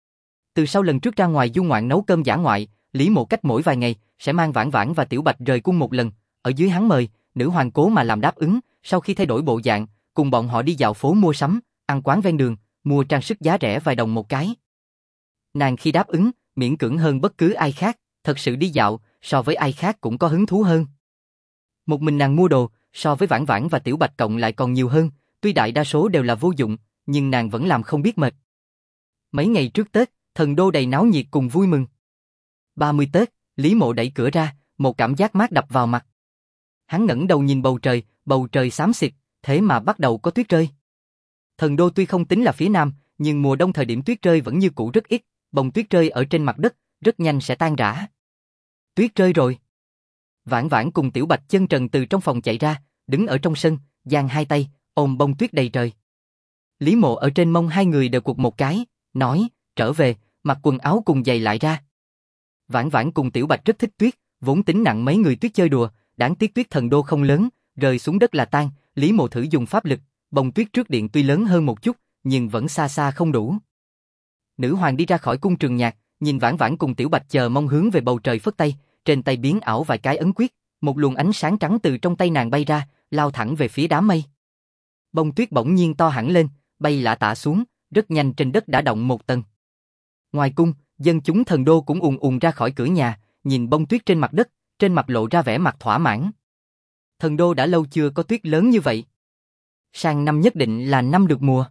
Speaker 1: Từ sau lần trước ra ngoài du ngoạn nấu cơm dã ngoại, Lý Mộ cách mỗi vài ngày sẽ mang Vãn Vãn và Tiểu Bạch rời cung một lần, ở dưới hắn mời, nữ hoàng cố mà làm đáp ứng, sau khi thay đổi bộ dạng, cùng bọn họ đi dạo phố mua sắm, ăn quán ven đường, mua trang sức giá rẻ vài đồng một cái. Nàng khi đáp ứng, miễn cưỡng hơn bất cứ ai khác, thật sự đi dạo, so với ai khác cũng có hứng thú hơn. Một mình nàng mua đồ, so với Vãn Vãn và Tiểu Bạch cộng lại còn nhiều hơn, tuy đại đa số đều là vô dụng, nhưng nàng vẫn làm không biết mệt. Mấy ngày trước Tết, Thần Đô đầy náo nhiệt cùng vui mừng. 30 Tết, Lý Mộ đẩy cửa ra, một cảm giác mát đập vào mặt. Hắn ngẩng đầu nhìn bầu trời xám xịt, thế mà bắt đầu có tuyết rơi. Thần Đô tuy không tính là phía nam, nhưng mùa đông thời điểm tuyết rơi vẫn như cũ rất ít, bông tuyết rơi ở trên mặt đất, rất nhanh sẽ tan rã. Tuyết rơi rồi. Vãn Vãn cùng Tiểu Bạch chân trần từ trong phòng chạy ra, đứng ở trong sân, giang hai tay, ôm bông tuyết đầy trời. Lý Mộ ở trên mông hai người đều quật một cái, nói, trở về, mặc quần áo cùng giày lại ra. Vãn Vãn cùng Tiểu Bạch rất thích tuyết, vốn tính nặng mấy người tuyết chơi đùa, đáng tiếc tuyết Thần Đô không lớn, rơi xuống đất là tan, Lý Mộ thử dùng pháp lực, bông tuyết trước điện tuy lớn hơn một chút, nhưng vẫn xa xa không đủ. Nữ hoàng đi ra khỏi cung Trường Nhạc, nhìn Vãn Vãn cùng Tiểu Bạch chờ mong hướng về bầu trời phất tay, trên tay biến ảo vài cái ấn quyết, một luồng ánh sáng trắng từ trong tay nàng bay ra, lao thẳng về phía đám mây. Bông tuyết bỗng nhiên to hẳn lên, bay lả tả xuống, rất nhanh trên đất đã động một tầng. Ngoài cung, dân chúng Thần Đô cũng ùn ùn ra khỏi cửa nhà, nhìn bông tuyết trên mặt đất, trên mặt lộ ra vẻ mặt thỏa mãn. Thần Đô đã lâu chưa có tuyết lớn như vậy. Sang năm nhất định là năm được mùa.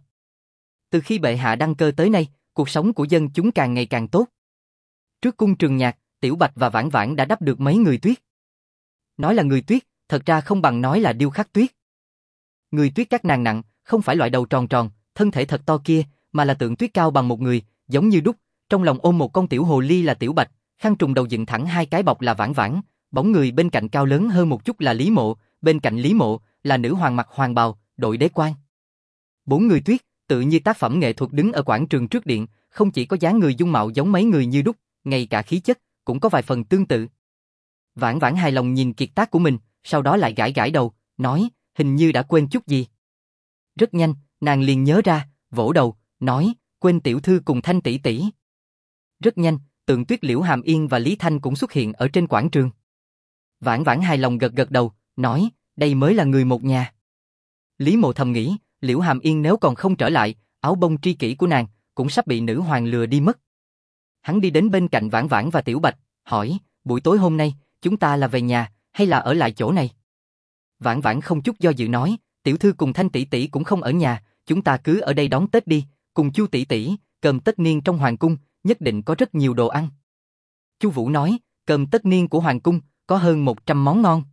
Speaker 1: Từ khi bệ hạ đăng cơ tới nay, cuộc sống của dân chúng càng ngày càng tốt. Trước cung Trường Nhạc, Tiểu Bạch và Vãn Vãn đã đắp được mấy người tuyết. Nói là người tuyết, thật ra không bằng nói là điêu khắc tuyết. Người tuyết các nàng nặng, không phải loại đầu tròn tròn, thân thể thật to kia, mà là tượng tuyết cao bằng một người, giống như đúc, trong lòng ôm một con tiểu hồ ly là Tiểu Bạch, khăn trùng đầu dựng thẳng hai cái bọc là Vãn Vãn, bóng người bên cạnh cao lớn hơn một chút là Lý Mộ, bên cạnh Lý Mộ là nữ hoàng mặc hoàng bào, đội đế quan. Bốn người tuyết, tự như tác phẩm nghệ thuật đứng ở quảng trường trước điện, không chỉ có dáng người dung mạo giống mấy người như đúc, ngay cả khí chất cũng có vài phần tương tự. Vãn Vãn hài lòng nhìn kiệt tác của mình, sau đó lại gãi gãi đầu, nói, hình như đã quên chút gì. Rất nhanh, nàng liền nhớ ra, vỗ đầu, nói, quên tiểu thư cùng Thanh tỷ tỷ. Rất nhanh, tượng tuyết Liễu Hàm Yên và Lý Thanh cũng xuất hiện ở trên quảng trường. Vãn Vãn hài lòng gật gật đầu, nói, đây mới là người một nhà. Lý Mộ thầm nghĩ, Liễu Hàm Yên nếu còn không trở lại, áo bông tri kỷ của nàng cũng sắp bị nữ hoàng lừa đi mất. Hắn đi đến bên cạnh Vãn Vãn và Tiểu Bạch, hỏi, buổi tối hôm nay, chúng ta là về nhà, hay là ở lại chỗ này? Vãn Vãn không chút do dự nói, tiểu thư cùng Thanh tỷ tỷ cũng không ở nhà, chúng ta cứ ở đây đón Tết đi, cùng Chu tỷ tỷ, cơm tất niên trong hoàng cung, nhất định có rất nhiều đồ ăn. Chu Vũ nói, cơm tất niên của hoàng cung, có hơn 100 món ngon.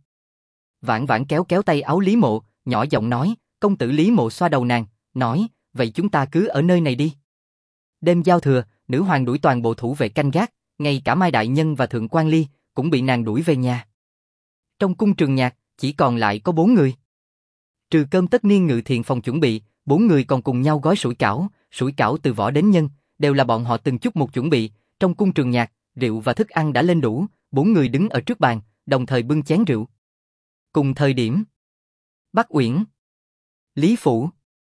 Speaker 1: Vãn Vãn kéo kéo tay áo Lý Mộ, nhỏ giọng nói, công tử Lý Mộ xoa đầu nàng, nói, vậy chúng ta cứ ở nơi này đi. Đêm giao thừa, nữ hoàng đuổi toàn bộ thủ vệ canh gác, ngay cả Mai Đại Nhân và Thượng Quan Ly cũng bị nàng đuổi về nhà. Trong cung Trường Nhạc, chỉ còn lại có 4 người. Trừ cơm tất niên Ngự Thiện phòng chuẩn bị, 4 người còn cùng nhau gói sủi cảo từ võ đến nhân, đều là bọn họ từng chút một chuẩn bị. Trong cung Trường Nhạc, rượu và thức ăn đã lên đủ, 4 người đứng ở trước bàn, đồng thời bưng chén rượu. Cùng thời điểm, Bắc Uyển, Lý Phủ.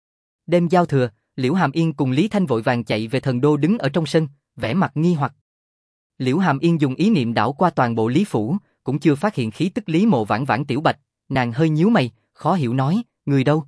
Speaker 1: Đêm giao thừa, Liễu Hàm Yên cùng Lý Thanh vội vàng chạy về Thần Đô đứng ở trong sân, vẻ mặt nghi hoặc. Liễu Hàm Yên dùng ý niệm đảo qua toàn bộ Lý Phủ, cũng chưa phát hiện khí tức Lý Mộ Vãn Vãn Tiểu Bạch, nàng hơi nhíu mày, khó hiểu nói, người đâu?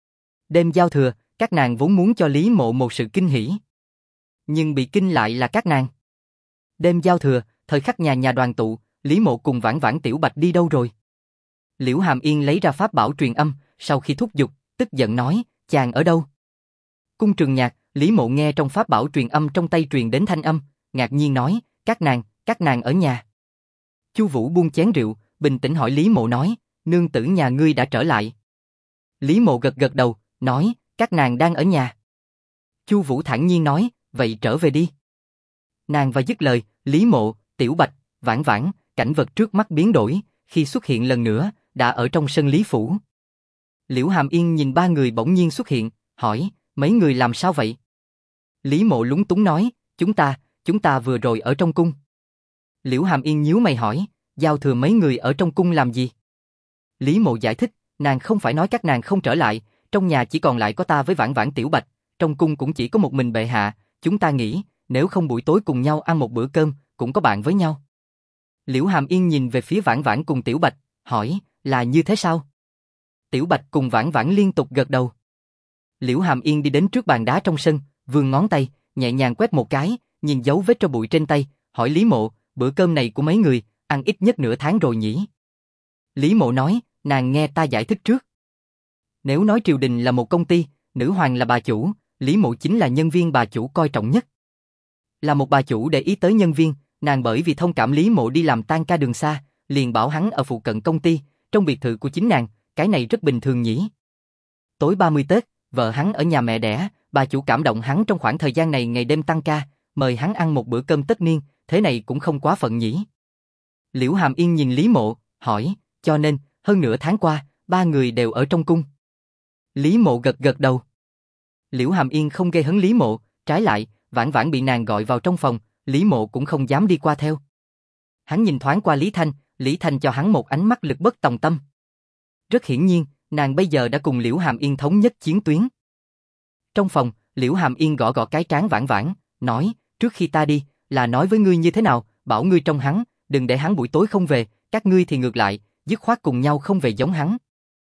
Speaker 1: Đêm giao thừa, các nàng vốn muốn cho Lý Mộ một sự kinh hỉ, nhưng bị kinh lại là các nàng. Đêm giao thừa, thời khắc nhà nhà đoàn tụ, Lý Mộ cùng Vãn Vãn Tiểu Bạch đi đâu rồi? Liễu Hàm Yên lấy ra pháp bảo truyền âm, sau khi thúc giục, tức giận nói, chàng ở đâu? Cung Trường Nhạc, Lý Mộ nghe trong pháp bảo truyền âm trong tay truyền đến thanh âm, ngạc nhiên nói, các nàng ở nhà. Chu Vũ buông chén rượu, bình tĩnh hỏi Lý Mộ nói, nương tử nhà ngươi đã trở lại. Lý Mộ gật gật đầu, nói, các nàng đang ở nhà. Chu Vũ thản nhiên nói, vậy trở về đi. Nàng và dứt lời, Lý Mộ, Tiểu Bạch, Vãn Vãn, cảnh vật trước mắt biến đổi, khi xuất hiện lần nữa, đã ở trong sân Lý Phủ. Liễu Hàm Yên nhìn ba người bỗng nhiên xuất hiện, hỏi, mấy người làm sao vậy? Lý Mộ lúng túng nói, chúng ta vừa rồi ở trong cung. Liễu Hàm Yên nhíu mày hỏi, giao thừa mấy người ở trong cung làm gì? Lý Mộ giải thích, nàng không phải nói các nàng không trở lại, trong nhà chỉ còn lại có ta với Vãn Vãn Tiểu Bạch, trong cung cũng chỉ có một mình bệ hạ, chúng ta nghĩ, nếu không buổi tối cùng nhau ăn một bữa cơm, cũng có bạn với nhau. Liễu Hàm Yên nhìn về phía Vãn Vãn cùng Tiểu Bạch, hỏi, là như thế sao? Tiểu Bạch cùng Vãn Vãn liên tục gật đầu. Liễu Hàm Yên đi đến trước bàn đá trong sân, vươn ngón tay, nhẹ nhàng quét một cái, nhìn dấu vết tro bụi trên tay, hỏi Lý Mộ, bữa cơm này của mấy người, ăn ít nhất nửa tháng rồi nhỉ? Lý Mộ nói, nàng nghe ta giải thích trước. Nếu nói triều đình là một công ty, nữ hoàng là bà chủ, Lý Mộ chính là nhân viên bà chủ coi trọng nhất. Là một bà chủ để ý tới nhân viên, nàng bởi vì thông cảm Lý Mộ đi làm tan ca đường xa, liền bảo hắn ở phụ cận công ty, trong biệt thự của chính nàng, cái này rất bình thường nhỉ. Tối 30 Tết, vợ hắn ở nhà mẹ đẻ, bà chủ cảm động hắn trong khoảng thời gian này ngày đêm tăng ca, mời hắn ăn một bữa cơm tất niên, thế này cũng không quá phận nhỉ. Liễu Hàm Yên nhìn Lý Mộ, hỏi, cho nên, hơn nửa tháng qua, ba người đều ở trong cung. Lý Mộ gật gật đầu. Liễu Hàm Yên không gây hấn Lý Mộ, trái lại, vãn vãn bị nàng gọi vào trong phòng, Lý Mộ cũng không dám đi qua theo. Hắn nhìn thoáng qua Lý Thanh cho hắn một ánh mắt lực bất tòng tâm. Rất hiển nhiên, nàng bây giờ đã cùng Liễu Hàm Yên thống nhất chiến tuyến. Trong phòng, Liễu Hàm Yên gõ gõ cái trán vãn vãn, nói, trước khi ta đi, là nói với ngươi như thế nào, bảo ngươi trông hắn, đừng để hắn buổi tối không về, các ngươi thì ngược lại, dứt khoát cùng nhau không về giống hắn.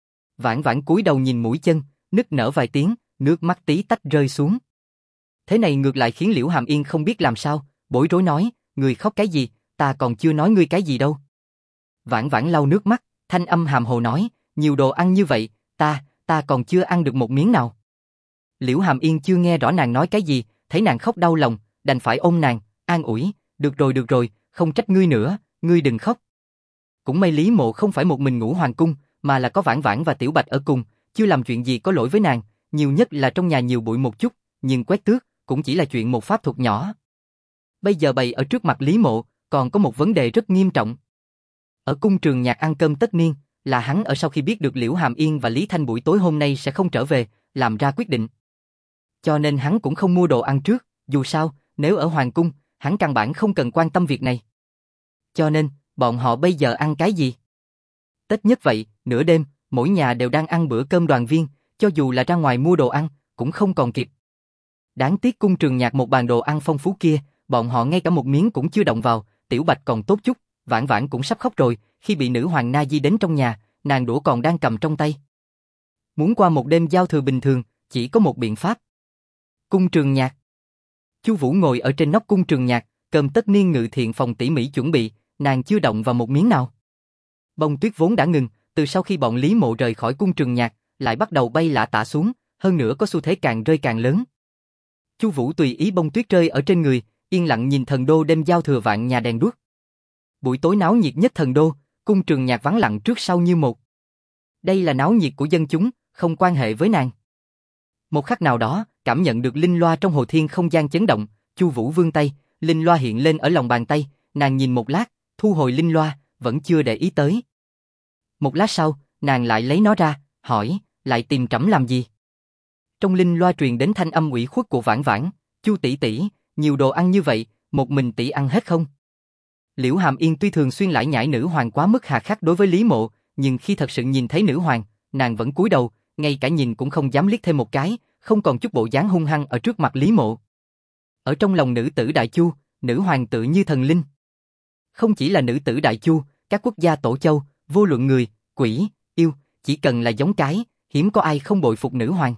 Speaker 1: Vãn vãn cúi đầu nhìn mũi chân, nức nở vài tiếng, nước mắt tí tách rơi xuống. Thế này ngược lại khiến Liễu Hàm Yên không biết làm sao, bối rối nói, ngươi khóc cái gì, ta còn chưa nói ngươi cái gì đâu. Vãn vãn lau nước mắt, thanh âm hàm hồ nói, nhiều đồ ăn như vậy, ta còn chưa ăn được một miếng nào. Liễu Hàm Yên chưa nghe rõ nàng nói cái gì, thấy nàng khóc đau lòng, đành phải ôm nàng, an ủi, được rồi, không trách ngươi nữa, ngươi đừng khóc. Cũng may Lý Mộ không phải một mình ngủ hoàng cung, mà là có Vãn Vãn và Tiểu Bạch ở cùng, chưa làm chuyện gì có lỗi với nàng, nhiều nhất là trong nhà nhiều bụi một chút, nhưng quét tước cũng chỉ là chuyện một pháp thuật nhỏ. Bây giờ bày ở trước mặt Lý Mộ, còn có một vấn đề rất nghiêm trọng. Ở cung Trường Nhạc ăn cơm tất niên, là hắn ở sau khi biết được Liễu Hàm Yên và Lý Thanh buổi tối hôm nay sẽ không trở về, làm ra quyết định. Cho nên hắn cũng không mua đồ ăn trước, dù sao, nếu ở hoàng cung, hắn căn bản không cần quan tâm việc này. Cho nên, bọn họ bây giờ ăn cái gì? Tết nhất vậy, nửa đêm, mỗi nhà đều đang ăn bữa cơm đoàn viên, cho dù là ra ngoài mua đồ ăn, cũng không còn kịp. Đáng tiếc cung Trường Nhạc một bàn đồ ăn phong phú kia, bọn họ ngay cả một miếng cũng chưa động vào, Tiểu Bạch còn tốt chút, Vãn Vãn cũng sắp khóc rồi, khi bị nữ hoàng Na Di đến trong nhà, nàng đũa còn đang cầm trong tay. Muốn qua một đêm giao thừa bình thường, chỉ có một biện pháp. Cung Trường Nhạc. Chu Vũ ngồi ở trên nóc cung Trường Nhạc, cơm tất niên ngự thiện phòng tỉ mỉ chuẩn bị, nàng chưa động vào một miếng nào. Bông tuyết vốn đã ngừng, từ sau khi bọn Lý Mộ rời khỏi cung Trường Nhạc, lại bắt đầu bay lả tả xuống, hơn nữa có xu thế càng rơi càng lớn. Chu Vũ tùy ý bông tuyết rơi ở trên người, yên lặng nhìn thần đô đêm giao thừa vạn nhà đèn đuốc. Buổi tối náo nhiệt nhất thần đô, cung Trường Nhạc vắng lặng trước sau như một. Đây là náo nhiệt của dân chúng, không quan hệ với nàng. Một khắc nào đó, cảm nhận được linh loa trong hồ thiên không gian chấn động, Chu Vũ vươn tay, linh loa hiện lên ở lòng bàn tay, nàng nhìn một lát, thu hồi linh loa, vẫn chưa để ý tới. Một lát sau, nàng lại lấy nó ra, hỏi, lại tìm trẫm làm gì? Trong linh loa truyền đến thanh âm ủy khuất của Vãn Vãn, Chu tỷ tỷ, nhiều đồ ăn như vậy, một mình tỷ ăn hết không? Liễu Hàm Yên tuy thường xuyên lải nhải nữ hoàng quá mức hà khắc đối với Lý Mộ, nhưng khi thật sự nhìn thấy nữ hoàng, nàng vẫn cúi đầu, ngay cả nhìn cũng không dám liếc thêm một cái, không còn chút bộ dáng hung hăng ở trước mặt Lý Mộ. Ở trong lòng nữ tử Đại Chu, nữ hoàng tự như thần linh. Không chỉ là nữ tử Đại Chu, các quốc gia tổ châu, vô luận người, quỷ, yêu, chỉ cần là giống cái, hiếm có ai không bội phục nữ hoàng.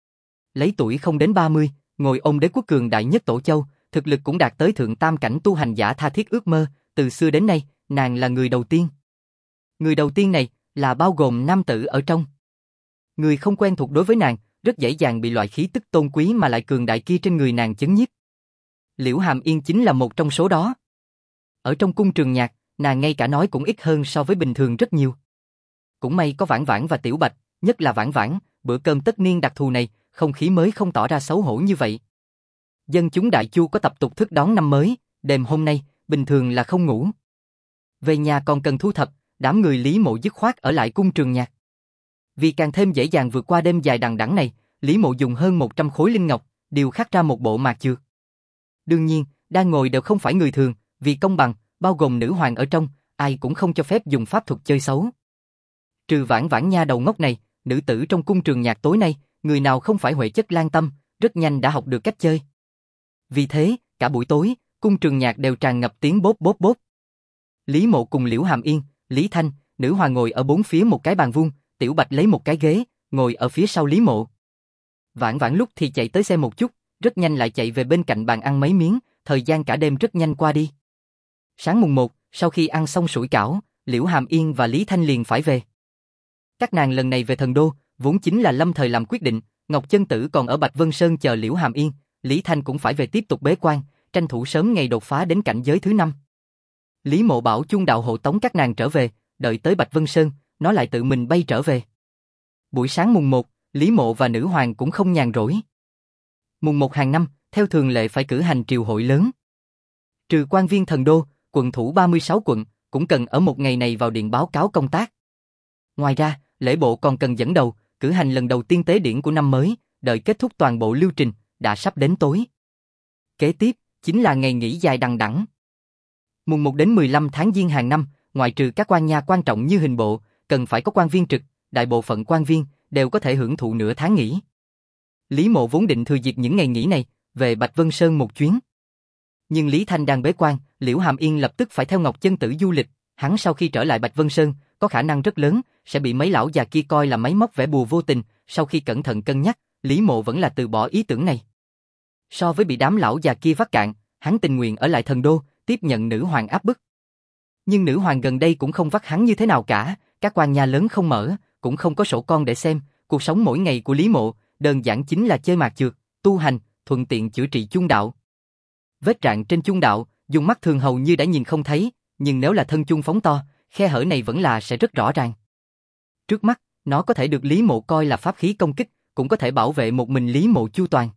Speaker 1: Lấy tuổi không đến 30, ngồi ôm đế quốc cường đại nhất tổ châu, thực lực cũng đạt tới thượng tam cảnh tu hành giả tha thiết ước mơ, từ xưa đến nay, nàng là người đầu tiên. Người đầu tiên này là bao gồm nam tử ở trong. Người không quen thuộc đối với nàng, rất dễ dàng bị loại khí tức tôn quý mà lại cường đại kia trên người nàng chấn nhiếp. Liễu Hàm Yên chính là một trong số đó. Ở trong cung Trường Nhạc, nàng ngay cả nói cũng ít hơn so với bình thường rất nhiều. Cũng may có Vãn Vãn và Tiểu Bạch, nhất là Vãn Vãn, bữa cơm tất niên đặc thù này, không khí mới không tỏ ra xấu hổ như vậy. Dân chúng Đại Chu có tập tục thức đón năm mới, đêm hôm nay, bình thường là không ngủ. Về nhà còn cần thu thập, đám người Lý Mộ dứt khoát ở lại cung Trường Nhạc. Vì càng thêm dễ dàng vượt qua đêm dài đằng đẵng này, Lý Mộ dùng hơn 100 khối linh ngọc, điều khắc ra một bộ mạc chược. Đương nhiên, đang ngồi đều không phải người thường, vì công bằng, bao gồm nữ hoàng ở trong, ai cũng không cho phép dùng pháp thuật chơi xấu. Trừ Vãn Vãn nha đầu ngốc này, nữ tử trong cung Trường Nhạc tối nay, người nào không phải huệ chất lan tâm, rất nhanh đã học được cách chơi. Vì thế, cả buổi tối, cung Trường Nhạc đều tràn ngập tiếng bốp bốp bốp. Lý Mộ cùng Liễu Hàm Yên, Lý Thanh, nữ hoàng ngồi ở bốn phía một cái bàn vuông, Tiểu Bạch lấy một cái ghế, ngồi ở phía sau Lý Mộ. Vãn Vãn lúc thì chạy tới xem một chút, rất nhanh lại chạy về bên cạnh bàn ăn mấy miếng, thời gian cả đêm rất nhanh qua đi. Sáng mùng 1, sau khi ăn xong sủi cảo, Liễu Hàm Yên và Lý Thanh liền phải về. Các nàng lần này về thần đô, vốn chính là lâm thời làm quyết định, Ngọc Chân Tử còn ở Bạch Vân Sơn chờ Liễu Hàm Yên, Lý Thanh cũng phải về tiếp tục bế quan, tranh thủ sớm ngày đột phá đến cảnh giới thứ 5. Lý Mộ bảo Chung đạo hộ tống các nàng trở về, đợi tới Bạch Vân Sơn, nó lại tự mình bay trở về. Buổi sáng mùng 1, Lý Mộ và nữ hoàng cũng không nhàn rỗi. Mùng 1 hàng năm, theo thường lệ phải cử hành triều hội lớn. Trừ quan viên thần đô, quận thủ 36 quận, cũng cần ở một ngày này vào điện báo cáo công tác. Ngoài ra, lễ bộ còn cần dẫn đầu, cử hành lần đầu tiên tế điển của năm mới, đợi kết thúc toàn bộ lưu trình, đã sắp đến tối. Kế tiếp, chính là ngày nghỉ dài đằng đẵng. Mùng 1 đến 15 tháng Giêng hàng năm, ngoại trừ các quan nha quan trọng như hình bộ, cần phải có quan viên trực, đại bộ phận quan viên đều có thể hưởng thụ nửa tháng nghỉ. Lý Mộ vốn định thừa dịp những ngày nghỉ này, về Bạch Vân Sơn một chuyến. Nhưng Lý Thanh đang bế quan, Liễu Hàm Yên lập tức phải theo Ngọc Chân Tử du lịch, hắn sau khi trở lại Bạch Vân Sơn, có khả năng rất lớn sẽ bị mấy lão già kia coi là máy móc vẽ bùa vô tình, sau khi cẩn thận cân nhắc, Lý Mộ vẫn là từ bỏ ý tưởng này. So với bị đám lão già kia vắt cạn, hắn tình nguyện ở lại thần đô, tiếp nhận nữ hoàng áp bức. Nhưng nữ hoàng gần đây cũng không vắt hắn như thế nào cả, các quan nhà lớn không mở, cũng không có sổ con để xem, cuộc sống mỗi ngày của Lý Mộ đơn giản chính là chơi mạc chược, tu hành, thuận tiện chữa trị chung đạo. Vết rạn trên chung đạo, dùng mắt thường hầu như đã nhìn không thấy, nhưng nếu là thân chung phóng to, khe hở này vẫn là sẽ rất rõ ràng. Trước mắt, nó có thể được Lý Mộ coi là pháp khí công kích, cũng có thể bảo vệ một mình Lý Mộ chu toàn.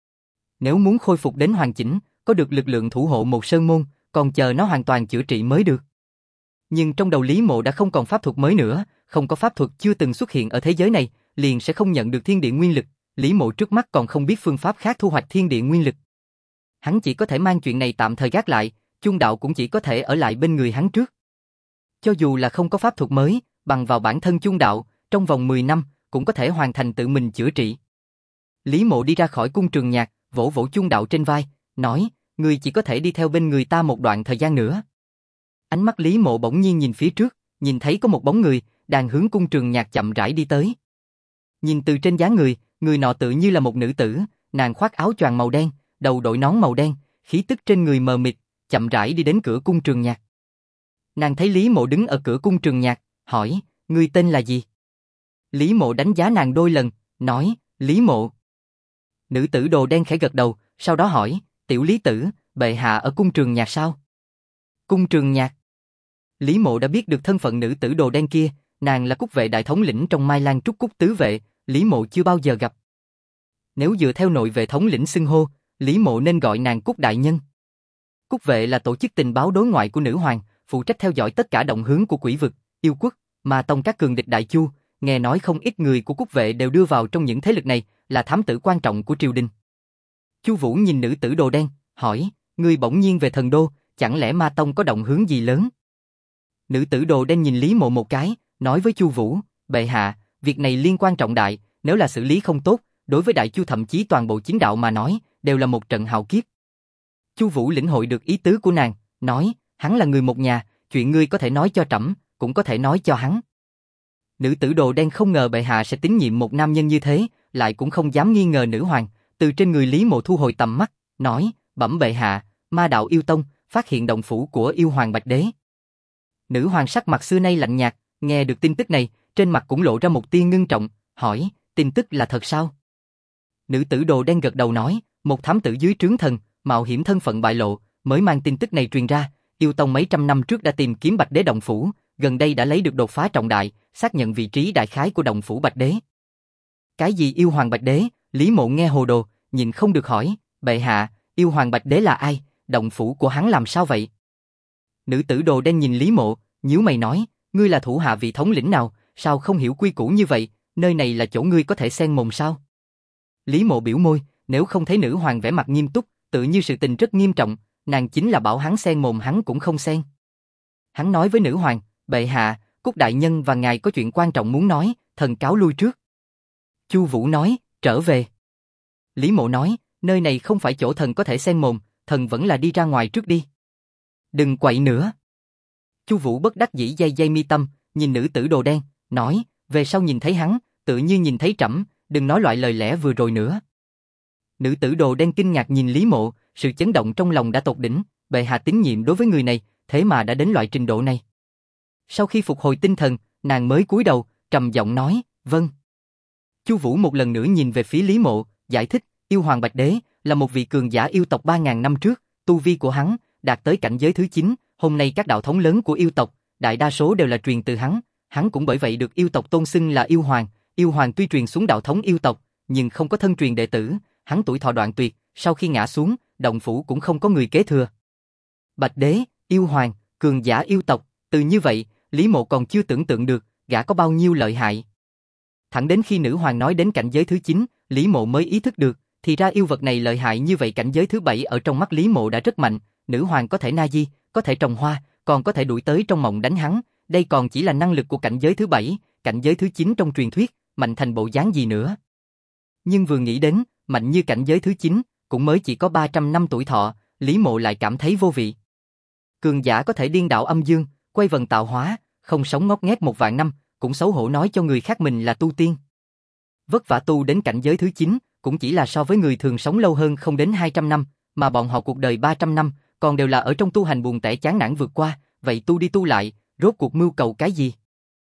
Speaker 1: Nếu muốn khôi phục đến hoàn chỉnh, có được lực lượng thủ hộ một sơn môn, còn chờ nó hoàn toàn chữa trị mới được. Nhưng trong đầu Lý Mộ đã không còn pháp thuật mới nữa, không có pháp thuật chưa từng xuất hiện ở thế giới này, liền sẽ không nhận được thiên địa nguyên lực, Lý Mộ trước mắt còn không biết phương pháp khác thu hoạch thiên địa nguyên lực. Hắn chỉ có thể mang chuyện này tạm thời gác lại, chung đạo cũng chỉ có thể ở lại bên người hắn trước. Cho dù là không có pháp thuật mới, bằng vào bản thân chung đạo, trong vòng 10 năm, cũng có thể hoàn thành tự mình chữa trị. Lý Mộ đi ra khỏi cung Trường Nhạc, vỗ vỗ chung đạo trên vai, nói, người chỉ có thể đi theo bên người ta một đoạn thời gian nữa. Ánh mắt Lý Mộ bỗng nhiên nhìn phía trước, nhìn thấy có một bóng người, đang hướng cung Trường Nhạc chậm rãi đi tới. Nhìn từ trên dáng người nọ tự như là một nữ tử, nàng khoác áo choàng màu đen, đầu đội nón màu đen, khí tức trên người mờ mịt, chậm rãi đi đến cửa cung Trường Nhạc. Nàng thấy Lý Mộ đứng ở cửa cung Trường Nhạc, hỏi, ngươi tên là gì? Lý Mộ đánh giá nàng đôi lần, nói, Lý Mộ. Nữ tử đồ đen khẽ gật đầu, sau đó hỏi, tiểu Lý tử, bệ hạ ở cung Trường Nhạc sao? Cung Trường Nhạc. Lý Mộ đã biết được thân phận nữ tử đồ đen kia, nàng là Cúc vệ đại thống lĩnh trong Mai Lan Trúc Cúc tứ vệ, Lý Mộ chưa bao giờ gặp. Nếu dựa theo nội vệ thống lĩnh xưng hô, Lý Mộ nên gọi nàng Cúc đại nhân. Cúc vệ là tổ chức tình báo đối ngoại của nữ hoàng, phụ trách theo dõi tất cả động hướng của Quỷ vực, Yêu quốc, Ma tông các cường địch Đại Chu, nghe nói không ít người của Cúc vệ đều đưa vào trong những thế lực này, là thám tử quan trọng của triều đình. Chu Vũ nhìn nữ tử đồ đen, hỏi, ngươi bỗng nhiên về thần đô, chẳng lẽ Ma tông có động hướng gì lớn? Nữ tử đồ đen nhìn Lý Mộ một cái, nói với Chu Vũ, bệ hạ, việc này liên quan trọng đại, nếu là xử lý không tốt, đối với Đại Chu thậm chí toàn bộ chính đạo mà nói, đều là một trận hạo kiếp. Chu Vũ lĩnh hội được ý tứ của nàng, nói, hắn là người một nhà, chuyện ngươi có thể nói cho trẫm, cũng có thể nói cho hắn. Nữ tử đồ đen không ngờ bệ hạ sẽ tín nhiệm một nam nhân như thế, lại cũng không dám nghi ngờ nữ hoàng, từ trên người Lý Mộ thu hồi tầm mắt, nói, bẩm bệ hạ, Ma đạo yêu tông phát hiện động phủ của yêu hoàng Bạch Đế. Nữ hoàng sắc mặt xưa nay lạnh nhạt, nghe được tin tức này, trên mặt cũng lộ ra một tia ngưng trọng, hỏi, tin tức là thật sao? Nữ tử đồ đen gật đầu nói, một thám tử dưới trướng thần, mạo hiểm thân phận bại lộ, mới mang tin tức này truyền ra, yêu tông mấy trăm năm trước đã tìm kiếm Bạch Đế động phủ, gần đây đã lấy được đột phá trọng đại, xác nhận vị trí đại khái của động phủ Bạch Đế. Cái gì yêu hoàng Bạch Đế? Lý Mộ nghe hồ đồ, nhìn không được hỏi, bệ hạ, yêu hoàng Bạch Đế là ai, động phủ của hắn làm sao vậy? Nữ tử đồ đen nhìn Lý Mộ, nhíu mày nói, ngươi là thủ hạ vị thống lĩnh nào, sao không hiểu quy củ như vậy, nơi này là chỗ ngươi có thể xen mồm sao? Lý Mộ biểu môi, nếu không thấy nữ hoàng vẻ mặt nghiêm túc, tự như sự tình rất nghiêm trọng, nàng chính là bảo hắn xen mồm hắn cũng không xen. Hắn nói với nữ hoàng, bệ hạ, Cúc đại nhân và ngài có chuyện quan trọng muốn nói, thần cáo lui trước. Chu Vũ nói, trở về. Lý Mộ nói, nơi này không phải chỗ thần có thể xen mồm, thần vẫn là đi ra ngoài trước đi. Đừng quậy nữa. Chu Vũ bất đắc dĩ day mi tâm, nhìn nữ tử đồ đen, nói, về sau nhìn thấy hắn, tự như nhìn thấy trẫm, đừng nói loại lời lẽ vừa rồi nữa. Nữ tử đồ đen kinh ngạc nhìn Lý Mộ, sự chấn động trong lòng đã tột đỉnh, bệ hạ tín nhiệm đối với người này, thế mà đã đến loại trình độ này. Sau khi phục hồi tinh thần, nàng mới cúi đầu, trầm giọng nói, vâng. Chu Vũ một lần nữa nhìn về phía Lý Mộ, giải thích, yêu hoàng Bạch Đế là một vị cường giả yêu tộc 3.000 năm trước, tu vi của hắn đạt tới cảnh giới thứ 9, hôm nay các đạo thống lớn của yêu tộc, đại đa số đều là truyền từ hắn cũng bởi vậy được yêu tộc tôn xưng là yêu hoàng tuy truyền xuống đạo thống yêu tộc, nhưng không có thân truyền đệ tử, hắn tuổi thọ đoạn tuyệt, sau khi ngã xuống, động phủ cũng không có người kế thừa. Bạch Đế, yêu hoàng, cường giả yêu tộc, từ như vậy, Lý Mộ còn chưa tưởng tượng được, gã có bao nhiêu lợi hại. Thẳng đến khi nữ hoàng nói đến cảnh giới thứ 9, Lý Mộ mới ý thức được, thì ra yêu vật này lợi hại như vậy. Cảnh giới thứ 7 ở trong mắt Lý Mộ đã rất mạnh, nữ hoàng có thể na di, có thể trồng hoa, còn có thể đuổi tới trong mộng đánh hắn, đây còn chỉ là năng lực của cảnh giới thứ 7, cảnh giới thứ 9 trong truyền thuyết, mạnh thành bộ dáng gì nữa. Nhưng vừa nghĩ đến, mạnh như cảnh giới thứ 9, cũng mới chỉ có 300 năm tuổi thọ, Lý Mộ lại cảm thấy vô vị. Cường giả có thể điên đảo âm dương, quay vần tạo hóa, không sống ngót nghét 1.000 năm, cũng xấu hổ nói cho người khác mình là tu tiên. Vất vả tu đến cảnh giới thứ 9, cũng chỉ là so với người thường sống lâu hơn không đến 200 năm, mà bọn họ cuộc đời 300 năm, còn đều là ở trong tu hành buồn tẻ chán nản vượt qua, vậy tu đi tu lại, rốt cuộc mưu cầu cái gì?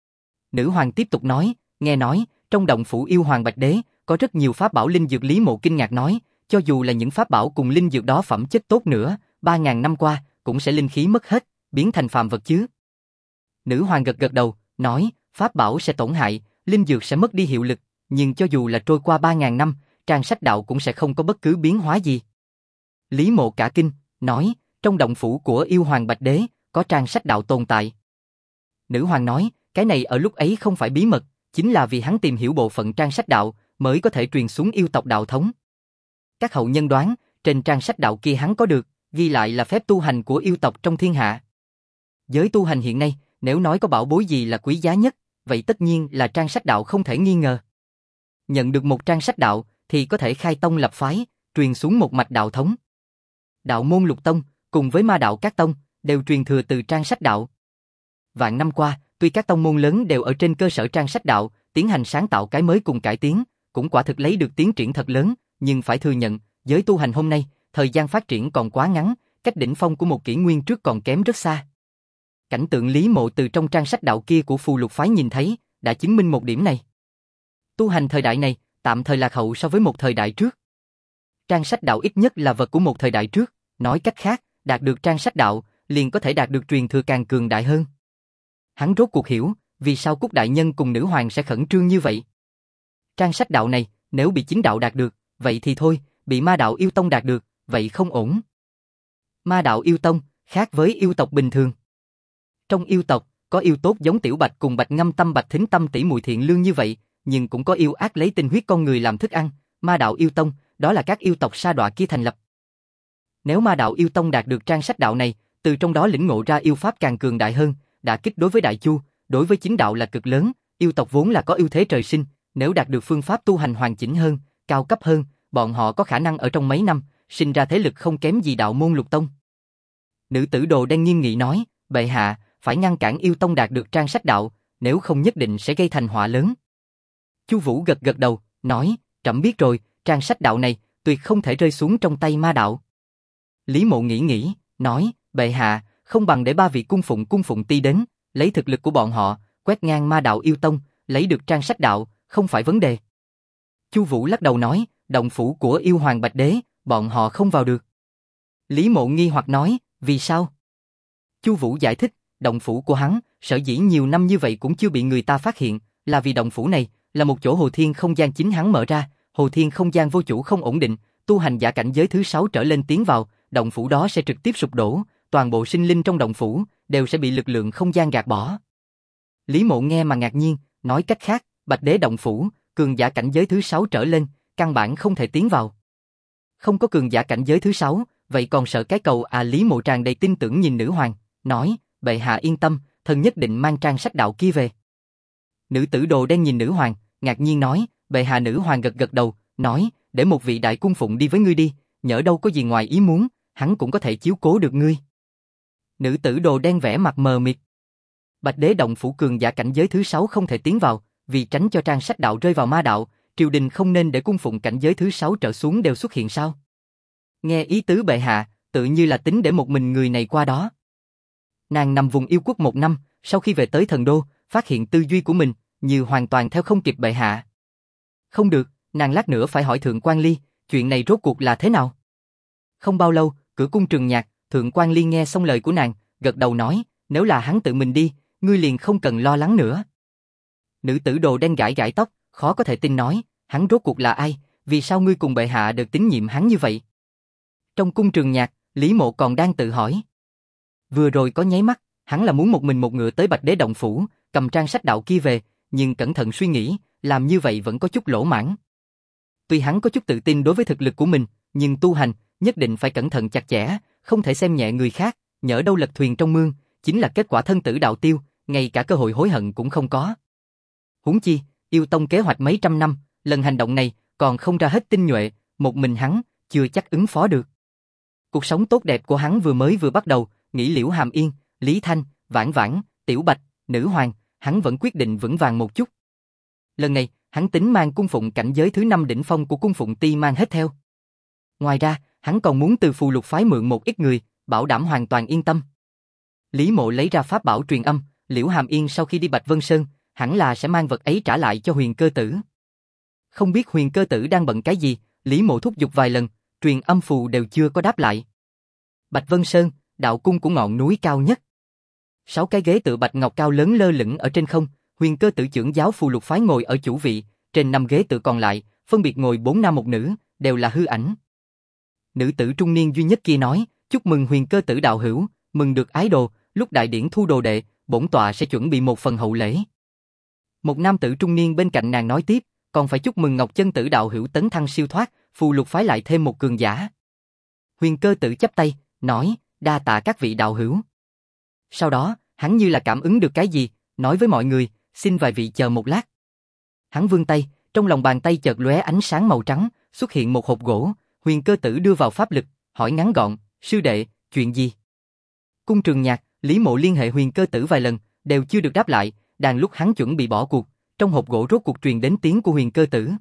Speaker 1: Nữ hoàng tiếp tục nói, nghe nói, trong động phủ yêu hoàng Bạch Đế, có rất nhiều pháp bảo linh dược. Lý Mộ kinh ngạc nói, cho dù là những pháp bảo cùng linh dược đó phẩm chất tốt nữa, 3.000 năm qua, cũng sẽ linh khí mất hết, biến thành phàm vật chứ. Nữ hoàng gật gật đầu, nói, pháp bảo sẽ tổn hại, linh dược sẽ mất đi hiệu lực, nhưng cho dù là trôi qua 3.000 năm, trang sách đạo cũng sẽ không có bất cứ biến hóa gì. Lý Mộ cả kinh, nói, trong động phủ của yêu hoàng Bạch Đế, có trang sách đạo tồn tại. Nữ hoàng nói, cái này ở lúc ấy không phải bí mật, chính là vì hắn tìm hiểu bộ phận trang sách đạo, mới có thể truyền xuống yêu tộc đạo thống. Các hậu nhân đoán, trên trang sách đạo kia hắn có được, ghi lại là phép tu hành của yêu tộc trong thiên hạ. Giới tu hành hiện nay, nếu nói có bảo bối gì là quý giá nhất, vậy tất nhiên là trang sách đạo không thể nghi ngờ. Nhận được một trang sách đạo, thì có thể khai tông lập phái, truyền xuống một mạch đạo thống. Đạo môn Lục Tông, cùng với ma đạo các tông, đều truyền thừa từ trang sách đạo. Vạn năm qua, tuy các tông môn lớn đều ở trên cơ sở trang sách đạo, tiến hành sáng tạo cái mới cùng cải tiến, cũng quả thực lấy được tiến triển thật lớn, nhưng phải thừa nhận, giới tu hành hôm nay, thời gian phát triển còn quá ngắn, cách đỉnh phong của một kỷ nguyên trước còn kém rất xa. Cảnh tượng Lý Mộ từ trong trang sách đạo kia của Phù Lục phái nhìn thấy, đã chứng minh một điểm này. Tu hành thời đại này, tạm thời lạc hậu so với một thời đại trước. Trang sách đạo ít nhất là vật của một thời đại trước, nói cách khác, đạt được trang sách đạo, liền có thể đạt được truyền thừa càng cường đại hơn. Hắn rốt cuộc hiểu, vì sao Cúc đại nhân cùng nữ hoàng sẽ khẩn trương như vậy. Trang sách đạo này, nếu bị chính đạo đạt được, vậy thì thôi, bị ma đạo yêu tông đạt được, vậy không ổn. Ma đạo yêu tông, khác với yêu tộc bình thường. Trong yêu tộc, có yêu tốt giống Tiểu Bạch cùng Bạch Ngâm Tâm Bạch Thính Tâm tỷ muội thiện lương như vậy, nhưng cũng có yêu ác lấy tinh huyết con người làm thức ăn, ma đạo yêu tông, đó là các yêu tộc sa đọa kia thành lập. Nếu ma đạo yêu tông đạt được trang sách đạo này, từ trong đó lĩnh ngộ ra yêu pháp càng cường đại hơn, đả kích đối với đại chu, đối với chính đạo là cực lớn, yêu tộc vốn là có ưu thế trời sinh, nếu đạt được phương pháp tu hành hoàn chỉnh hơn, cao cấp hơn, bọn họ có khả năng ở trong mấy năm, sinh ra thế lực không kém gì đạo môn Lục Tông. Nữ tử Đồ Đen nghiêm nghị nói, bệ hạ, phải ngăn cản yêu tông đạt được trang sách đạo, nếu không nhất định sẽ gây thành họa lớn. Chu Vũ gật gật đầu, nói, trẫm biết rồi, trang sách đạo này, tuyệt không thể rơi xuống trong tay ma đạo. Lý Mộ nghĩ, nói, bệ hạ, không bằng để 3 vị cung phụng ti đến, lấy thực lực của bọn họ, quét ngang ma đạo yêu tông, lấy được trang sách đạo, không phải vấn đề. Chu Vũ lắc đầu nói, động phủ của yêu hoàng Bạch Đế, bọn họ không vào được. Lý Mộ nghi hoặc nói, vì sao? Chu Vũ giải thích, động phủ của hắn, sở dĩ nhiều năm như vậy cũng chưa bị người ta phát hiện, là vì động phủ này là một chỗ hồ thiên không gian chính hắn mở ra, hồ thiên không gian vô chủ không ổn định, tu hành giả cảnh giới thứ 6 trở lên tiến vào, động phủ đó sẽ trực tiếp sụp đổ, toàn bộ sinh linh trong động phủ đều sẽ bị lực lượng không gian gạt bỏ. Lý Mộ nghe mà ngạc nhiên, nói cách khác, Bạch Đế động phủ, cường giả cảnh giới thứ 6 trở lên, căn bản không thể tiến vào. Không có cường giả cảnh giới thứ 6, vậy còn sợ cái cầu à? Lý Mộ tràn đầy tin tưởng nhìn nữ hoàng, nói, bệ hạ yên tâm, thần nhất định mang trang sách đạo kia về. Nữ tử Đồ Đen nhìn nữ hoàng, ngạc nhiên nói, bệ hạ. Nữ hoàng gật gật đầu, nói, để một vị đại cung phụng đi với ngươi đi, nhỡ đâu có gì ngoài ý muốn, hắn cũng có thể chiếu cố được ngươi. Nữ tử Đồ Đen vẻ mặt mờ mịt. Bạch Đế động phủ cường giả cảnh giới thứ 6 không thể tiến vào, vì tránh cho trang sách đạo rơi vào ma đạo, triều đình không nên để cung phụng cảnh giới thứ 6 trở xuống đều xuất hiện sao? Nghe ý tứ bệ hạ, tự như là tính để một mình người này qua đó. Nàng nằm vùng yêu quốc 1 năm, sau khi về tới thần đô, phát hiện tư duy của mình, như hoàn toàn theo không kịp bệ hạ. Không được, nàng lát nữa phải hỏi Thượng Quan Ly, chuyện này rốt cuộc là thế nào? Không bao lâu, cửa cung Trường Nhạc, Thượng Quan Ly nghe xong lời của nàng, gật đầu nói, nếu là hắn tự mình đi, ngươi liền không cần lo lắng nữa. Nữ tử đồ đen gãi gãi tóc, khó có thể tin nói, hắn rốt cuộc là ai, vì sao ngươi cùng bệ hạ được tín nhiệm hắn như vậy? Trong cung Trường Nhạc, Lý Mộ còn đang tự hỏi. Vừa rồi có nháy mắt, hắn là muốn một mình một ngựa tới Bạch Đế động phủ, cầm trang sách đạo kia về, nhưng cẩn thận suy nghĩ, làm như vậy vẫn có chút lỗ mãng. Tuy hắn có chút tự tin đối với thực lực của mình, nhưng tu hành, nhất định phải cẩn thận chặt chẽ, không thể xem nhẹ người khác, nhỡ đâu lật thuyền trong mương, chính là kết quả thân tử đạo tiêu, ngay cả cơ hội hối hận cũng không có. Huống chi, yêu tông kế hoạch mấy trăm năm, lần hành động này còn không ra hết tinh nhuệ, một mình hắn chưa chắc ứng phó được. Cuộc sống tốt đẹp của hắn vừa bắt đầu, nghĩ Liễu Hàm Yên, Lý Thanh, Vãn Vãn, Tiểu Bạch, Nữ Hoàng, hắn vẫn quyết định vững vàng một chút. Lần này, hắn tính mang cung phụng cảnh giới thứ 5 đỉnh phong của cung phụng ti mang hết theo. Ngoài ra, hắn còn muốn từ phù lục phái mượn một ít người, bảo đảm hoàn toàn yên tâm. Lý Mộ lấy ra pháp bảo truyền âm, Liễu Hàm Yên sau khi đi Bạch Vân Sơn, hẳn là sẽ mang vật ấy trả lại cho Huyền Cơ Tử. Không biết Huyền Cơ Tử đang bận cái gì, Lý Mộ thúc giục vài lần, truyền âm phù đều chưa có đáp lại. Bạch Vân Sơn, đạo cung của ngọn núi cao nhất. 6 cái ghế tựa bạch ngọc cao lớn lơ lửng ở trên không, Huyền Cơ Tử trưởng giáo phù lục phái ngồi ở chủ vị, trên 5 ghế tựa còn lại, phân biệt ngồi 4 nam một nữ, đều là hư ảnh. Nữ tử trung niên duy nhất kia nói, chúc mừng Huyền Cơ Tử đạo hữu, mừng được ái đồ, lúc đại điển thu đồ đệ, bổn tọa sẽ chuẩn bị một phần hậu lễ. Một nam tử trung niên bên cạnh nàng nói tiếp, còn phải chúc mừng Ngọc Chân Tử đạo hữu tấn thăng siêu thoát, phù lục phái lại thêm một cường giả. Huyền Cơ Tử chắp tay, nói, đa tạ các vị đạo hữu. Sau đó, hắn như là cảm ứng được cái gì, nói với mọi người, xin vài vị chờ một lát. Hắn vươn tay, trong lòng bàn tay chợt lóe ánh sáng màu trắng, xuất hiện một hộp gỗ, Huyền Cơ Tử đưa vào pháp lực, hỏi ngắn gọn, sư đệ, chuyện gì? Cung Trường Nhạc, Lý Mộ liên hệ Huyền Cơ Tử vài lần, đều chưa được đáp lại, đang lúc hắn chuẩn bị bỏ cuộc, trong hộp gỗ rốt cuộc truyền đến tiếng của Huyền Cơ Tử.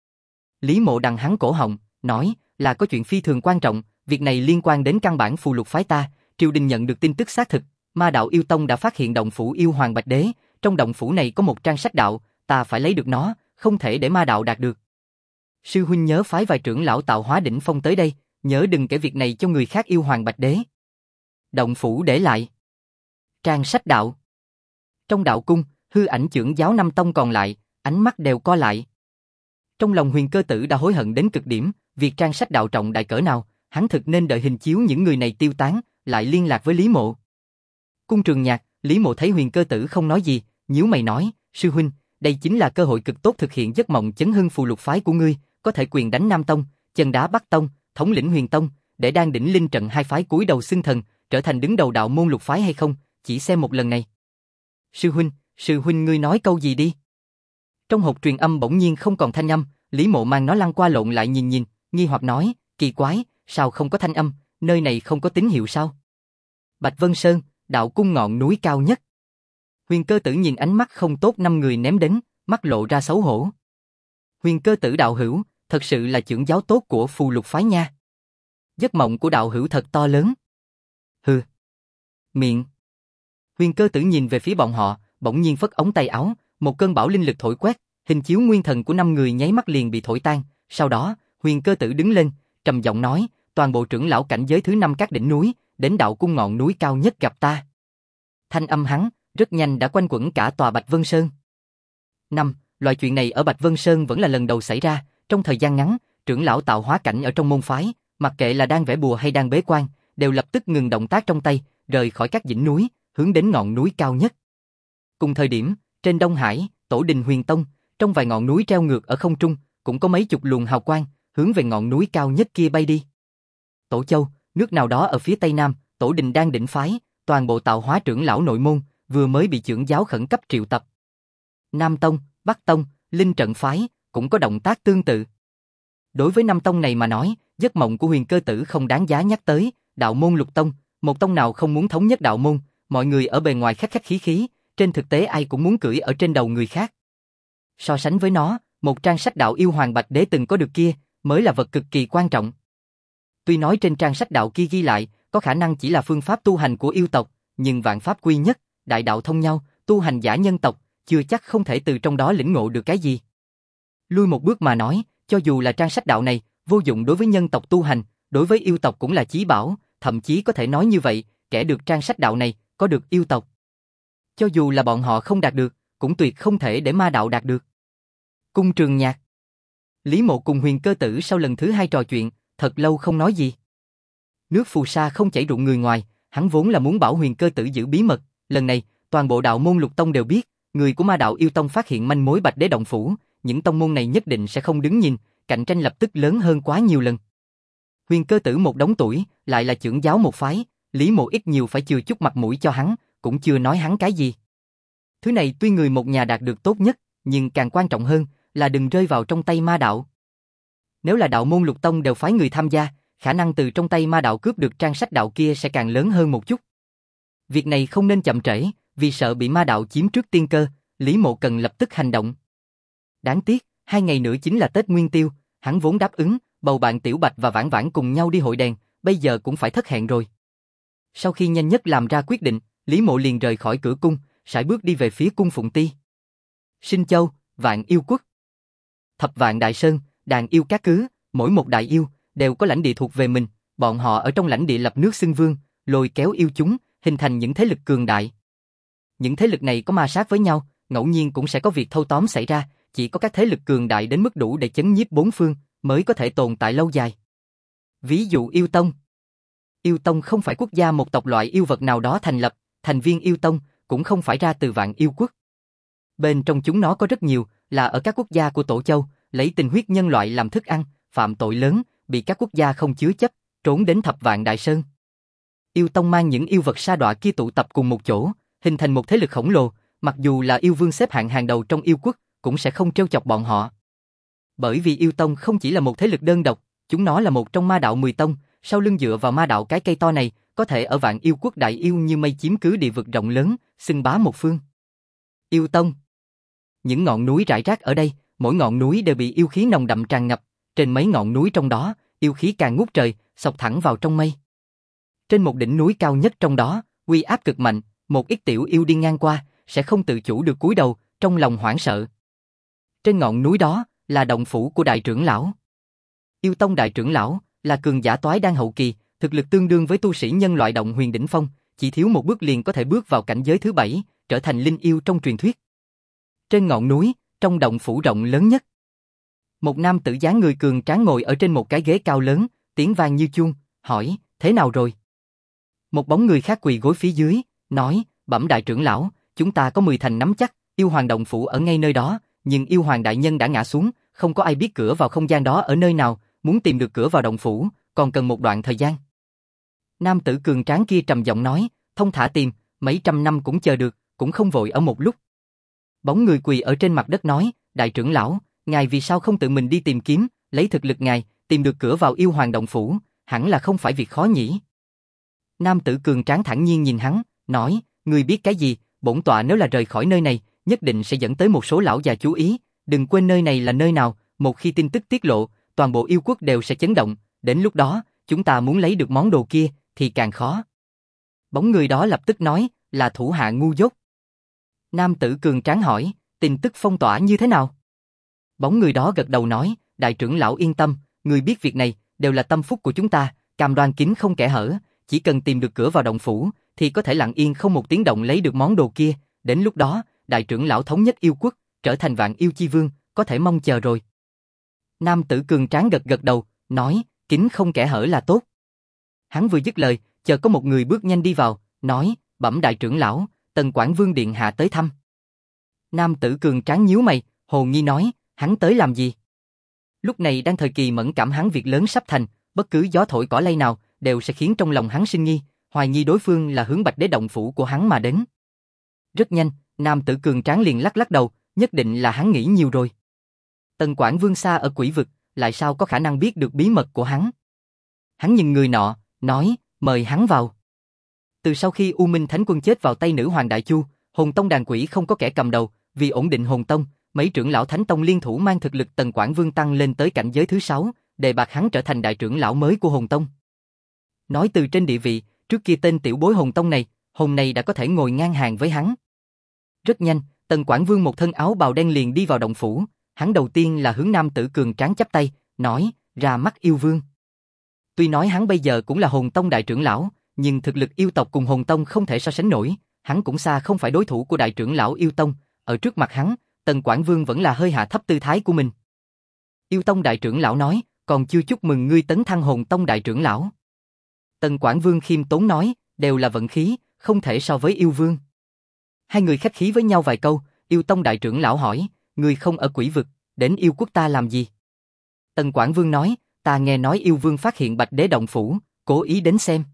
Speaker 1: Lý Mộ đằng hắn cổ họng, nói, là có chuyện phi thường quan trọng, việc này liên quan đến căn bản phù lục phái ta, triều đình nhận được tin tức xác thực, Ma đạo yêu tông đã phát hiện động phủ yêu hoàng Bạch Đế, trong động phủ này có một trang sách đạo, ta phải lấy được nó, không thể để ma đạo đạt được. Sư huynh nhớ phái vài trưởng lão tạo hóa đỉnh phong tới đây, nhớ đừng kể việc này cho người khác yêu hoàng Bạch Đế. Động phủ để lại. Trang sách đạo. Trong đạo cung, hư ảnh trưởng giáo 5 tông còn lại, ánh mắt đều co lại. Trong lòng Huyền Cơ Tử đã hối hận đến cực điểm, việc trang sách đạo trọng đại cỡ nào, hắn thực nên đợi hình chiếu những người này tiêu tán, lại liên lạc với Lý Mộ. Cung Trường Nhạc, Lý Mộ thấy Huyền Cơ Tử không nói gì, nhíu mày nói, sư huynh, đây chính là cơ hội cực tốt thực hiện giấc mộng chấn hưng phù lục phái của ngươi, có thể quyền đánh Nam Tông, chân đá Bắc Tông, thống lĩnh Huyền Tông, để đang đỉnh linh trận hai phái cúi đầu xưng thần, trở thành đứng đầu đạo môn lục phái hay không, chỉ xem một lần này. Sư huynh ngươi nói câu gì đi? Trong hộp truyền âm bỗng nhiên không còn thanh âm, Lý Mộ mang nó lăn qua lộn lại nhìn, nghi hoặc nói, kỳ quái, sao không có thanh âm, nơi này không có tín hiệu sao? Bạch Vân Sơn, đạo cung ngọn núi cao nhất. Huyền Cơ Tử nhìn ánh mắt không tốt 5 người ném đến, mắt lộ ra xấu hổ. Huyền Cơ Tử đạo hữu, thật sự là trưởng giáo tốt của phù lục phái nha. Giấc mộng của đạo hữu thật to lớn. Hừ. Miệng. Huyền Cơ Tử nhìn về phía bọn họ, bỗng nhiên phất ống tay áo, một cơn bão linh lực thổi quét, hình chiếu nguyên thần của 5 người nháy mắt liền bị thổi tan. Sau đó, Huyền Cơ Tử đứng lên, trầm giọng nói, toàn bộ trưởng lão cảnh giới thứ 5 các đỉnh núi, đến đạo cung ngọn núi cao nhất gặp ta. Thanh âm hắn, rất nhanh đã quanh quẩn cả tòa Bạch Vân Sơn. Loại chuyện này ở Bạch Vân Sơn vẫn là lần đầu xảy ra, trong thời gian ngắn, trưởng lão tạo hóa cảnh ở trong môn phái, mặc kệ là đang vẽ bùa hay đang bế quan, đều lập tức ngừng động tác trong tay, rời khỏi các đỉnh núi, hướng đến ngọn núi cao nhất. Cùng thời điểm, trên Đông Hải, tổ đình Huyền Tông, trong vài ngọn núi treo ngược ở không trung, cũng có mấy chục luồng hào quang, hướng về ngọn núi cao nhất kia bay đi. Tổ Châu, nước nào đó ở phía Tây Nam, tổ đình đang đỉnh phái, toàn bộ tạo hóa trưởng lão nội môn, vừa mới bị trưởng giáo khẩn cấp triệu tập. Nam Tông, Bắc Tông, Linh Trận phái, cũng có động tác tương tự. Đối với năm tông này mà nói, giấc mộng của Huyền Cơ Tử không đáng giá nhắc tới, đạo môn lục tông, một tông nào không muốn thống nhất đạo môn, mọi người ở bề ngoài khách khách khí khí, trên thực tế ai cũng muốn cưỡi ở trên đầu người khác. So sánh với nó, một trang sách đạo yêu hoàng Bạch Đế từng có được kia, mới là vật cực kỳ quan trọng. Tuy nói trên trang sách đạo kia ghi lại, có khả năng chỉ là phương pháp tu hành của yêu tộc, nhưng vạn pháp quy nhất, đại đạo thông nhau, tu hành giả nhân tộc, chưa chắc không thể từ trong đó lĩnh ngộ được cái gì. Lui một bước mà nói, cho dù là trang sách đạo này, vô dụng đối với nhân tộc tu hành, đối với yêu tộc cũng là chí bảo, thậm chí có thể nói như vậy, kẻ được trang sách đạo này, có được yêu tộc. Cho dù là bọn họ không đạt được, cũng tuyệt không thể để ma đạo đạt được. Cung Trường Nhạc. Lý Mộ cùng Huyền Cơ Tử sau lần thứ 2 trò chuyện, thật lâu không nói gì. Nước phù sa không chảy rụng người ngoài, hắn vốn là muốn bảo Huyền Cơ Tử giữ bí mật, lần này, toàn bộ đạo môn Lục Tông đều biết, người của Ma Đạo Yêu Tông phát hiện manh mối Bạch Đế động phủ, những tông môn này nhất định sẽ không đứng nhìn, cạnh tranh lập tức lớn hơn quá nhiều lần. Huyền Cơ Tử một đống tuổi, lại là trưởng giáo một phái, Lý Mộ ít nhiều phải chừa chút mặt mũi cho hắn, cũng chưa nói hắn cái gì. Thứ này tuy người một nhà đạt được tốt nhất, nhưng càng quan trọng hơn là đừng rơi vào trong tay ma đạo. Nếu là đạo môn Lục Tông đều phái người tham gia, khả năng từ trong tay ma đạo cướp được trang sách đạo kia sẽ càng lớn hơn một chút. Việc này không nên chậm trễ, vì sợ bị ma đạo chiếm trước tiên cơ, Lý Mộ cần lập tức hành động. Đáng tiếc, 2 ngày nữa chính là Tết Nguyên Tiêu, hắn vốn đáp ứng, bầu bạn Tiểu Bạch và Vãn Vãn cùng nhau đi hội đèn, bây giờ cũng phải thất hẹn rồi. Sau khi nhanh nhất làm ra quyết định, Lý Mộ liền rời khỏi cửa cung, sải bước đi về phía cung Phụng Ti. Sinh Châu, Vạn Yêu Quốc. Thập Vạn Đại Sơn, đàn yêu các cứ, mỗi một đại yêu đều có lãnh địa thuộc về mình, bọn họ ở trong lãnh địa lập nước xưng vương, lôi kéo yêu chúng, hình thành những thế lực cường đại. Những thế lực này có ma sát với nhau, ngẫu nhiên cũng sẽ có việc thâu tóm xảy ra, chỉ có các thế lực cường đại đến mức đủ để chấn nhiếp bốn phương, mới có thể tồn tại lâu dài. Ví dụ Yêu Tông. Yêu Tông không phải quốc gia một tộc loại yêu vật nào đó thành lập, thành viên Yêu Tông cũng không phải ra từ Vạn Yêu Quốc. Bên trong chúng nó có rất nhiều là ở các quốc gia của Tổ Châu, lấy tình huyết nhân loại làm thức ăn, phạm tội lớn, bị các quốc gia không chứa chấp, trốn đến Thập Vạn Đại Sơn. Yêu Tông mang những yêu vật sa đọa kia tụ tập cùng một chỗ, hình thành một thế lực khổng lồ, mặc dù là yêu vương xếp hạng hàng đầu trong yêu quốc, cũng sẽ không trêu chọc bọn họ. Bởi vì Yêu Tông không chỉ là một thế lực đơn độc, chúng nó là một trong ma đạo 10 tông, sau lưng dựa vào ma đạo cái cây to này, có thể ở Vạn Yêu Quốc đại yêu như mây chiếm cứ địa vực rộng lớn, xưng bá một phương. Yêu Tông. Những ngọn núi rải rác ở đây, mỗi ngọn núi đều bị yêu khí nồng đậm tràn ngập, trên mấy ngọn núi trong đó, yêu khí càng ngút trời, xộc thẳng vào trong mây. Trên một đỉnh núi cao nhất trong đó, uy áp cực mạnh, một ít tiểu yêu đi ngang qua, sẽ không tự chủ được cúi đầu, trong lòng hoảng sợ. Trên ngọn núi đó, là động phủ của đại trưởng lão. Yêu Tông đại trưởng lão, là cường giả toái đan hậu kỳ, thực lực tương đương với tu sĩ nhân loại động huyền đỉnh phong, chỉ thiếu một bước liền có thể bước vào cảnh giới thứ 7, trở thành linh yêu trong truyền thuyết. Trên ngọn núi, trong động phủ rộng lớn nhất, một nam tử dáng người cường tráng ngồi ở trên một cái ghế cao lớn, tiếng vang như chuông, hỏi, thế nào rồi? Một bóng người khác quỳ gối phía dưới, nói, bẩm đại trưởng lão, chúng ta có 10 thành nắm chắc, yêu hoàng động phủ ở ngay nơi đó, nhưng yêu hoàng đại nhân đã ngã xuống, không có ai biết cửa vào không gian đó ở nơi nào, muốn tìm được cửa vào động phủ, còn cần một đoạn thời gian. Nam tử cường tráng kia trầm giọng nói, thông thả tìm, mấy trăm năm cũng chờ được, cũng không vội ở một lúc. Bóng người quỳ ở trên mặt đất nói, đại trưởng lão, ngài vì sao không tự mình đi tìm kiếm, lấy thực lực ngài, tìm được cửa vào yêu hoàng động phủ, hẳn là không phải việc khó nhỉ. Nam tử cường tráng thản nhiên nhìn hắn, nói, ngươi biết cái gì, bổn tọa nếu là rời khỏi nơi này, nhất định sẽ dẫn tới một số lão già chú ý, đừng quên nơi này là nơi nào, một khi tin tức tiết lộ, toàn bộ yêu quốc đều sẽ chấn động, đến lúc đó, chúng ta muốn lấy được món đồ kia, thì càng khó. Bóng người đó lập tức nói, là thủ hạ ngu dốt. Nam tử cường tráng hỏi, tin tức phong tỏa như thế nào? Bóng người đó gật đầu nói, đại trưởng lão yên tâm, người biết việc này, đều là tâm phúc của chúng ta, cam đoan kín không kẽ hở, chỉ cần tìm được cửa vào động phủ, thì có thể lặng yên không một tiếng động lấy được món đồ kia, đến lúc đó, đại trưởng lão thống nhất yêu quốc, trở thành Vạn Yêu Chi Vương, có thể mong chờ rồi. Nam tử cường tráng gật gật đầu, nói, kín không kẽ hở là tốt. Hắn vừa dứt lời, chợt có một người bước nhanh đi vào, nói, bẩm đại trưởng lão, Tần Quảng Vương điện hạ tới thăm. Nam tử cường tráng nhíu mày, hồ nghi nói, hắn tới làm gì? Lúc này đang thời kỳ mẫn cảm, hắn việc lớn sắp thành, bất cứ gió thổi cỏ lay nào đều sẽ khiến trong lòng hắn sinh nghi, hoài nghi đối phương là hướng Bạch Đế động phủ của hắn mà đến. Rất nhanh, nam tử cường tráng liền lắc lắc đầu, nhất định là hắn nghĩ nhiều rồi. Tần Quảng Vương xa ở Quỷ Vực, lại sao có khả năng biết được bí mật của hắn? Hắn nhìn người nọ, nói, mời hắn vào. Từ sau khi U Minh Thánh Quân chết vào tay nữ hoàng Đại Chu, Hồn Tông đàn quỷ không có kẻ cầm đầu, vì ổn định Hồn Tông, mấy trưởng lão Thánh Tông liên thủ mang thực lực Tần Quảng Vương tăng lên tới cảnh giới thứ 6, đề bạt hắn trở thành đại trưởng lão mới của Hồn Tông. Nói từ trên địa vị, trước kia tên tiểu bối Hồn Tông này, hôm nay đã có thể ngồi ngang hàng với hắn. Rất nhanh, Tần Quảng Vương một thân áo bào đen liền đi vào động phủ, hắn đầu tiên là hướng nam tử cường tráng chắp tay, nói, ra mắt yêu vương. Tuy nói hắn bây giờ cũng là hồn tông đại trưởng lão, nhưng thực lực yêu tộc cùng hồn tông không thể so sánh nổi, hắn cũng xa không phải đối thủ của đại trưởng lão yêu tông, ở trước mặt hắn, Tần Quảng Vương vẫn là hơi hạ thấp tư thái của mình. Yêu tông đại trưởng lão nói, còn chưa chúc mừng ngươi tấn thăng hồn tông đại trưởng lão. Tần Quảng Vương khiêm tốn nói, đều là vận khí, không thể so với yêu vương. Hai người khách khí với nhau vài câu, yêu tông đại trưởng lão hỏi, ngươi không ở quỷ vực, đến yêu quốc ta làm gì? Tần Quảng Vương nói, ta nghe nói yêu vương phát hiện Bạch Đế động phủ, cố ý đến xem.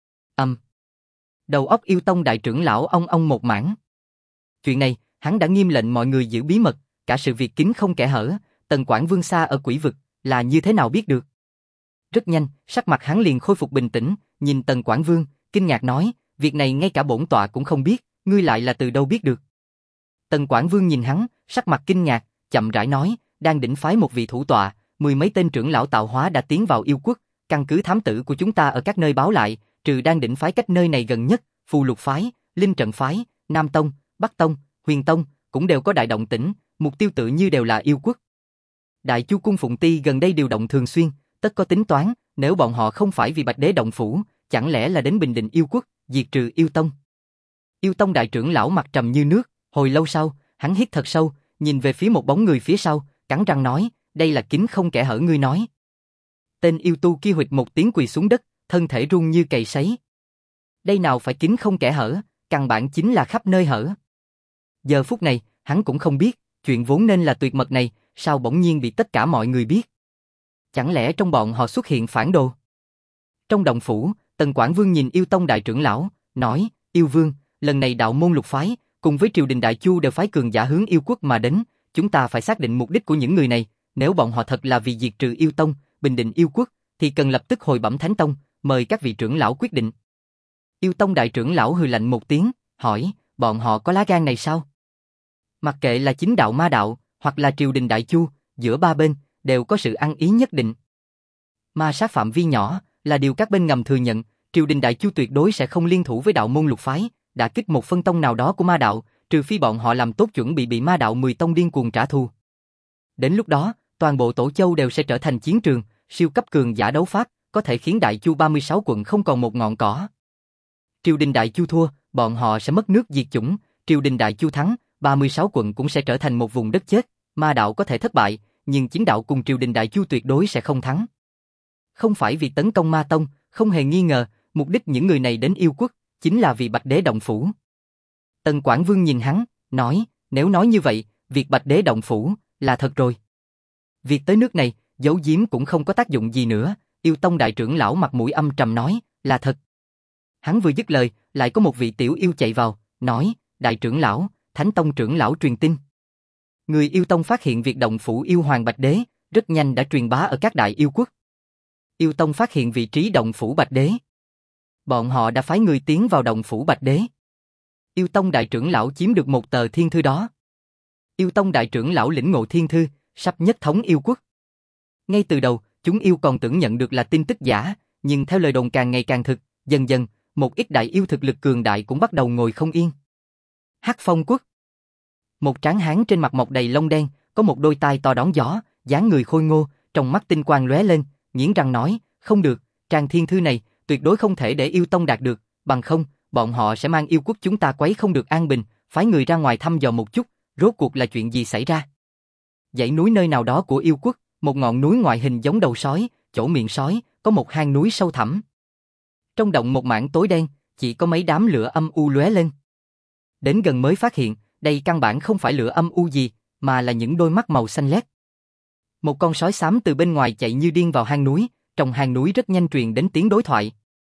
Speaker 1: Đầu óc yêu tông đại trưởng lão ong một mảng. Chuyện này, hắn đã nghiêm lệnh mọi người giữ bí mật, cả sự việc kín không kẽ hở, Tần Quảng Vương xa ở quỷ vực, là như thế nào biết được? Rất nhanh, sắc mặt hắn liền khôi phục bình tĩnh, nhìn Tần Quảng Vương, kinh ngạc nói, việc này ngay cả bổn tọa cũng không biết, ngươi lại là từ đâu biết được? Tần Quảng Vương nhìn hắn, sắc mặt kinh ngạc, chậm rãi nói, đang đỉnh phái một vị thủ tọa, 10 mấy tên trưởng lão tạo hóa đã tiến vào yêu quốc, căn cứ thám tử của chúng ta ở các nơi báo lại, trừ đang đỉnh phái cách nơi này gần nhất, Phù Lục phái, Linh Trận phái, Nam Tông, Bắc Tông, Huyền Tông, cũng đều có đại động tĩnh, mục tiêu tự như đều là yêu quốc. Đại Chu cung Phụng Ti gần đây điều động thường xuyên, tất có tính toán, nếu bọn họ không phải vì Bạch Đế động phủ, chẳng lẽ là đến bình định yêu quốc, diệt trừ yêu tông. Yêu tông đại trưởng lão mặt trầm như nước, hồi lâu sau, hắn hít thật sâu, nhìn về phía một bóng người phía sau, cắn răng nói, đây là kín không kẽ hở ngươi nói. Tên yêu tu kia huỵch một tiếng quỳ xuống đất, thân thể run như cày sấy. Đây nào phải kín không kẽ hở, căn bản chính là khắp nơi hở. Giờ phút này, hắn cũng không biết, chuyện vốn nên là tuyệt mật này, sao bỗng nhiên bị tất cả mọi người biết. Chẳng lẽ trong bọn họ xuất hiện phản đồ? Trong động phủ, Tần Quảng Vương nhìn yêu tông đại trưởng lão, nói, yêu vương, lần này đạo môn lục phái, cùng với triều đình Đại Chu đều phái cường giả hướng yêu quốc mà đến, chúng ta phải xác định mục đích của những người này, nếu bọn họ thật là vì diệt trừ yêu tông, bình định yêu quốc, thì cần lập tức hồi bẩm Thánh Tông, mời các vị trưởng lão quyết định. Yêu tông đại trưởng lão hừ lạnh một tiếng, hỏi, bọn họ có lá gan này sao? Mặc kệ là chính đạo ma đạo, hoặc là triều đình Đại Chu, giữa ba bên, đều có sự ăn ý nhất định. Ma sát phạm vi nhỏ, là điều các bên ngầm thừa nhận, triều đình Đại Chu tuyệt đối sẽ không liên thủ với đạo môn lục phái, đả kích một phân tông nào đó của ma đạo, trừ phi bọn họ làm tốt chuẩn bị ma đạo 10 tông điên cuồng trả thù. Đến lúc đó, toàn bộ Tổ Châu đều sẽ trở thành chiến trường, siêu cấp cường giả đấu pháp, có thể khiến Đại Chu 36 quận không còn một ngọn cỏ. Triều đình Đại Chu thua, bọn họ sẽ mất nước diệt chủng, triều đình Đại Chu thắng, 36 quận cũng sẽ trở thành một vùng đất chết, ma đạo có thể thất bại, nhưng chính đạo cùng triều đình Đại Chu tuyệt đối sẽ không thắng. Không phải vì tấn công ma tông, không hề nghi ngờ, mục đích những người này đến yêu quốc, chính là vì Bạch Đế động phủ. Tần Quảng Vương nhìn hắn, nói, nếu nói như vậy, việc Bạch Đế động phủ, là thật rồi. Việc tới nước này, giấu giếm cũng không có tác dụng gì nữa, yêu tông đại trưởng lão mặt mũi âm trầm nói, là thật. Hắn vừa dứt lời, lại có một vị tiểu yêu chạy vào, nói, đại trưởng lão, Thánh Tông trưởng lão truyền tin. Người yêu tông phát hiện việc động phủ yêu hoàng Bạch Đế, rất nhanh đã truyền bá ở các đại yêu quốc. Yêu tông phát hiện vị trí động phủ Bạch Đế. Bọn họ đã phái người tiến vào động phủ Bạch Đế. Yêu tông đại trưởng lão chiếm được một tờ thiên thư đó. Yêu tông đại trưởng lão lĩnh ngộ thiên thư, sắp nhất thống yêu quốc. Ngay từ đầu, chúng yêu còn tưởng nhận được là tin tức giả, nhưng theo lời đồn càng ngày càng thực, dần dần, một ít đại yêu thực lực cường đại cũng bắt đầu ngồi không yên. Hắc Phong quốc. Một tráng hán trên mặt mọc đầy lông đen, có một đôi tai to đón gió, dáng người khôi ngô, trong mắt tinh quang lóe lên, nghiến răng nói, không được, trang thiên thư này, tuyệt đối không thể để yêu tông đạt được, bằng không, bọn họ sẽ mang yêu quốc chúng ta quấy không được an bình, phái người ra ngoài thăm dò một chút, rốt cuộc là chuyện gì xảy ra. Dãy núi nơi nào đó của yêu quốc, một ngọn núi ngoại hình giống đầu sói, chỗ miệng sói, có một hang núi sâu thẳm. Trong động một mảng tối đen, chỉ có mấy đám lửa âm u lóe lên. Đến gần mới phát hiện, đây căn bản không phải lửa âm u gì, mà là những đôi mắt màu xanh lét. Một con sói xám từ bên ngoài chạy như điên vào hang núi, trong hang núi rất nhanh truyền đến tiếng đối thoại.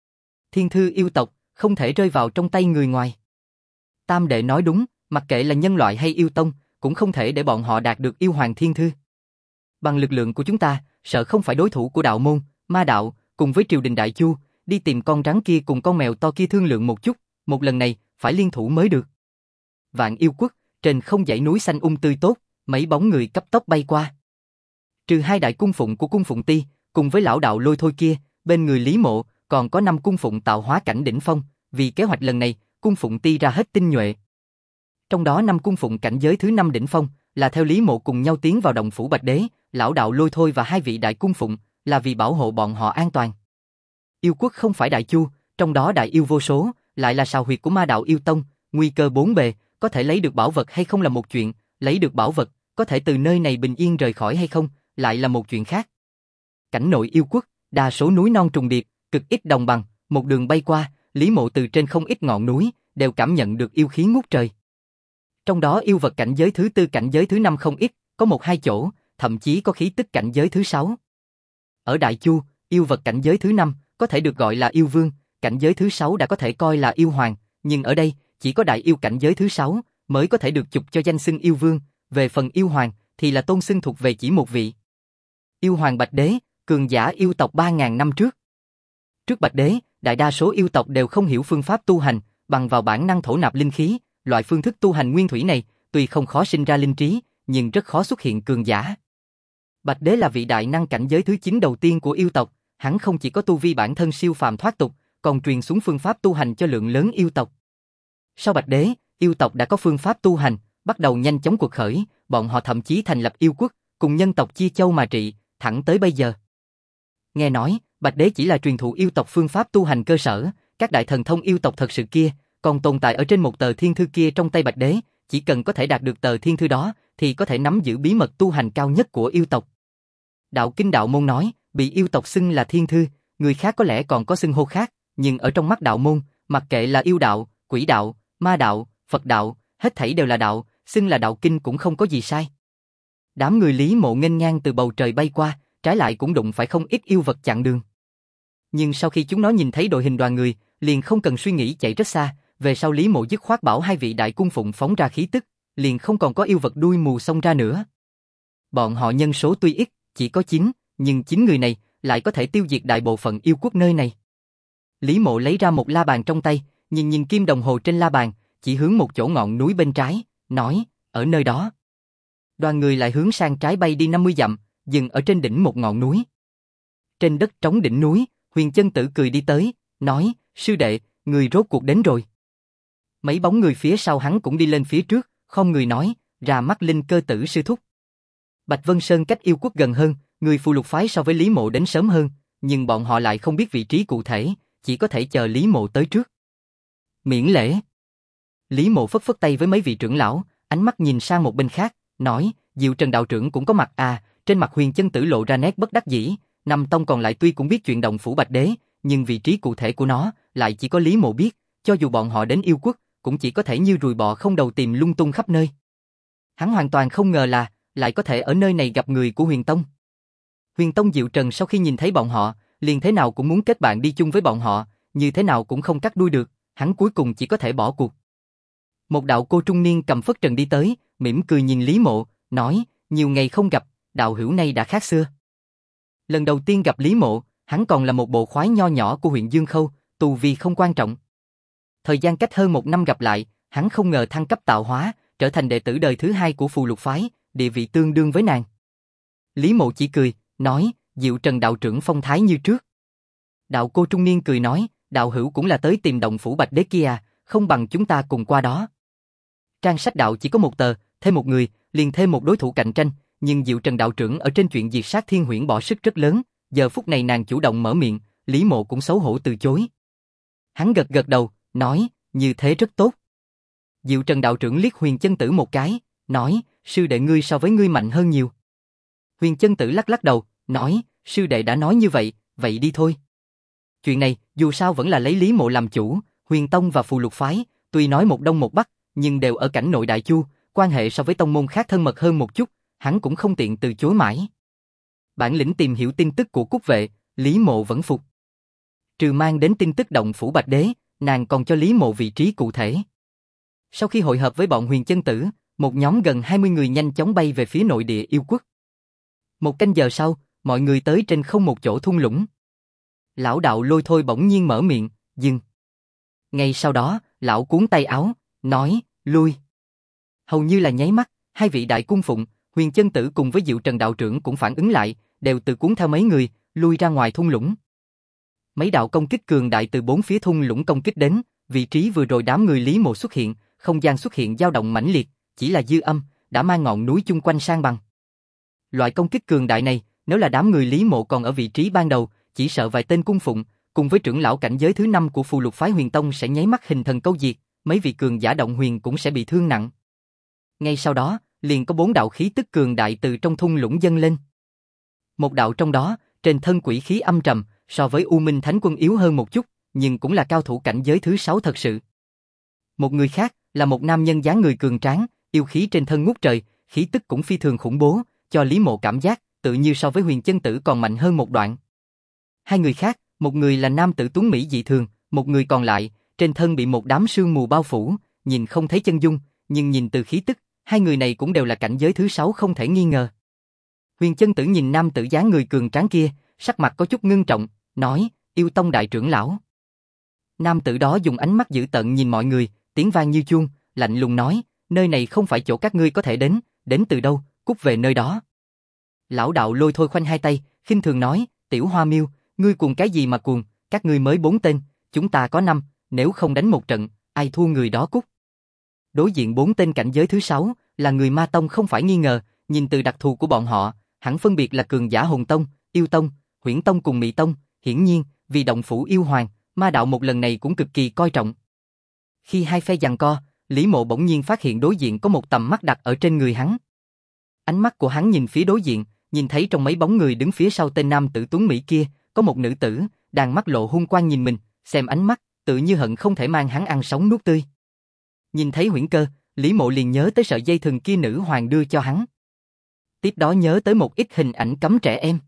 Speaker 1: Thiên thư yêu tộc, không thể rơi vào trong tay người ngoài. Tam đệ nói đúng, mặc kệ là nhân loại hay yêu tông, cũng không thể để bọn họ đạt được yêu hoàng thiên thư. Bằng lực lượng của chúng ta, sợ không phải đối thủ của đạo môn, ma đạo, cùng với triều đình Đại Chu, đi tìm con rắn kia cùng con mèo to kia thương lượng một chút, một lần này, phải liên thủ mới được. Vạn yêu quốc, trên không dãy núi xanh tươi tốt, mấy bóng người cấp tốc bay qua. Trừ hai đại cung phụng của cung Phụng Ti, cùng với lão đạo Lôi Thôi kia, bên người Lý Mộ, còn có 5 cung phụng tạo hóa cảnh đỉnh phong, vì kế hoạch lần này, cung Phụng Ti ra hết tinh nhuệ. Trong đó 5 cung phụng cảnh giới thứ 5 đỉnh phong, là theo Lý Mộ cùng nhau tiến vào động phủ Bạch Đế, lão đạo Lôi Thôi và 2 vị đại cung phụng, là vì bảo hộ bọn họ an toàn. Yêu quốc không phải đại chu, trong đó đại yêu vô số, lại là sào huyệt của ma đạo yêu tông, nguy cơ bốn bề, có thể lấy được bảo vật hay không là một chuyện, lấy được bảo vật, có thể từ nơi này bình yên rời khỏi hay không, lại là một chuyện khác. Cảnh nội yêu quốc, đa số núi non trùng điệp, cực ít đồng bằng, một đường bay qua, Lý Mộ từ trên không ít ngọn núi, đều cảm nhận được yêu khí ngút trời. Trong đó yêu vật cảnh giới thứ 4 cảnh giới thứ 5 không ít, có 1-2 chỗ, thậm chí có khí tức cảnh giới thứ 6. Ở Đại Chu, yêu vật cảnh giới thứ 5 có thể được gọi là yêu vương, cảnh giới thứ 6 đã có thể coi là yêu hoàng, nhưng ở đây, chỉ có đại yêu cảnh giới thứ 6 mới có thể được chụp cho danh xưng yêu vương, về phần yêu hoàng thì là tôn xưng thuộc về chỉ một vị. Yêu hoàng Bạch Đế, cường giả yêu tộc 3.000 năm trước. Trước Bạch Đế, đại đa số yêu tộc đều không hiểu phương pháp tu hành, bằng vào bản năng thổ nạp linh khí, loại phương thức tu hành nguyên thủy này, tuy không khó sinh ra linh trí, nhưng rất khó xuất hiện cường giả. Bạch Đế là vị đại năng cảnh giới thứ 9 đầu tiên của yêu tộc, hắn không chỉ có tu vi bản thân siêu phàm thoát tục, còn truyền xuống phương pháp tu hành cho lượng lớn yêu tộc. Sau Bạch Đế, yêu tộc đã có phương pháp tu hành, bắt đầu nhanh chóng cuộc khởi, bọn họ thậm chí thành lập yêu quốc, cùng nhân tộc chia châu mà trị, thẳng tới bây giờ. Nghe nói, Bạch Đế chỉ là truyền thụ yêu tộc phương pháp tu hành cơ sở, các đại thần thông yêu tộc thật sự kia, còn tồn tại ở trên một tờ thiên thư kia trong tay Bạch Đế, chỉ cần có thể đạt được tờ thiên thư đó, thì có thể nắm giữ bí mật tu hành cao nhất của yêu tộc. Đạo Kinh Đạo Môn nói, bị yêu tộc xưng là thiên thư, người khác có lẽ còn có xưng hô khác, nhưng ở trong mắt đạo môn, mặc kệ là yêu đạo, quỷ đạo, ma đạo, Phật đạo, hết thảy đều là đạo, xưng là đạo kinh cũng không có gì sai. Đám người Lý Mộ nghênh ngang từ bầu trời bay qua, trái lại cũng đụng phải không ít yêu vật chặn đường. Nhưng sau khi chúng nó nhìn thấy đội hình đoàn người, liền không cần suy nghĩ chạy rất xa, về sau Lý Mộ dứt khoát bảo 2 vị đại cung phụng phóng ra khí tức, liền không còn có yêu vật đuôi mù xông ra nữa. Bọn họ nhân số tuy ít, chỉ có 9, nhưng 9 người này lại có thể tiêu diệt đại bộ phận yêu quốc nơi này. Lý Mộ lấy ra một la bàn trong tay, nhìn kim đồng hồ trên la bàn, chỉ hướng một chỗ ngọn núi bên trái, nói, ở nơi đó. Đoàn người lại hướng sang trái bay đi 50 dặm, dừng ở trên đỉnh một ngọn núi. Trên đất trống đỉnh núi, Huyền Chân Tử cười đi tới, nói, sư đệ, người rốt cuộc đến rồi. Mấy bóng người phía sau hắn cũng đi lên phía trước, không người nói, ra mắt Linh Cơ Tử sư thúc. Bạch Vân Sơn cách yêu quốc gần hơn, người Phù Lục phái so với Lý Mộ đến sớm hơn, nhưng bọn họ lại không biết vị trí cụ thể, chỉ có thể chờ Lý Mộ tới trước. Miễn lễ. Lý Mộ phất phất tay với mấy vị trưởng lão, ánh mắt nhìn sang một bên khác, nói, Diệu Trần đạo trưởng cũng có mặt à, trên mặt Huyền Chân Tử lộ ra nét bất đắc dĩ, Năm tông còn lại tuy cũng biết chuyện động phủ Bạch Đế, nhưng vị trí cụ thể của nó lại chỉ có Lý Mộ biết, cho dù bọn họ đến yêu quốc, cũng chỉ có thể như ruồi bọ không đầu tìm lung tung khắp nơi. Hắn hoàn toàn không ngờ là lại có thể ở nơi này gặp người của Huyền Tông. Huyền Tông Diệu Trần sau khi nhìn thấy bọn họ, liền thế nào cũng muốn kết bạn đi chung với bọn họ, như thế nào cũng không cắt đuôi được, hắn cuối cùng chỉ có thể bỏ cuộc. Một đạo cô trung niên cầm phất trần đi tới, mỉm cười nhìn Lý Mộ, nói, nhiều ngày không gặp, đạo hữu này đã khác xưa. Lần đầu tiên gặp Lý Mộ, hắn còn là một bộ khoái nho nhỏ của huyện Dương Khâu, tu vi không quan trọng. Thời gian cách hơn 1 năm gặp lại, hắn không ngờ thăng cấp tạo hóa, trở thành đệ tử đời thứ 2 của Phù Lục phái, địa vị tương đương với nàng. Lý Mộ chỉ cười, nói, Diệu Trần đạo trưởng phong thái như trước. Đạo cô trung niên cười nói, đạo hữu cũng là tới tìm động phủ Bạch Đế kia à, không bằng chúng ta cùng qua đó. Trang sách đạo chỉ có 1 tờ, thêm một người, liền thêm một đối thủ cạnh tranh, nhưng Diệu Trần đạo trưởng ở trên chuyện diệt sát Thiên Huyễn bỏ sức rất lớn, giờ phút này nàng chủ động mở miệng, Lý Mộ cũng xấu hổ từ chối. Hắn gật gật đầu, nói, như thế rất tốt. Diệu Trần đạo trưởng liếc Huyền Chân Tử một cái, nói, sư đệ ngươi so với ngươi mạnh hơn nhiều. Huyền Chân Tử lắc lắc đầu, nói, sư đệ đã nói như vậy, vậy đi thôi. Chuyện này, dù sao vẫn là lấy Lý Mộ làm chủ, Huyền Tông và Phù Lục phái, tuy nói một đông một bắc, nhưng đều ở cảnh nội Đại Chu, quan hệ so với tông môn khác thân mật hơn một chút, hắn cũng không tiện từ chối mãi. Bản lĩnh tìm hiểu tin tức của Cúc Vệ, Lý Mộ vẫn phục. Trừ mang đến tin tức động phủ Bạch Đế, nàng còn cho Lý Mộ vị trí cụ thể. Sau khi hội hợp với bọn Huyền Chân Tử, một nhóm gần 20 người nhanh chóng bay về phía nội địa yêu quốc. 1 canh giờ sau, mọi người tới trên không một chỗ thung lũng. Lão đạo Lôi Thôi bỗng nhiên mở miệng, dừng. Ngay sau đó, lão cuốn tay áo, nói, lui. Hầu như là nháy mắt, 2 vị đại cung phụng, Huyền Chân Tử cùng với Diệu Trần đạo trưởng cũng phản ứng lại, đều từ cuốn theo mấy người, lui ra ngoài thung lũng. Mấy đạo công kích cường đại từ 4 phía thung lũng công kích đến, vị trí vừa rồi đám người Lý Mộ xuất hiện, không gian xuất hiện dao động mãnh liệt, chỉ là dư âm, đã mang ngọn núi chung quanh san bằng. Loại công kích cường đại này, nếu là đám người Lý Mộ còn ở vị trí ban đầu, chỉ sợ vài tên cung phụng, cùng với trưởng lão cảnh giới thứ 5 của Phù Lục phái Huyền Tông sẽ nháy mắt hình thần câu diệt, mấy vị cường giả động huyền cũng sẽ bị thương nặng. Ngay sau đó, liền có 4 đạo khí tức cường đại từ trong thung lũng dâng lên. Một đạo trong đó, trên thân quỷ khí âm trầm, so với U Minh Thánh Quân yếu hơn một chút, nhưng cũng là cao thủ cảnh giới thứ 6 thật sự. Một người khác, là một nam nhân dáng người cường tráng, yêu khí trên thân ngút trời, khí tức cũng phi thường khủng bố, cho Lý Mộ cảm giác, tự như so với Huyền Chân Tử còn mạnh hơn một đoạn. Hai người khác, một người là nam tử tuấn mỹ dị thường, một người còn lại, trên thân bị một đám sương mù bao phủ, nhìn không thấy chân dung, nhưng nhìn từ khí tức, hai người này cũng đều là cảnh giới thứ 6 không thể nghi ngờ. Huyền Chân Tử nhìn nam tử dáng người cường tráng kia, sắc mặt có chút ngưng trọng, nói, Yêu Tông đại trưởng lão. Nam tử đó dùng ánh mắt dữ tợn nhìn mọi người, tiếng vang như chuông, lạnh lùng nói, nơi này không phải chỗ các ngươi có thể đến từ đâu, cút về nơi đó. Lão đạo Lôi Thôi khoanh hai tay, khinh thường nói, Tiểu Hoa Miêu, ngươi cuồng cái gì mà cuồng, các ngươi mới 4 tên, chúng ta có 5, nếu không đánh một trận, ai thua người đó cút. Đối diện 4 tên cảnh giới thứ 6, là người Ma Tông không phải nghi ngờ, nhìn từ đặc thù của bọn họ, hẳn phân biệt là cường giả Hồn Tông, Yêu Tông, Huyễn Tông cùng Mị Tông, hiển nhiên, vì động phủ yêu hoàng, ma đạo một lần này cũng cực kỳ coi trọng. Khi hai phe giằng co, Lý Mộ bỗng nhiên phát hiện đối diện có một tầm mắt đặt ở trên người hắn. Ánh mắt của hắn nhìn phía đối diện, nhìn thấy trong mấy bóng người đứng phía sau tên nam tử tuấn mỹ kia, có một nữ tử, đang mắt lộ hung quang nhìn mình, xem ánh mắt, tự như hận không thể mang hắn ăn sống nuốt tươi. Nhìn thấy Huyễn Cơ, Lý Mộ liền nhớ tới sợi dây thừng kia nữ hoàng đưa cho hắn. Tiếp đó nhớ tới một ít hình ảnh cấm trẻ em.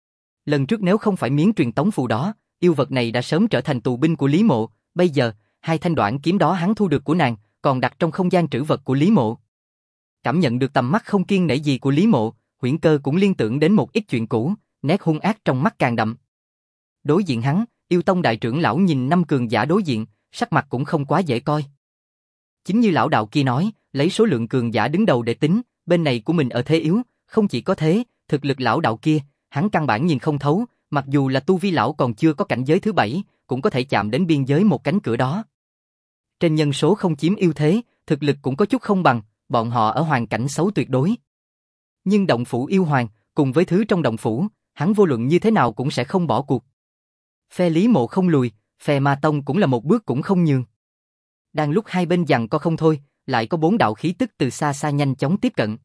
Speaker 1: Lần trước nếu không phải miếng truyền tống phù đó, yêu vật này đã sớm trở thành tù binh của Lý Mộ, bây giờ, hai thanh đoạn kiếm đó hắn thu được của nàng, còn đặt trong không gian trữ vật của Lý Mộ. Cảm nhận được tầm mắt không kiêng nể gì của Lý Mộ, Huyễn Cơ cũng liên tưởng đến một ít chuyện cũ, nét hung ác trong mắt càng đậm. Đối diện hắn, Yêu Tông đại trưởng lão nhìn 5 cường giả đối diện, sắc mặt cũng không quá dễ coi. Chính như lão đạo kia nói, lấy số lượng cường giả đứng đầu để tính, bên này của mình ở thế yếu, không chỉ có thế, thực lực lão đạo kia, hắn căn bản nhìn không thấu, mặc dù là tu vi lão còn chưa có cảnh giới thứ 7, cũng có thể chạm đến biên giới một cánh cửa đó. Trên nhân số không chiếm ưu thế, thực lực cũng có chút không bằng, bọn họ ở hoàn cảnh xấu tuyệt đối. Nhưng động phủ yêu hoàng, cùng với thứ trong động phủ, hắn vô luận như thế nào cũng sẽ không bỏ cuộc. Phe Lý Mộ không lùi, phe Ma Tông cũng là một bước cũng không nhường. Đang lúc hai bên giằng co không thôi, lại có 4 đạo khí tức từ xa xa nhanh chóng tiếp cận.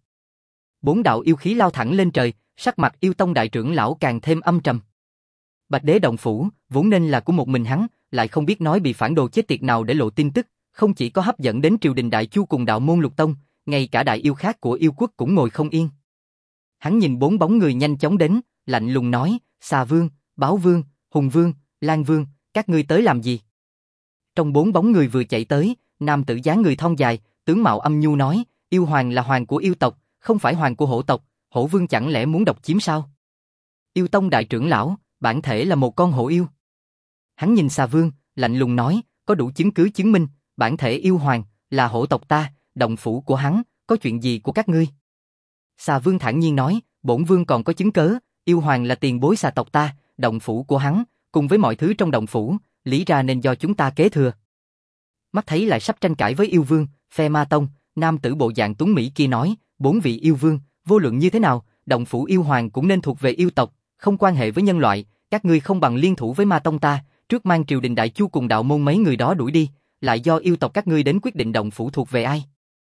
Speaker 1: 4 đạo yêu khí lao thẳng lên trời, sắc mặt Yêu Tông đại trưởng lão càng thêm âm trầm. Bạch Đế động phủ, vốn nên là của một mình hắn, lại không biết nói bị phản đồ chết tiệt nào để lộ tin tức, không chỉ có hấp dẫn đến triều đình Đại Chu cùng đạo môn Lục Tông, ngay cả đại yêu khác của yêu quốc cũng ngồi không yên. Hắn nhìn 4 bóng người nhanh chóng đến, lạnh lùng nói, Xà Vương, Báo Vương, Hùng Vương, Lan Vương, các ngươi tới làm gì? Trong 4 bóng người vừa chạy tới, nam tử dáng người thon dài, tướng mạo âm nhu nói, yêu hoàng là hoàng của yêu tộc, không phải hoàng của hổ tộc, hổ vương chẳng lẽ muốn độc chiếm sao? Yêu Tông đại trưởng lão, bản thể là một con hổ yêu. Hắn nhìn Xà Vương, lạnh lùng nói, có đủ chứng cứ chứng minh, bản thể yêu hoàng, là hổ tộc ta, động phủ của hắn, có chuyện gì của các ngươi? Xà Vương thản nhiên nói, bổn vương còn có chứng cớ, yêu hoàng là tiền bối xà tộc ta, động phủ của hắn, cùng với mọi thứ trong động phủ, lý ra nên do chúng ta kế thừa. Mắt thấy lại sắp tranh cãi với yêu vương, phe Ma Tông, nam tử bộ dạng tuấn mỹ kia nói, 4 vị yêu vương, vô luận như thế nào, động phủ yêu hoàng cũng nên thuộc về yêu tộc, không quan hệ với nhân loại, các ngươi không bằng liên thủ với Ma Tông ta, trước mang triều đình Đại Chu cùng đạo môn mấy người đó đuổi đi, lại do yêu tộc các ngươi đến quyết định động phủ thuộc về ai.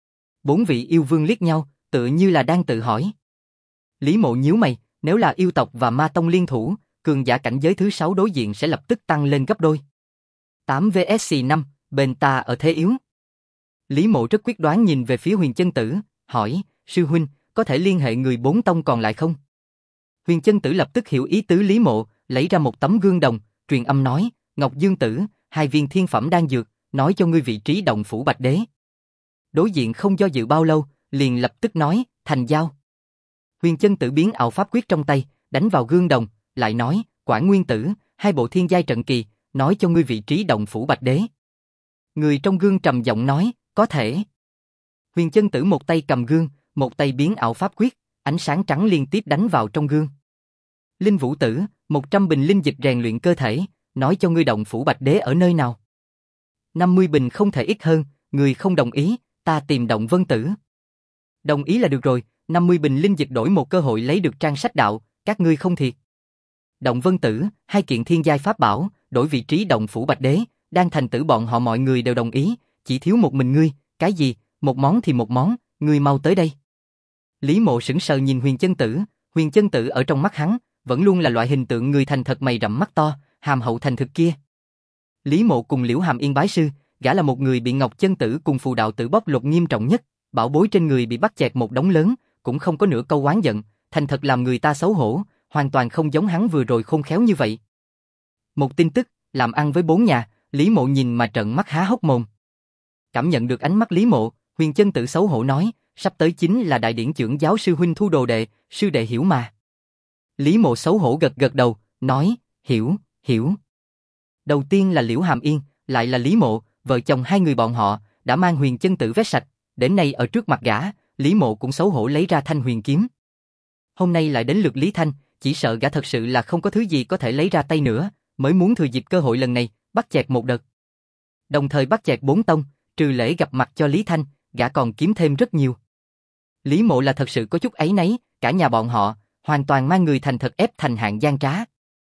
Speaker 1: 4 vị yêu vương liếc nhau, tựa như là đang tự hỏi. Lý Mộ nhíu mày, nếu là yêu tộc và Ma Tông liên thủ, cường giả cảnh giới thứ 6 đối diện sẽ lập tức tăng lên gấp đôi. 8 vs 5, bên ta ở thế yếu. Lý Mộ rất quyết đoán nhìn về phía Huyền Chân Tử, hỏi, sư huynh, có thể liên hệ người 4 tông còn lại không? Huyền Chân Tử lập tức hiểu ý tứ Lý Mộ, lấy ra một tấm gương đồng, truyền âm nói, Ngọc Dương Tử, 2 viên thiên phẩm đan dược, nói cho ngươi vị trí động phủ Bạch Đế. Đối diện không do dự bao lâu, liền lập tức nói, thành giao. Huyền Chân Tử biến ảo pháp quyết trong tay, đánh vào gương đồng, lại nói, Quảng Nguyên Tử, 2 bộ thiên giai trận kỳ, nói cho ngươi vị trí động phủ Bạch Đế. Người trong gương trầm giọng nói, có thể. Huyền Chân Tử một tay cầm gương, một tay biến ảo pháp quyết, ánh sáng trắng liên tiếp đánh vào trong gương. Linh Vũ Tử, 100 bình linh dịch rèn luyện cơ thể, nói cho ngươi động phủ Bạch Đế ở nơi nào. 50 bình không thể ít hơn, người không đồng ý, ta tìm Động Vân Tử. Đồng ý là được rồi, 50 bình linh dịch đổi một cơ hội lấy được trang sách đạo, các ngươi không thiệt. Động Vân Tử, 2 kiện thiên giai pháp bảo, đổi vị trí động phủ Bạch Đế, đang thành tử bọn họ mọi người đều đồng ý, chỉ thiếu một mình ngươi, cái gì, một món thì một món, ngươi mau tới đây. Lý Mộ sững sờ nhìn Huyền Chân Tử ở trong mắt hắn, vẫn luôn là loại hình tượng người thành thật mày rậm mắt to, hàm hậu thành thực kia. Lý Mộ cùng Liễu Hàm Yên bái sư, gã là một người bị Ngọc Chân Tử cùng Phù Đạo Tử bóc lột nghiêm trọng nhất, bảo bối trên người bị bắt chẹt một đống lớn, cũng không có nửa câu oán giận, thành thật làm người ta xấu hổ, hoàn toàn không giống hắn vừa rồi khôn khéo như vậy. Một tin tức, làm ăn với 4 nhà, Lý Mộ nhìn mà trợn mắt há hốc mồm. Cảm nhận được ánh mắt Lý Mộ, Huyền Chân Tử xấu hổ nói, sắp tới chính là đại điển trưởng giáo sư huynh thu đồ đệ, sư đệ hiểu mà. Lý Mộ xấu hổ gật gật đầu, nói, hiểu. Đầu tiên là Liễu Hàm Yên, lại là Lý Mộ, vợ chồng hai người bọn họ, đã mang Huyền Chân Tử vét sạch, đến nay ở trước mặt gã, Lý Mộ cũng xấu hổ lấy ra thanh huyền kiếm. Hôm nay lại đến lượt Lý Thanh, chỉ sợ gã thật sự là không có thứ gì có thể lấy ra tay nữa, mới muốn thừa dịp cơ hội lần này, bắt chẹt một đợt. Đồng thời bắt chẹt 4 tông, trừ lễ gặp mặt cho Lý Thanh, gã còn kiếm thêm rất nhiều. Lý Mộ là thật sự có chút áy náy, cả nhà bọn họ, hoàn toàn mang người thành thật ép thành hạng gian trá.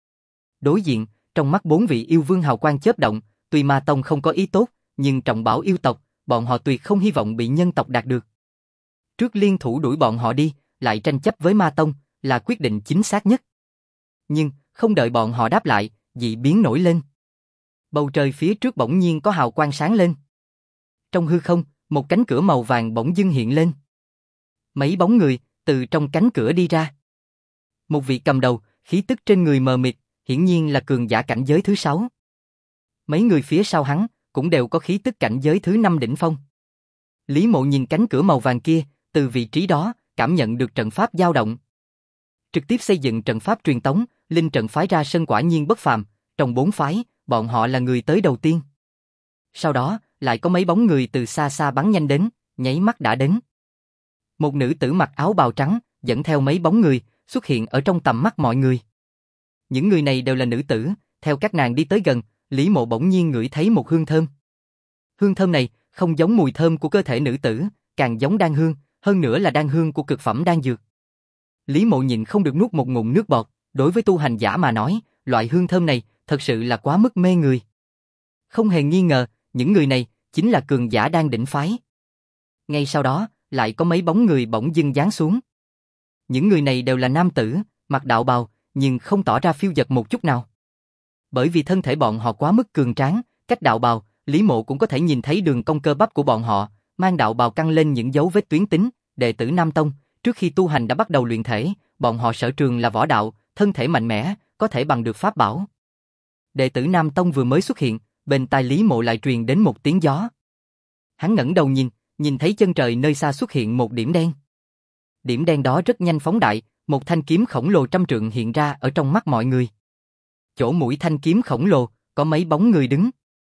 Speaker 1: Đối diện, trong mắt 4 vị yêu vương hào quang chớp động, tuy Ma Tông không có ý tốt, nhưng trọng bảo yêu tộc, bọn họ tuyệt không hy vọng bị nhân tộc đạt được. Trước liên thủ đuổi bọn họ đi, lại tranh chấp với Ma Tông, là quyết định chính xác nhất. Nhưng, không đợi bọn họ đáp lại, dị biến nổi lên. Bầu trời phía trước bỗng nhiên có hào quang sáng lên. Trong hư không, một cánh cửa màu vàng bỗng dưng hiện lên. Mấy bóng người, từ trong cánh cửa đi ra. Một vị cầm đầu, khí tức trên người mờ mịt, hiển nhiên là cường giả cảnh giới thứ 6. Mấy người phía sau hắn, cũng đều có khí tức cảnh giới thứ 5 đỉnh phong. Lý Mộ nhìn cánh cửa màu vàng kia, từ vị trí đó, cảm nhận được trận pháp dao động. Trực tiếp xây dựng trận pháp truyền tống, linh trận phái ra sân quả nhiên bất phàm, trong 4 phái, bọn họ là người tới đầu tiên. Sau đó, lại có mấy bóng người từ xa xa bắn nhanh đến, nháy mắt đã đến. Một nữ tử mặc áo bào trắng, dẫn theo mấy bóng người, xuất hiện ở trong tầm mắt mọi người. Những người này đều là nữ tử, theo các nàng đi tới gần, Lý Mộ bỗng nhiên ngửi thấy một hương thơm. Hương thơm này, không giống mùi thơm của cơ thể nữ tử, càng giống đan hương, hơn nữa là đan hương của cực phẩm đan dược. Lý Mộ nhịn không được nuốt một ngụm nước bọt, đối với tu hành giả mà nói, loại hương thơm này, thật sự là quá mức mê người. Không hề nghi ngờ, những người này, chính là cường giả đang đỉnh phái. Ngay sau đó, lại có mấy bóng người bỗng dưng giáng xuống. Những người này đều là nam tử, mặc đạo bào, nhưng không tỏ ra phiêu dật một chút nào. Bởi vì thân thể bọn họ quá mức cường tráng, cách đạo bào, Lý Mộ cũng có thể nhìn thấy đường cong cơ bắp của bọn họ, mang đạo bào căng lên những dấu vết tuyến tính, đệ tử Nam Tông, trước khi tu hành đã bắt đầu luyện thể, bọn họ sở trường là võ đạo, thân thể mạnh mẽ, có thể bằng được pháp bảo. Đệ tử Nam Tông vừa mới xuất hiện, bên tai Lý Mộ lại truyền đến một tiếng gió. Hắn ngẩng đầu nhìn thấy chân trời nơi xa xuất hiện một điểm đen. Điểm đen đó rất nhanh phóng đại, một thanh kiếm khổng lồ trăm trượng hiện ra ở trong mắt mọi người. Chỗ mũi thanh kiếm khổng lồ, có mấy bóng người đứng.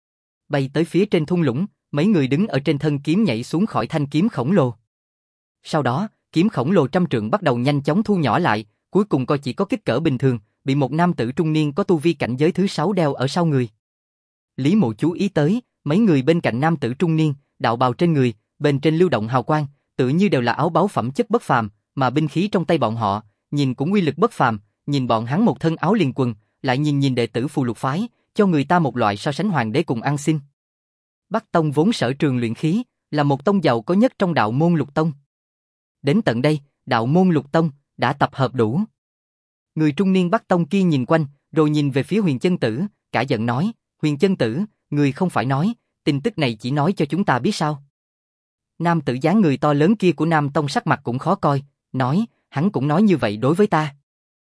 Speaker 1: Bay tới phía trên thung lũng, mấy người đứng ở trên thân kiếm nhảy xuống khỏi thanh kiếm khổng lồ. Sau đó, kiếm khổng lồ trăm trượng bắt đầu nhanh chóng thu nhỏ lại, cuối cùng coi chỉ có kích cỡ bình thường, bị một nam tử trung niên có tu vi cảnh giới thứ 6 đeo ở sau người. Lý Mộ chú ý tới, mấy người bên cạnh nam tử trung niên, đạo bào trên người, bên trên lưu động hào quang, tự như đều là áo báu phẩm chất bất phàm, mà binh khí trong tay bọn họ, nhìn cũng uy lực bất phàm, nhìn bọn hắn một thân áo liền quần, lại nhìn đệ tử Phù Lục phái, cho người ta một loại so sánh hoàng đế cùng ăn xin. Bắc Tông vốn sở trường luyện khí, là một tông giàu có nhất trong đạo môn Lục Tông. Đến tận đây, đạo môn Lục Tông đã tập hợp đủ. Người trung niên Bắc Tông kia nhìn quanh, rồi nhìn về phía Huyền Chân Tử, cả giận nói, Huyền Chân Tử, người không phải nói, tin tức này chỉ nói cho chúng ta biết sao? Nam tử dáng người to lớn kia của Nam Tông sắc mặt cũng khó coi, nói, hắn cũng nói như vậy đối với ta.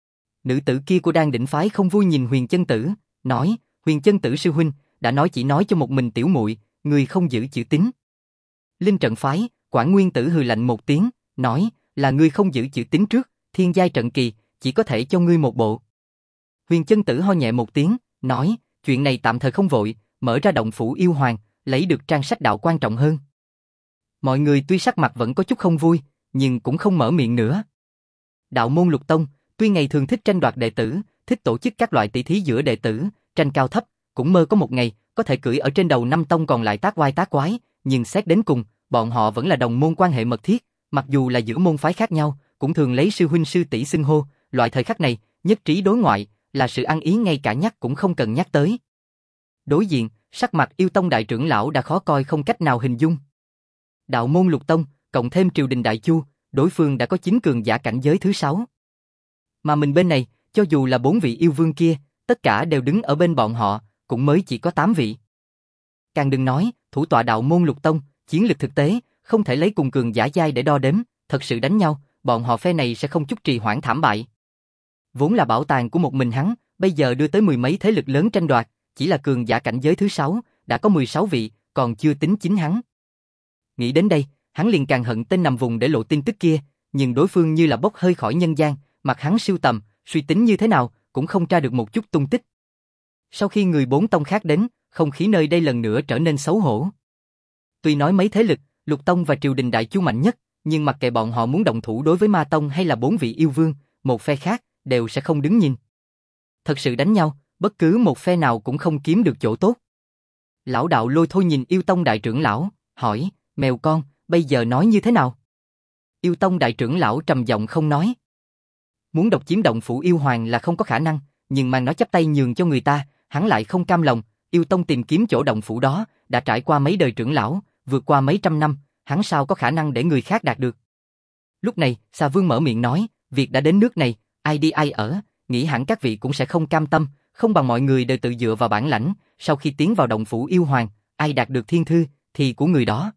Speaker 1: Nữ tử kia của Đan Đỉnh phái không vui nhìn Huyền Chân Tử, nói, Huyền Chân Tử sư huynh, đã nói chỉ nói cho một mình tiểu muội, người không giữ chữ tín. Linh trận phái, Quản Nguyên Tử hừ lạnh một tiếng, nói, là ngươi không giữ chữ tín trước, thiên giai trận kỳ, chỉ có thể cho ngươi một bộ. Huyền Chân Tử ho nhẹ một tiếng, nói, chuyện này tạm thời không vội, mở ra động phủ yêu hoàng, lấy được trang sách đạo quan trọng hơn. Mọi người tuy sắc mặt vẫn có chút không vui, nhưng cũng không mở miệng nữa. Đạo môn Lục Tông, tuy ngày thường thích tranh đoạt đệ tử, thích tổ chức các loại tỷ thí giữa đệ tử, tranh cao thấp, cũng mơ có một ngày có thể cưỡi ở trên đầu 5 tông còn lại tác oai tác quái, nhưng xét đến cùng, bọn họ vẫn là đồng môn quan hệ mật thiết, mặc dù là giữa môn phái khác nhau, cũng thường lấy sư huynh sư tỷ xưng hô, loại thời khắc này, nhất trí đối ngoại, là sự ăn ý ngay cả nhắc cũng không cần nhắc tới. Đối diện, sắc mặt Yêu Tông đại trưởng lão đã khó coi không cách nào hình dung. Đạo môn Lục Tông, cộng thêm triều đình Đại Chu, đối phương đã có 9 cường giả cảnh giới thứ 6. Mà mình bên này, cho dù là 4 vị yêu vương kia, tất cả đều đứng ở bên bọn họ, cũng mới chỉ có 8 vị. Càng đừng nói, thủ tọa đạo môn Lục Tông, chiến lực thực tế, không thể lấy cùng cường giả giai để đo đếm, thật sự đánh nhau, bọn họ phe này sẽ không chút trì hoãn thảm bại. Vốn là bảo tàng của một mình hắn, bây giờ đưa tới mười mấy thế lực lớn tranh đoạt, chỉ là cường giả cảnh giới thứ 6, đã có 16 vị, còn chưa tính chính hắn. Nghĩ đến đây, hắn liền càng hận tên nằm vùng để lộ tin tức kia, nhưng đối phương như là bốc hơi khỏi nhân gian, mặt hắn siêu tầm, suy tính như thế nào, cũng không tra được một chút tung tích. Sau khi người 4 tông khác đến, không khí nơi đây lần nữa trở nên xấu hổ. Tuy nói mấy thế lực, Lục Tông và triều đình Đại Chu mạnh nhất, nhưng mặc kệ bọn họ muốn động thủ đối với Ma Tông hay là 4 vị yêu vương, một phe khác, đều sẽ không đứng nhìn. Thật sự đánh nhau, bất cứ một phe nào cũng không kiếm được chỗ tốt. Lão đạo Lôi Thôi nhìn Yêu Tông đại trưởng lão, hỏi, mèo con, bây giờ nói như thế nào? Yêu Tông đại trưởng lão trầm giọng không nói. Muốn độc chiếm động phủ yêu hoàng là không có khả năng, nhưng mang nó chắp tay nhường cho người ta, hắn lại không cam lòng. Yêu Tông tìm kiếm chỗ động phủ đó, đã trải qua mấy đời trưởng lão, vượt qua mấy trăm năm, hắn sao có khả năng để người khác đạt được. Lúc này, Xà Vương mở miệng nói, việc đã đến nước này, ai đi ai ở, nghĩ hẳn các vị cũng sẽ không cam tâm, không bằng mọi người đều tự dựa vào bản lãnh, sau khi tiến vào động phủ yêu hoàng, ai đạt được thiên thư, thì của người đó.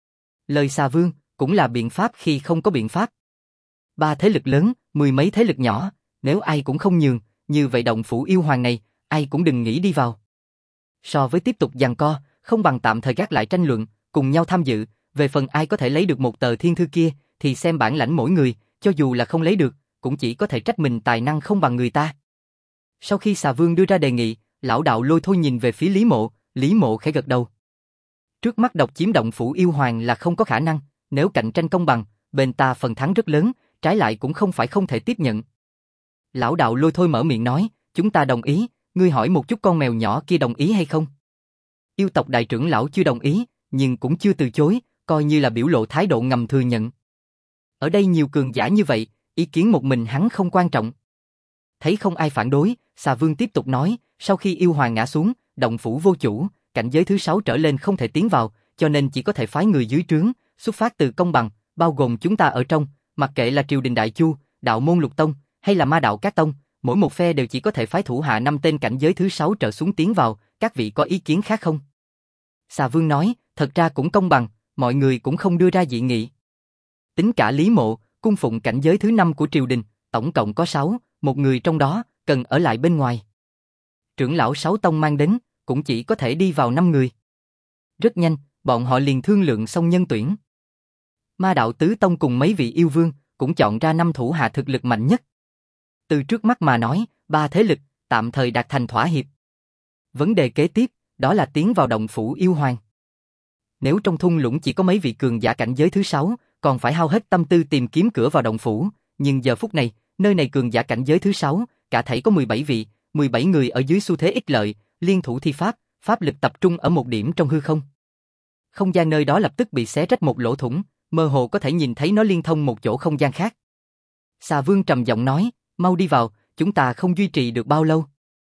Speaker 1: Lời Xà Vương, cũng là biện pháp khi không có biện pháp. 3 thế lực lớn, 10 mấy thế lực nhỏ, nếu ai cũng không nhường, như vậy động phủ yêu hoàng này, ai cũng đừng nghĩ đi vào. So với tiếp tục giằng co, không bằng tạm thời gác lại tranh luận, cùng nhau tham dự, về phần ai có thể lấy được một tờ thiên thư kia, thì xem bản lãnh mỗi người, cho dù là không lấy được, cũng chỉ có thể trách mình tài năng không bằng người ta. Sau khi Xà Vương đưa ra đề nghị, lão đạo Lôi Thôi nhìn về phía Lý Mộ khẽ gật đầu. Trước mắt độc chiếm động phủ yêu hoàng là không có khả năng, nếu cạnh tranh công bằng, bên ta phần thắng rất lớn, trái lại cũng không phải không thể tiếp nhận. Lão đạo Lôi Thôi mở miệng nói, chúng ta đồng ý, ngươi hỏi một chút con mèo nhỏ kia đồng ý hay không? Yêu tộc đại trưởng lão chưa đồng ý, nhưng cũng chưa từ chối, coi như là biểu lộ thái độ ngầm thừa nhận. Ở đây nhiều cường giả như vậy, ý kiến một mình hắn không quan trọng. Thấy không ai phản đối, Xà Vương tiếp tục nói, sau khi yêu hoàng ngã xuống, động phủ vô chủ, cảnh giới thứ 6 trở lên không thể tiến vào, cho nên chỉ có thể phái người dưới trướng, xuất phát từ công bằng, bao gồm chúng ta ở trong, mặc kệ là triều đình Đại Chu, đạo môn Lục Tông, hay là ma đạo các tông, mỗi một phe đều chỉ có thể phái thủ hạ 5 tên cảnh giới thứ 6 trở xuống tiến vào, các vị có ý kiến khác không? Xà Vương nói, thật ra cũng công bằng, mọi người cũng không đưa ra dị nghị. Tính cả Lý Mộ, cung phụng cảnh giới thứ 5 của triều đình, tổng cộng có 6, một người trong đó, cần ở lại bên ngoài. Trưởng lão 6 tông mang đến, cũng chỉ có thể đi vào 5 người. Rất nhanh, bọn họ liền thương lượng xong nhân tuyển. Ma đạo tứ tông cùng mấy vị yêu vương, cũng chọn ra 5 thủ hạ thực lực mạnh nhất. Từ trước mắt mà nói, 3 thế lực, tạm thời đạt thành thỏa hiệp. Vấn đề kế tiếp, đó là tiến vào động phủ yêu hoàng. Nếu trong thung lũng chỉ có mấy vị cường giả cảnh giới thứ 6, còn phải hao hết tâm tư tìm kiếm cửa vào động phủ, nhưng giờ phút này, nơi này cường giả cảnh giới thứ 6, cả thảy có 17 vị, 17 người ở dưới xu thế ích lợi, liên thủ thi pháp, pháp lực tập trung ở một điểm trong hư không. Không gian nơi đó lập tức bị xé rách một lỗ thủng, mơ hồ có thể nhìn thấy nó liên thông một chỗ không gian khác. Xà Vương trầm giọng nói, mau đi vào, chúng ta không duy trì được bao lâu.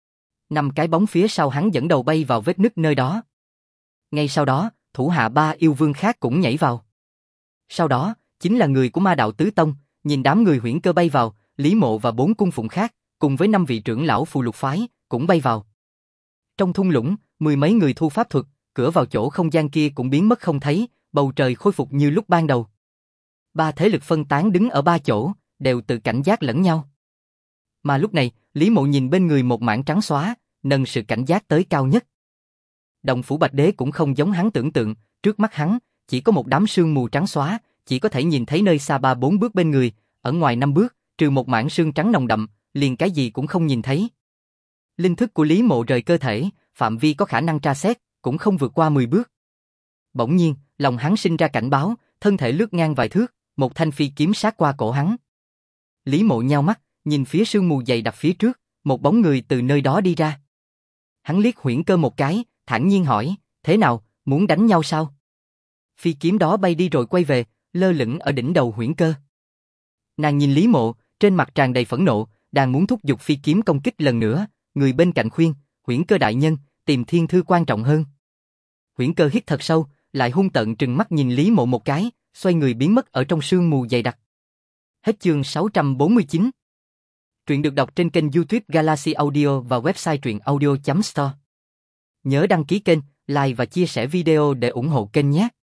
Speaker 1: 5 cái bóng phía sau hắn dẫn đầu bay vào vết nứt nơi đó. Ngay sau đó, thủ hạ 3 yêu vương khác cũng nhảy vào. Sau đó, chính là người của ma đạo tứ tông, nhìn đám người huyễn cơ bay vào, Lý Mộ và 4 cung phụng khác, cùng với 5 vị trưởng lão phù lục phái, cũng bay vào. Trong thung lũng, 10 mấy người thu pháp thuật, cửa vào chỗ không gian kia cũng biến mất không thấy, bầu trời khôi phục như lúc ban đầu. 3 thế lực phân tán đứng ở 3 chỗ, đều tự cảnh giác lẫn nhau. Mà lúc này, Lý Mộ nhìn bên người một mảng trắng xóa, nâng sự cảnh giác tới cao nhất. Động phủ Bạch Đế cũng không giống hắn tưởng tượng, trước mắt hắn, chỉ có một đám sương mù trắng xóa, chỉ có thể nhìn thấy nơi xa 3-4 bước bên người, ở ngoài 5 bước, trừ một mảng sương trắng nồng đậm, liền cái gì cũng không nhìn thấy. Linh thức của Lý Mộ rời cơ thể, phạm vi có khả năng tra xét, cũng không vượt qua 10 bước. Bỗng nhiên, lòng hắn sinh ra cảnh báo, thân thể lướt ngang vài thước, một thanh phi kiếm sát qua cổ hắn. Lý Mộ nheo mắt, nhìn phía sương mù dày đặc phía trước, một bóng người từ nơi đó đi ra. Hắn liếc Huyễn Cơ một cái, thản nhiên hỏi, thế nào, muốn đánh nhau sao? Phi kiếm đó bay đi rồi quay về, lơ lửng ở đỉnh đầu Huyễn Cơ. Nàng nhìn Lý Mộ, trên mặt tràn đầy phẫn nộ, đang muốn thúc giục phi kiếm công kích lần nữa, người bên cạnh khuyên, Huyễn Cơ đại nhân, tìm thiên thư quan trọng hơn. Huyễn Cơ hít thật sâu, lại hung tợn trừng mắt nhìn Lý Mộ một cái, xoay người biến mất ở trong sương mù dày đặc. Hết chương 649. Truyện được đọc trên kênh YouTube Galaxy Audio và website truyệnaudio.store. Nhớ đăng ký kênh, like và chia sẻ video để ủng hộ kênh nhé.